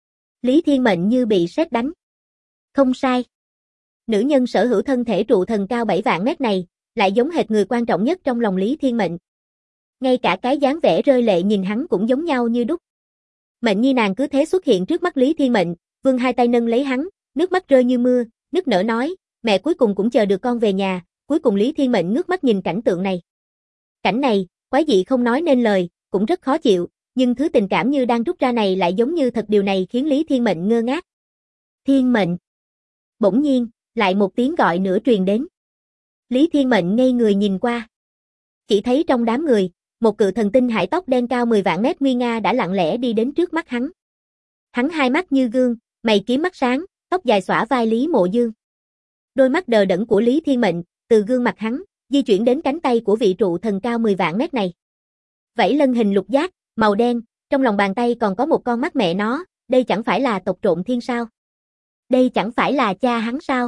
Lý Thiên Mệnh như bị sét đánh. Không sai. Nữ nhân sở hữu thân thể trụ thần cao 7 vạn mét này, lại giống hệt người quan trọng nhất trong lòng Lý Thiên Mệnh. Ngay cả cái dáng vẻ rơi lệ nhìn hắn cũng giống nhau như đúc. Mệnh nhi nàng cứ thế xuất hiện trước mắt Lý Thiên Mệnh, vươn hai tay nâng lấy hắn, nước mắt rơi như mưa, nức nở nói, mẹ cuối cùng cũng chờ được con về nhà. Cuối cùng Lý Thiên Mệnh ngước mắt nhìn cảnh tượng này. Cảnh này, quái dị không nói nên lời, cũng rất khó chịu, nhưng thứ tình cảm như đang rút ra này lại giống như thật, điều này khiến Lý Thiên Mệnh ngơ ngác. Thiên Mệnh. Bỗng nhiên, lại một tiếng gọi nữa truyền đến. Lý Thiên Mệnh ngây người nhìn qua. Chỉ thấy trong đám người, một cự thần tinh hải tóc đen cao 10 vạn mét nguy nga đã lặng lẽ đi đến trước mắt hắn. Hắn hai mắt như gương, mày kiếm mắt sáng, tóc dài xõa vai Lý Mộ Dương. Đôi mắt đờ đẫn của Lý Thiên Mệnh, từ gương mặt hắn, di chuyển đến cánh tay của vị trụ thần cao 10 vạn mét này. Vảy lân hình lục giác, màu đen, trong lòng bàn tay còn có một con mắt mẹ nó, đây chẳng phải là tộc Trộn Thiên sao? Đây chẳng phải là cha hắn sao?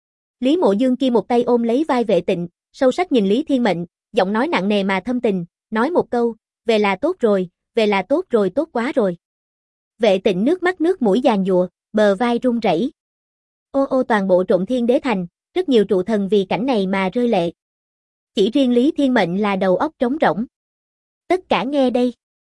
Lý Mộ Dương kia một tay ôm lấy vai Vệ Tịnh, sâu sắc nhìn Lý Thiên Mệnh, giọng nói nặng nề mà thâm tình, nói một câu, về là tốt rồi, về là tốt rồi, tốt quá rồi. Vệ Tịnh nước mắt nước mũi giàn giụa, bờ vai run rẩy. Ô ô, toàn bộ Trộn Thiên Đế Thành, rất nhiều trụ thần vì cảnh này mà rơi lệ. Chỉ riêng Lý Thiên Mệnh là đầu óc trống rỗng. Tất cả nghe đây.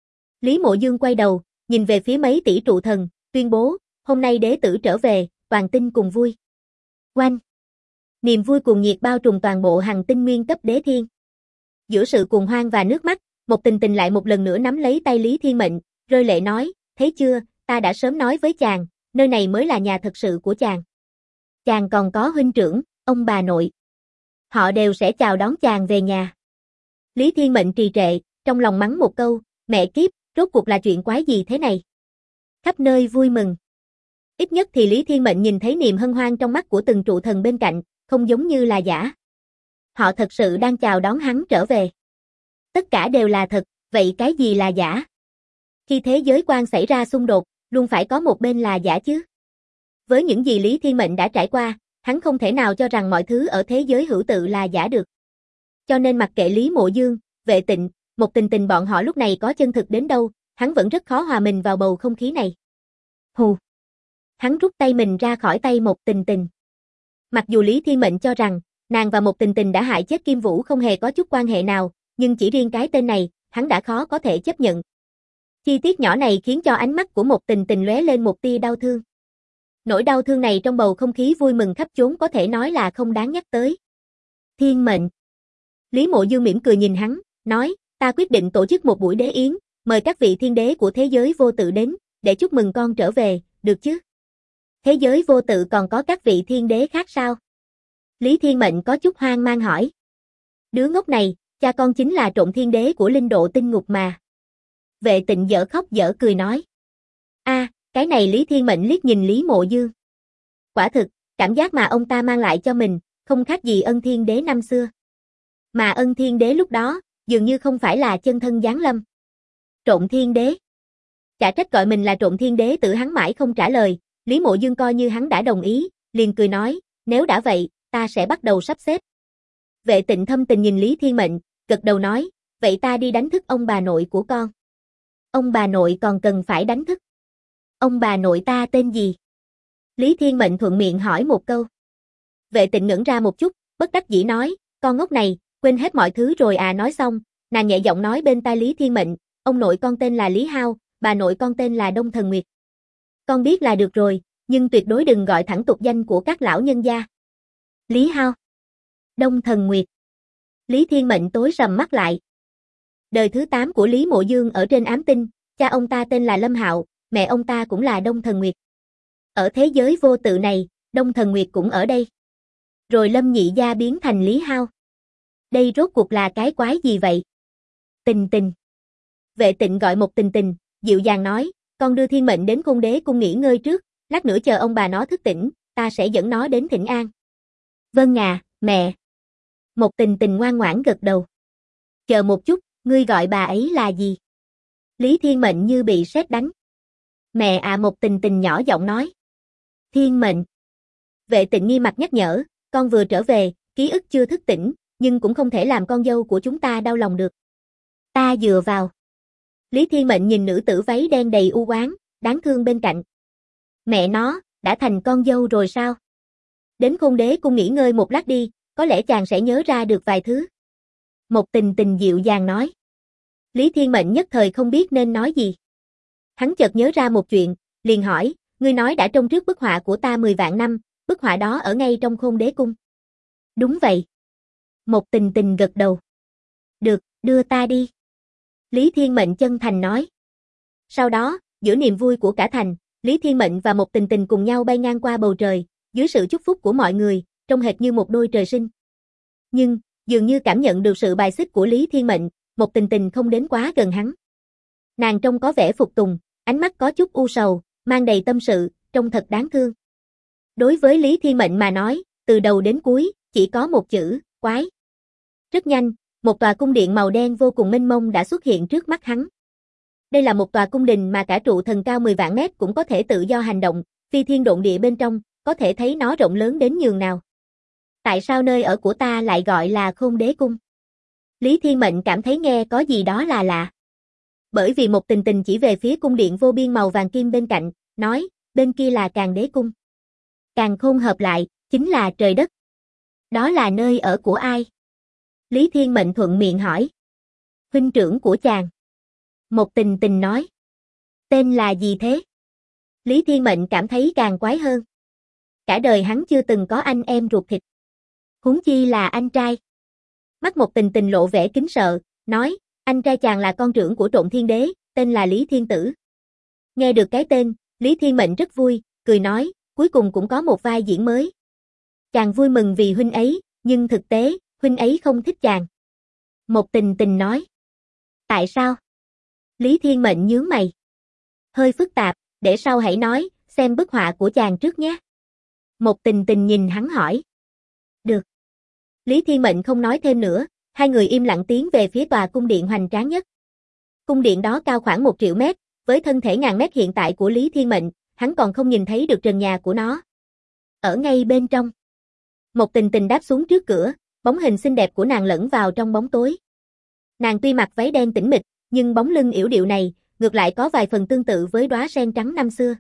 Lý Mộ Dương quay đầu, nhìn về phía mấy tỷ trụ thần, tuyên bố, hôm nay đế tử trở về, toàn tinh cùng vui. Oanh! Niềm vui cuồng nhiệt bao trùm toàn bộ hằng tinh nguyên cấp đế thiên. Giữa sự cuồng hoan và nước mắt, Một Tình Tình lại một lần nữa nắm lấy tay Lý Thiên Mệnh, rơi lệ nói, thấy chưa, ta đã sớm nói với chàng, nơi này mới là nhà thật sự của chàng. Chàng còn có huynh trưởng, ông bà nội. Họ đều sẽ chào đón chàng về nhà. Lý Thiên Mệnh trì trệ, trong lòng mắng một câu, mẹ kiếp, Rốt cuộc là chuyện quái gì thế này? Khắp nơi vui mừng. Ít nhất thì Lý Thiên Mệnh nhìn thấy niềm hân hoan trong mắt của từng trụ thần bên cạnh, không giống như là giả. Họ thật sự đang chào đón hắn trở về. Tất cả đều là thật, vậy cái gì là giả? Khi thế giới quan xảy ra xung đột, luôn phải có một bên là giả chứ. Với những gì Lý Thiên Mệnh đã trải qua, hắn không thể nào cho rằng mọi thứ ở thế giới hữu tự là giả được. Cho nên mặc kệ Lý Mộ Dương, Vệ Tịnh, Một Tình Tình bọn họ lúc này có chân thực đến đâu, hắn vẫn rất khó hòa mình vào bầu không khí này. Hù! Hắn rút tay mình ra khỏi tay Một Tình Tình. Mặc dù Lý Thiên Mệnh cho rằng, nàng và Một Tình Tình đã hại chết Kim Vũ không hề có chút quan hệ nào, nhưng chỉ riêng cái tên này, hắn đã khó có thể chấp nhận. Chi tiết nhỏ này khiến cho ánh mắt của Một Tình Tình lóe lên một tia đau thương. Nỗi đau thương này trong bầu không khí vui mừng khắp chốn có thể nói là không đáng nhắc tới. Thiên Mệnh. Lý Mộ Dương mỉm cười nhìn hắn, nói, ta quyết định tổ chức một buổi đế yến, mời các vị thiên đế của thế giới vô tự đến, để chúc mừng con trở về, được chứ? Thế giới vô tự còn có các vị thiên đế khác sao? Lý Thiên Mệnh có chút hoang mang hỏi. Đứa ngốc này, cha con chính là Trộm Thiên Đế của Linh Độ Tinh Ngục mà. Vệ Tịnh dở khóc dở cười nói. Cái này Lý Thiên Mệnh liếc nhìn Lý Mộ Dương. Quả thực, cảm giác mà ông ta mang lại cho mình, không khác gì Ân Thiên Đế năm xưa. Mà Ân Thiên Đế lúc đó, dường như không phải là chân thân giáng lâm. Trộm Thiên Đế. Chả trách gọi mình là Trộm Thiên Đế, tự hắn mãi không trả lời, Lý Mộ Dương coi như hắn đã đồng ý, liền cười nói, nếu đã vậy, ta sẽ bắt đầu sắp xếp. Vệ Tịnh thâm tình nhìn Lý Thiên Mệnh, gật đầu nói, vậy ta đi đánh thức ông bà nội của con. Ông bà nội còn cần phải đánh thức. Ông bà nội ta tên gì? Lý Thiên Mệnh thuận miệng hỏi một câu. Vệ Tịnh ngẩn ra một chút, bất đắc dĩ nói, con ngốc này, quên hết mọi thứ rồi à. Nói xong, nàng nhẹ giọng nói bên tai Lý Thiên Mệnh, ông nội con tên là Lý Hao, bà nội con tên là Đông Thần Nguyệt. Con biết là được rồi, nhưng tuyệt đối đừng gọi thẳng tục danh của các lão nhân gia. Lý Hao. Đông Thần Nguyệt. Lý Thiên Mệnh tối sầm mắt lại. Đời thứ 8 của Lý Mộ Dương ở trên ám tinh, cha ông ta tên là Lâm Hạo, mẹ ông ta cũng là Đông Thần Nguyệt. Ở thế giới vô tự này, Đông Thần Nguyệt cũng ở đây. Rồi Lâm nhị gia biến thành Lý Hao. Đây rốt cuộc là cái quái gì vậy? Tình Tình. Vệ Tịnh gọi Một Tình Tình, dịu dàng nói, con đưa Thiên Mệnh đến Khôn Đế cung nghỉ ngơi trước, lát nữa chờ ông bà nó thức tỉnh, ta sẽ dẫn nó đến thỉnh an. Vâng à, mẹ. Một Tình Tình ngoan ngoãn gật đầu. Chờ một chút, ngươi gọi bà ấy là gì? Lý Thiên Mệnh như bị sét đánh. Mẹ à. Một Tình Tình nhỏ giọng nói. Thiên Mệnh. Vệ Tịnh nghi mặt nhắc nhở, con vừa trở về, ký ức chưa thức tỉnh, nhưng cũng không thể làm con dâu của chúng ta đau lòng được. Ta dựa vào. Lý Thiên Mệnh nhìn nữ tử váy đen đầy u oán, đáng thương bên cạnh. Mẹ nó, đã thành con dâu rồi sao? Đến Khôn Đế cung nghỉ ngơi một lát đi, có lẽ chàng sẽ nhớ ra được vài thứ. Một Tình Tình dịu dàng nói. Lý Thiên Mệnh nhất thời không biết nên nói gì. Hắn chợt nhớ ra một chuyện, liền hỏi, ngươi nói đã trông trước bức họa của ta 10 vạn năm, bức họa đó ở ngay trong Khôn Đế cung. Đúng vậy. Một Tình Tình gật đầu. Được, đưa ta đi. Lý Thiên Mệnh chân thành nói. Sau đó, giữa niềm vui của cả thành, Lý Thiên Mệnh và Một Tình Tình cùng nhau bay ngang qua bầu trời, dưới sự chúc phúc của mọi người, trông hệt như một đôi trời sinh. Nhưng, dường như cảm nhận được sự bài xích của Lý Thiên Mệnh, Một Tình Tình không đến quá gần hắn. Nàng trông có vẻ phục tùng, ánh mắt có chút u sầu, mang đầy tâm sự, trông thật đáng thương. Đối với Lý Thiên Mệnh mà nói, từ đầu đến cuối, chỉ có một chữ, quái. Rất nhanh, một tòa cung điện màu đen vô cùng mênh mông đã xuất hiện trước mắt hắn. Đây là một tòa cung đình mà cả trụ thần cao 10 vạn mét cũng có thể tự do hành động, phi thiên độn địa bên trong, có thể thấy nó rộng lớn đến nhường nào. Tại sao nơi ở của ta lại gọi là Khôn Đế cung? Lý Thiên Mệnh cảm thấy nghe có gì đó là lạ. Bởi vì Một Tình Tình chỉ về phía cung điện vô biên màu vàng kim bên cạnh, nói, bên kia là Càn Đế cung. Càn Khôn hợp lại, chính là trời đất. Đó là nơi ở của ai? Lý Thiên Mệnh thuận miệng hỏi. Huynh trưởng của chàng. Một Tình Tình nói. Tên là gì thế? Lý Thiên Mệnh cảm thấy càng quái hơn. Cả đời hắn chưa từng có anh em ruột thịt. Huống chi là anh trai. Mắt Một Tình Tình lộ vẻ kính sợ, nói, anh trai chàng là con trưởng của Trộm Thiên Đế, tên là Lý Thiên Tử. Nghe được cái tên, Lý Thiên Mệnh rất vui, cười nói, cuối cùng cũng có một vai diễn mới. Chàng vui mừng vì huynh ấy, nhưng thực tế, huynh ấy không thích chàng. Một Tình Tình nói. Tại sao? Lý Thiên Mệnh nhướng mày. Hơi phức tạp, để sau hãy nói, xem bức họa của chàng trước nhé. Một Tình Tình nhìn hắn hỏi. Được. Lý Thiên Mệnh không nói thêm nữa, hai người im lặng tiến về phía tòa cung điện hoành tráng nhất. Cung điện đó cao khoảng 1 triệu mét, với thân thể ngàn mét hiện tại của Lý Thiên Mệnh, hắn còn không nhìn thấy được trần nhà của nó. Ở ngay bên trong, Một Tình Tình đáp xuống trước cửa, bóng hình xinh đẹp của nàng lẫn vào trong bóng tối. Nàng tuy mặc váy đen tĩnh mịch, nhưng bóng lưng yểu điệu này, ngược lại có vài phần tương tự với đóa sen trắng năm xưa.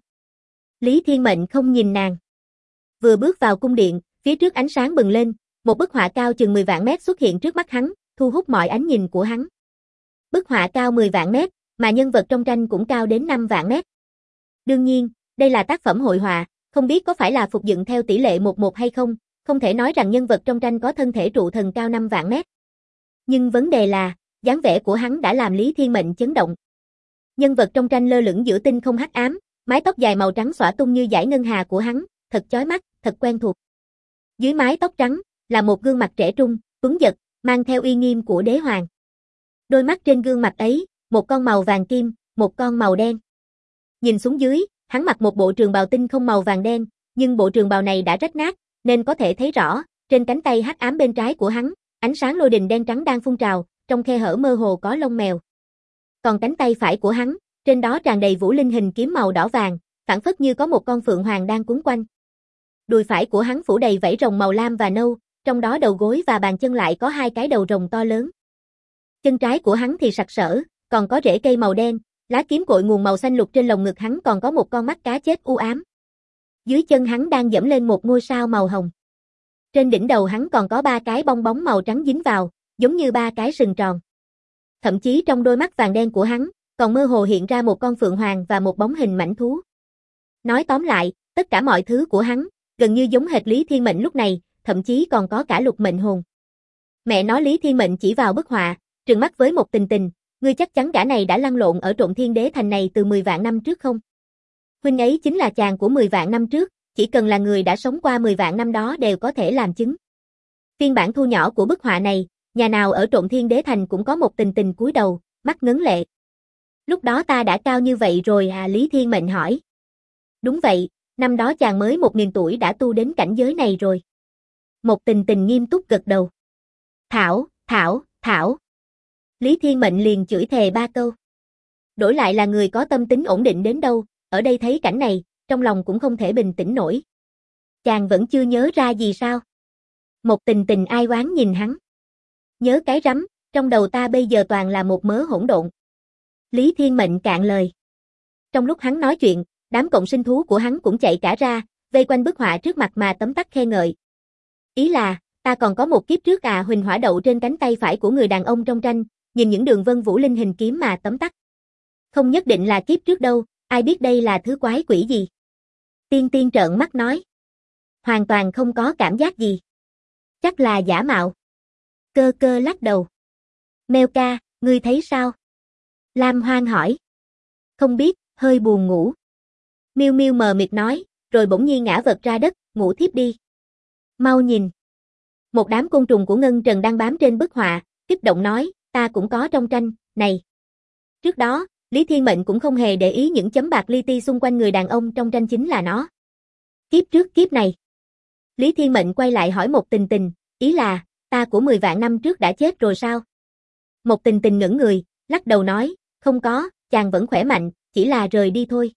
Lý Thiên Mệnh không nhìn nàng. Vừa bước vào cung điện, phía trước ánh sáng bừng lên, một bức họa cao chừng 10 vạn mét xuất hiện trước mắt hắn, thu hút mọi ánh nhìn của hắn. Bức họa cao 10 vạn mét, mà nhân vật trong tranh cũng cao đến 5 vạn mét. Đương nhiên, đây là tác phẩm hội họa, không biết có phải là phục dựng theo tỷ lệ 1:1 hay không, không thể nói rằng nhân vật trong tranh có thân thể trụ thần cao 5 vạn mét. Nhưng vấn đề là, dáng vẻ của hắn đã làm Lý Thiên Mệnh chấn động. Nhân vật trong tranh lơ lửng giữa tinh không hắc ám, mái tóc dài màu trắng xõa tung như dải ngân hà của hắn, thật chói mắt, thật quen thuộc. Dưới mái tóc trắng, là một gương mặt trẻ trung, tuấn giật, mang theo uy nghiêm của đế hoàng. Đôi mắt trên gương mặt ấy, một con màu vàng kim, một con màu đen. Nhìn xuống dưới, hắn mặc một bộ trường bào tinh không màu vàng đen, nhưng bộ trường bào này đã rách nát, nên có thể thấy rõ, trên cánh tay hắc ám bên trái của hắn, ánh sáng lôi đình đen trắng đang phun trào, trong khe hở mơ hồ có lông mèo. Còn cánh tay phải của hắn, trên đó tràn đầy vũ linh hình kiếm màu đỏ vàng, phảng phất như có một con phượng hoàng đang quấn quanh. Đùi phải của hắn phủ đầy vảy rồng màu lam và nâu, trong đó đầu gối và bàn chân lại có 2 cái đầu rồng to lớn. Chân trái của hắn thì sặc sỡ, còn có rễ cây màu đen, lá kiếm cội nguồn màu xanh lục, trên lồng ngực hắn còn có một con mắt cá chết u ám. Dưới chân hắn đang dẫm lên một ngôi sao màu hồng. Trên đỉnh đầu hắn còn có 3 cái bong bóng màu trắng dính vào, giống như 3 cái sừng tròn. Thậm chí trong đôi mắt vàng đen của hắn, còn mơ hồ hiện ra một con phượng hoàng và một bóng hình mãnh thú. Nói tóm lại, tất cả mọi thứ của hắn, gần như giống hệt Lý Thiên Mệnh lúc này, thậm chí còn có cả lục mệnh hồn. Mẹ nói, Lý Thiên Mệnh chỉ vào bức họa, trừng mắt với Một Tình Tình, ngươi chắc chắn gã này đã lăn lộn ở Trộn Thiên Đế Thành này từ 10 vạn năm trước không? Huynh ấy chính là chàng của 10 vạn năm trước, chỉ cần là người đã sống qua 10 vạn năm đó đều có thể làm chứng. Phiên bản thu nhỏ của bức họa này, nhà nào ở Trộn Thiên Đế Thành cũng có Một Tình Tình cúi đầu, mắt ngấn lệ. Lúc đó ta đã cao như vậy rồi à? Lý Thiên Mệnh hỏi. Đúng vậy, năm đó chàng mới 1000 tuổi đã tu đến cảnh giới này rồi. Một Tình Tình nghiêm túc gật đầu. Thảo, Thảo, Thảo. Lý Thiên Mệnh liền chửi thề 3 câu. Đổi lại là người có tâm tính ổn định đến đâu, ở đây thấy cảnh này, trong lòng cũng không thể bình tĩnh nổi. Chàng vẫn chưa nhớ ra gì sao? Một Tình Tình ai oán nhìn hắn. Nhớ cái rắm, trong đầu ta bây giờ toàn là một mớ hỗn độn. Lý Thiên Mệnh cạn lời. Trong lúc hắn nói chuyện, đám cộng sinh thú của hắn cũng chạy cả ra, vây quanh bức họa trước mặt mà tấm tắc khen ngợi. Ý là, ta còn có một kiếp trước à? Huỳnh hỏa đậu trên cánh tay phải của người đàn ông trong tranh, nhìn những đường vân vũ linh hình kiếm mà tấm tắc. Không nhất định là kiếp trước đâu, ai biết đây là thứ quái quỷ gì. Tiên Tiên trợn mắt nói. Hoàn toàn không có cảm giác gì. Chắc là giả mạo. Cơ Cơ lắc đầu. Mèo ca, ngươi thấy sao? Lam Hoang hỏi. Không biết, hơi buồn ngủ. Miêu Miêu mờ mịt nói, rồi bỗng nhiên ngã vật ra đất, ngủ thiếp đi. Mau nhìn. Một đám côn trùng của Ngân Trần đang bám trên bức họa, kích động nói, ta cũng có trong tranh, này. Trước đó, Lý Thiên Mệnh cũng không hề để ý những chấm bạc li ti xung quanh người đàn ông trong tranh chính là nó. Kiếp trước kiếp này. Lý Thiên Mệnh quay lại hỏi Một Tình Tình, ý là, ta của 10 vạn năm trước đã chết rồi sao? Một Tình Tình ngẩn người, lắc đầu nói, không có, chàng vẫn khỏe mạnh, chỉ là rời đi thôi.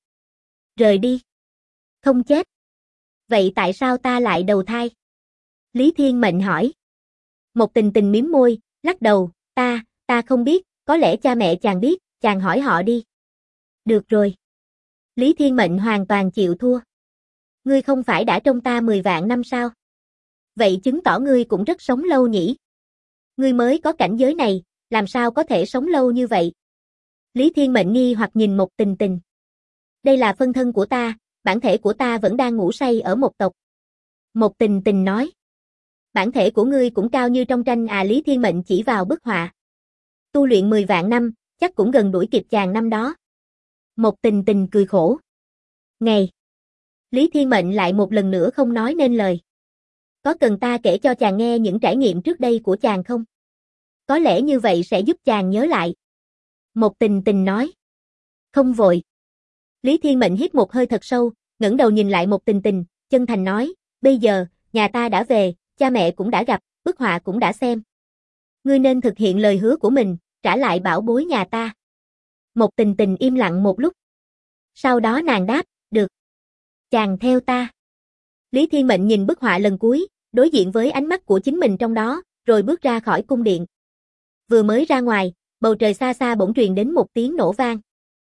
Rời đi? Không chết. Vậy tại sao ta lại đầu thai? Lý Thiên Mệnh hỏi. Một Tình Tình mím môi, lắc đầu, ta không biết, có lẽ cha mẹ chàng biết, chàng hỏi họ đi. Được rồi. Lý Thiên Mệnh hoàn toàn chịu thua. Ngươi không phải đã trông ta 10 vạn năm sao? Vậy chứng tỏ ngươi cũng rất sống lâu nhỉ? Ngươi mới có cảnh giới này, làm sao có thể sống lâu như vậy? Lý Thiên Mệnh nghi hoặc nhìn Một Tình Tình. Đây là phân thân của ta, bản thể của ta vẫn đang ngủ say ở một tộc. Một Tình Tình nói. Bản thể của ngươi cũng cao như trong tranh à? Lý Thiên Mệnh chỉ vào bức họa. Tu luyện 10 vạn năm, chắc cũng gần đuổi kịp chàng năm đó. Một Tình Tình cười khổ. Ngày. Lý Thiên Mệnh lại một lần nữa không nói nên lời. Có cần ta kể cho chàng nghe những trải nghiệm trước đây của chàng không? Có lẽ như vậy sẽ giúp chàng nhớ lại. Một Tình Tình nói. Không vội. Lý Thiên Mệnh hít một hơi thật sâu, ngẩng đầu nhìn lại Một Tình Tình, chân thành nói, bây giờ, nhà ta đã về, cha mẹ cũng đã gặp, bức họa cũng đã xem. Ngươi nên thực hiện lời hứa của mình, trả lại bảo bối nhà ta. Một Tình Tình im lặng một lúc. Sau đó nàng đáp, được. Chàng theo ta. Lý Thiên Mệnh nhìn bức họa lần cuối, đối diện với ánh mắt của chính mình trong đó, rồi bước ra khỏi cung điện. Vừa mới ra ngoài, bầu trời xa xa bỗng truyền đến một tiếng nổ vang.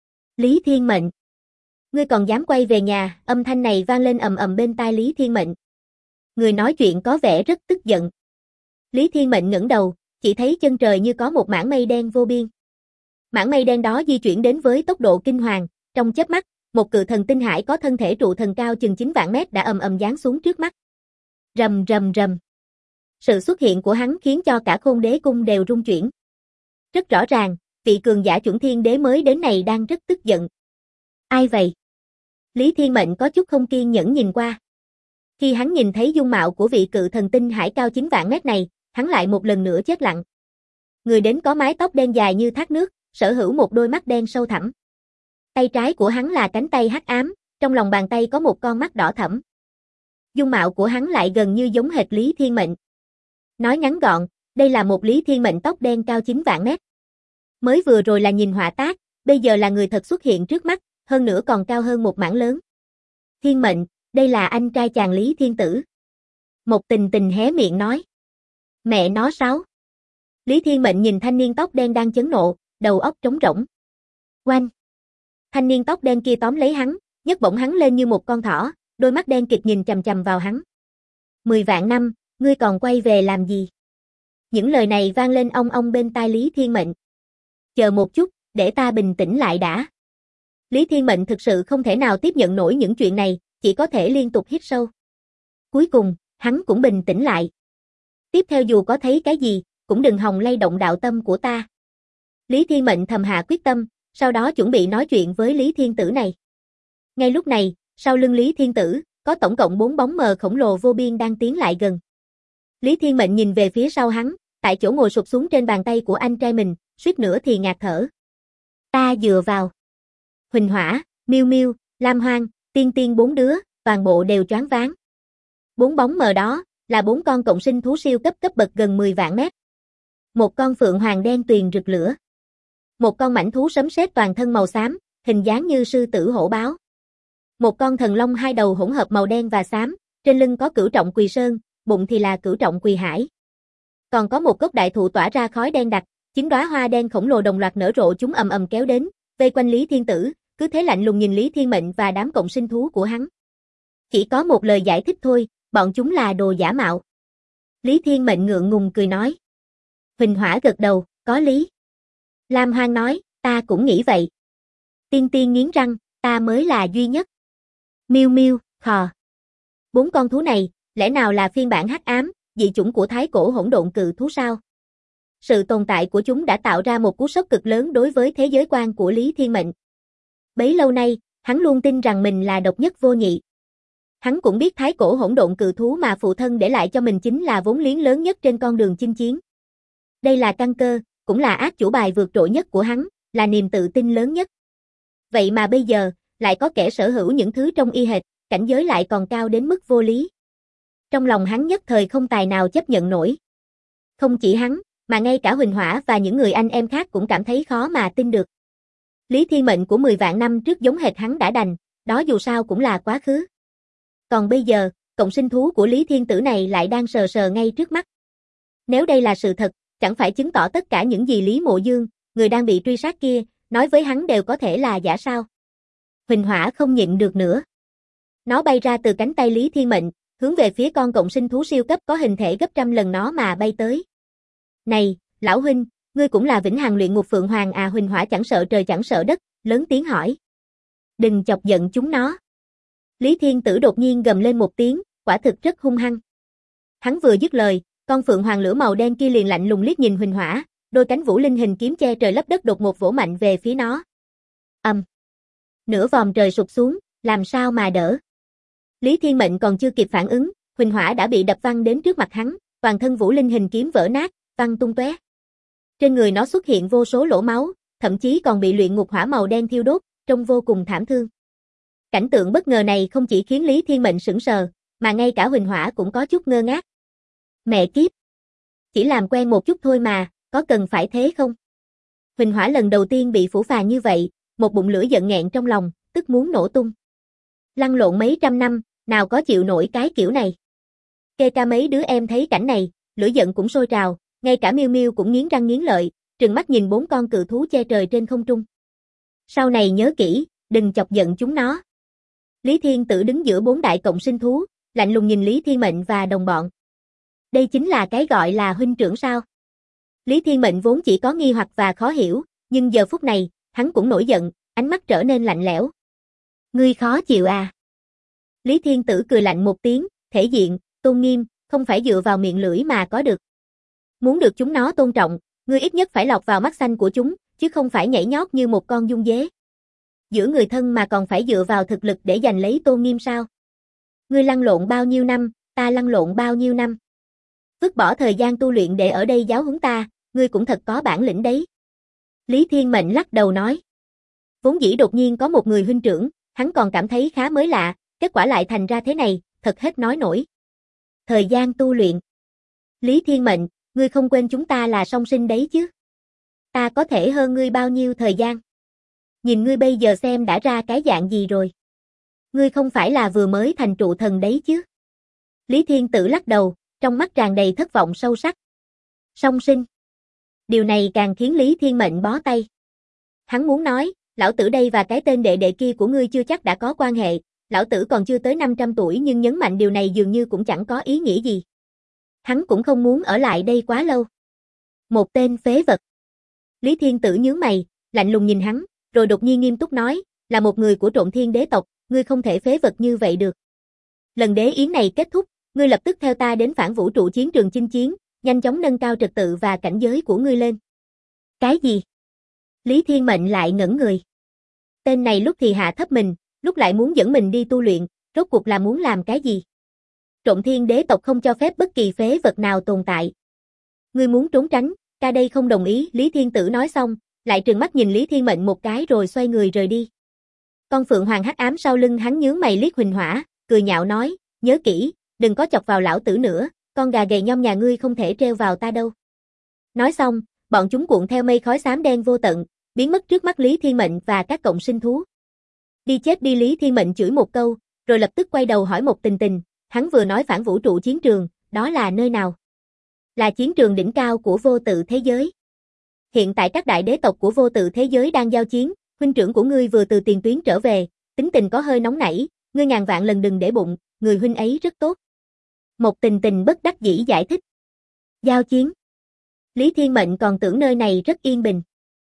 Lý Thiên Mệnh. Ngươi còn dám quay về nhà, âm thanh này vang lên ầm ầm bên tai Lý Thiên Mệnh. Người nói chuyện có vẻ rất tức giận. Lý Thiên Mệnh ngẩng đầu, chỉ thấy chân trời như có một mảng mây đen vô biên. Mảng mây đen đó di chuyển đến với tốc độ kinh hoàng, trong chớp mắt, một cự thần tinh hải có thân thể trụ thần cao chừng 9 vạn mét đã ầm ầm giáng xuống trước mắt. Rầm rầm rầm. Sự xuất hiện của hắn khiến cho cả Khôn Đế cung đều rung chuyển. Rất rõ ràng, vị cường giả chuẩn thiên đế mới đến này đang rất tức giận. Ai vậy? Lý Thiên Mệnh có chút không kiên nhẫn nhìn qua. Khi hắn nhìn thấy dung mạo của vị cự thần tinh hải cao 9 vạn mét này, hắn lại một lần nữa chết lặng. Người đến có mái tóc đen dài như thác nước, sở hữu một đôi mắt đen sâu thẳm. Tay trái của hắn là cánh tay hắc ám, trong lòng bàn tay có một con mắt đỏ thẫm. Dung mạo của hắn lại gần như giống hệt Lý Thiên Mệnh. Nói ngắn gọn, đây là một Lý Thiên Mệnh tóc đen cao 9 vạn mét. Mới vừa rồi là nhìn họa tác, bây giờ là người thật xuất hiện trước mắt, hơn nữa còn cao hơn một mảng lớn. Thiên Mệnh, đây là anh trai chàng Lý Thiên Tử. Một Tình Tình hé miệng nói. Mẹ nó sáu. Lý Thiên Mệnh nhìn thanh niên tóc đen đang chấn nộ, đầu óc trống rỗng. Oanh. Thanh niên tóc đen kia tóm lấy hắn, nhấc bổng hắn lên như một con thỏ, đôi mắt đen kịt nhìn chằm chằm vào hắn. 10 vạn năm, ngươi còn quay về làm gì? Những lời này vang lên ong ong bên tai Lý Thiên Mệnh. Chờ một chút, để ta bình tĩnh lại đã. Lý Thiên Mệnh thực sự không thể nào tiếp nhận nổi những chuyện này, chỉ có thể liên tục hít sâu. Cuối cùng, hắn cũng bình tĩnh lại. Tiếp theo dù có thấy cái gì, cũng đừng hòng lay động đạo tâm của ta. Lý Thiên Mệnh thầm hạ quyết tâm, sau đó chuẩn bị nói chuyện với Lý Thiên Tử này. Ngay lúc này, sau lưng Lý Thiên Tử, có tổng cộng 4 bóng mờ khổng lồ vô biên đang tiến lại gần. Lý Thiên Mệnh nhìn về phía sau hắn, tại chỗ ngồi sụp xuống trên bàn tay của anh trai mình, suýt nữa thì ngạt thở. Ta dựa vào. Huỳnh Hỏa, Miêu Miêu, Lam Hoang, Tiên Tiên 4 đứa, toàn bộ đều choáng váng. 4 bóng mờ đó, là 4 con cộng sinh thú siêu cấp bậc gần 10 vạn mét. Một con phượng hoàng đen tuyền rực lửa. Một con mãnh thú sấm sét toàn thân màu xám, hình dáng như sư tử hổ báo. Một con thần long 2 đầu hỗn hợp màu đen và xám, trên lưng có cửu trọng quỳ sơn, bụng thì là cửu trọng quỳ hải. Còn có một gốc đại thụ tỏa ra khói đen đặc, 9 đóa hoa đen khổng lồ đồng loạt nở rộ chúng ầm ầm kéo đến, vây quanh Lý Thiên Tử, cứ thế lạnh lùng nhìn Lý Thiên Mệnh và đám cộng sinh thú của hắn. Chỉ có một lời giải thích thôi, bọn chúng là đồ giả mạo. Lý Thiên Mệnh ngượng ngùng cười nói. Huỳnh Hỏa gật đầu, có lý. Lam Hoang nói, ta cũng nghĩ vậy. Tiên Tiên nghiến răng, ta mới là duy nhất. Miêu Miêu, khò. 4 con thú này, lẽ nào là phiên bản hắc ám, dị chủng của thái cổ hỗn độn cự thú sao? Sự tồn tại của chúng đã tạo ra một cú sốc cực lớn đối với thế giới quan của Lý Thiên Mệnh. Bấy lâu nay, hắn luôn tin rằng mình là độc nhất vô nhị. Hắn cũng biết thái cổ hỗn độn cự thú mà phụ thân để lại cho mình chính là vốn liếng lớn nhất trên con đường chinh chiến. Đây là căn cơ, cũng là át chủ bài vượt trội nhất của hắn, là niềm tự tin lớn nhất. Vậy mà bây giờ, lại có kẻ sở hữu những thứ trông y hệt, cảnh giới lại còn cao đến mức vô lý. Trong lòng hắn nhất thời không tài nào chấp nhận nổi. Không chỉ hắn, mà ngay cả Huỳnh Hỏa và những người anh em khác cũng cảm thấy khó mà tin được. Lý Thiên Mệnh của 10 vạn năm trước giống hệt hắn đã đành, đó dù sao cũng là quá khứ. Còn bây giờ, cộng sinh thú của Lý Thiên Tử này lại đang sờ sờ ngay trước mắt. Nếu đây là sự thật, chẳng phải chứng tỏ tất cả những gì Lý Mộ Dương, người đang bị truy sát kia, nói với hắn đều có thể là giả sao? Huỳnh Hỏa không nhịn được nữa. Nó bay ra từ cánh tay Lý Thiên Mệnh, hướng về phía con cộng sinh thú siêu cấp có hình thể gấp trăm lần nó mà bay tới. Này, lão huynh, ngươi cũng là vĩnh hằng luyện ngục phượng hoàng à? Huỳnh Hỏa chẳng sợ trời chẳng sợ đất, lớn tiếng hỏi. Đừng chọc giận chúng nó. Lý Thiên Tử đột nhiên gầm lên một tiếng, quả thực rất hung hăng. Hắn vừa dứt lời, con phượng hoàng lửa màu đen kia liền lạnh lùng liếc nhìn Huỳnh Hỏa, đôi cánh vũ linh hình kiếm che trời lấp đất đột ngột vỗ mạnh về phía nó. Nửa vòm trời sụp xuống, làm sao mà đỡ. Lý Thiên Mệnh còn chưa kịp phản ứng, Huỳnh Hỏa đã bị đập văng đến trước mặt hắn, toàn thân vũ linh hình kiếm vỡ nát, văng tung tóe. Trên người nó xuất hiện vô số lỗ máu, thậm chí còn bị luyện ngục hỏa màu đen thiêu đốt, trông vô cùng thảm thương. Cảnh tượng bất ngờ này không chỉ khiến Lý Thiên Mệnh sững sờ, mà ngay cả Huỳnh Hỏa cũng có chút ngơ ngác. Mẹ kiếp! Chỉ làm quen một chút thôi mà, có cần phải thế không? Huỳnh Hỏa lần đầu tiên bị phũ phàng như vậy, một bụng lửa giận nghẹn trong lòng, tức muốn nổ tung. Lăn lộn mấy trăm năm, nào có chịu nổi cái kiểu này. Kể cả mấy đứa em thấy cảnh này, lửa giận cũng sôi trào, ngay cả Miêu Miêu cũng nghiến răng nghiến lợi, trừng mắt nhìn 4 con cự thú che trời trên không trung. Sau này nhớ kỹ, đừng chọc giận chúng nó. Lý Thiên Tử đứng giữa 4 đại cộng sinh thú, lạnh lùng nhìn Lý Thiên Mệnh và đồng bọn. Đây chính là cái gọi là huynh trưởng sao? Lý Thiên Mệnh vốn chỉ có nghi hoặc và khó hiểu, nhưng giờ phút này, hắn cũng nổi giận, ánh mắt trở nên lạnh lẽo. Ngươi khó chịu à? Lý Thiên Tử cười lạnh một tiếng, thể diện, tôn nghiêm, không phải dựa vào miệng lưỡi mà có được. Muốn được chúng nó tôn trọng, ngươi ít nhất phải lọt vào mắt xanh của chúng, chứ không phải nhảy nhót như một con dung dế. Giữa người thân mà còn phải dựa vào thực lực để giành lấy tôn nghiêm sao? Ngươi lăn lộn bao nhiêu năm, ta lăn lộn bao nhiêu năm. Vứt bỏ thời gian tu luyện để ở đây giáo huấn ta, ngươi cũng thật có bản lĩnh đấy. Lý Thiên Mệnh lắc đầu nói. Vốn dĩ đột nhiên có một người huynh trưởng, hắn còn cảm thấy khá mới lạ, kết quả lại thành ra thế này, thật hết nói nổi. Thời gian tu luyện. Lý Thiên Mệnh, ngươi không quên chúng ta là song sinh đấy chứ? Ta có thể hơn ngươi bao nhiêu thời gian? Nhìn ngươi bây giờ xem đã ra cái dạng gì rồi. Ngươi không phải là vừa mới thành trụ thần đấy chứ? Lý Thiên Tử lắc đầu, trong mắt tràn đầy thất vọng sâu sắc. Song sinh. Điều này càng khiến Lý Thiên Mệnh bó tay. Hắn muốn nói, lão tử đây và cái tên đệ đệ kia của ngươi chưa chắc đã có quan hệ, lão tử còn chưa tới 500 tuổi nhưng nhấn mạnh điều này dường như cũng chẳng có ý nghĩa gì. Hắn cũng không muốn ở lại đây quá lâu. Một tên phế vật. Lý Thiên Tử nhướng mày, lạnh lùng nhìn hắn, rồi đột nhiên nghiêm túc nói, là một người của Trộn Thiên đế tộc, ngươi không thể phế vật như vậy được. Lần đế yến này kết thúc, ngươi lập tức theo ta đến Phản Vũ Trụ chiến trường chinh chiến, nhanh chóng nâng cao trật tự và cảnh giới của ngươi lên. Cái gì? Lý Thiên Mệnh lại ngẩn người. Tên này lúc thì hạ thấp mình, lúc lại muốn dẫn mình đi tu luyện, rốt cuộc là muốn làm cái gì? Trộn Thiên đế tộc không cho phép bất kỳ phế vật nào tồn tại. Ngươi muốn trốn tránh, ta đây không đồng ý, Lý Thiên Tử nói xong, lại trừng mắt nhìn Lý Thiên Mệnh một cái rồi xoay người rời đi. Con Phượng Hoàng hắc ám sau lưng hắn nhướng mày liếc Huỳnh Hỏa, cười nhạo nói, nhớ kỹ, đừng có chọc vào lão tử nữa, con gà gầy nhom nhà ngươi không thể treo vào ta đâu. Nói xong, bọn chúng cuộn theo mây khói xám đen vô tận, biến mất trước mắt Lý Thiên Mệnh và các cộng sinh thú. Đi chết đi, Lý Thiên Mệnh chửi một câu, rồi lập tức quay đầu hỏi Một Tình Tình, hắn vừa nói Phản Vũ Trụ chiến trường, đó là nơi nào? Là chiến trường đỉnh cao của vô tự thế giới. Hiện tại các đại đế tộc của vô tự thế giới đang giao chiến, huynh trưởng của ngươi vừa từ tiền tuyến trở về, tính tình có hơi nóng nảy, ngươi ngàn vạn lần đừng để bụng, người huynh ấy rất tốt. Một Tình Tình bất đắc dĩ giải thích. Giao chiến. Lý Thiên Mệnh còn tưởng nơi này rất yên bình.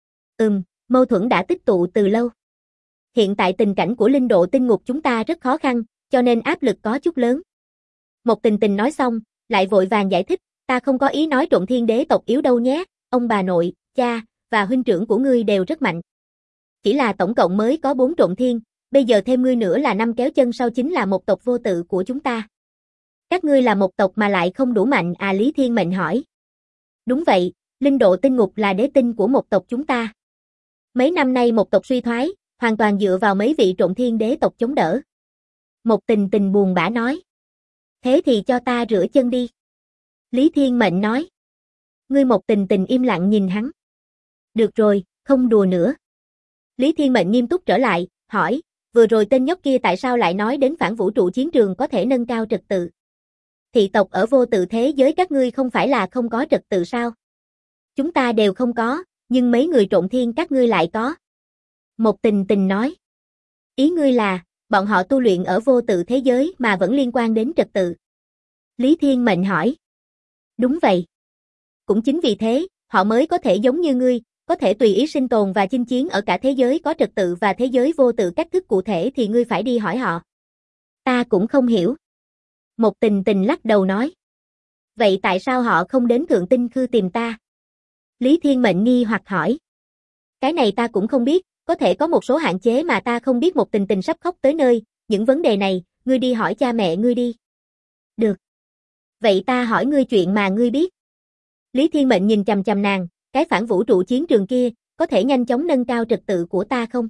Mâu thuẫn đã tích tụ từ lâu. Hiện tại tình cảnh của linh độ tinh ngục chúng ta rất khó khăn, cho nên áp lực có chút lớn. Một Tình Tình nói xong, lại vội vàng giải thích, ta không có ý nói Trộn Thiên đế tộc yếu đâu nhé, ông bà nội, cha, và huynh trưởng của ngươi đều rất mạnh. Chỉ là tổng cộng mới có 4 Trộn Thiên, bây giờ thêm ngươi nữa là 5 kéo chân sau chính là một tộc vô tự của chúng ta. Các ngươi là một tộc mà lại không đủ mạnh à, Lý Thiên Mệnh hỏi. Đúng vậy, linh độ tinh ngục là đế tinh của một tộc chúng ta. Mấy năm nay một tộc suy thoái, hoàn toàn dựa vào mấy vị Trộn Thiên đế tộc chống đỡ. Một Tình Tình buồn bã nói. Thế thì cho ta rửa chân đi. Lý Thiên Mệnh nói. Ngươi Một Tình Tình im lặng nhìn hắn. Được rồi, không đùa nữa. Lý Thiên Mệnh nghiêm túc trở lại, hỏi, vừa rồi tên nhóc kia tại sao lại nói đến Phản Vũ Trụ chiến trường có thể nâng cao trật tự? Thị tộc ở vô tự thế giới các ngươi không phải là không có trật tự sao? Chúng ta đều không có, nhưng mấy người Trộn Thiên các ngươi lại có. Một Tình Tình nói. Ý ngươi là, bọn họ tu luyện ở vô tự thế giới mà vẫn liên quan đến trật tự. Lý Thiên Mệnh hỏi. Đúng vậy. Cũng chính vì thế, họ mới có thể giống như ngươi, có thể tùy ý sinh tồn và chinh chiến ở cả thế giới có trật tự và thế giới vô tự, cách thức cụ thể thì ngươi phải đi hỏi họ. Ta cũng không hiểu. Một Tình Tình lắc đầu nói. Vậy tại sao họ không đến Thượng Tinh Khư tìm ta? Lý Thiên Mệnh nghi hoặc hỏi. Cái này ta cũng không biết, có thể có một số hạn chế mà ta không biết. Một Tình Tình sắp khóc tới nơi, những vấn đề này, ngươi đi hỏi cha mẹ ngươi đi. Được. Vậy ta hỏi ngươi chuyện mà ngươi biết. Lý Thiên Mệnh nhìn chằm chằm nàng, cái Phản Vũ Trụ chiến trường kia, có thể nhanh chóng nâng cao trật tự của ta không?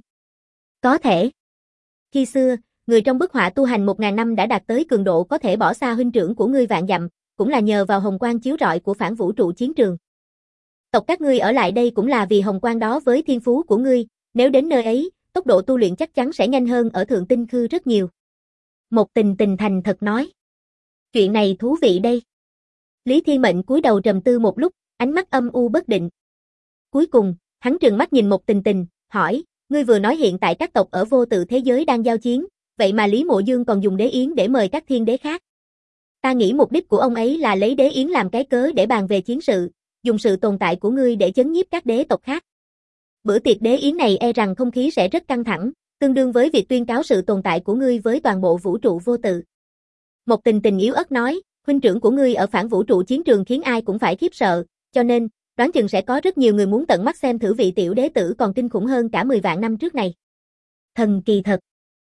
Có thể. Khi xưa, người trong bức họa tu hành 1000 năm đã đạt tới cường độ có thể bỏ xa huynh trưởng của ngươi vạn dặm, cũng là nhờ vào hồng quang chiếu rọi của phản vũ trụ chiến trường. Tộc các ngươi ở lại đây cũng là vì hồng quang đó với thiên phú của ngươi, nếu đến nơi ấy, tốc độ tu luyện chắc chắn sẽ nhanh hơn ở Thượng Tinh Khư rất nhiều. Một Tình Tình thành thật nói. Chuyện này thú vị đây. Lý Thiên Mệnh cúi đầu trầm tư một lúc, ánh mắt âm u bất định. Cuối cùng, hắn trừng mắt nhìn Một Tình Tình, hỏi, ngươi vừa nói hiện tại các tộc ở vô tự thế giới đang giao chiến, vậy mà Lý Mộ Dương còn dùng đế yến để mời các thiên đế khác. Ta nghĩ mục đích của ông ấy là lấy đế yến làm cái cớ để bàn về chiến sự, dùng sự tồn tại của ngươi để chấn nhiếp các đế tộc khác. Bữa tiệc đế yến này e rằng không khí sẽ rất căng thẳng, tương đương với việc tuyên cáo sự tồn tại của ngươi với toàn bộ vũ trụ vô tự. Một Tình Tình yếu ớt nói, huynh trưởng của ngươi ở phản vũ trụ chiến trường khiến ai cũng phải khiếp sợ, cho nên, đoán chừng sẽ có rất nhiều người muốn tận mắt xem thử vị tiểu đế tử còn kinh khủng hơn cả 10 vạn năm trước này. Thần kỳ thật.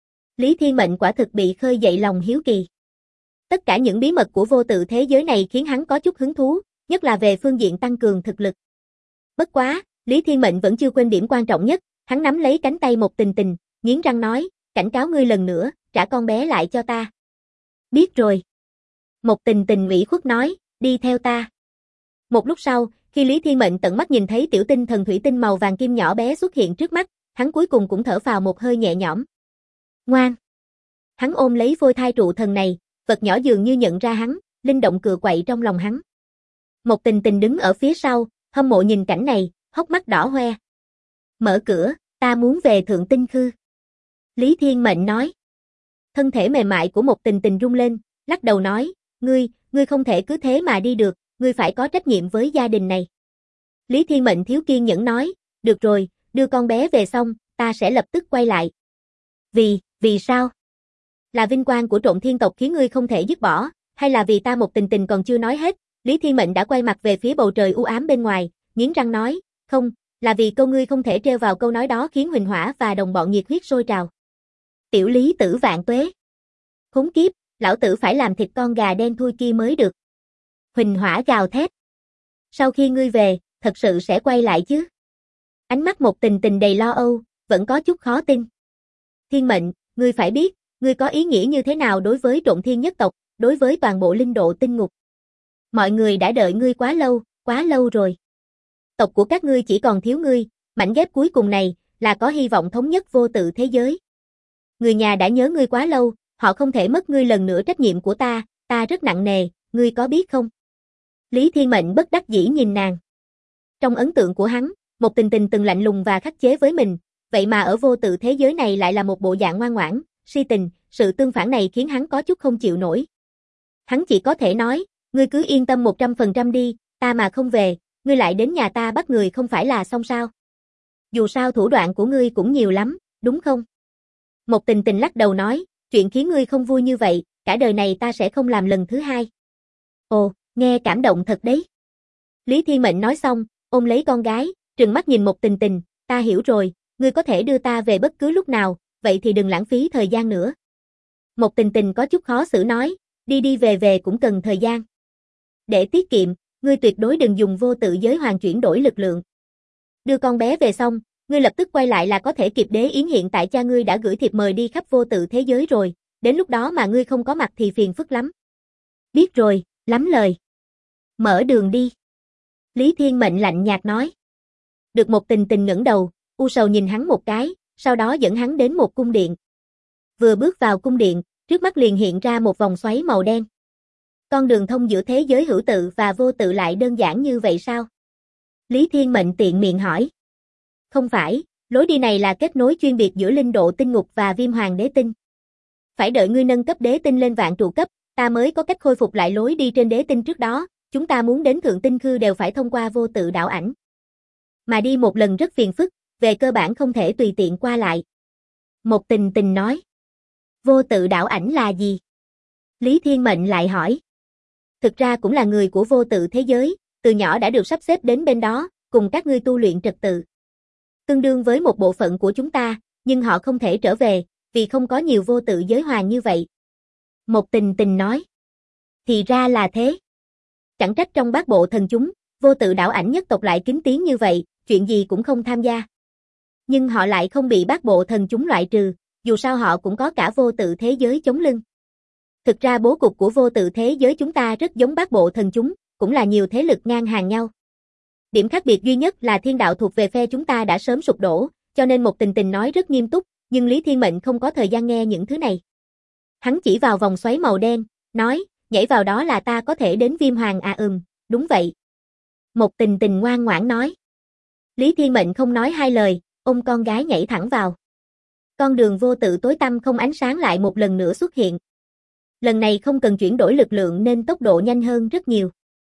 Lý Thiên Mệnh quả thực bị khơi dậy lòng hiếu kỳ. Tất cả những bí mật của vô tự thế giới này khiến hắn có chút hứng thú, nhất là về phương diện tăng cường thực lực. Bất quá, Lý Thiên Mệnh vẫn chưa quên điểm quan trọng nhất, hắn nắm lấy cánh tay Một Tình Tình, nghiến răng nói, cảnh cáo ngươi lần nữa, trả con bé lại cho ta. Biết rồi. Một Tình Tình ủy khuất nói, đi theo ta. Một lúc sau, khi Lý Thiên Mệnh tận mắt nhìn thấy tiểu tinh thần thủy tinh màu vàng kim nhỏ bé xuất hiện trước mắt, hắn cuối cùng cũng thở phào một hơi nhẹ nhõm. Ngoan. Hắn ôm lấy phôi thai trụ thần này, vật nhỏ dường như nhận ra hắn, linh động cựa quậy trong lòng hắn. Một Tình Tình đứng ở phía sau, hâm mộ nhìn cảnh này, hốc mắt đỏ hoe. Mở cửa, ta muốn về Thượng Tinh Khư. Lý Thiên Mệnh nói. Thân thể mềm mại của Một Tình Tình rung lên, lắc đầu nói, ngươi không thể cứ thế mà đi được, ngươi phải có trách nhiệm với gia đình này. Lý Thiên Mệnh thiếu kiên nhẫn nói, được rồi, đưa con bé về xong, ta sẽ lập tức quay lại. Vì sao? Là vinh quang của Trộn Thiên tộc khiến ngươi không thể dứt bỏ, hay là vì ta Một Tình Tình còn chưa nói hết, Lý Thiên Mệnh đã quay mặt về phía bầu trời u ám bên ngoài, nghiến răng nói, không, là vì câu ngươi không thể treo vào câu nói đó khiến Huỳnh Hỏa và đồng bọn nhiệt huyết sôi trào. Tiểu Lý tử vạn tuế. Khốn kiếp, lão tử phải làm thịt con gà đen thui kia mới được. Huỳnh Hỏa gào thét. Sau khi ngươi về, thật sự sẽ quay lại chứ? Ánh mắt Một Tình Tình đầy lo âu, vẫn có chút khó tin. Thiên Mệnh, ngươi phải biết, ngươi có ý nghĩa như thế nào đối với Trộn Thiên nhất tộc, đối với toàn bộ linh độ tinh ngục. Mọi người đã đợi ngươi quá lâu rồi. Tộc của các ngươi chỉ còn thiếu ngươi, mảnh ghép cuối cùng này, là có hy vọng thống nhất vô tự thế giới. Người nhà đã nhớ ngươi quá lâu, họ không thể mất ngươi lần nữa, trách nhiệm của ta rất nặng nề, ngươi có biết không? Lý Thiên Mệnh bất đắc dĩ nhìn nàng. Trong ấn tượng của hắn, Một Tình Tình từng lạnh lùng và khắc chế với mình, vậy mà ở vô tự thế giới này lại là một bộ dạng ngoan ngoãn, si tình, sự tương phản này khiến hắn có chút không chịu nổi. Hắn chỉ có thể nói, ngươi cứ yên tâm 100% đi, ta mà không về, ngươi lại đến nhà ta bắt người không phải là xong sao? Dù sao thủ đoạn của ngươi cũng nhiều lắm, đúng không? Một Tình Tình lắc đầu nói, chuyện khiến ngươi không vui như vậy, cả đời này ta sẽ không làm lần thứ hai. Ồ, nghe cảm động thật đấy. Lý Thiên Mệnh nói xong, ôm lấy con gái, trừng mắt nhìn Một Tình Tình, ta hiểu rồi, ngươi có thể đưa ta về bất cứ lúc nào, vậy thì đừng lãng phí thời gian nữa. Một Tình Tình có chút khó xử nói, đi về cũng cần thời gian. Để tiết kiệm, ngươi tuyệt đối đừng dùng vô tự giới hoàn chuyển đổi lực lượng. Đưa con bé về xong, ngươi lập tức quay lại là có thể kịp đế yến, hiện tại cha ngươi đã gửi thiệp mời đi khắp vô tự thế giới rồi, đến lúc đó mà ngươi không có mặt thì phiền phức lắm. Biết rồi, lắm lời. Mở đường đi. Lý Thiên Mệnh lạnh nhạt nói. Được Một Tình Tình ngẩng đầu, u sầu nhìn hắn một cái, sau đó dẫn hắn đến một cung điện. Vừa bước vào cung điện, trước mắt liền hiện ra một vòng xoáy màu đen. Con đường thông giữa thế giới hữu tự và vô tự lại đơn giản như vậy sao? Lý Thiên Mệnh tiện miệng hỏi. Không phải, lối đi này là kết nối chuyên biệt giữa linh độ tinh ngục và viêm hoàng đế tinh. Phải đợi ngươi nâng cấp đế tinh lên vạn trụ cấp, ta mới có cách khôi phục lại lối đi trên đế tinh trước đó, chúng ta muốn đến Thượng Tinh Khư đều phải thông qua vô tự đảo ảnh. Mà đi một lần rất phiền phức, về cơ bản không thể tùy tiện qua lại. Một Tình Tình nói. Vô tự đảo ảnh là gì? Lý Thiên Mệnh lại hỏi. Thực ra cũng là người của vô tự thế giới, từ nhỏ đã được sắp xếp đến bên đó, cùng các ngươi tu luyện trật tự. Tương đương với một bộ phận của chúng ta, nhưng họ không thể trở về, vì không có nhiều vô tự giới hoàng như vậy. Một Tình Tình nói. Thì ra là thế. Chẳng trách trong bát bộ thần chúng, vô tự đảo ảnh nhất tộc lại kính tiếng như vậy, chuyện gì cũng không tham gia. Nhưng họ lại không bị bát bộ thần chúng loại trừ, dù sao họ cũng có cả vô tự thế giới chống lưng. Thực ra bố cục của vô tự thế giới chúng ta rất giống bát bộ thần chúng, cũng là nhiều thế lực ngang hàng nhau. Điểm khác biệt duy nhất là thiên đạo thuộc về phe chúng ta đã sớm sụp đổ, cho nên Một Tình Tình nói rất nghiêm túc, nhưng Lý Thiên Mệnh không có thời gian nghe những thứ này. Hắn chỉ vào vòng xoáy màu đen, nói, nhảy vào đó là ta có thể đến Viêm Hoàng à? Đúng vậy. Một Tình Tình ngoan ngoãn nói. Lý Thiên Mệnh không nói hai lời, ôm con gái nhảy thẳng vào. Con đường vô tự tối tăm không ánh sáng lại một lần nữa xuất hiện. Lần này không cần chuyển đổi lực lượng nên tốc độ nhanh hơn rất nhiều.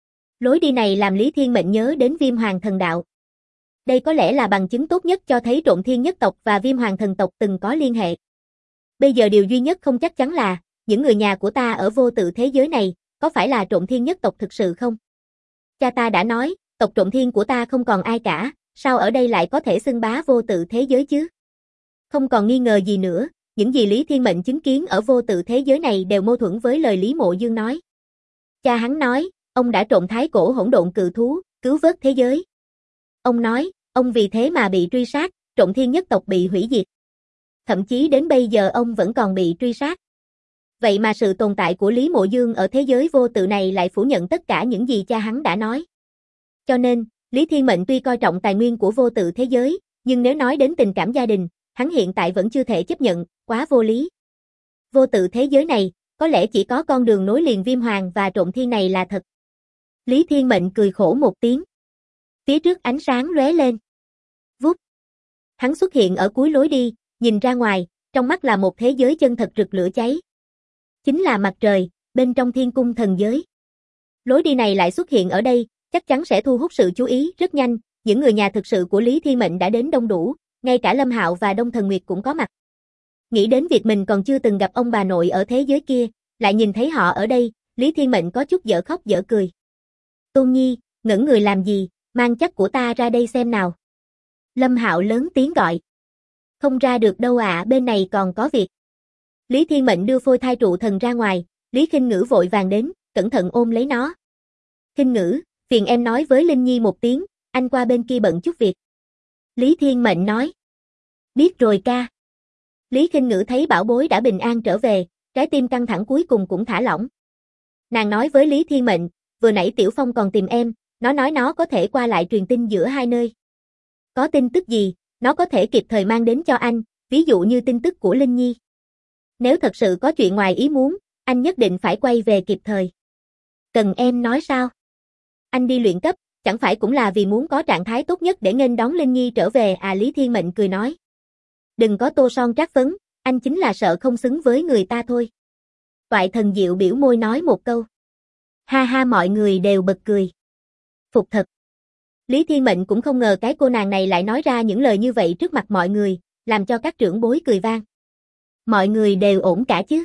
Lối đi này làm Lý Thiên Mệnh nhớ đến Viêm Hoàng thần đạo. Đây có lẽ là bằng chứng tốt nhất cho thấy Trộm Thiên nhất tộc và Viêm Hoàng thần tộc từng có liên hệ. Bây giờ điều duy nhất không chắc chắn là, những người nhà của ta ở vô tự thế giới này, có phải là Trộm Thiên nhất tộc thực sự không? Cha ta đã nói, tộc Trộm Thiên của ta không còn ai cả, sao ở đây lại có thể xưng bá vô tự thế giới chứ? Không còn nghi ngờ gì nữa, những gì Lý Thiên Mệnh chứng kiến ở vô tự thế giới này đều mâu thuẫn với lời Lý Mộ Dương nói. Cha hắn nói, ông đã trộm thái cổ hỗn độn cự thú, cứu vớt thế giới. Ông nói, ông vì thế mà bị truy sát, Trộm Thiên nhất tộc bị hủy diệt. Thậm chí đến bây giờ ông vẫn còn bị truy sát. Vậy mà sự tồn tại của Lý Mộ Dương ở thế giới vô tự này lại phủ nhận tất cả những gì cha hắn đã nói. Cho nên, Lý Thiên Mệnh tuy coi trọng tài nguyên của vô tự thế giới, nhưng nếu nói đến tình cảm gia đình, hắn hiện tại vẫn chưa thể chấp nhận, quá vô lý. Vô tự thế giới này, có lẽ chỉ có con đường nối liền Viêm Hoàng và Trộm Thiên này là thật. Lý Thiên Mệnh cười khổ một tiếng. Phía trước ánh sáng lóe lên. Vút. Hắn xuất hiện ở cuối lối đi, nhìn ra ngoài, trong mắt là một thế giới chân thật rực lửa cháy. Chính là mặt trời, bên trong thiên cung thần giới. Lối đi này lại xuất hiện ở đây, chắc chắn sẽ thu hút sự chú ý rất nhanh, những người nhà thực sự của Lý Thiên Mệnh đã đến đông đủ, ngay cả Lâm Hạo và Đông Thần Nguyệt cũng có mặt. Nghĩ đến việc mình còn chưa từng gặp ông bà nội ở thế giới kia, lại nhìn thấy họ ở đây, Lý Thiên Mệnh có chút dở khóc dở cười. Tôn Nhi, ngẩn người làm gì, mang chất của ta ra đây xem nào. Lâm Hạo lớn tiếng gọi. Không ra được đâu ạ, bên này còn có việc. Lý Thiên Mệnh đưa phôi thai trụ thần ra ngoài, Lý Khinh Ngữ vội vàng đến, cẩn thận ôm lấy nó. Khinh Ngữ, phiền em nói với Linh Nhi một tiếng, anh qua bên kia bận chút việc. Lý Thiên Mệnh nói. Biết rồi ca. Lý Khinh Ngữ thấy bảo bối đã bình an trở về, trái tim căng thẳng cuối cùng cũng thả lỏng. Nàng nói với Lý Thiên Mệnh, vừa nãy Tiểu Phong còn tìm em, nó nói nó có thể qua lại truyền tin giữa hai nơi. Có tin tức gì, nó có thể kịp thời mang đến cho anh, ví dụ như tin tức của Linh Nhi. Nếu thật sự có chuyện ngoài ý muốn, anh nhất định phải quay về kịp thời. Cần em nói sao? Anh đi luyện cấp, chẳng phải cũng là vì muốn có trạng thái tốt nhất để nghênh đón Linh Nhi trở về à? Lý Thiên Mệnh cười nói. Đừng có tô son trát phấn, anh chính là sợ không xứng với người ta thôi. Toại Thần Diệu biểu môi nói một câu. Ha ha, mọi người đều bật cười. Phục thật. Lý Thiên Mệnh cũng không ngờ cái cô nàng này lại nói ra những lời như vậy trước mặt mọi người, làm cho các trưởng bối cười vang. Mọi người đều ổn cả chứ?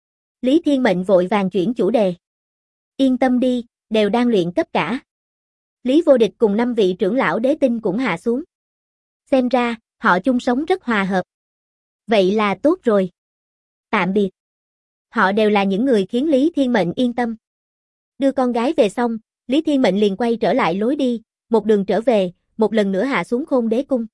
Lý Thiên Mệnh vội vàng chuyển chủ đề. Yên tâm đi, đều đang luyện cấp cả. Lý Vô Địch cùng 5 vị trưởng lão đế tinh cũng hạ xuống. Xem ra, họ chung sống rất hòa hợp. Vậy là tốt rồi. Tạm biệt. Họ đều là những người khiến Lý Thiên Mệnh yên tâm. Đưa con gái về xong, Lý Thiên Mệnh liền quay trở lại lối đi, một đường trở về, một lần nữa hạ xuống Khôn Đế cung.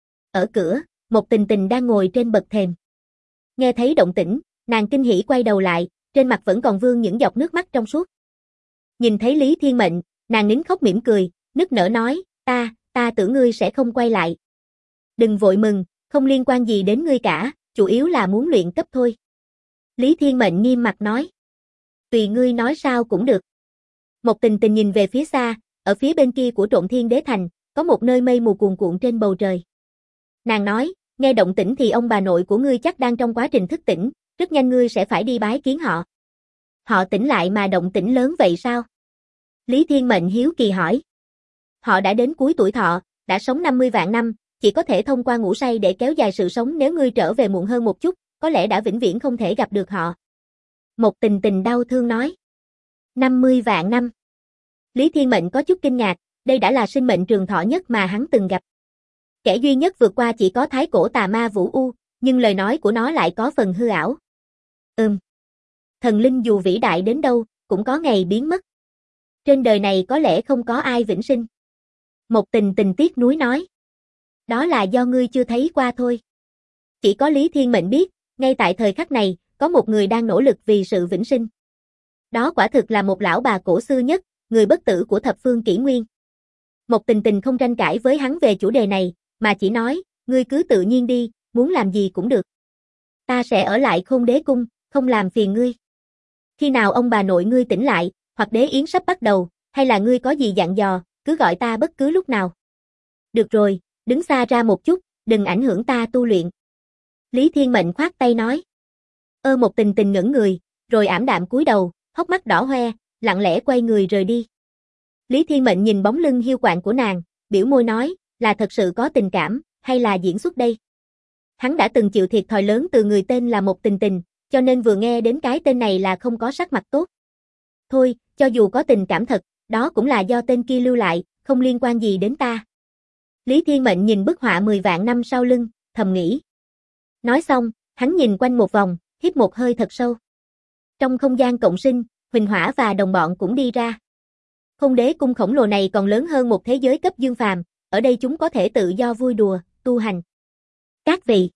Ở cửa, Một Tình Tình đang ngồi trên bậc thềm. Nghe thấy động tĩnh, nàng kinh hỉ quay đầu lại, trên mặt vẫn còn vương những giọt nước mắt trong suốt. Nhìn thấy Lý Thiên Mệnh, nàng nín khóc mỉm cười, nức nở nói, ta tưởng ngươi sẽ không quay lại. Đừng vội mừng, không liên quan gì đến ngươi cả, chủ yếu là muốn luyện cấp thôi. Lý Thiên Mệnh nghiêm mặt nói. Tùy ngươi nói sao cũng được. Một Tình Tình nhìn về phía xa, ở phía bên kia của Trộm Thiên Đế Thành, có một nơi mây mù cuồn cuộn trên bầu trời. Nàng nói, nghe động tĩnh thì ông bà nội của ngươi chắc đang trong quá trình thức tỉnh, rất nhanh ngươi sẽ phải đi bái kiến họ. Họ tỉnh lại mà động tĩnh lớn vậy sao? Lý Thiên Mệnh hiếu kỳ hỏi. Họ đã đến cuối tuổi thọ, đã sống 50 vạn năm, chỉ có thể thông qua ngủ say để kéo dài sự sống, nếu ngươi trở về muộn hơn một chút, có lẽ đã vĩnh viễn không thể gặp được họ. Một Tình Tình đau thương nói. 50 vạn năm. Lý Thiên Mệnh có chút kinh ngạc, đây đã là sinh mệnh trường thọ nhất mà hắn từng gặp. Kẻ duy nhất vượt qua chỉ có thái cổ tà ma Vũ U, nhưng lời nói của nó lại có phần hư ảo. Thần linh dù vĩ đại đến đâu, cũng có ngày biến mất. Trên đời này có lẽ không có ai vĩnh sinh. Một Tình Tình tiếc nuối nói. Đó là do ngươi chưa thấy qua thôi. Chỉ có Lý Thiên Mệnh biết, ngay tại thời khắc này, có một người đang nỗ lực vì sự vĩnh sinh. Đó quả thực là một lão bà cổ xưa nhất, người bất tử của thập phương kỷ nguyên. Một Tình Tình không tranh cãi với hắn về chủ đề này, mà chỉ nói, ngươi cứ tự nhiên đi, muốn làm gì cũng được. Ta sẽ ở lại Khôn Đế Cung, không làm phiền ngươi. Khi nào ông bà nội ngươi tỉnh lại, hoặc đế yến sắp bắt đầu, hay là ngươi có gì dặn dò, cứ gọi ta bất cứ lúc nào. Được rồi, đứng xa ra một chút, đừng ảnh hưởng ta tu luyện. Lý Thiên Mệnh khoát tay nói. Một Tình Tình ngẩng người, rồi ảm đạm cúi đầu, hốc mắt đỏ hoe, lặng lẽ quay người rời đi. Lý Thiên Mệnh nhìn bóng lưng hiu quạnh của nàng, biểu môi nói, là thật sự có tình cảm, hay là diễn xuất đây? Hắn đã từng chịu thiệt thòi lớn từ người tên là Một Tình Tình, cho nên vừa nghe đến cái tên này là không có sắc mặt tốt. Thôi, cho dù có tình cảm thật, đó cũng là do tên kia lưu lại, không liên quan gì đến ta. Lý Thiên Mệnh nhìn bức họa 10 vạn năm sau lưng, thầm nghĩ. Nói xong, hắn nhìn quanh một vòng, hít một hơi thật sâu. Trong không gian cộng sinh, Huỳnh Hỏa và đồng bọn cũng đi ra. Khôn Đế Cung khổng lồ này còn lớn hơn một thế giới cấp dương phàm, ở đây chúng có thể tự do vui đùa, tu hành. Các vị.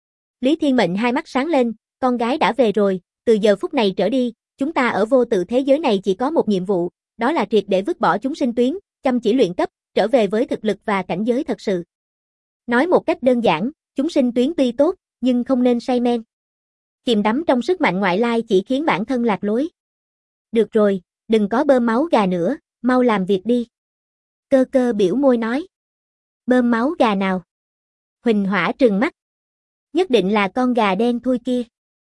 Lý Thiên Mệnh hai mắt sáng lên, con gái đã về rồi, từ giờ phút này trở đi, chúng ta ở vô tự thế giới này chỉ có một nhiệm vụ, đó là triệt để vứt bỏ chúng sinh tuyến, chăm chỉ luyện cấp, trở về với thực lực và cảnh giới thật sự. Nói một cách đơn giản, chúng sinh tuyến tuy tốt, nhưng không nên say men. Chìm đắm trong sức mạnh ngoại lai chỉ khiến bản thân lạc lối. Được rồi, đừng có bơm máu gà nữa, mau làm việc đi. Cơ Cơ biểu môi nói. Bơm máu gà nào? Huỳnh Hỏa trừng mắt. Nhất định là con gà đen thui kia.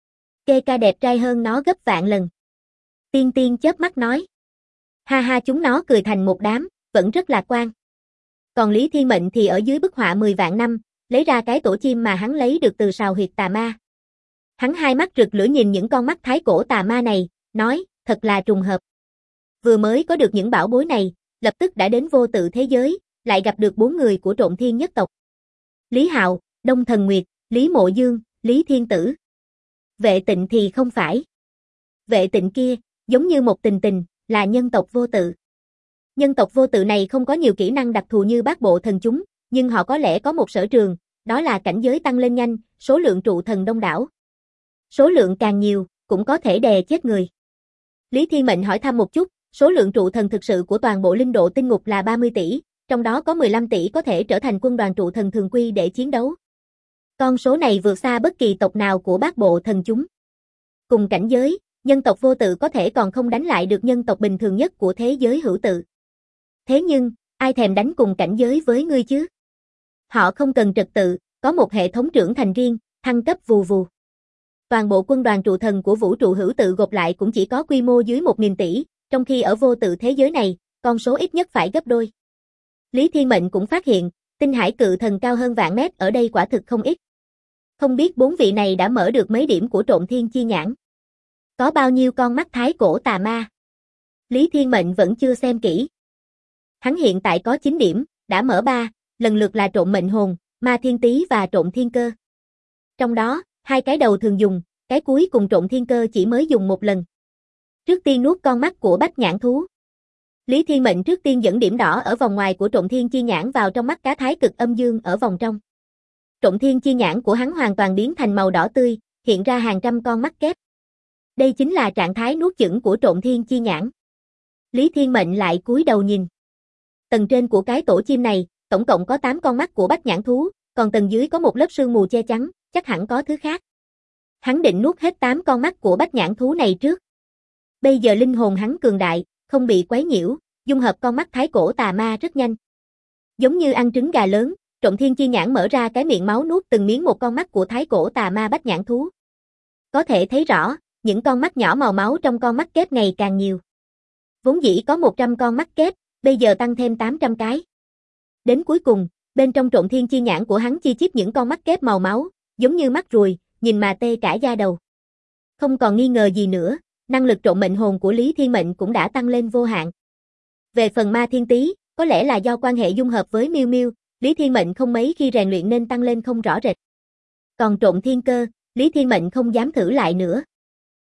Kê Ca đẹp trai hơn nó gấp vạn lần. Tiên Tiên chớp mắt nói. Ha ha, chúng nó cười thành một đám, vẫn rất lạc quan. Còn Lý Thiên Mệnh thì ở dưới bức họa 10 vạn năm, lấy ra cái tổ chim mà hắn lấy được từ sào huyệt tà ma. Hắn hai mắt rực lửa nhìn những con mắt thái cổ tà ma này, nói, thật là trùng hợp. Vừa mới có được những bảo bối này, lập tức đã đến vô tự thế giới, lại gặp được 4 người của Trộm Thiên nhất tộc. Lý Hạo, Đông Thần Nguyệt, Lý Mộ Dương, Lý Thiên Tử. Vệ Tịnh thì không phải. Vệ Tịnh kia, giống như Một Tình Tình, là nhân tộc vô tự. Nhân tộc vô tự này không có nhiều kỹ năng đặc thù như bát bộ thần chúng, nhưng họ có lẽ có một sở trường, đó là cảnh giới tăng lên nhanh, số lượng trụ thần đông đảo. Số lượng càng nhiều, cũng có thể đè chết người. Lý Thiên Mệnh hỏi thăm một chút, số lượng trụ thần thực sự của toàn bộ linh độ tinh ngục là 30 tỷ, trong đó có 15 tỷ có thể trở thành quân đoàn trụ thần thường quy để chiến đấu. Con số này vượt xa bất kỳ tộc nào của bát bộ thần chúng. Cùng cảnh giới, nhân tộc vô tự có thể còn không đánh lại được nhân tộc bình thường nhất của thế giới hữu tự. Thế nhưng, ai thèm đánh cùng cảnh giới với ngươi chứ? Họ không cần trật tự, có một hệ thống trưởng thành riêng, thăng cấp vù vù. Toàn bộ quân đoàn trụ thần của vũ trụ hữu tự gộp lại cũng chỉ có quy mô dưới 1.000 tỷ, trong khi ở vô tự thế giới này, con số ít nhất phải gấp đôi. Lý Thiên Mệnh cũng phát hiện, tinh hải cự thần cao hơn vạn mét ở đây quả thực không ít. Không biết 4 vị này đã mở được mấy điểm của Trộm Thiên chi nhãn. Có bao nhiêu con mắt thái cổ tà ma? Lý Thiên Mệnh vẫn chưa xem kỹ. Hắn hiện tại có 9 điểm, đã mở 3, lần lượt là Trộm Mệnh Hồn, Ma Thiên Tý và Trộm Thiên Cơ. Trong đó, 2 cái đầu thường dùng, cái cuối cùng Trộm Thiên Cơ chỉ mới dùng một lần. Trước tiên nuốt con mắt của Bách Nhãn Thú. Lý Thiên Mệnh trước tiên dẫn điểm đỏ ở vòng ngoài của Trộm Thiên chi nhãn vào trong mắt cá thái cực âm dương ở vòng trong. Trộm Thiên chi nhãn của hắn hoàn toàn biến thành màu đỏ tươi, hiện ra hàng trăm con mắt kép. Đây chính là trạng thái nuốt chửng của Trộm Thiên chi nhãn. Lý Thiên Mệnh lại cúi đầu nhìn. Tầng trên của cái tổ chim này, tổng cộng có 8 con mắt của Bách Nhãn Thú, còn tầng dưới có một lớp sương mù che chắn, chắc hẳn có thứ khác. Hắn định nuốt hết 8 con mắt của Bách Nhãn Thú này trước. Bây giờ linh hồn hắn cường đại, không bị quấy nhiễu, dung hợp con mắt thái cổ tà ma rất nhanh. Giống như ăn trứng gà lớn, Trộm Thiên chi nhãn mở ra cái miệng máu nuốt từng miếng một con mắt của thái cổ tà ma Bách Nhãn Thú. Có thể thấy rõ, những con mắt nhỏ màu máu trong con mắt kép ngày càng nhiều. Vốn dĩ có 100 con mắt kép, bây giờ tăng thêm 800 cái. Đến cuối cùng, bên trong Trộm Thiên chi nhãn của hắn chi chít những con mắt kép màu máu, giống như mắt ruồi, nhìn mà tê cả da đầu. Không còn nghi ngờ gì nữa, năng lực trộm mệnh hồn của Lý Thiên Mệnh cũng đã tăng lên vô hạn. Về phần Ma Thiên Tý, có lẽ là do quan hệ dung hợp với Miêu Miêu, Lý Thiên Mệnh không mấy khi rèn luyện nên tăng lên không rõ rệt. Còn Trộm Thiên Cơ, Lý Thiên Mệnh không dám thử lại nữa.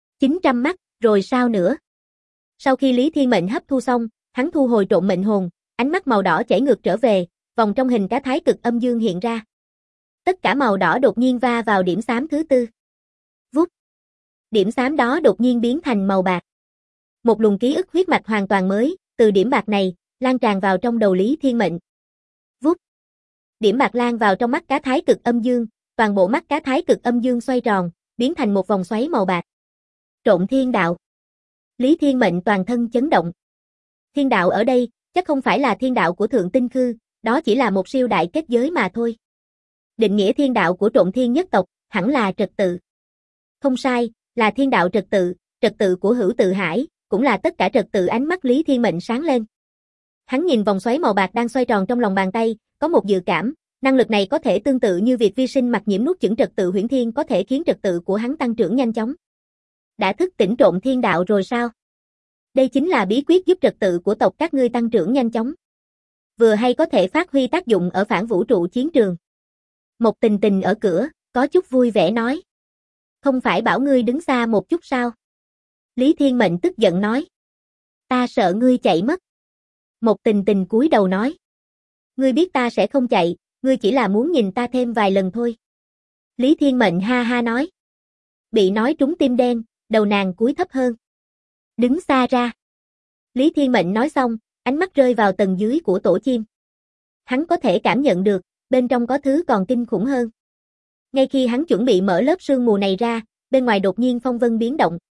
900 mắt, rồi sao nữa? Sau khi Lý Thiên Mệnh hấp thu xong, hắn thu hồi trộm mệnh hồn, Ánh mắt màu đỏ chảy ngược trở về, vòng trong hình cá thái cực âm dương hiện ra. Tất cả màu đỏ đột nhiên va vào điểm xám thứ tư. Vút. Điểm xám đó đột nhiên biến thành màu bạc. Một luồng ký ức huyết mạch hoàn toàn mới, từ điểm bạc này, lan tràn vào trong đầu Lý Thiên Mệnh. Vút. Điểm bạc lan vào trong mắt cá thái cực âm dương, toàn bộ mắt cá thái cực âm dương xoay tròn, biến thành một vòng xoáy màu bạc. Trộn thiên đạo. Lý Thiên Mệnh toàn thân chấn động. Thiên đạo ở đây, chắc không phải là thiên đạo của Thượng Tinh Khư, đó chỉ là một siêu đại kết giới mà thôi. Định nghĩa thiên đạo của Trộn Thiên nhất tộc, hẳn là trật tự. Không sai, là thiên đạo trật tự của Hữu Tự Hải, cũng là tất cả trật tự. Ánh mắt Lý Thiên Mệnh sáng lên. Hắn nhìn vòng xoáy màu bạc đang xoay tròn trong lòng bàn tay, có một dự cảm, năng lực này có thể tương tự như việc vi sinh mặc nhiễm nuốt chửng trật tự huyễn thiên có thể khiến trật tự của hắn tăng trưởng nhanh chóng. Đã thức tỉnh Trộn Thiên đạo rồi sao? Đây chính là bí quyết giúp trật tự của tộc các ngươi tăng trưởng nhanh chóng. Vừa hay có thể phát huy tác dụng ở phản vũ trụ chiến trường. Một Tình Tình ở cửa, có chút vui vẻ nói. Không phải bảo ngươi đứng xa một chút sao? Lý Thiên Mệnh tức giận nói. Ta sợ ngươi chạy mất. Một Tình Tình cúi đầu nói. Ngươi biết ta sẽ không chạy, ngươi chỉ là muốn nhìn ta thêm vài lần thôi. Lý Thiên Mệnh ha ha nói. Bị nói trúng tim đen, đầu nàng cúi thấp hơn. Đứng xa ra. Lý Thiên Mệnh nói xong, ánh mắt rơi vào tầng dưới của tổ chim. Hắn có thể cảm nhận được, bên trong có thứ còn kinh khủng hơn. Ngay khi hắn chuẩn bị mở lớp sương mù này ra, bên ngoài đột nhiên phong vân biến động.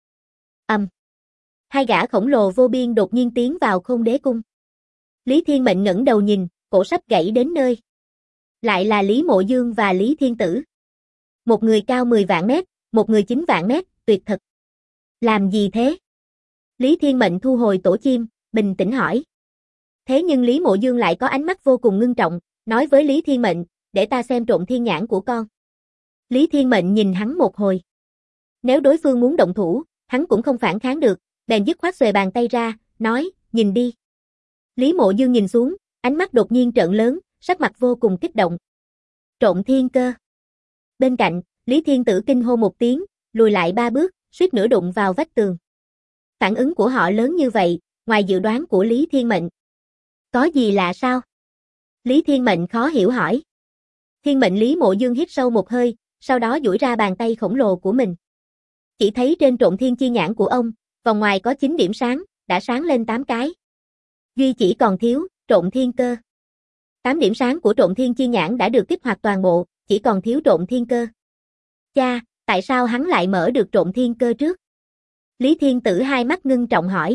Hai gã khổng lồ vô biên đột nhiên tiến vào Khôn Đế cung. Lý Thiên Mệnh ngẩng đầu nhìn, cổ sắp gãy đến nơi. Lại là Lý Mộ Dương và Lý Thiên Tử. Một người cao 10 vạn mét, một người 9 vạn mét, tuyệt thật. Làm gì thế? Lý Thiên Mệnh thu hồi tổ chim, bình tĩnh hỏi. Thế nhưng Lý Mộ Dương lại có ánh mắt vô cùng ngưng trọng, nói với Lý Thiên Mệnh, để ta xem Trộn Thiên nhãn của con. Lý Thiên Mệnh nhìn hắn một hồi. Nếu đối phương muốn động thủ, hắn cũng không phản kháng được, bèn dứt khoát xuề bàn tay ra, nói, nhìn đi. Lý Mộ Dương nhìn xuống, ánh mắt đột nhiên trợn lớn, sắc mặt vô cùng kích động. Trộn Thiên cơ. Bên cạnh, Lý Thiên Tử kinh hô một tiếng, lùi lại 3 bước, suýt nữa đụng vào vách tường. Phản ứng của họ lớn như vậy, ngoài dự đoán của Lý Thiên Mệnh. Có gì lạ sao? Lý Thiên Mệnh khó hiểu hỏi. Thiên Mệnh Lý Mộ Dương hít sâu một hơi, sau đó duỗi ra bàn tay khổng lồ của mình. Chỉ thấy trên Trộn Thiên chi nhãn của ông, vòng ngoài có 9 điểm sáng, đã sáng lên 8 cái. Duy chỉ còn thiếu, Trộn Thiên cơ. 8 điểm sáng của Trộn Thiên chi nhãn đã được kích hoạt toàn bộ, chỉ còn thiếu Trộn Thiên cơ. Cha, tại sao hắn lại mở được Trộn Thiên cơ trước? Lý Thiên Tử hai mắt ngưng trọng hỏi.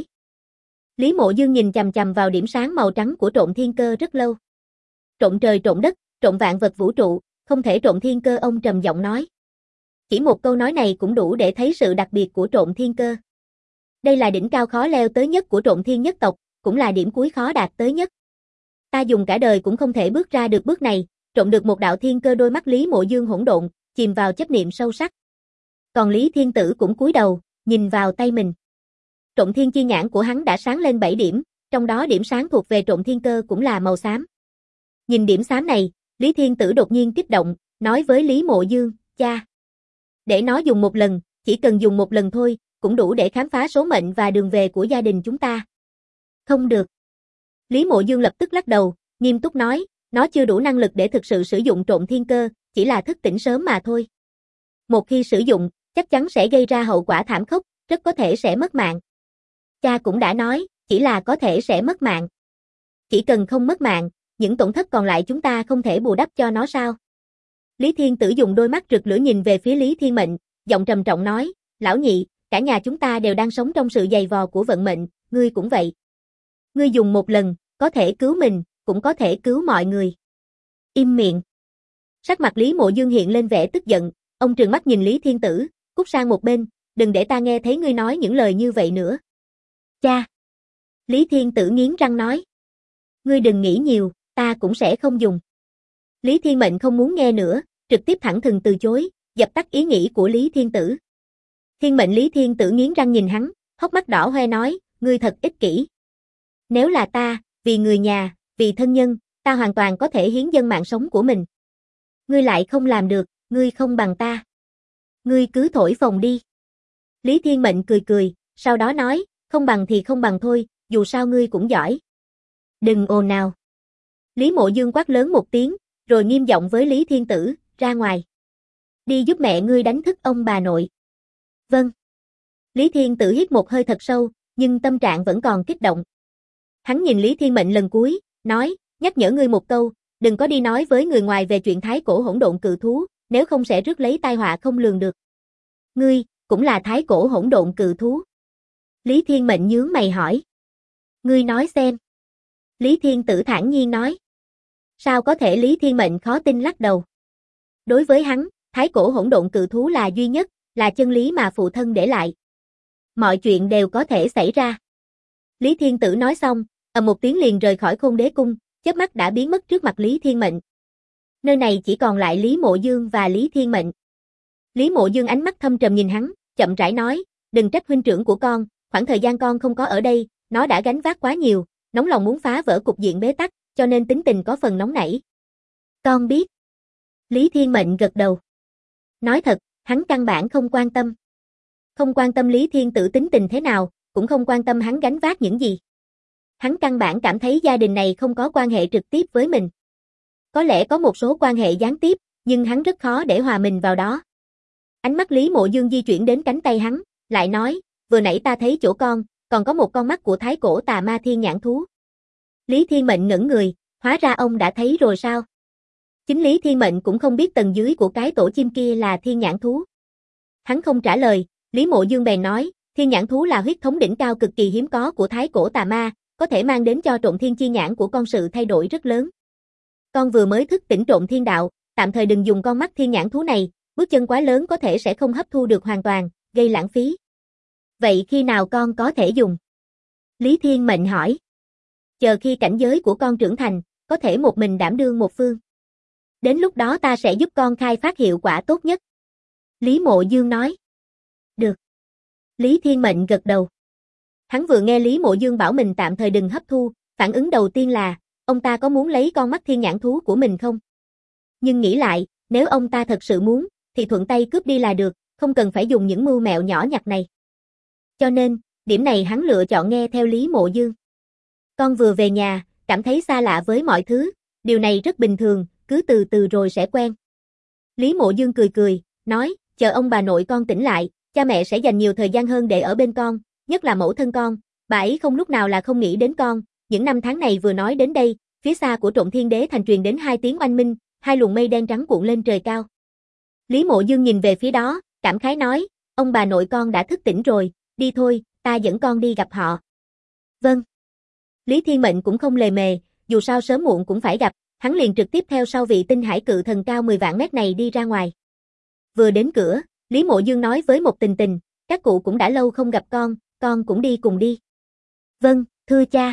Lý Mộ Dương nhìn chằm chằm vào điểm sáng màu trắng của Trộn Thiên cơ rất lâu. Trộn trời trộn đất, trộn vạn vật vũ trụ, không thể Trộn Thiên cơ, ông trầm giọng nói. Chỉ một câu nói này cũng đủ để thấy sự đặc biệt của Trộn Thiên cơ. Đây là đỉnh cao khó leo tới nhất của Trộn Thiên nhất tộc, cũng là điểm cuối khó đạt tới nhất. Ta dùng cả đời cũng không thể bước ra được bước này, trộn được một đạo thiên cơ. Đôi mắt Lý Mộ Dương hỗn độn, chìm vào chấp niệm sâu sắc. Còn Lý Thiên Tử cũng cúi đầu, nhìn vào tay mình. Trộn Thiên chi nhãn của hắn đã sáng lên 7 điểm, trong đó điểm sáng thuộc về Trộn Thiên cơ cũng là màu xám. Nhìn điểm xám này, Lý Thiên Tử đột nhiên kích động, nói với Lý Mộ Dương, cha. Để nó dùng một lần, chỉ cần dùng một lần thôi, cũng đủ để khám phá số mệnh và đường về của gia đình chúng ta. Không được. Lý Mộ Dương lập tức lắc đầu, nghiêm túc nói, nó chưa đủ năng lực để thực sự sử dụng Trộn Thiên cơ, chỉ là thức tỉnh sớm mà thôi. Một khi sử dụng, chắc chắn sẽ gây ra hậu quả thảm khốc, rất có thể sẽ mất mạng. Cha cũng đã nói, chỉ là có thể sẽ mất mạng. Chỉ cần không mất mạng, những tổn thất còn lại chúng ta không thể bù đắp cho nó sao? Lý Thiên Tử dùng đôi mắt rực lửa nhìn về phía Lý Thiên Mệnh, giọng trầm trọng nói, lão nhị, cả nhà chúng ta đều đang sống trong sự dày vò của vận mệnh, ngươi cũng vậy. Ngươi dùng một lần, có thể cứu mình, cũng có thể cứu mọi người. Im miệng. Sắc mặt Lý Mộ Dương hiện lên vẻ tức giận, ông trừng mắt nhìn Lý Thiên Tử, cút sang một bên, đừng để ta nghe thấy ngươi nói những lời như vậy nữa. Cha. Lý Thiên Tử nghiến răng nói. Ngươi đừng nghĩ nhiều, ta cũng sẽ không dùng. Lý Thiên Mệnh không muốn nghe nữa, trực tiếp thẳng thừng từ chối, dập tắt ý nghĩ của Lý Thiên Tử. Thiên Mệnh Lý Thiên Tử nghiến răng nhìn hắn, hốc mắt đỏ hoe nói, ngươi thật ích kỷ. Nếu là ta, vì người nhà, vì thân nhân, ta hoàn toàn có thể hiến dâng mạng sống của mình. Ngươi lại không làm được, ngươi không bằng ta. Ngươi cứ thổi phồng đi. Lý Thiên Mệnh cười cười, sau đó nói, không bằng thì không bằng thôi, dù sao ngươi cũng giỏi. Đừng ồn ào. Lý Mộ Dương quát lớn một tiếng, rồi nghiêm giọng với Lý Thiên Tử, ra ngoài. Đi giúp mẹ ngươi đánh thức ông bà nội. Vâng. Lý Thiên Tử hít một hơi thật sâu, nhưng tâm trạng vẫn còn kích động. Hắn nhìn Lý Thiên Mệnh lần cuối, nói, nhắc nhở ngươi một câu, đừng có đi nói với người ngoài về chuyện thái cổ hỗn độn cự thú, nếu không sẽ rước lấy tai họa không lường được. Ngươi, cũng là thái cổ hỗn độn cự thú. Lý Thiên Mệnh nhướng mày hỏi. Ngươi nói xem. Lý Thiên Tử thản nhiên nói. Sao có thể? Lý Thiên Mệnh khó tin lắc đầu. Đối với hắn, thái cổ hỗn độn cự thú là duy nhất, là chân lý mà phụ thân để lại. Mọi chuyện đều có thể xảy ra. Lý Thiên Tử nói xong, một tiếng liền rời khỏi Khôn Đế Cung, chớp mắt đã biến mất trước mặt Lý Thiên Mệnh. Nơi này chỉ còn lại Lý Mộ Dương và Lý Thiên Mệnh. Lý Mộ Dương ánh mắt thâm trầm nhìn hắn, chậm rãi nói, đừng trách huynh trưởng của con, khoảng thời gian con không có ở đây, nó đã gánh vác quá nhiều, nóng lòng muốn phá vỡ cục diện bế tắc, cho nên tính tình có phần nóng nảy. Con biết. Lý Thiên Mệnh gật đầu. Nói thật, hắn căn bản không quan tâm. Không quan tâm Lý Thiên Tử tính tình thế nào, cũng không quan tâm hắn gánh vác những gì. Hắn căn bản cảm thấy gia đình này không có quan hệ trực tiếp với mình. Có lẽ có một số quan hệ gián tiếp, nhưng hắn rất khó để hòa mình vào đó. Ánh mắt Lý Mộ Dương di chuyển đến cánh tay hắn, lại nói, vừa nãy ta thấy chỗ con, còn có một con mắt của thái cổ tà ma thiên nhãn thú. Lý Thiên Mệnh ngẩn người, hóa ra ông đã thấy rồi sao? Chính Lý Thiên Mệnh cũng không biết tầng dưới của cái tổ chim kia là thiên nhãn thú. Hắn không trả lời, Lý Mộ Dương bèn nói, thiên nhãn thú là huyết thống đỉnh cao cực kỳ hiếm có của thái cổ tà ma, có thể mang đến cho Trộm Thiên chi nhãn của con sự thay đổi rất lớn. Con vừa mới thức tỉnh Trộm Thiên đạo, tạm thời đừng dùng con mắt thiên nhãn thú này, bước chân quá lớn có thể sẽ không hấp thu được hoàn toàn, gây lãng phí. Vậy khi nào con có thể dùng? Lý Thiên Mệnh hỏi. Chờ khi cảnh giới của con trưởng thành, có thể một mình đảm đương một phương. Đến lúc đó ta sẽ giúp con khai phát hiệu quả tốt nhất. Lý Mộ Dương nói. Được. Lý Thiên Mệnh gật đầu. Hắn vừa nghe Lý Mộ Dương bảo mình tạm thời đừng hấp thu, phản ứng đầu tiên là, ông ta có muốn lấy con mắt thiên nhãn thú của mình không? Nhưng nghĩ lại, nếu ông ta thật sự muốn, thì thuận tay cướp đi là được, không cần phải dùng những mưu mẹo nhỏ nhặt này. Cho nên, điểm này hắn lựa chọn nghe theo Lý Mộ Dương. Con vừa về nhà, cảm thấy xa lạ với mọi thứ, điều này rất bình thường, cứ từ từ rồi sẽ quen. Lý Mộ Dương cười cười, nói, chờ ông bà nội con tỉnh lại, cha mẹ sẽ dành nhiều thời gian hơn để ở bên con, nhất là mẫu thân con, bà ấy không lúc nào là không nghĩ đến con, những năm tháng này vừa nói đến đây, phía xa của Trộm Thiên Đế thành truyền đến hai tiếng oanh minh, hai luồng mây đen trắng cuộn lên trời cao. Lý Mộ Dương nhìn về phía đó, cảm khái nói, ông bà nội con đã thức tỉnh rồi, đi thôi, ta dẫn con đi gặp họ. Vâng. Lý Thiên Mệnh cũng không lề mề, dù sao sớm muộn cũng phải gặp, hắn liền trực tiếp theo sau vị tinh hải cự thần cao 10 vạn mét này đi ra ngoài. Vừa đến cửa, Lý Mộ Dương nói với Một Tình Tình, các cụ cũng đã lâu không gặp con cũng đi cùng đi. Vâng, thưa cha.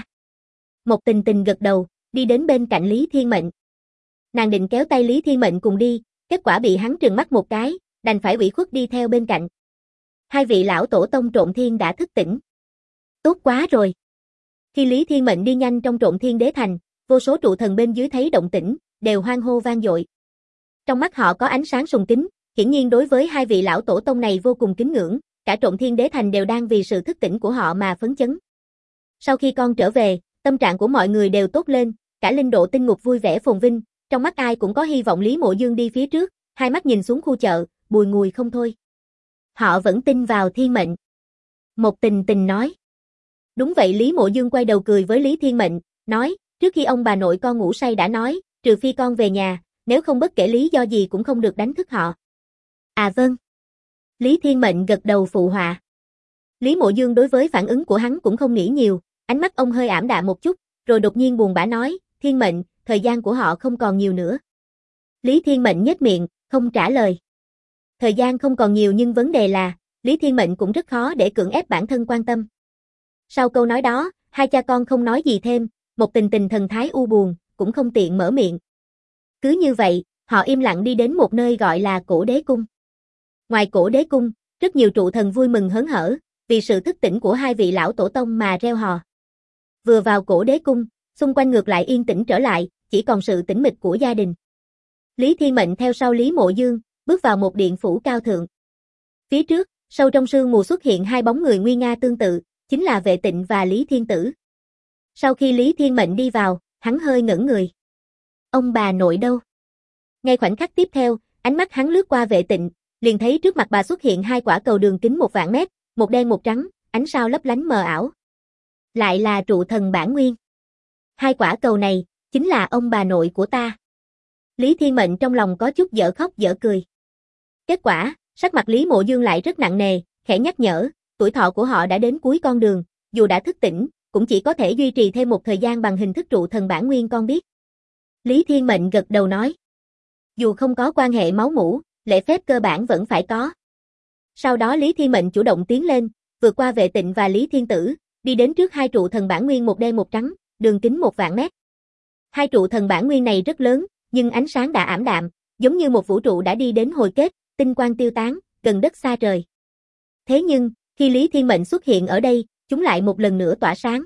Một Tình Tình gật đầu, đi đến bên cạnh Lý Thiên Mệnh. Nàng định kéo tay Lý Thiên Mệnh cùng đi, kết quả bị hắn trừng mắt một cái, đành phải ủy khuất đi theo bên cạnh. Hai vị lão tổ tông Trộm Thiên đã thức tỉnh. Tốt quá rồi. Khi Lý Thiên Mệnh đi nhanh trong Trộm Thiên Đế thành, vô số trụ thần bên dưới thấy động tĩnh, đều hoan hô vang dội. Trong mắt họ có ánh sáng sùng kính, hiển nhiên đối với hai vị lão tổ tông này vô cùng kính ngưỡng, cả Trộm Thiên Đế thành đều đang vì sự thức tỉnh của họ mà phấn chấn. Sau khi con trở về, tâm trạng của mọi người đều tốt lên, cả linh độ tinh ngục vui vẻ phồn vinh, trong mắt ai cũng có hy vọng. Lý Mộ Dương đi phía trước, hai mắt nhìn xuống khu chợ, bùi ngùi không thôi. Họ vẫn tin vào thiên mệnh. Một Tình Tình nói. Đúng vậy. Lý Mộ Dương quay đầu cười với Lý Thiên Mệnh, nói, trước khi ông bà nội con ngủ say đã nói, trừ phi con về nhà, nếu không bất kể lý do gì cũng không được đánh thức họ. À vâng. Lý Thiên Mệnh gật đầu phụ họa. Lý Mộ Dương đối với phản ứng của hắn cũng không nghĩ nhiều, ánh mắt ông hơi ảm đạm một chút, rồi đột nhiên buồn bã nói, Thiên Mệnh, thời gian của họ không còn nhiều nữa. Lý Thiên Mệnh nhếch miệng, không trả lời. Thời gian không còn nhiều nhưng vấn đề là, Lý Thiên Mệnh cũng rất khó để cưỡng ép bản thân quan tâm. Sau câu nói đó, hai cha con không nói gì thêm, Một Tình Tình thần thái u buồn, cũng không tiện mở miệng. Cứ như vậy, họ im lặng đi đến một nơi gọi là Cổ Đế Cung. Ngoài Cổ Đế Cung, rất nhiều trụ thần vui mừng hớn hở, vì sự thức tỉnh của hai vị lão tổ tông mà reo hò. Vừa vào Cổ Đế Cung, xung quanh ngược lại yên tĩnh trở lại, chỉ còn sự tĩnh mịch của gia đình. Lý Thiên Mệnh theo sau Lý Mộ Dương, bước vào một điện phủ cao thượng. Phía trước, sâu trong sương mù xuất hiện hai bóng người nguy nga tương tự, chính là Vệ Tịnh và Lý Thiên Tử. Sau khi Lý Thiên Mệnh đi vào, hắn hơi ngẩn người. Ông bà nội đâu? Ngay khoảnh khắc tiếp theo, ánh mắt hắn lướt qua Vệ Tịnh, liền thấy trước mặt bà xuất hiện hai quả cầu đường kính 1.000 mét, một đen một trắng, ánh sao lấp lánh mờ ảo. Lại là trụ thần bản nguyên. Hai quả cầu này, chính là ông bà nội của ta. Lý Thiên Mệnh trong lòng có chút dở khóc dở cười. Kết quả, sắc mặt Lý Mộ Dương lại rất nặng nề, khẽ nhắc nhở, tuổi thọ của họ đã đến cuối con đường, dù đã thức tỉnh, cũng chỉ có thể duy trì thêm một thời gian bằng hình thức trụ thần bản nguyên con biết. Lý Thiên Mệnh gật đầu nói. Dù không có quan hệ máu mủ, lễ phép cơ bản vẫn phải có. Sau đó Lý Thiên Mệnh chủ động tiến lên, vượt qua Vệ Tịnh và Lý Thiên Tử, đi đến trước hai trụ thần bản nguyên một đen một trắng, đường kính 1.000 mét. Hai trụ thần bản nguyên này rất lớn, nhưng ánh sáng đã ảm đạm, giống như một vũ trụ đã đi đến hồi kết, tinh quang tiêu tán, gần đất xa trời. Thế nhưng, khi Lý Thiên Mệnh xuất hiện ở đây, chúng lại một lần nữa tỏa sáng.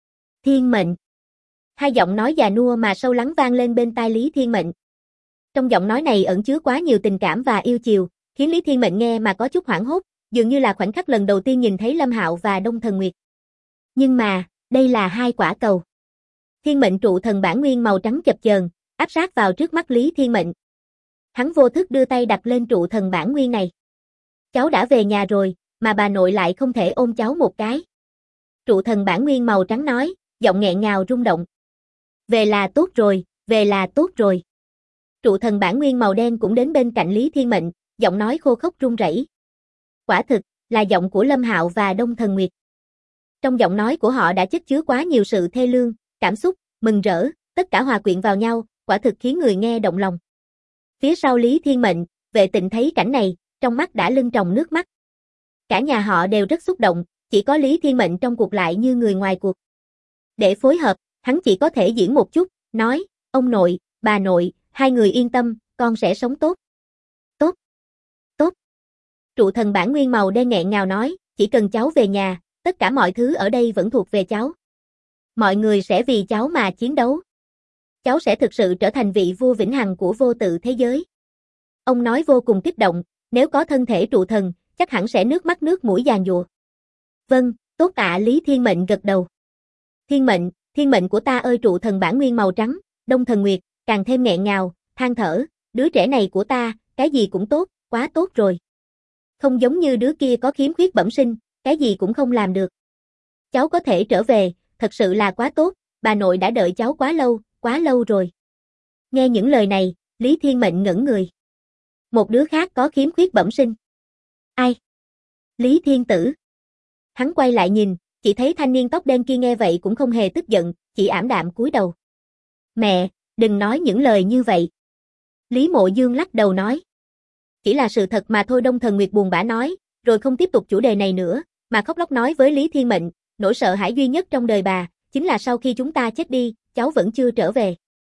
Thiên Mệnh. Hai giọng nói già nua mà sâu lắng vang lên bên tai Lý Thiên Mệnh. Trong giọng nói này ẩn chứa quá nhiều tình cảm và yêu chiều, khiến Lý Thiên Mệnh nghe mà có chút hoảng hốt, dường như là khoảnh khắc lần đầu tiên nhìn thấy Lâm Hạo và Đông Thần Nguyệt. Nhưng mà, đây là hai quả cầu. Thiên Mệnh trụ thần bản nguyên màu trắng chập chờn, áp sát vào trước mắt Lý Thiên Mệnh. Hắn vô thức đưa tay đặt lên trụ thần bản nguyên này. Cháu đã về nhà rồi, mà bà nội lại không thể ôm cháu một cái. Trụ thần bản nguyên màu trắng nói, giọng nghẹn ngào rung động. Về là tốt rồi, về là tốt rồi. Trụ thần bản nguyên màu đen cũng đến bên cạnh Lý Thiên Mệnh, giọng nói khô khốc run rẩy. Quả thực, là giọng của Lâm Hạo và Đông Thần Nguyệt. Trong giọng nói của họ đã chất chứa quá nhiều sự thê lương, cảm xúc, mừng rỡ, tất cả hòa quyện vào nhau, quả thực khiến người nghe động lòng. Phía sau Lý Thiên Mệnh, Vệ Tịnh thấy cảnh này, trong mắt đã lưng tròng nước mắt. Cả nhà họ đều rất xúc động, chỉ có Lý Thiên Mệnh trong cuộc lại như người ngoài cuộc. Để phối hợp, hắn chỉ có thể diễn một chút, nói, ông nội, bà nội, hai người yên tâm, con sẽ sống tốt. Tốt. Tốt. Trụ thần bản nguyên màu đen nghẹn ngào nói, chỉ cần cháu về nhà, tất cả mọi thứ ở đây vẫn thuộc về cháu. Mọi người sẽ vì cháu mà chiến đấu. Cháu sẽ thực sự trở thành vị vua vĩnh hằng của vô tự thế giới. Ông nói vô cùng kích động, nếu có thân thể trụ thần, chắc hẳn sẽ nước mắt nước mũi giàn giụa. Vâng, tốt ạ. Lý Thiên Mệnh gật đầu. Thiên mệnh của ta ơi. Trụ thần bản nguyên màu trắng, Đông Thần Nguyệt, càng thêm nghẹn ngào, than thở, đứa trẻ này của ta, cái gì cũng tốt, quá tốt rồi. Không giống như đứa kia có khiếm khuyết bẩm sinh, cái gì cũng không làm được. Cháu có thể trở về, thật sự là quá tốt, bà nội đã đợi cháu quá lâu rồi. Nghe những lời này, Lý Thiên Mệnh ngẩn người. Một đứa khác có khiếm khuyết bẩm sinh. Ai? Lý Thiên Tử. Hắn quay lại nhìn, chỉ thấy thanh niên tóc đen kia nghe vậy cũng không hề tức giận, chỉ ảm đạm cúi đầu. Mẹ, đừng nói những lời như vậy. Lý Mộ Dương lắc đầu nói. Chỉ là sự thật mà thôi. Đông Thần Nguyệt buồn bã nói, rồi không tiếp tục chủ đề này nữa, mà khóc lóc nói với Lý Thiên Mệnh, nỗi sợ hãi duy nhất trong đời bà, chính là sau khi chúng ta chết đi, cháu vẫn chưa trở về.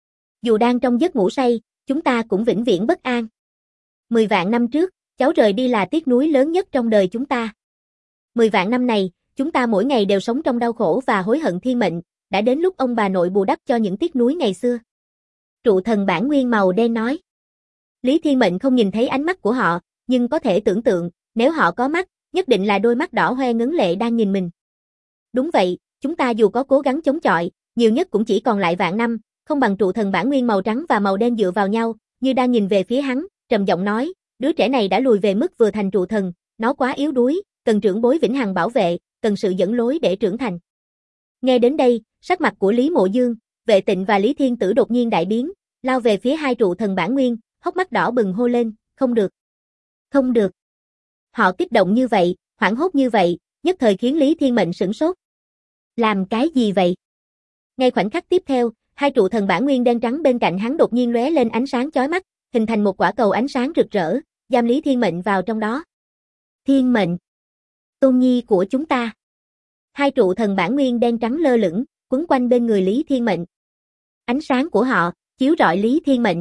Dù đang trong giấc ngủ say, chúng ta cũng vĩnh viễn bất an. 10 vạn năm trước, cháu rời đi là tiếc nuối lớn nhất trong đời chúng ta. 10 vạn năm này, chúng ta mỗi ngày đều sống trong đau khổ và hối hận. Thiên Mệnh, đã đến lúc ông bà nội bù đắp cho những tiếc nuối ngày xưa. Trụ thần bản nguyên màu đen nói. Lý Thiên Mệnh không nhìn thấy ánh mắt của họ, nhưng có thể tưởng tượng, nếu họ có mắt, nhất định là đôi mắt đỏ hoe ngấn lệ đang nhìn mình. Đúng vậy, chúng ta dù có cố gắng chống chọi, nhiều nhất cũng chỉ còn lại vạn năm, không bằng trụ thần bản nguyên màu trắng và màu đen dựa vào nhau, như đang nhìn về phía hắn, trầm giọng nói, đứa trẻ này đã lùi về mức vừa thành trụ thần, nó quá yếu đuối, cần trưởng bối vĩnh hằng bảo vệ, cần sự dẫn lối để trưởng thành. Nghe đến đây, sắc mặt của Lý Mộ Dương, Vệ Tịnh và Lý Thiên Tử đột nhiên đại biến, lao về phía hai trụ thần bản nguyên, hốc mắt đỏ bừng hô lên, không được. Không được. Họ kích động như vậy, hoảng hốt như vậy, nhất thời khiến Lý Thiên Mệnh sửng sốt. Làm cái gì vậy? Ngay khoảnh khắc tiếp theo, hai trụ thần bản nguyên đen trắng bên cạnh hắn đột nhiên lóe lên ánh sáng chói mắt, hình thành một quả cầu ánh sáng rực rỡ, giam Lý Thiên Mệnh vào trong đó. Thiên Mệnh, tôn nhi của chúng ta. Hai trụ thần bản nguyên đen trắng lơ lửng, quấn quanh bên người Lý Thiên Mệnh. Ánh sáng của họ chiếu rọi Lý Thiên Mệnh.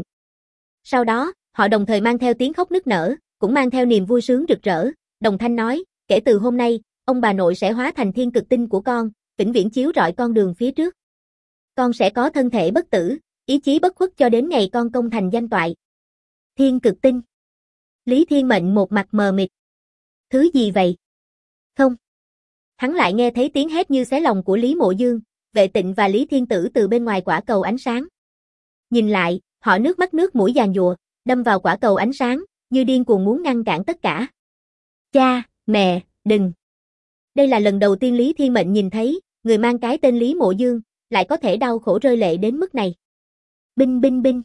Sau đó, họ đồng thời mang theo tiếng khóc nức nở, cũng mang theo niềm vui sướng rực rỡ, đồng thanh nói, kể từ hôm nay, ông bà nội sẽ hóa thành thiên cực tinh của con, vĩnh viễn chiếu rọi con đường phía trước. Con sẽ có thân thể bất tử, ý chí bất khuất cho đến ngày con công thành danh toại. Thiên cực tinh. Lý Thiên Mệnh một mặt mờ mịt. Thứ gì vậy? Không. Hắn lại nghe thấy tiếng hét như xé lòng của Lý Mộ Dương, Vệ Tịnh và Lý Thiên Tử từ bên ngoài quả cầu ánh sáng. Nhìn lại, họ nước mắt nước mũi giàn giụa, đâm vào quả cầu ánh sáng, như điên cuồng muốn ngăn cản tất cả. Cha, mẹ, đừng. Đây là lần đầu tiên Lý Thiên Mệnh nhìn thấy, người mang cái tên Lý Mộ Dương, lại có thể đau khổ rơi lệ đến mức này. Binh binh binh.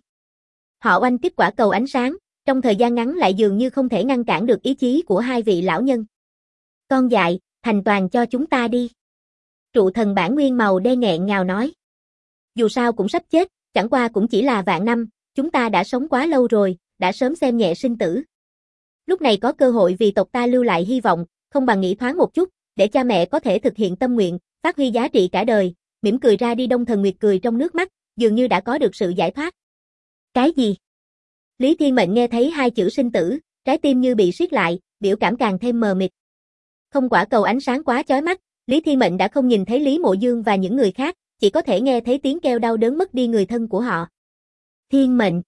Họ oanh kích quả cầu ánh sáng, trong thời gian ngắn lại dường như không thể ngăn cản được ý chí của hai vị lão nhân. Con dại, thành toàn cho chúng ta đi. Trụ thần bản nguyên màu đen nghẹn ngào nói. Dù sao cũng sắp chết, chẳng qua cũng chỉ là vạn năm, chúng ta đã sống quá lâu rồi, đã sớm xem nhẹ sinh tử. Lúc này có cơ hội vì tộc ta lưu lại hy vọng, không bằng nghĩ thoáng một chút, để cha mẹ có thể thực hiện tâm nguyện, phát huy giá trị cả đời. Mỉm cười ra đi. Đông Thần Nguyệt cười trong nước mắt, dường như đã có được sự giải thoát. Cái gì? Lý Thiên Mệnh nghe thấy hai chữ sinh tử, trái tim như bị siết lại, biểu cảm càng thêm mờ mịt. Không, quả cầu ánh sáng quá chói mắt, Lý Thiên Mệnh đã không nhìn thấy Lý Mộ Dương và những người khác, chỉ có thể nghe thấy tiếng kêu đau đớn mất đi người thân của họ. Thiên Mệnh.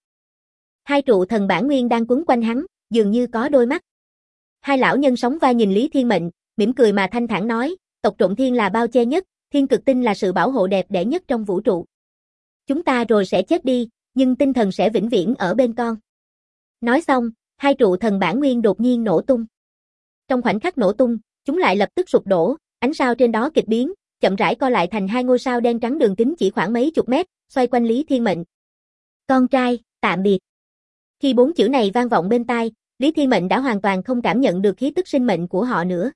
Hai trụ thần bản nguyên đang quấn quanh hắn, dường như có đôi mắt. Hai lão nhân sóng vai nhìn Lý Thiên Mệnh, mỉm cười mà thanh thản nói, tộc Trộm Thiên là bao che nhất, thiên cực tinh là sự bảo hộ đẹp đẽ nhất trong vũ trụ. Chúng ta rồi sẽ chết đi, nhưng tinh thần sẽ vĩnh viễn ở bên con. Nói xong, hai trụ thần bản nguyên đột nhiên nổ tung. Trong khoảnh khắc nổ tung, chúng lại lập tức sụp đổ, ánh sao trên đó kịch biến, chậm rãi co lại thành hai ngôi sao đen trắng đường kính chỉ khoảng mấy chục mét, xoay quanh Lý Thiên Mệnh. Con trai, tạm biệt. Khi bốn chữ này vang vọng bên tai, Lý Thiên Mệnh đã hoàn toàn không cảm nhận được khí tức sinh mệnh của họ nữa.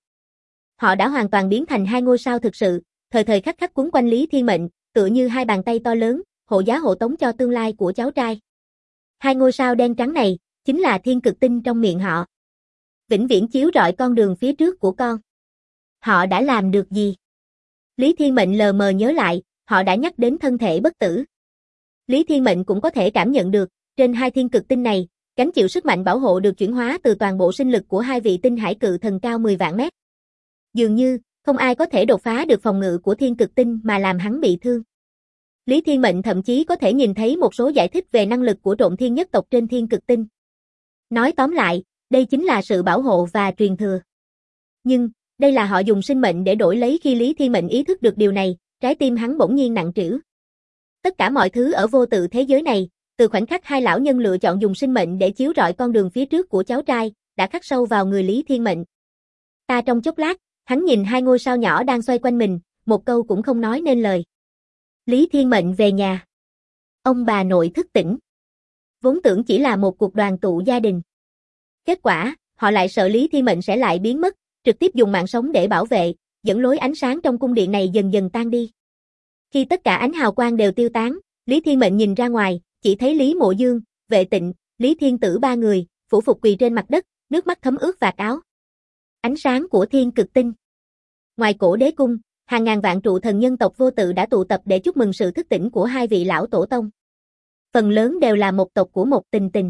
Họ đã hoàn toàn biến thành hai ngôi sao thực sự, thời thời khắc khắc quấn quanh Lý Thiên Mệnh, tựa như hai bàn tay to lớn, hộ giá hộ tống cho tương lai của cháu trai. Hai ngôi sao đen trắng này, chính là thiên cực tinh trong miệng họ. Vĩnh viễn chiếu rọi con đường phía trước của con. Họ đã làm được gì? Lý Thiên Mệnh lờ mờ nhớ lại, họ đã nhắc đến thân thể bất tử. Lý Thiên Mệnh cũng có thể cảm nhận được, trên hai thiên cực tinh này, gánh chịu sức mạnh bảo hộ được chuyển hóa từ toàn bộ sinh lực của hai vị tinh hải cự thần cao 10 vạn mét. Dường như, không ai có thể đột phá được phòng ngự của thiên cực tinh mà làm hắn bị thương. Lý Thiên Mệnh thậm chí có thể nhìn thấy một số giải thích về năng lực của Trộm Thiên nhất tộc trên thiên cực tinh. Nói tóm lại, đây chính là sự bảo hộ và truyền thừa. Nhưng, đây là họ dùng sinh mệnh để đổi lấy. Khi Lý Thiên Mệnh ý thức được điều này, trái tim hắn bỗng nhiên nặng trĩu. Tất cả mọi thứ ở vô tự thế giới này, từ khoảnh khắc hai lão nhân lựa chọn dùng sinh mệnh để chiếu rọi con đường phía trước của cháu trai, đã khắc sâu vào người Lý Thiên Mệnh. Ta trong chốc lát, hắn nhìn hai ngôi sao nhỏ đang xoay quanh mình, một câu cũng không nói nên lời. Lý Thiên Mệnh về nhà. Ông bà nội thức tỉnh. Vốn tưởng chỉ là một cuộc đoàn tụ gia đình. Kết quả, họ lại sợ Lý Thiên Mệnh sẽ lại biến mất, trực tiếp dùng mạng sống để bảo vệ, dẫn lối ánh sáng trong cung điện này dần dần tan đi. Khi tất cả ánh hào quang đều tiêu tán, Lý Thiên Mệnh nhìn ra ngoài, chỉ thấy Lý Mộ Dương, Vệ Tịnh, Lý Thiên Tử ba người, phủ phục quỳ trên mặt đất, nước mắt thấm ướt vạt áo. Ánh sáng của thiên cực tinh. Ngoài cổ đế cung, hàng ngàn vạn trụ thần nhân tộc vô tự đã tụ tập để chúc mừng sự thức tỉnh của hai vị lão tổ tông. Phần lớn đều là một tộc của một tình tình.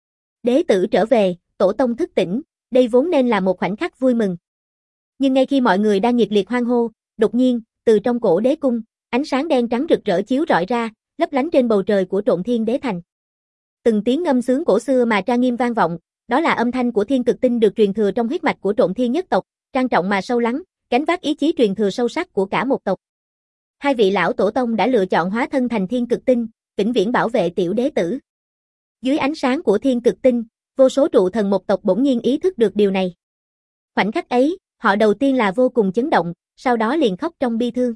Đế tử trở về, tổ tông thức tỉnh, đây vốn nên là một khoảnh khắc vui mừng. Nhưng ngay khi mọi người đang nhiệt liệt hoan hô, đột nhiên, từ trong cổ đế cung, ánh sáng đen trắng rực rỡ chiếu rọi ra, lấp lánh trên bầu trời của Trộm Thiên Đế Thành. Từng tiếng ngâm sướng cổ xưa mà trang nghiêm vang vọng, đó là âm thanh của thiên cực tinh được truyền thừa trong huyết mạch của Trộm Thiên nhất tộc, trang trọng mà sâu lắng, gánh vác ý chí truyền thừa sâu sắc của cả một tộc. Hai vị lão tổ tông đã lựa chọn hóa thân thành thiên cực tinh, vĩnh viễn bảo vệ tiểu đế tử. Dưới ánh sáng của thiên cực tinh, vô số trụ thần một tộc bỗng nhiên ý thức được điều này. Khoảnh khắc ấy, họ đầu tiên là vô cùng chấn động, sau đó liền khóc trong bi thương.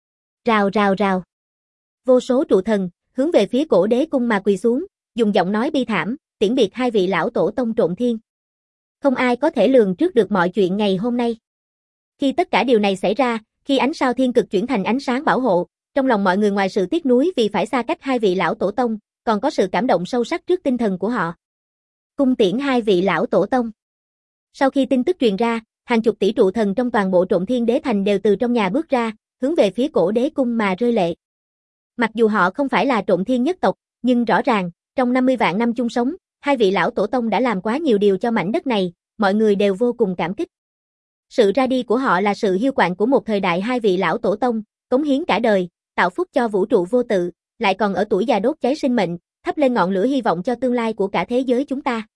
Rào rào rào. Vô số trụ thần, hướng về phía cổ đế cung mà quỳ xuống, dùng giọng nói bi thảm, tiễn biệt hai vị lão tổ tông Trộm Thiên. Không ai có thể lường trước được mọi chuyện ngày hôm nay. Khi tất cả điều này xảy ra, khi ánh sao thiên cực chuyển thành ánh sáng bảo hộ, trong lòng mọi người ngoài sự tiếc nuối vì phải xa cách hai vị lão tổ tông, còn có sự cảm động sâu sắc trước tinh thần của họ. Cung tiễn hai vị lão tổ tông. Sau khi tin tức truyền ra, hàng chục tỷ trụ thần trong toàn bộ Trộm Thiên Đế Thành đều từ trong nhà bước ra, hướng về phía cổ đế cung mà rơi lệ. Mặc dù họ không phải là Trộm Thiên nhất tộc, nhưng rõ ràng, trong 50 vạn năm chung sống, hai vị lão tổ tông đã làm quá nhiều điều cho mảnh đất này, mọi người đều vô cùng cảm kích. Sự ra đi của họ là sự hiu quạnh của một thời đại. Hai vị lão tổ tông, cống hiến cả đời, tạo phúc cho vũ trụ vô tự, lại còn ở tuổi già đốt cháy sinh mệnh, thắp lên ngọn lửa hy vọng cho tương lai của cả thế giới chúng ta.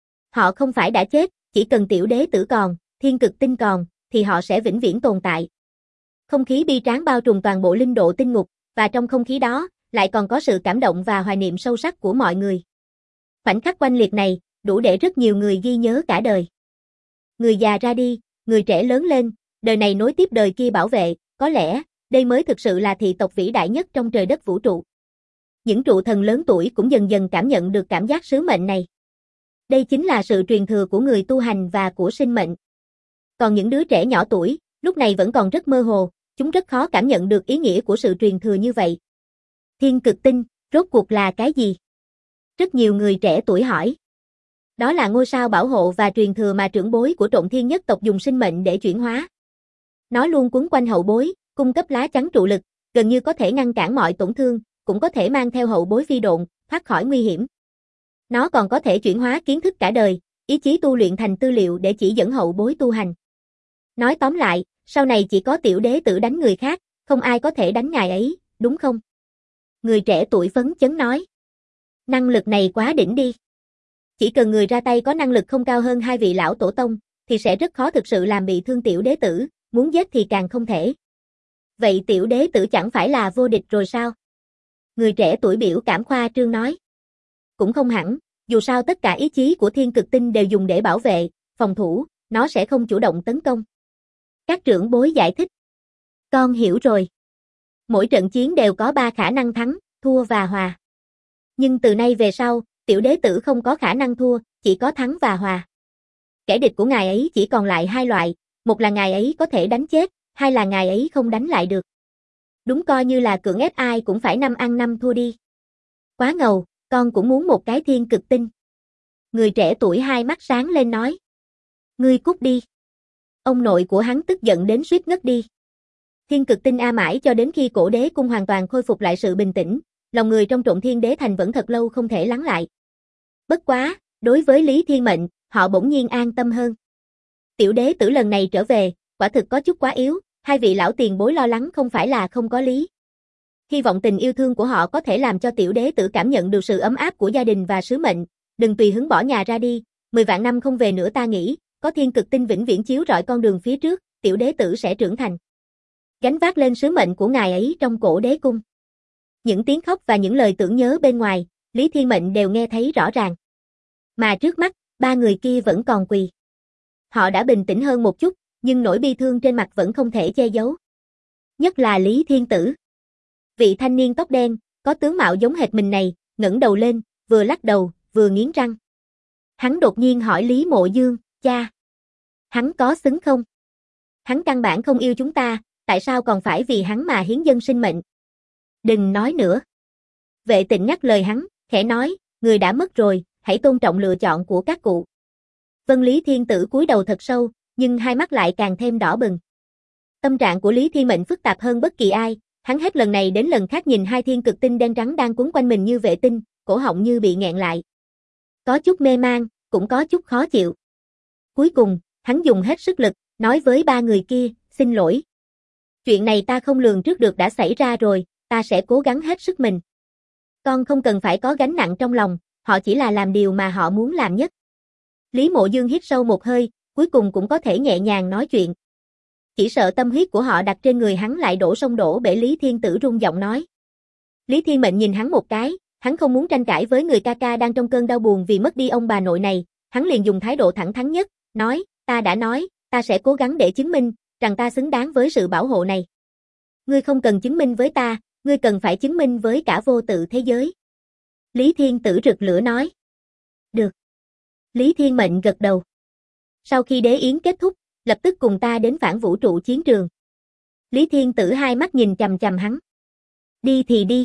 Họ không phải đã chết, chỉ cần tiểu đế tử còn, thiên cực tinh còn, thì họ sẽ vĩnh viễn tồn tại. Không khí bi tráng bao trùm toàn bộ linh độ tinh ngục, và trong không khí đó, lại còn có sự cảm động và hoài niệm sâu sắc của mọi người. Khoảnh khắc oanh liệt này, đủ để rất nhiều người ghi nhớ cả đời. Người già ra đi, người trẻ lớn lên, đời này nối tiếp đời kia bảo vệ, có lẽ, đây mới thực sự là thị tộc vĩ đại nhất trong trời đất vũ trụ. Những trụ thần lớn tuổi cũng dần dần cảm nhận được cảm giác sứ mệnh này. Đây chính là sự truyền thừa của người tu hành và của sinh mệnh. Còn những đứa trẻ nhỏ tuổi, lúc này vẫn còn rất mơ hồ, chúng rất khó cảm nhận được ý nghĩa của sự truyền thừa như vậy. Thiên cực tinh, rốt cuộc là cái gì? Rất nhiều người trẻ tuổi hỏi. Đó là ngôi sao bảo hộ và truyền thừa mà trưởng bối của Trộn Thiên nhất tộc dùng sinh mệnh để chuyển hóa. Nó luôn quấn quanh hậu bối, cung cấp lá chắn trụ lực, gần như có thể ngăn cản mọi tổn thương, cũng có thể mang theo hậu bối phi độn, thoát khỏi nguy hiểm. Nó còn có thể chuyển hóa kiến thức cả đời, ý chí tu luyện thành tư liệu để chỉ dẫn hậu bối tu hành. Nói tóm lại, sau này chỉ có tiểu đế tử đánh người khác, không ai có thể đánh ngài ấy, đúng không? Người trẻ tuổi phấn chấn nói. Năng lực này quá đỉnh đi. Chỉ cần người ra tay có năng lực không cao hơn hai vị lão tổ tông, thì sẽ rất khó thực sự làm bị thương tiểu đế tử, muốn giết thì càng không thể. Vậy tiểu đế tử chẳng phải là vô địch rồi sao? Người trẻ tuổi biểu cảm khoa trương nói. Cũng không hẳn, dù sao tất cả ý chí của thiên cực tinh đều dùng để bảo vệ, phòng thủ, nó sẽ không chủ động tấn công. Các trưởng bối giải thích. Con hiểu rồi. Mỗi trận chiến đều có 3 khả năng thắng, thua và hòa. Nhưng từ nay về sau, tiểu đế tử không có khả năng thua, chỉ có thắng và hòa. Kẻ địch của ngài ấy chỉ còn lại 2 loại, một là ngài ấy có thể đánh chết, hai là ngài ấy không đánh lại được. Đúng coi như là cưỡng ép ai cũng phải 5 ăn 5 thua đi. Quá ngầu, con cũng muốn một cái thiên cực tinh. Người trẻ tuổi hai mắt sáng lên nói. Ngươi cút đi. Ông nội của hắn tức giận đến suýt ngất đi. Thiên cực tinh mãi cho đến khi cổ đế cung hoàn toàn khôi phục lại sự bình tĩnh, lòng người trong Trộn Thiên Đế Thành vẫn thật lâu không thể lắng lại. Bất quá, đối với Lý Thiên Mệnh, họ bỗng nhiên an tâm hơn. Tiểu đế tử lần này trở về, quả thực có chút quá yếu, hai vị lão tiền bối lo lắng không phải là không có lý. Hy vọng tình yêu thương của họ có thể làm cho tiểu đế tử cảm nhận được sự ấm áp của gia đình và sứ mệnh, đừng tùy hứng bỏ nhà ra đi, 10 vạn năm không về nữa ta nghĩ, có thiên cực tinh vĩnh viễn chiếu rọi con đường phía trước, tiểu đế tử sẽ trưởng thành. Gánh vác lên sứ mệnh của ngài ấy trong cổ đế cung. Những tiếng khóc và những lời tưởng nhớ bên ngoài, Lý Thiên Mệnh đều nghe thấy rõ ràng. Mà trước mắt, 3 người kia vẫn còn quỳ. Họ đã bình tĩnh hơn một chút, nhưng nỗi bi thương trên mặt vẫn không thể che giấu. Nhất là Lý Thiên Tử. Vị thanh niên tóc đen, có tướng mạo giống hệt mình này, ngẩng đầu lên, vừa lắc đầu, vừa nghiến răng. Hắn đột nhiên hỏi Lý Mộ Dương, cha, hắn có xứng không? Hắn căn bản không yêu chúng ta, tại sao còn phải vì hắn mà hiến dâng sinh mệnh? Đừng nói nữa. Vệ Tịnh nhắc lời hắn, khẽ nói, người đã mất rồi, hãy tôn trọng lựa chọn của các cụ. Vân Lý Thiên Tử cúi đầu thật sâu, nhưng hai mắt lại càng thêm đỏ bừng. Tâm trạng của Lý Thiên Mệnh phức tạp hơn bất kỳ ai, hắn hết lần này đến lần khác nhìn hai thiên cực tinh đen trắng đang quấn quanh mình như vệ tinh, cổ họng như bị nghẹn lại. Có chút mê man, cũng có chút khó chịu. Cuối cùng, hắn dùng hết sức lực, nói với 3 người kia, xin lỗi. Chuyện này ta không lường trước được đã xảy ra rồi, ta sẽ cố gắng hết sức mình. Con không cần phải có gánh nặng trong lòng, họ chỉ là làm điều mà họ muốn làm nhất. Lý Mộ Dương hít sâu một hơi, cuối cùng cũng có thể nhẹ nhàng nói chuyện. Chỉ sợ tâm huyết của họ đặt trên người hắn lại đổ sông đổ bể. Lý Thiên Tử run giọng nói. Lý Thiên Mệnh nhìn hắn một cái, hắn không muốn tranh cãi với người ca ca đang trong cơn đau buồn vì mất đi ông bà nội này, hắn liền dùng thái độ thẳng thắn nhất, nói, ta đã nói, ta sẽ cố gắng để chứng minh, rằng ta xứng đáng với sự bảo hộ này. Ngươi không cần chứng minh với ta, ngươi cần phải chứng minh với cả vô tự thế giới. Lý Thiên Tử rực lửa nói. Được. Lý Thiên Mệnh gật đầu. Sau khi đế yến kết thúc, lập tức cùng ta đến phản vũ trụ chiến trường. Lý Thiên Tử hai mắt nhìn chằm chằm hắn. Đi thì đi.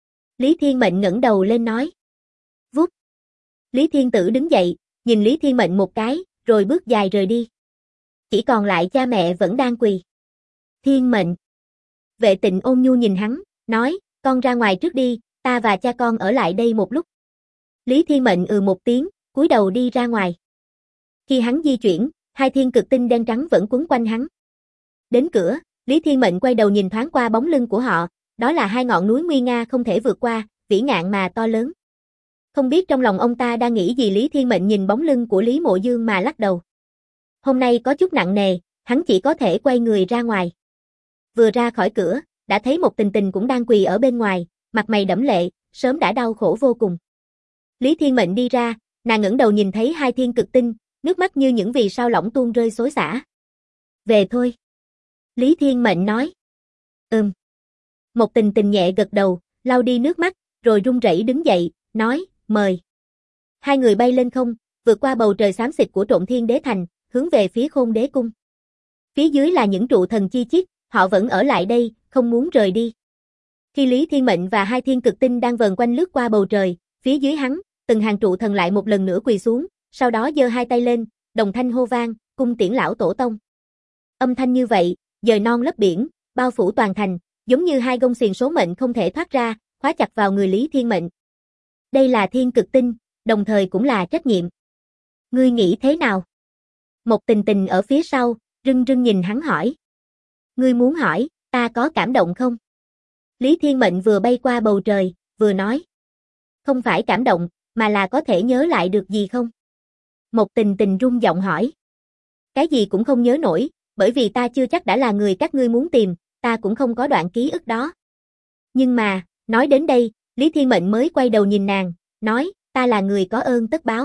Lý Thiên Mệnh ngẩng đầu lên nói. Vút. Lý Thiên Tử đứng dậy, nhìn Lý Thiên Mệnh một cái, rồi bước dài rời đi. Chỉ còn lại cha mẹ vẫn đang quỳ. Thiên Mệnh. Vệ Tịnh ôn nhu nhìn hắn, nói, con ra ngoài trước đi, ta và cha con ở lại đây một lúc. Lý Thiên Mệnh một tiếng, cúi đầu đi ra ngoài. Khi hắn di chuyển, hai thiên cực tinh đen trắng vẫn quấn quanh hắn. Đến cửa, Lý Thiên Mệnh quay đầu nhìn thoáng qua bóng lưng của họ, đó là hai ngọn núi nguy nga không thể vượt qua, vĩ ngạn mà to lớn. Không biết trong lòng ông ta đang nghĩ gì. Lý Thiên Mệnh nhìn bóng lưng của Lý Mộ Dương mà lắc đầu. Hôm nay có chút nặng nề, hắn chỉ có thể quay người ra ngoài. Vừa ra khỏi cửa, đã thấy một Tình Tình cũng đang quỳ ở bên ngoài, mặt mày đẫm lệ, sớm đã đau khổ vô cùng. Lý Thiên Mệnh đi ra, nàng ngẩng đầu nhìn thấy hai thiên cực tinh, nước mắt như những vì sao lỏng tuôn rơi xối xả. Về thôi. Lý Thiên Mệnh nói. Một Tình Tình nhẹ gật đầu, lau đi nước mắt, rồi run rẩy đứng dậy, nói, mời. Hai người bay lên không, vượt qua bầu trời xám xịt của Trộn Thiên Đế Thành, hướng về phía Khôn Đế Cung. Phía dưới là những trụ thần chi chít, họ vẫn ở lại đây, không muốn rời đi. Khi Lý Thiên Mệnh và hai thiên cực tinh đang vờn quanh lướt qua bầu trời, phía dưới hắn, từng hàng trụ thần lại một lần nữa quỳ xuống, sau đó giơ hai tay lên, đồng thanh hô vang, cung tiễn lão tổ tông. Âm thanh như vậy, dời non lấp biển, bao phủ toàn thành, giống như hai gông xiềng số mệnh không thể thoát ra, khóa chặt vào người Lý Thiên Mệnh. Đây là thiên cực tinh, đồng thời cũng là trách nhiệm. Ngươi nghĩ thế nào? Một Tình Tình ở phía sau, rưng rưng nhìn hắn hỏi. Ngươi muốn hỏi, ta có cảm động không? Lý Thiên Mệnh vừa bay qua bầu trời, vừa nói. Không phải cảm động, mà là có thể nhớ lại được gì không? Một Tình Tình rung giọng hỏi. Cái gì cũng không nhớ nổi, bởi vì ta chưa chắc đã là người các ngươi muốn tìm, ta cũng không có đoạn ký ức đó. Nhưng mà, nói đến đây, Lý Thiên Mệnh mới quay đầu nhìn nàng, nói, ta là người có ơn tất báo.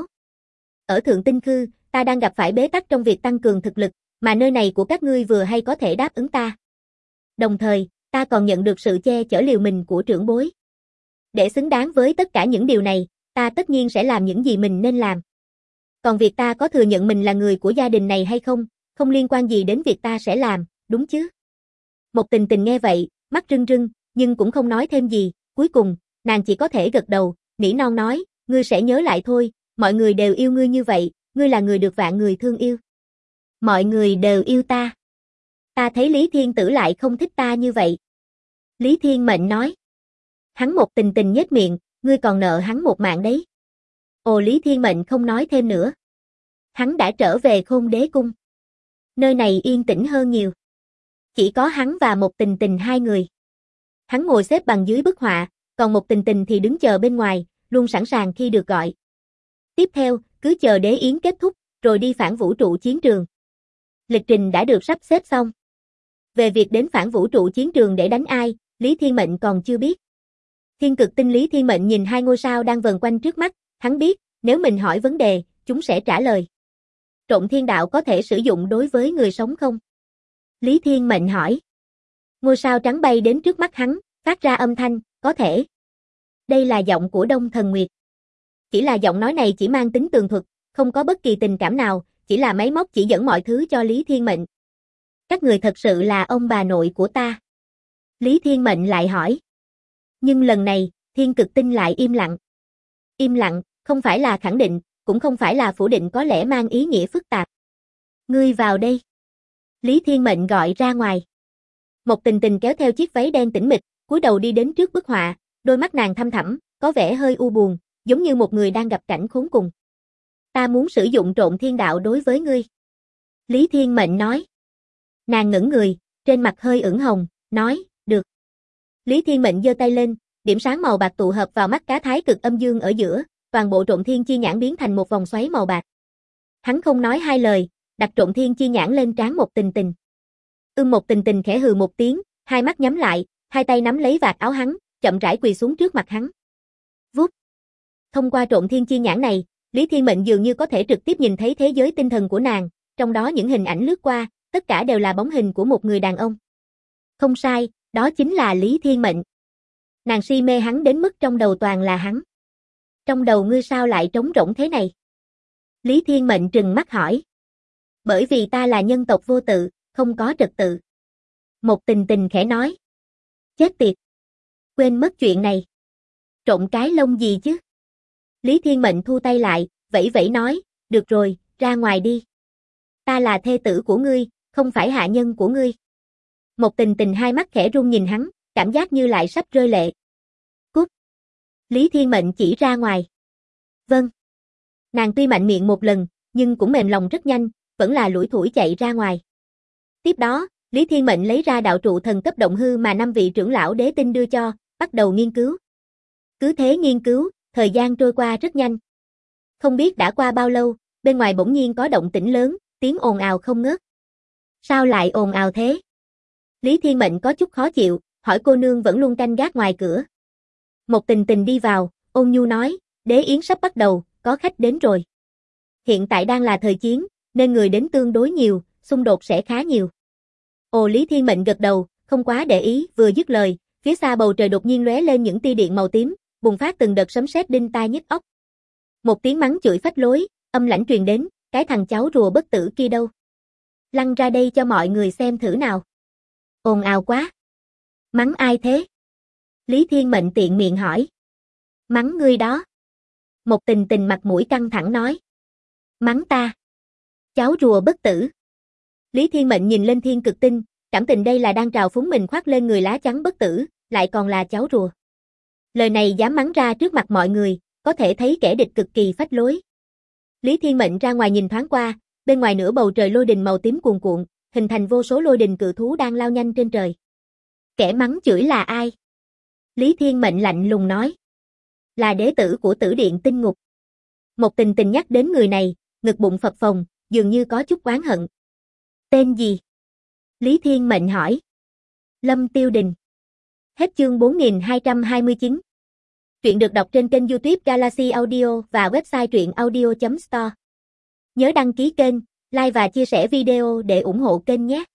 Ở Thượng Tinh Khư, ta đang gặp phải bế tắc trong việc tăng cường thực lực, mà nơi này của các ngươi vừa hay có thể đáp ứng ta. Đồng thời, ta còn nhận được sự che chở liều mình của trưởng bối. Để xứng đáng với tất cả những điều này, ta tất nhiên sẽ làm những gì mình nên làm. Còn việc ta có thừa nhận mình là người của gia đình này hay không, không liên quan gì đến việc ta sẽ làm, đúng chứ? Một Tình Tình nghe vậy, mắt rưng rưng, nhưng cũng không nói thêm gì, cuối cùng, nàng chỉ có thể gật đầu, nỉ non nói, ngươi sẽ nhớ lại thôi, mọi người đều yêu ngươi như vậy, ngươi là người được vạn người thương yêu. Mọi người đều yêu ta. Ta thấy Lý Thiên Tử lại không thích ta như vậy. Lý Thiên Mệnh nói. Hắn Một Tình Tình nhếch miệng, ngươi còn nợ hắn một mạng đấy. Ồ, Lý Thiên Mệnh không nói thêm nữa. Hắn đã trở về Khôn Đế Cung. Nơi này yên tĩnh hơn nhiều. Chỉ có hắn và Một Tình Tình hai người. Hắn ngồi xếp bằng dưới bức họa, còn Một Tình Tình thì đứng chờ bên ngoài, luôn sẵn sàng khi được gọi. Tiếp theo, cứ chờ đế yến kết thúc, rồi đi phản vũ trụ chiến trường. Lịch trình đã được sắp xếp xong. Về việc đến phản vũ trụ chiến trường để đánh ai, Lý Thiên Mệnh còn chưa biết. Thiên cực tinh Lý Thiên Mệnh nhìn hai ngôi sao đang vờn quanh trước mắt, hắn biết, nếu mình hỏi vấn đề, chúng sẽ trả lời. Trộn thiên đạo có thể sử dụng đối với người sống không? Lý Thiên Mệnh hỏi. Ngôi sao trắng bay đến trước mắt hắn, phát ra âm thanh, có thể. Đây là giọng của Đông Thần Nguyệt. Chỉ là giọng nói này chỉ mang tính tường thuật, không có bất kỳ tình cảm nào, chỉ là máy móc chỉ dẫn mọi thứ cho Lý Thiên Mệnh. Các người thật sự là ông bà nội của ta. Lý Thiên Mệnh lại hỏi. Nhưng lần này, thiên cực tinh lại im lặng. Im lặng, không phải là khẳng định, cũng không phải là phủ định, có lẽ mang ý nghĩa phức tạp. Ngươi vào đây. Lý Thiên Mệnh gọi ra ngoài. Một Tình Tình kéo theo chiếc váy đen tĩnh mịch, cúi đầu đi đến trước bức họa, đôi mắt nàng thâm thẳm, có vẻ hơi u buồn, giống như một người đang gặp cảnh khốn cùng. Ta muốn sử dụng Trộn thiên đạo đối với ngươi. Lý Thiên Mệnh nói. Nàng ngẩng người, trên mặt hơi ửng hồng, nói, được. Lý Thiên Mệnh giơ tay lên, điểm sáng màu bạc tụ hợp vào mắt cá thái cực âm dương ở giữa, toàn bộ Trộn thiên chi nhãn biến thành một vòng xoáy màu bạc. Hắn không nói hai lời, đặt Trộn thiên chi nhãn lên trán Một Tình Tình. Một Tình Tình khẽ hừ một tiếng, hai mắt nhắm lại, hai tay nắm lấy vạt áo hắn, chậm rãi quỳ xuống trước mặt hắn. Vút. Thông qua Trộn thiên chi nhãn này, Lý Thiên Mệnh dường như có thể trực tiếp nhìn thấy thế giới tinh thần của nàng, trong đó những hình ảnh lướt qua, tất cả đều là bóng hình của một người đàn ông. Không sai, đó chính là Lý Thiên Mệnh. Nàng si mê hắn đến mức trong đầu toàn là hắn. Trong đầu ngươi sao lại trống rỗng thế này? Lý Thiên Mệnh trừng mắt hỏi. Bởi vì ta là nhân tộc vô tự, không có trật tự. Một Tình Tình khẽ nói. Chết tiệt. Quên mất chuyện này. Trộn cái lông gì chứ? Lý Thiên Mệnh thu tay lại, vẫy vẫy nói, được rồi, ra ngoài đi. Ta là thê tử của ngươi, không phải hạ nhân của ngươi. Một Tình Tình hai mắt khẽ run nhìn hắn, cảm giác như lại sắp rơi lệ. Cút. Lý Thiên Mệnh chỉ ra ngoài. Vâng. Nàng tuy mạnh miệng một lần, nhưng cũng mềm lòng rất nhanh, vẫn là lủi thủi chạy ra ngoài. Tiếp đó, Lý Thiên Mệnh lấy ra đạo trụ thần cấp động hư mà 5 vị trưởng lão đế tinh đưa cho, bắt đầu nghiên cứu. Cứ thế nghiên cứu, thời gian trôi qua rất nhanh. Không biết đã qua bao lâu, bên ngoài bỗng nhiên có động tĩnh lớn, tiếng ồn ào không ngớt. Sao lại ồn ào thế? Lý Thiên Mệnh có chút khó chịu, hỏi cô nương vẫn luôn canh gác ngoài cửa. Một Tình Tình đi vào, ôn nhu nói, đế yến sắp bắt đầu, có khách đến rồi. Hiện tại đang là thời chiến, nên người đến tương đối nhiều, xung đột sẽ khá nhiều. Ồ, Lý Thiên Mệnh gật đầu, không quá để ý, vừa dứt lời, phía xa bầu trời đột nhiên lóe lên những tia điện màu tím, bùng phát từng đợt sấm sét đinh tai nhức óc. Một tiếng mắng chửi phách lối, âm lãnh truyền đến, cái thằng cháu rùa bất tử kia đâu? Lăn ra đây cho mọi người xem thử nào. Ồn ào quá. Mắng ai thế? Lý Thiên Mệnh tiện miệng hỏi. Mắng ngươi đó. Một Tình Tình mặt mũi căng thẳng nói. Mắng ta. Cháu rùa bất tử. Lý Thiên Mệnh nhìn lên Thiên Cực Tinh, cảm tình đây là đang trào phúng mình khoác lên người lá chắn bất tử, lại còn là cháu rùa. Lời này dám mắng ra trước mặt mọi người, có thể thấy kẻ địch cực kỳ phách lối. Lý Thiên Mệnh ra ngoài nhìn thoáng qua, bên ngoài nửa bầu trời lôi đình màu tím cuồn cuộn, hình thành vô số lôi đình cự thú đang lao nhanh trên trời. Kẻ mắng chửi là ai? Lý Thiên Mệnh lạnh lùng nói. Là đế tử của Tử Điện Tinh Ngục. Một Tình Tình nhắc đến người này, ngực bụng phập phồng, dường như có chút oán hận. Tên gì? Lý Thiên Mệnh hỏi. Lâm Tiêu Đình. Hết chương 4229. Truyện được đọc trên kênh YouTube Galaxy Audio và website truyệnaudio.store. Nhớ đăng ký kênh, like và chia sẻ video để ủng hộ kênh nhé.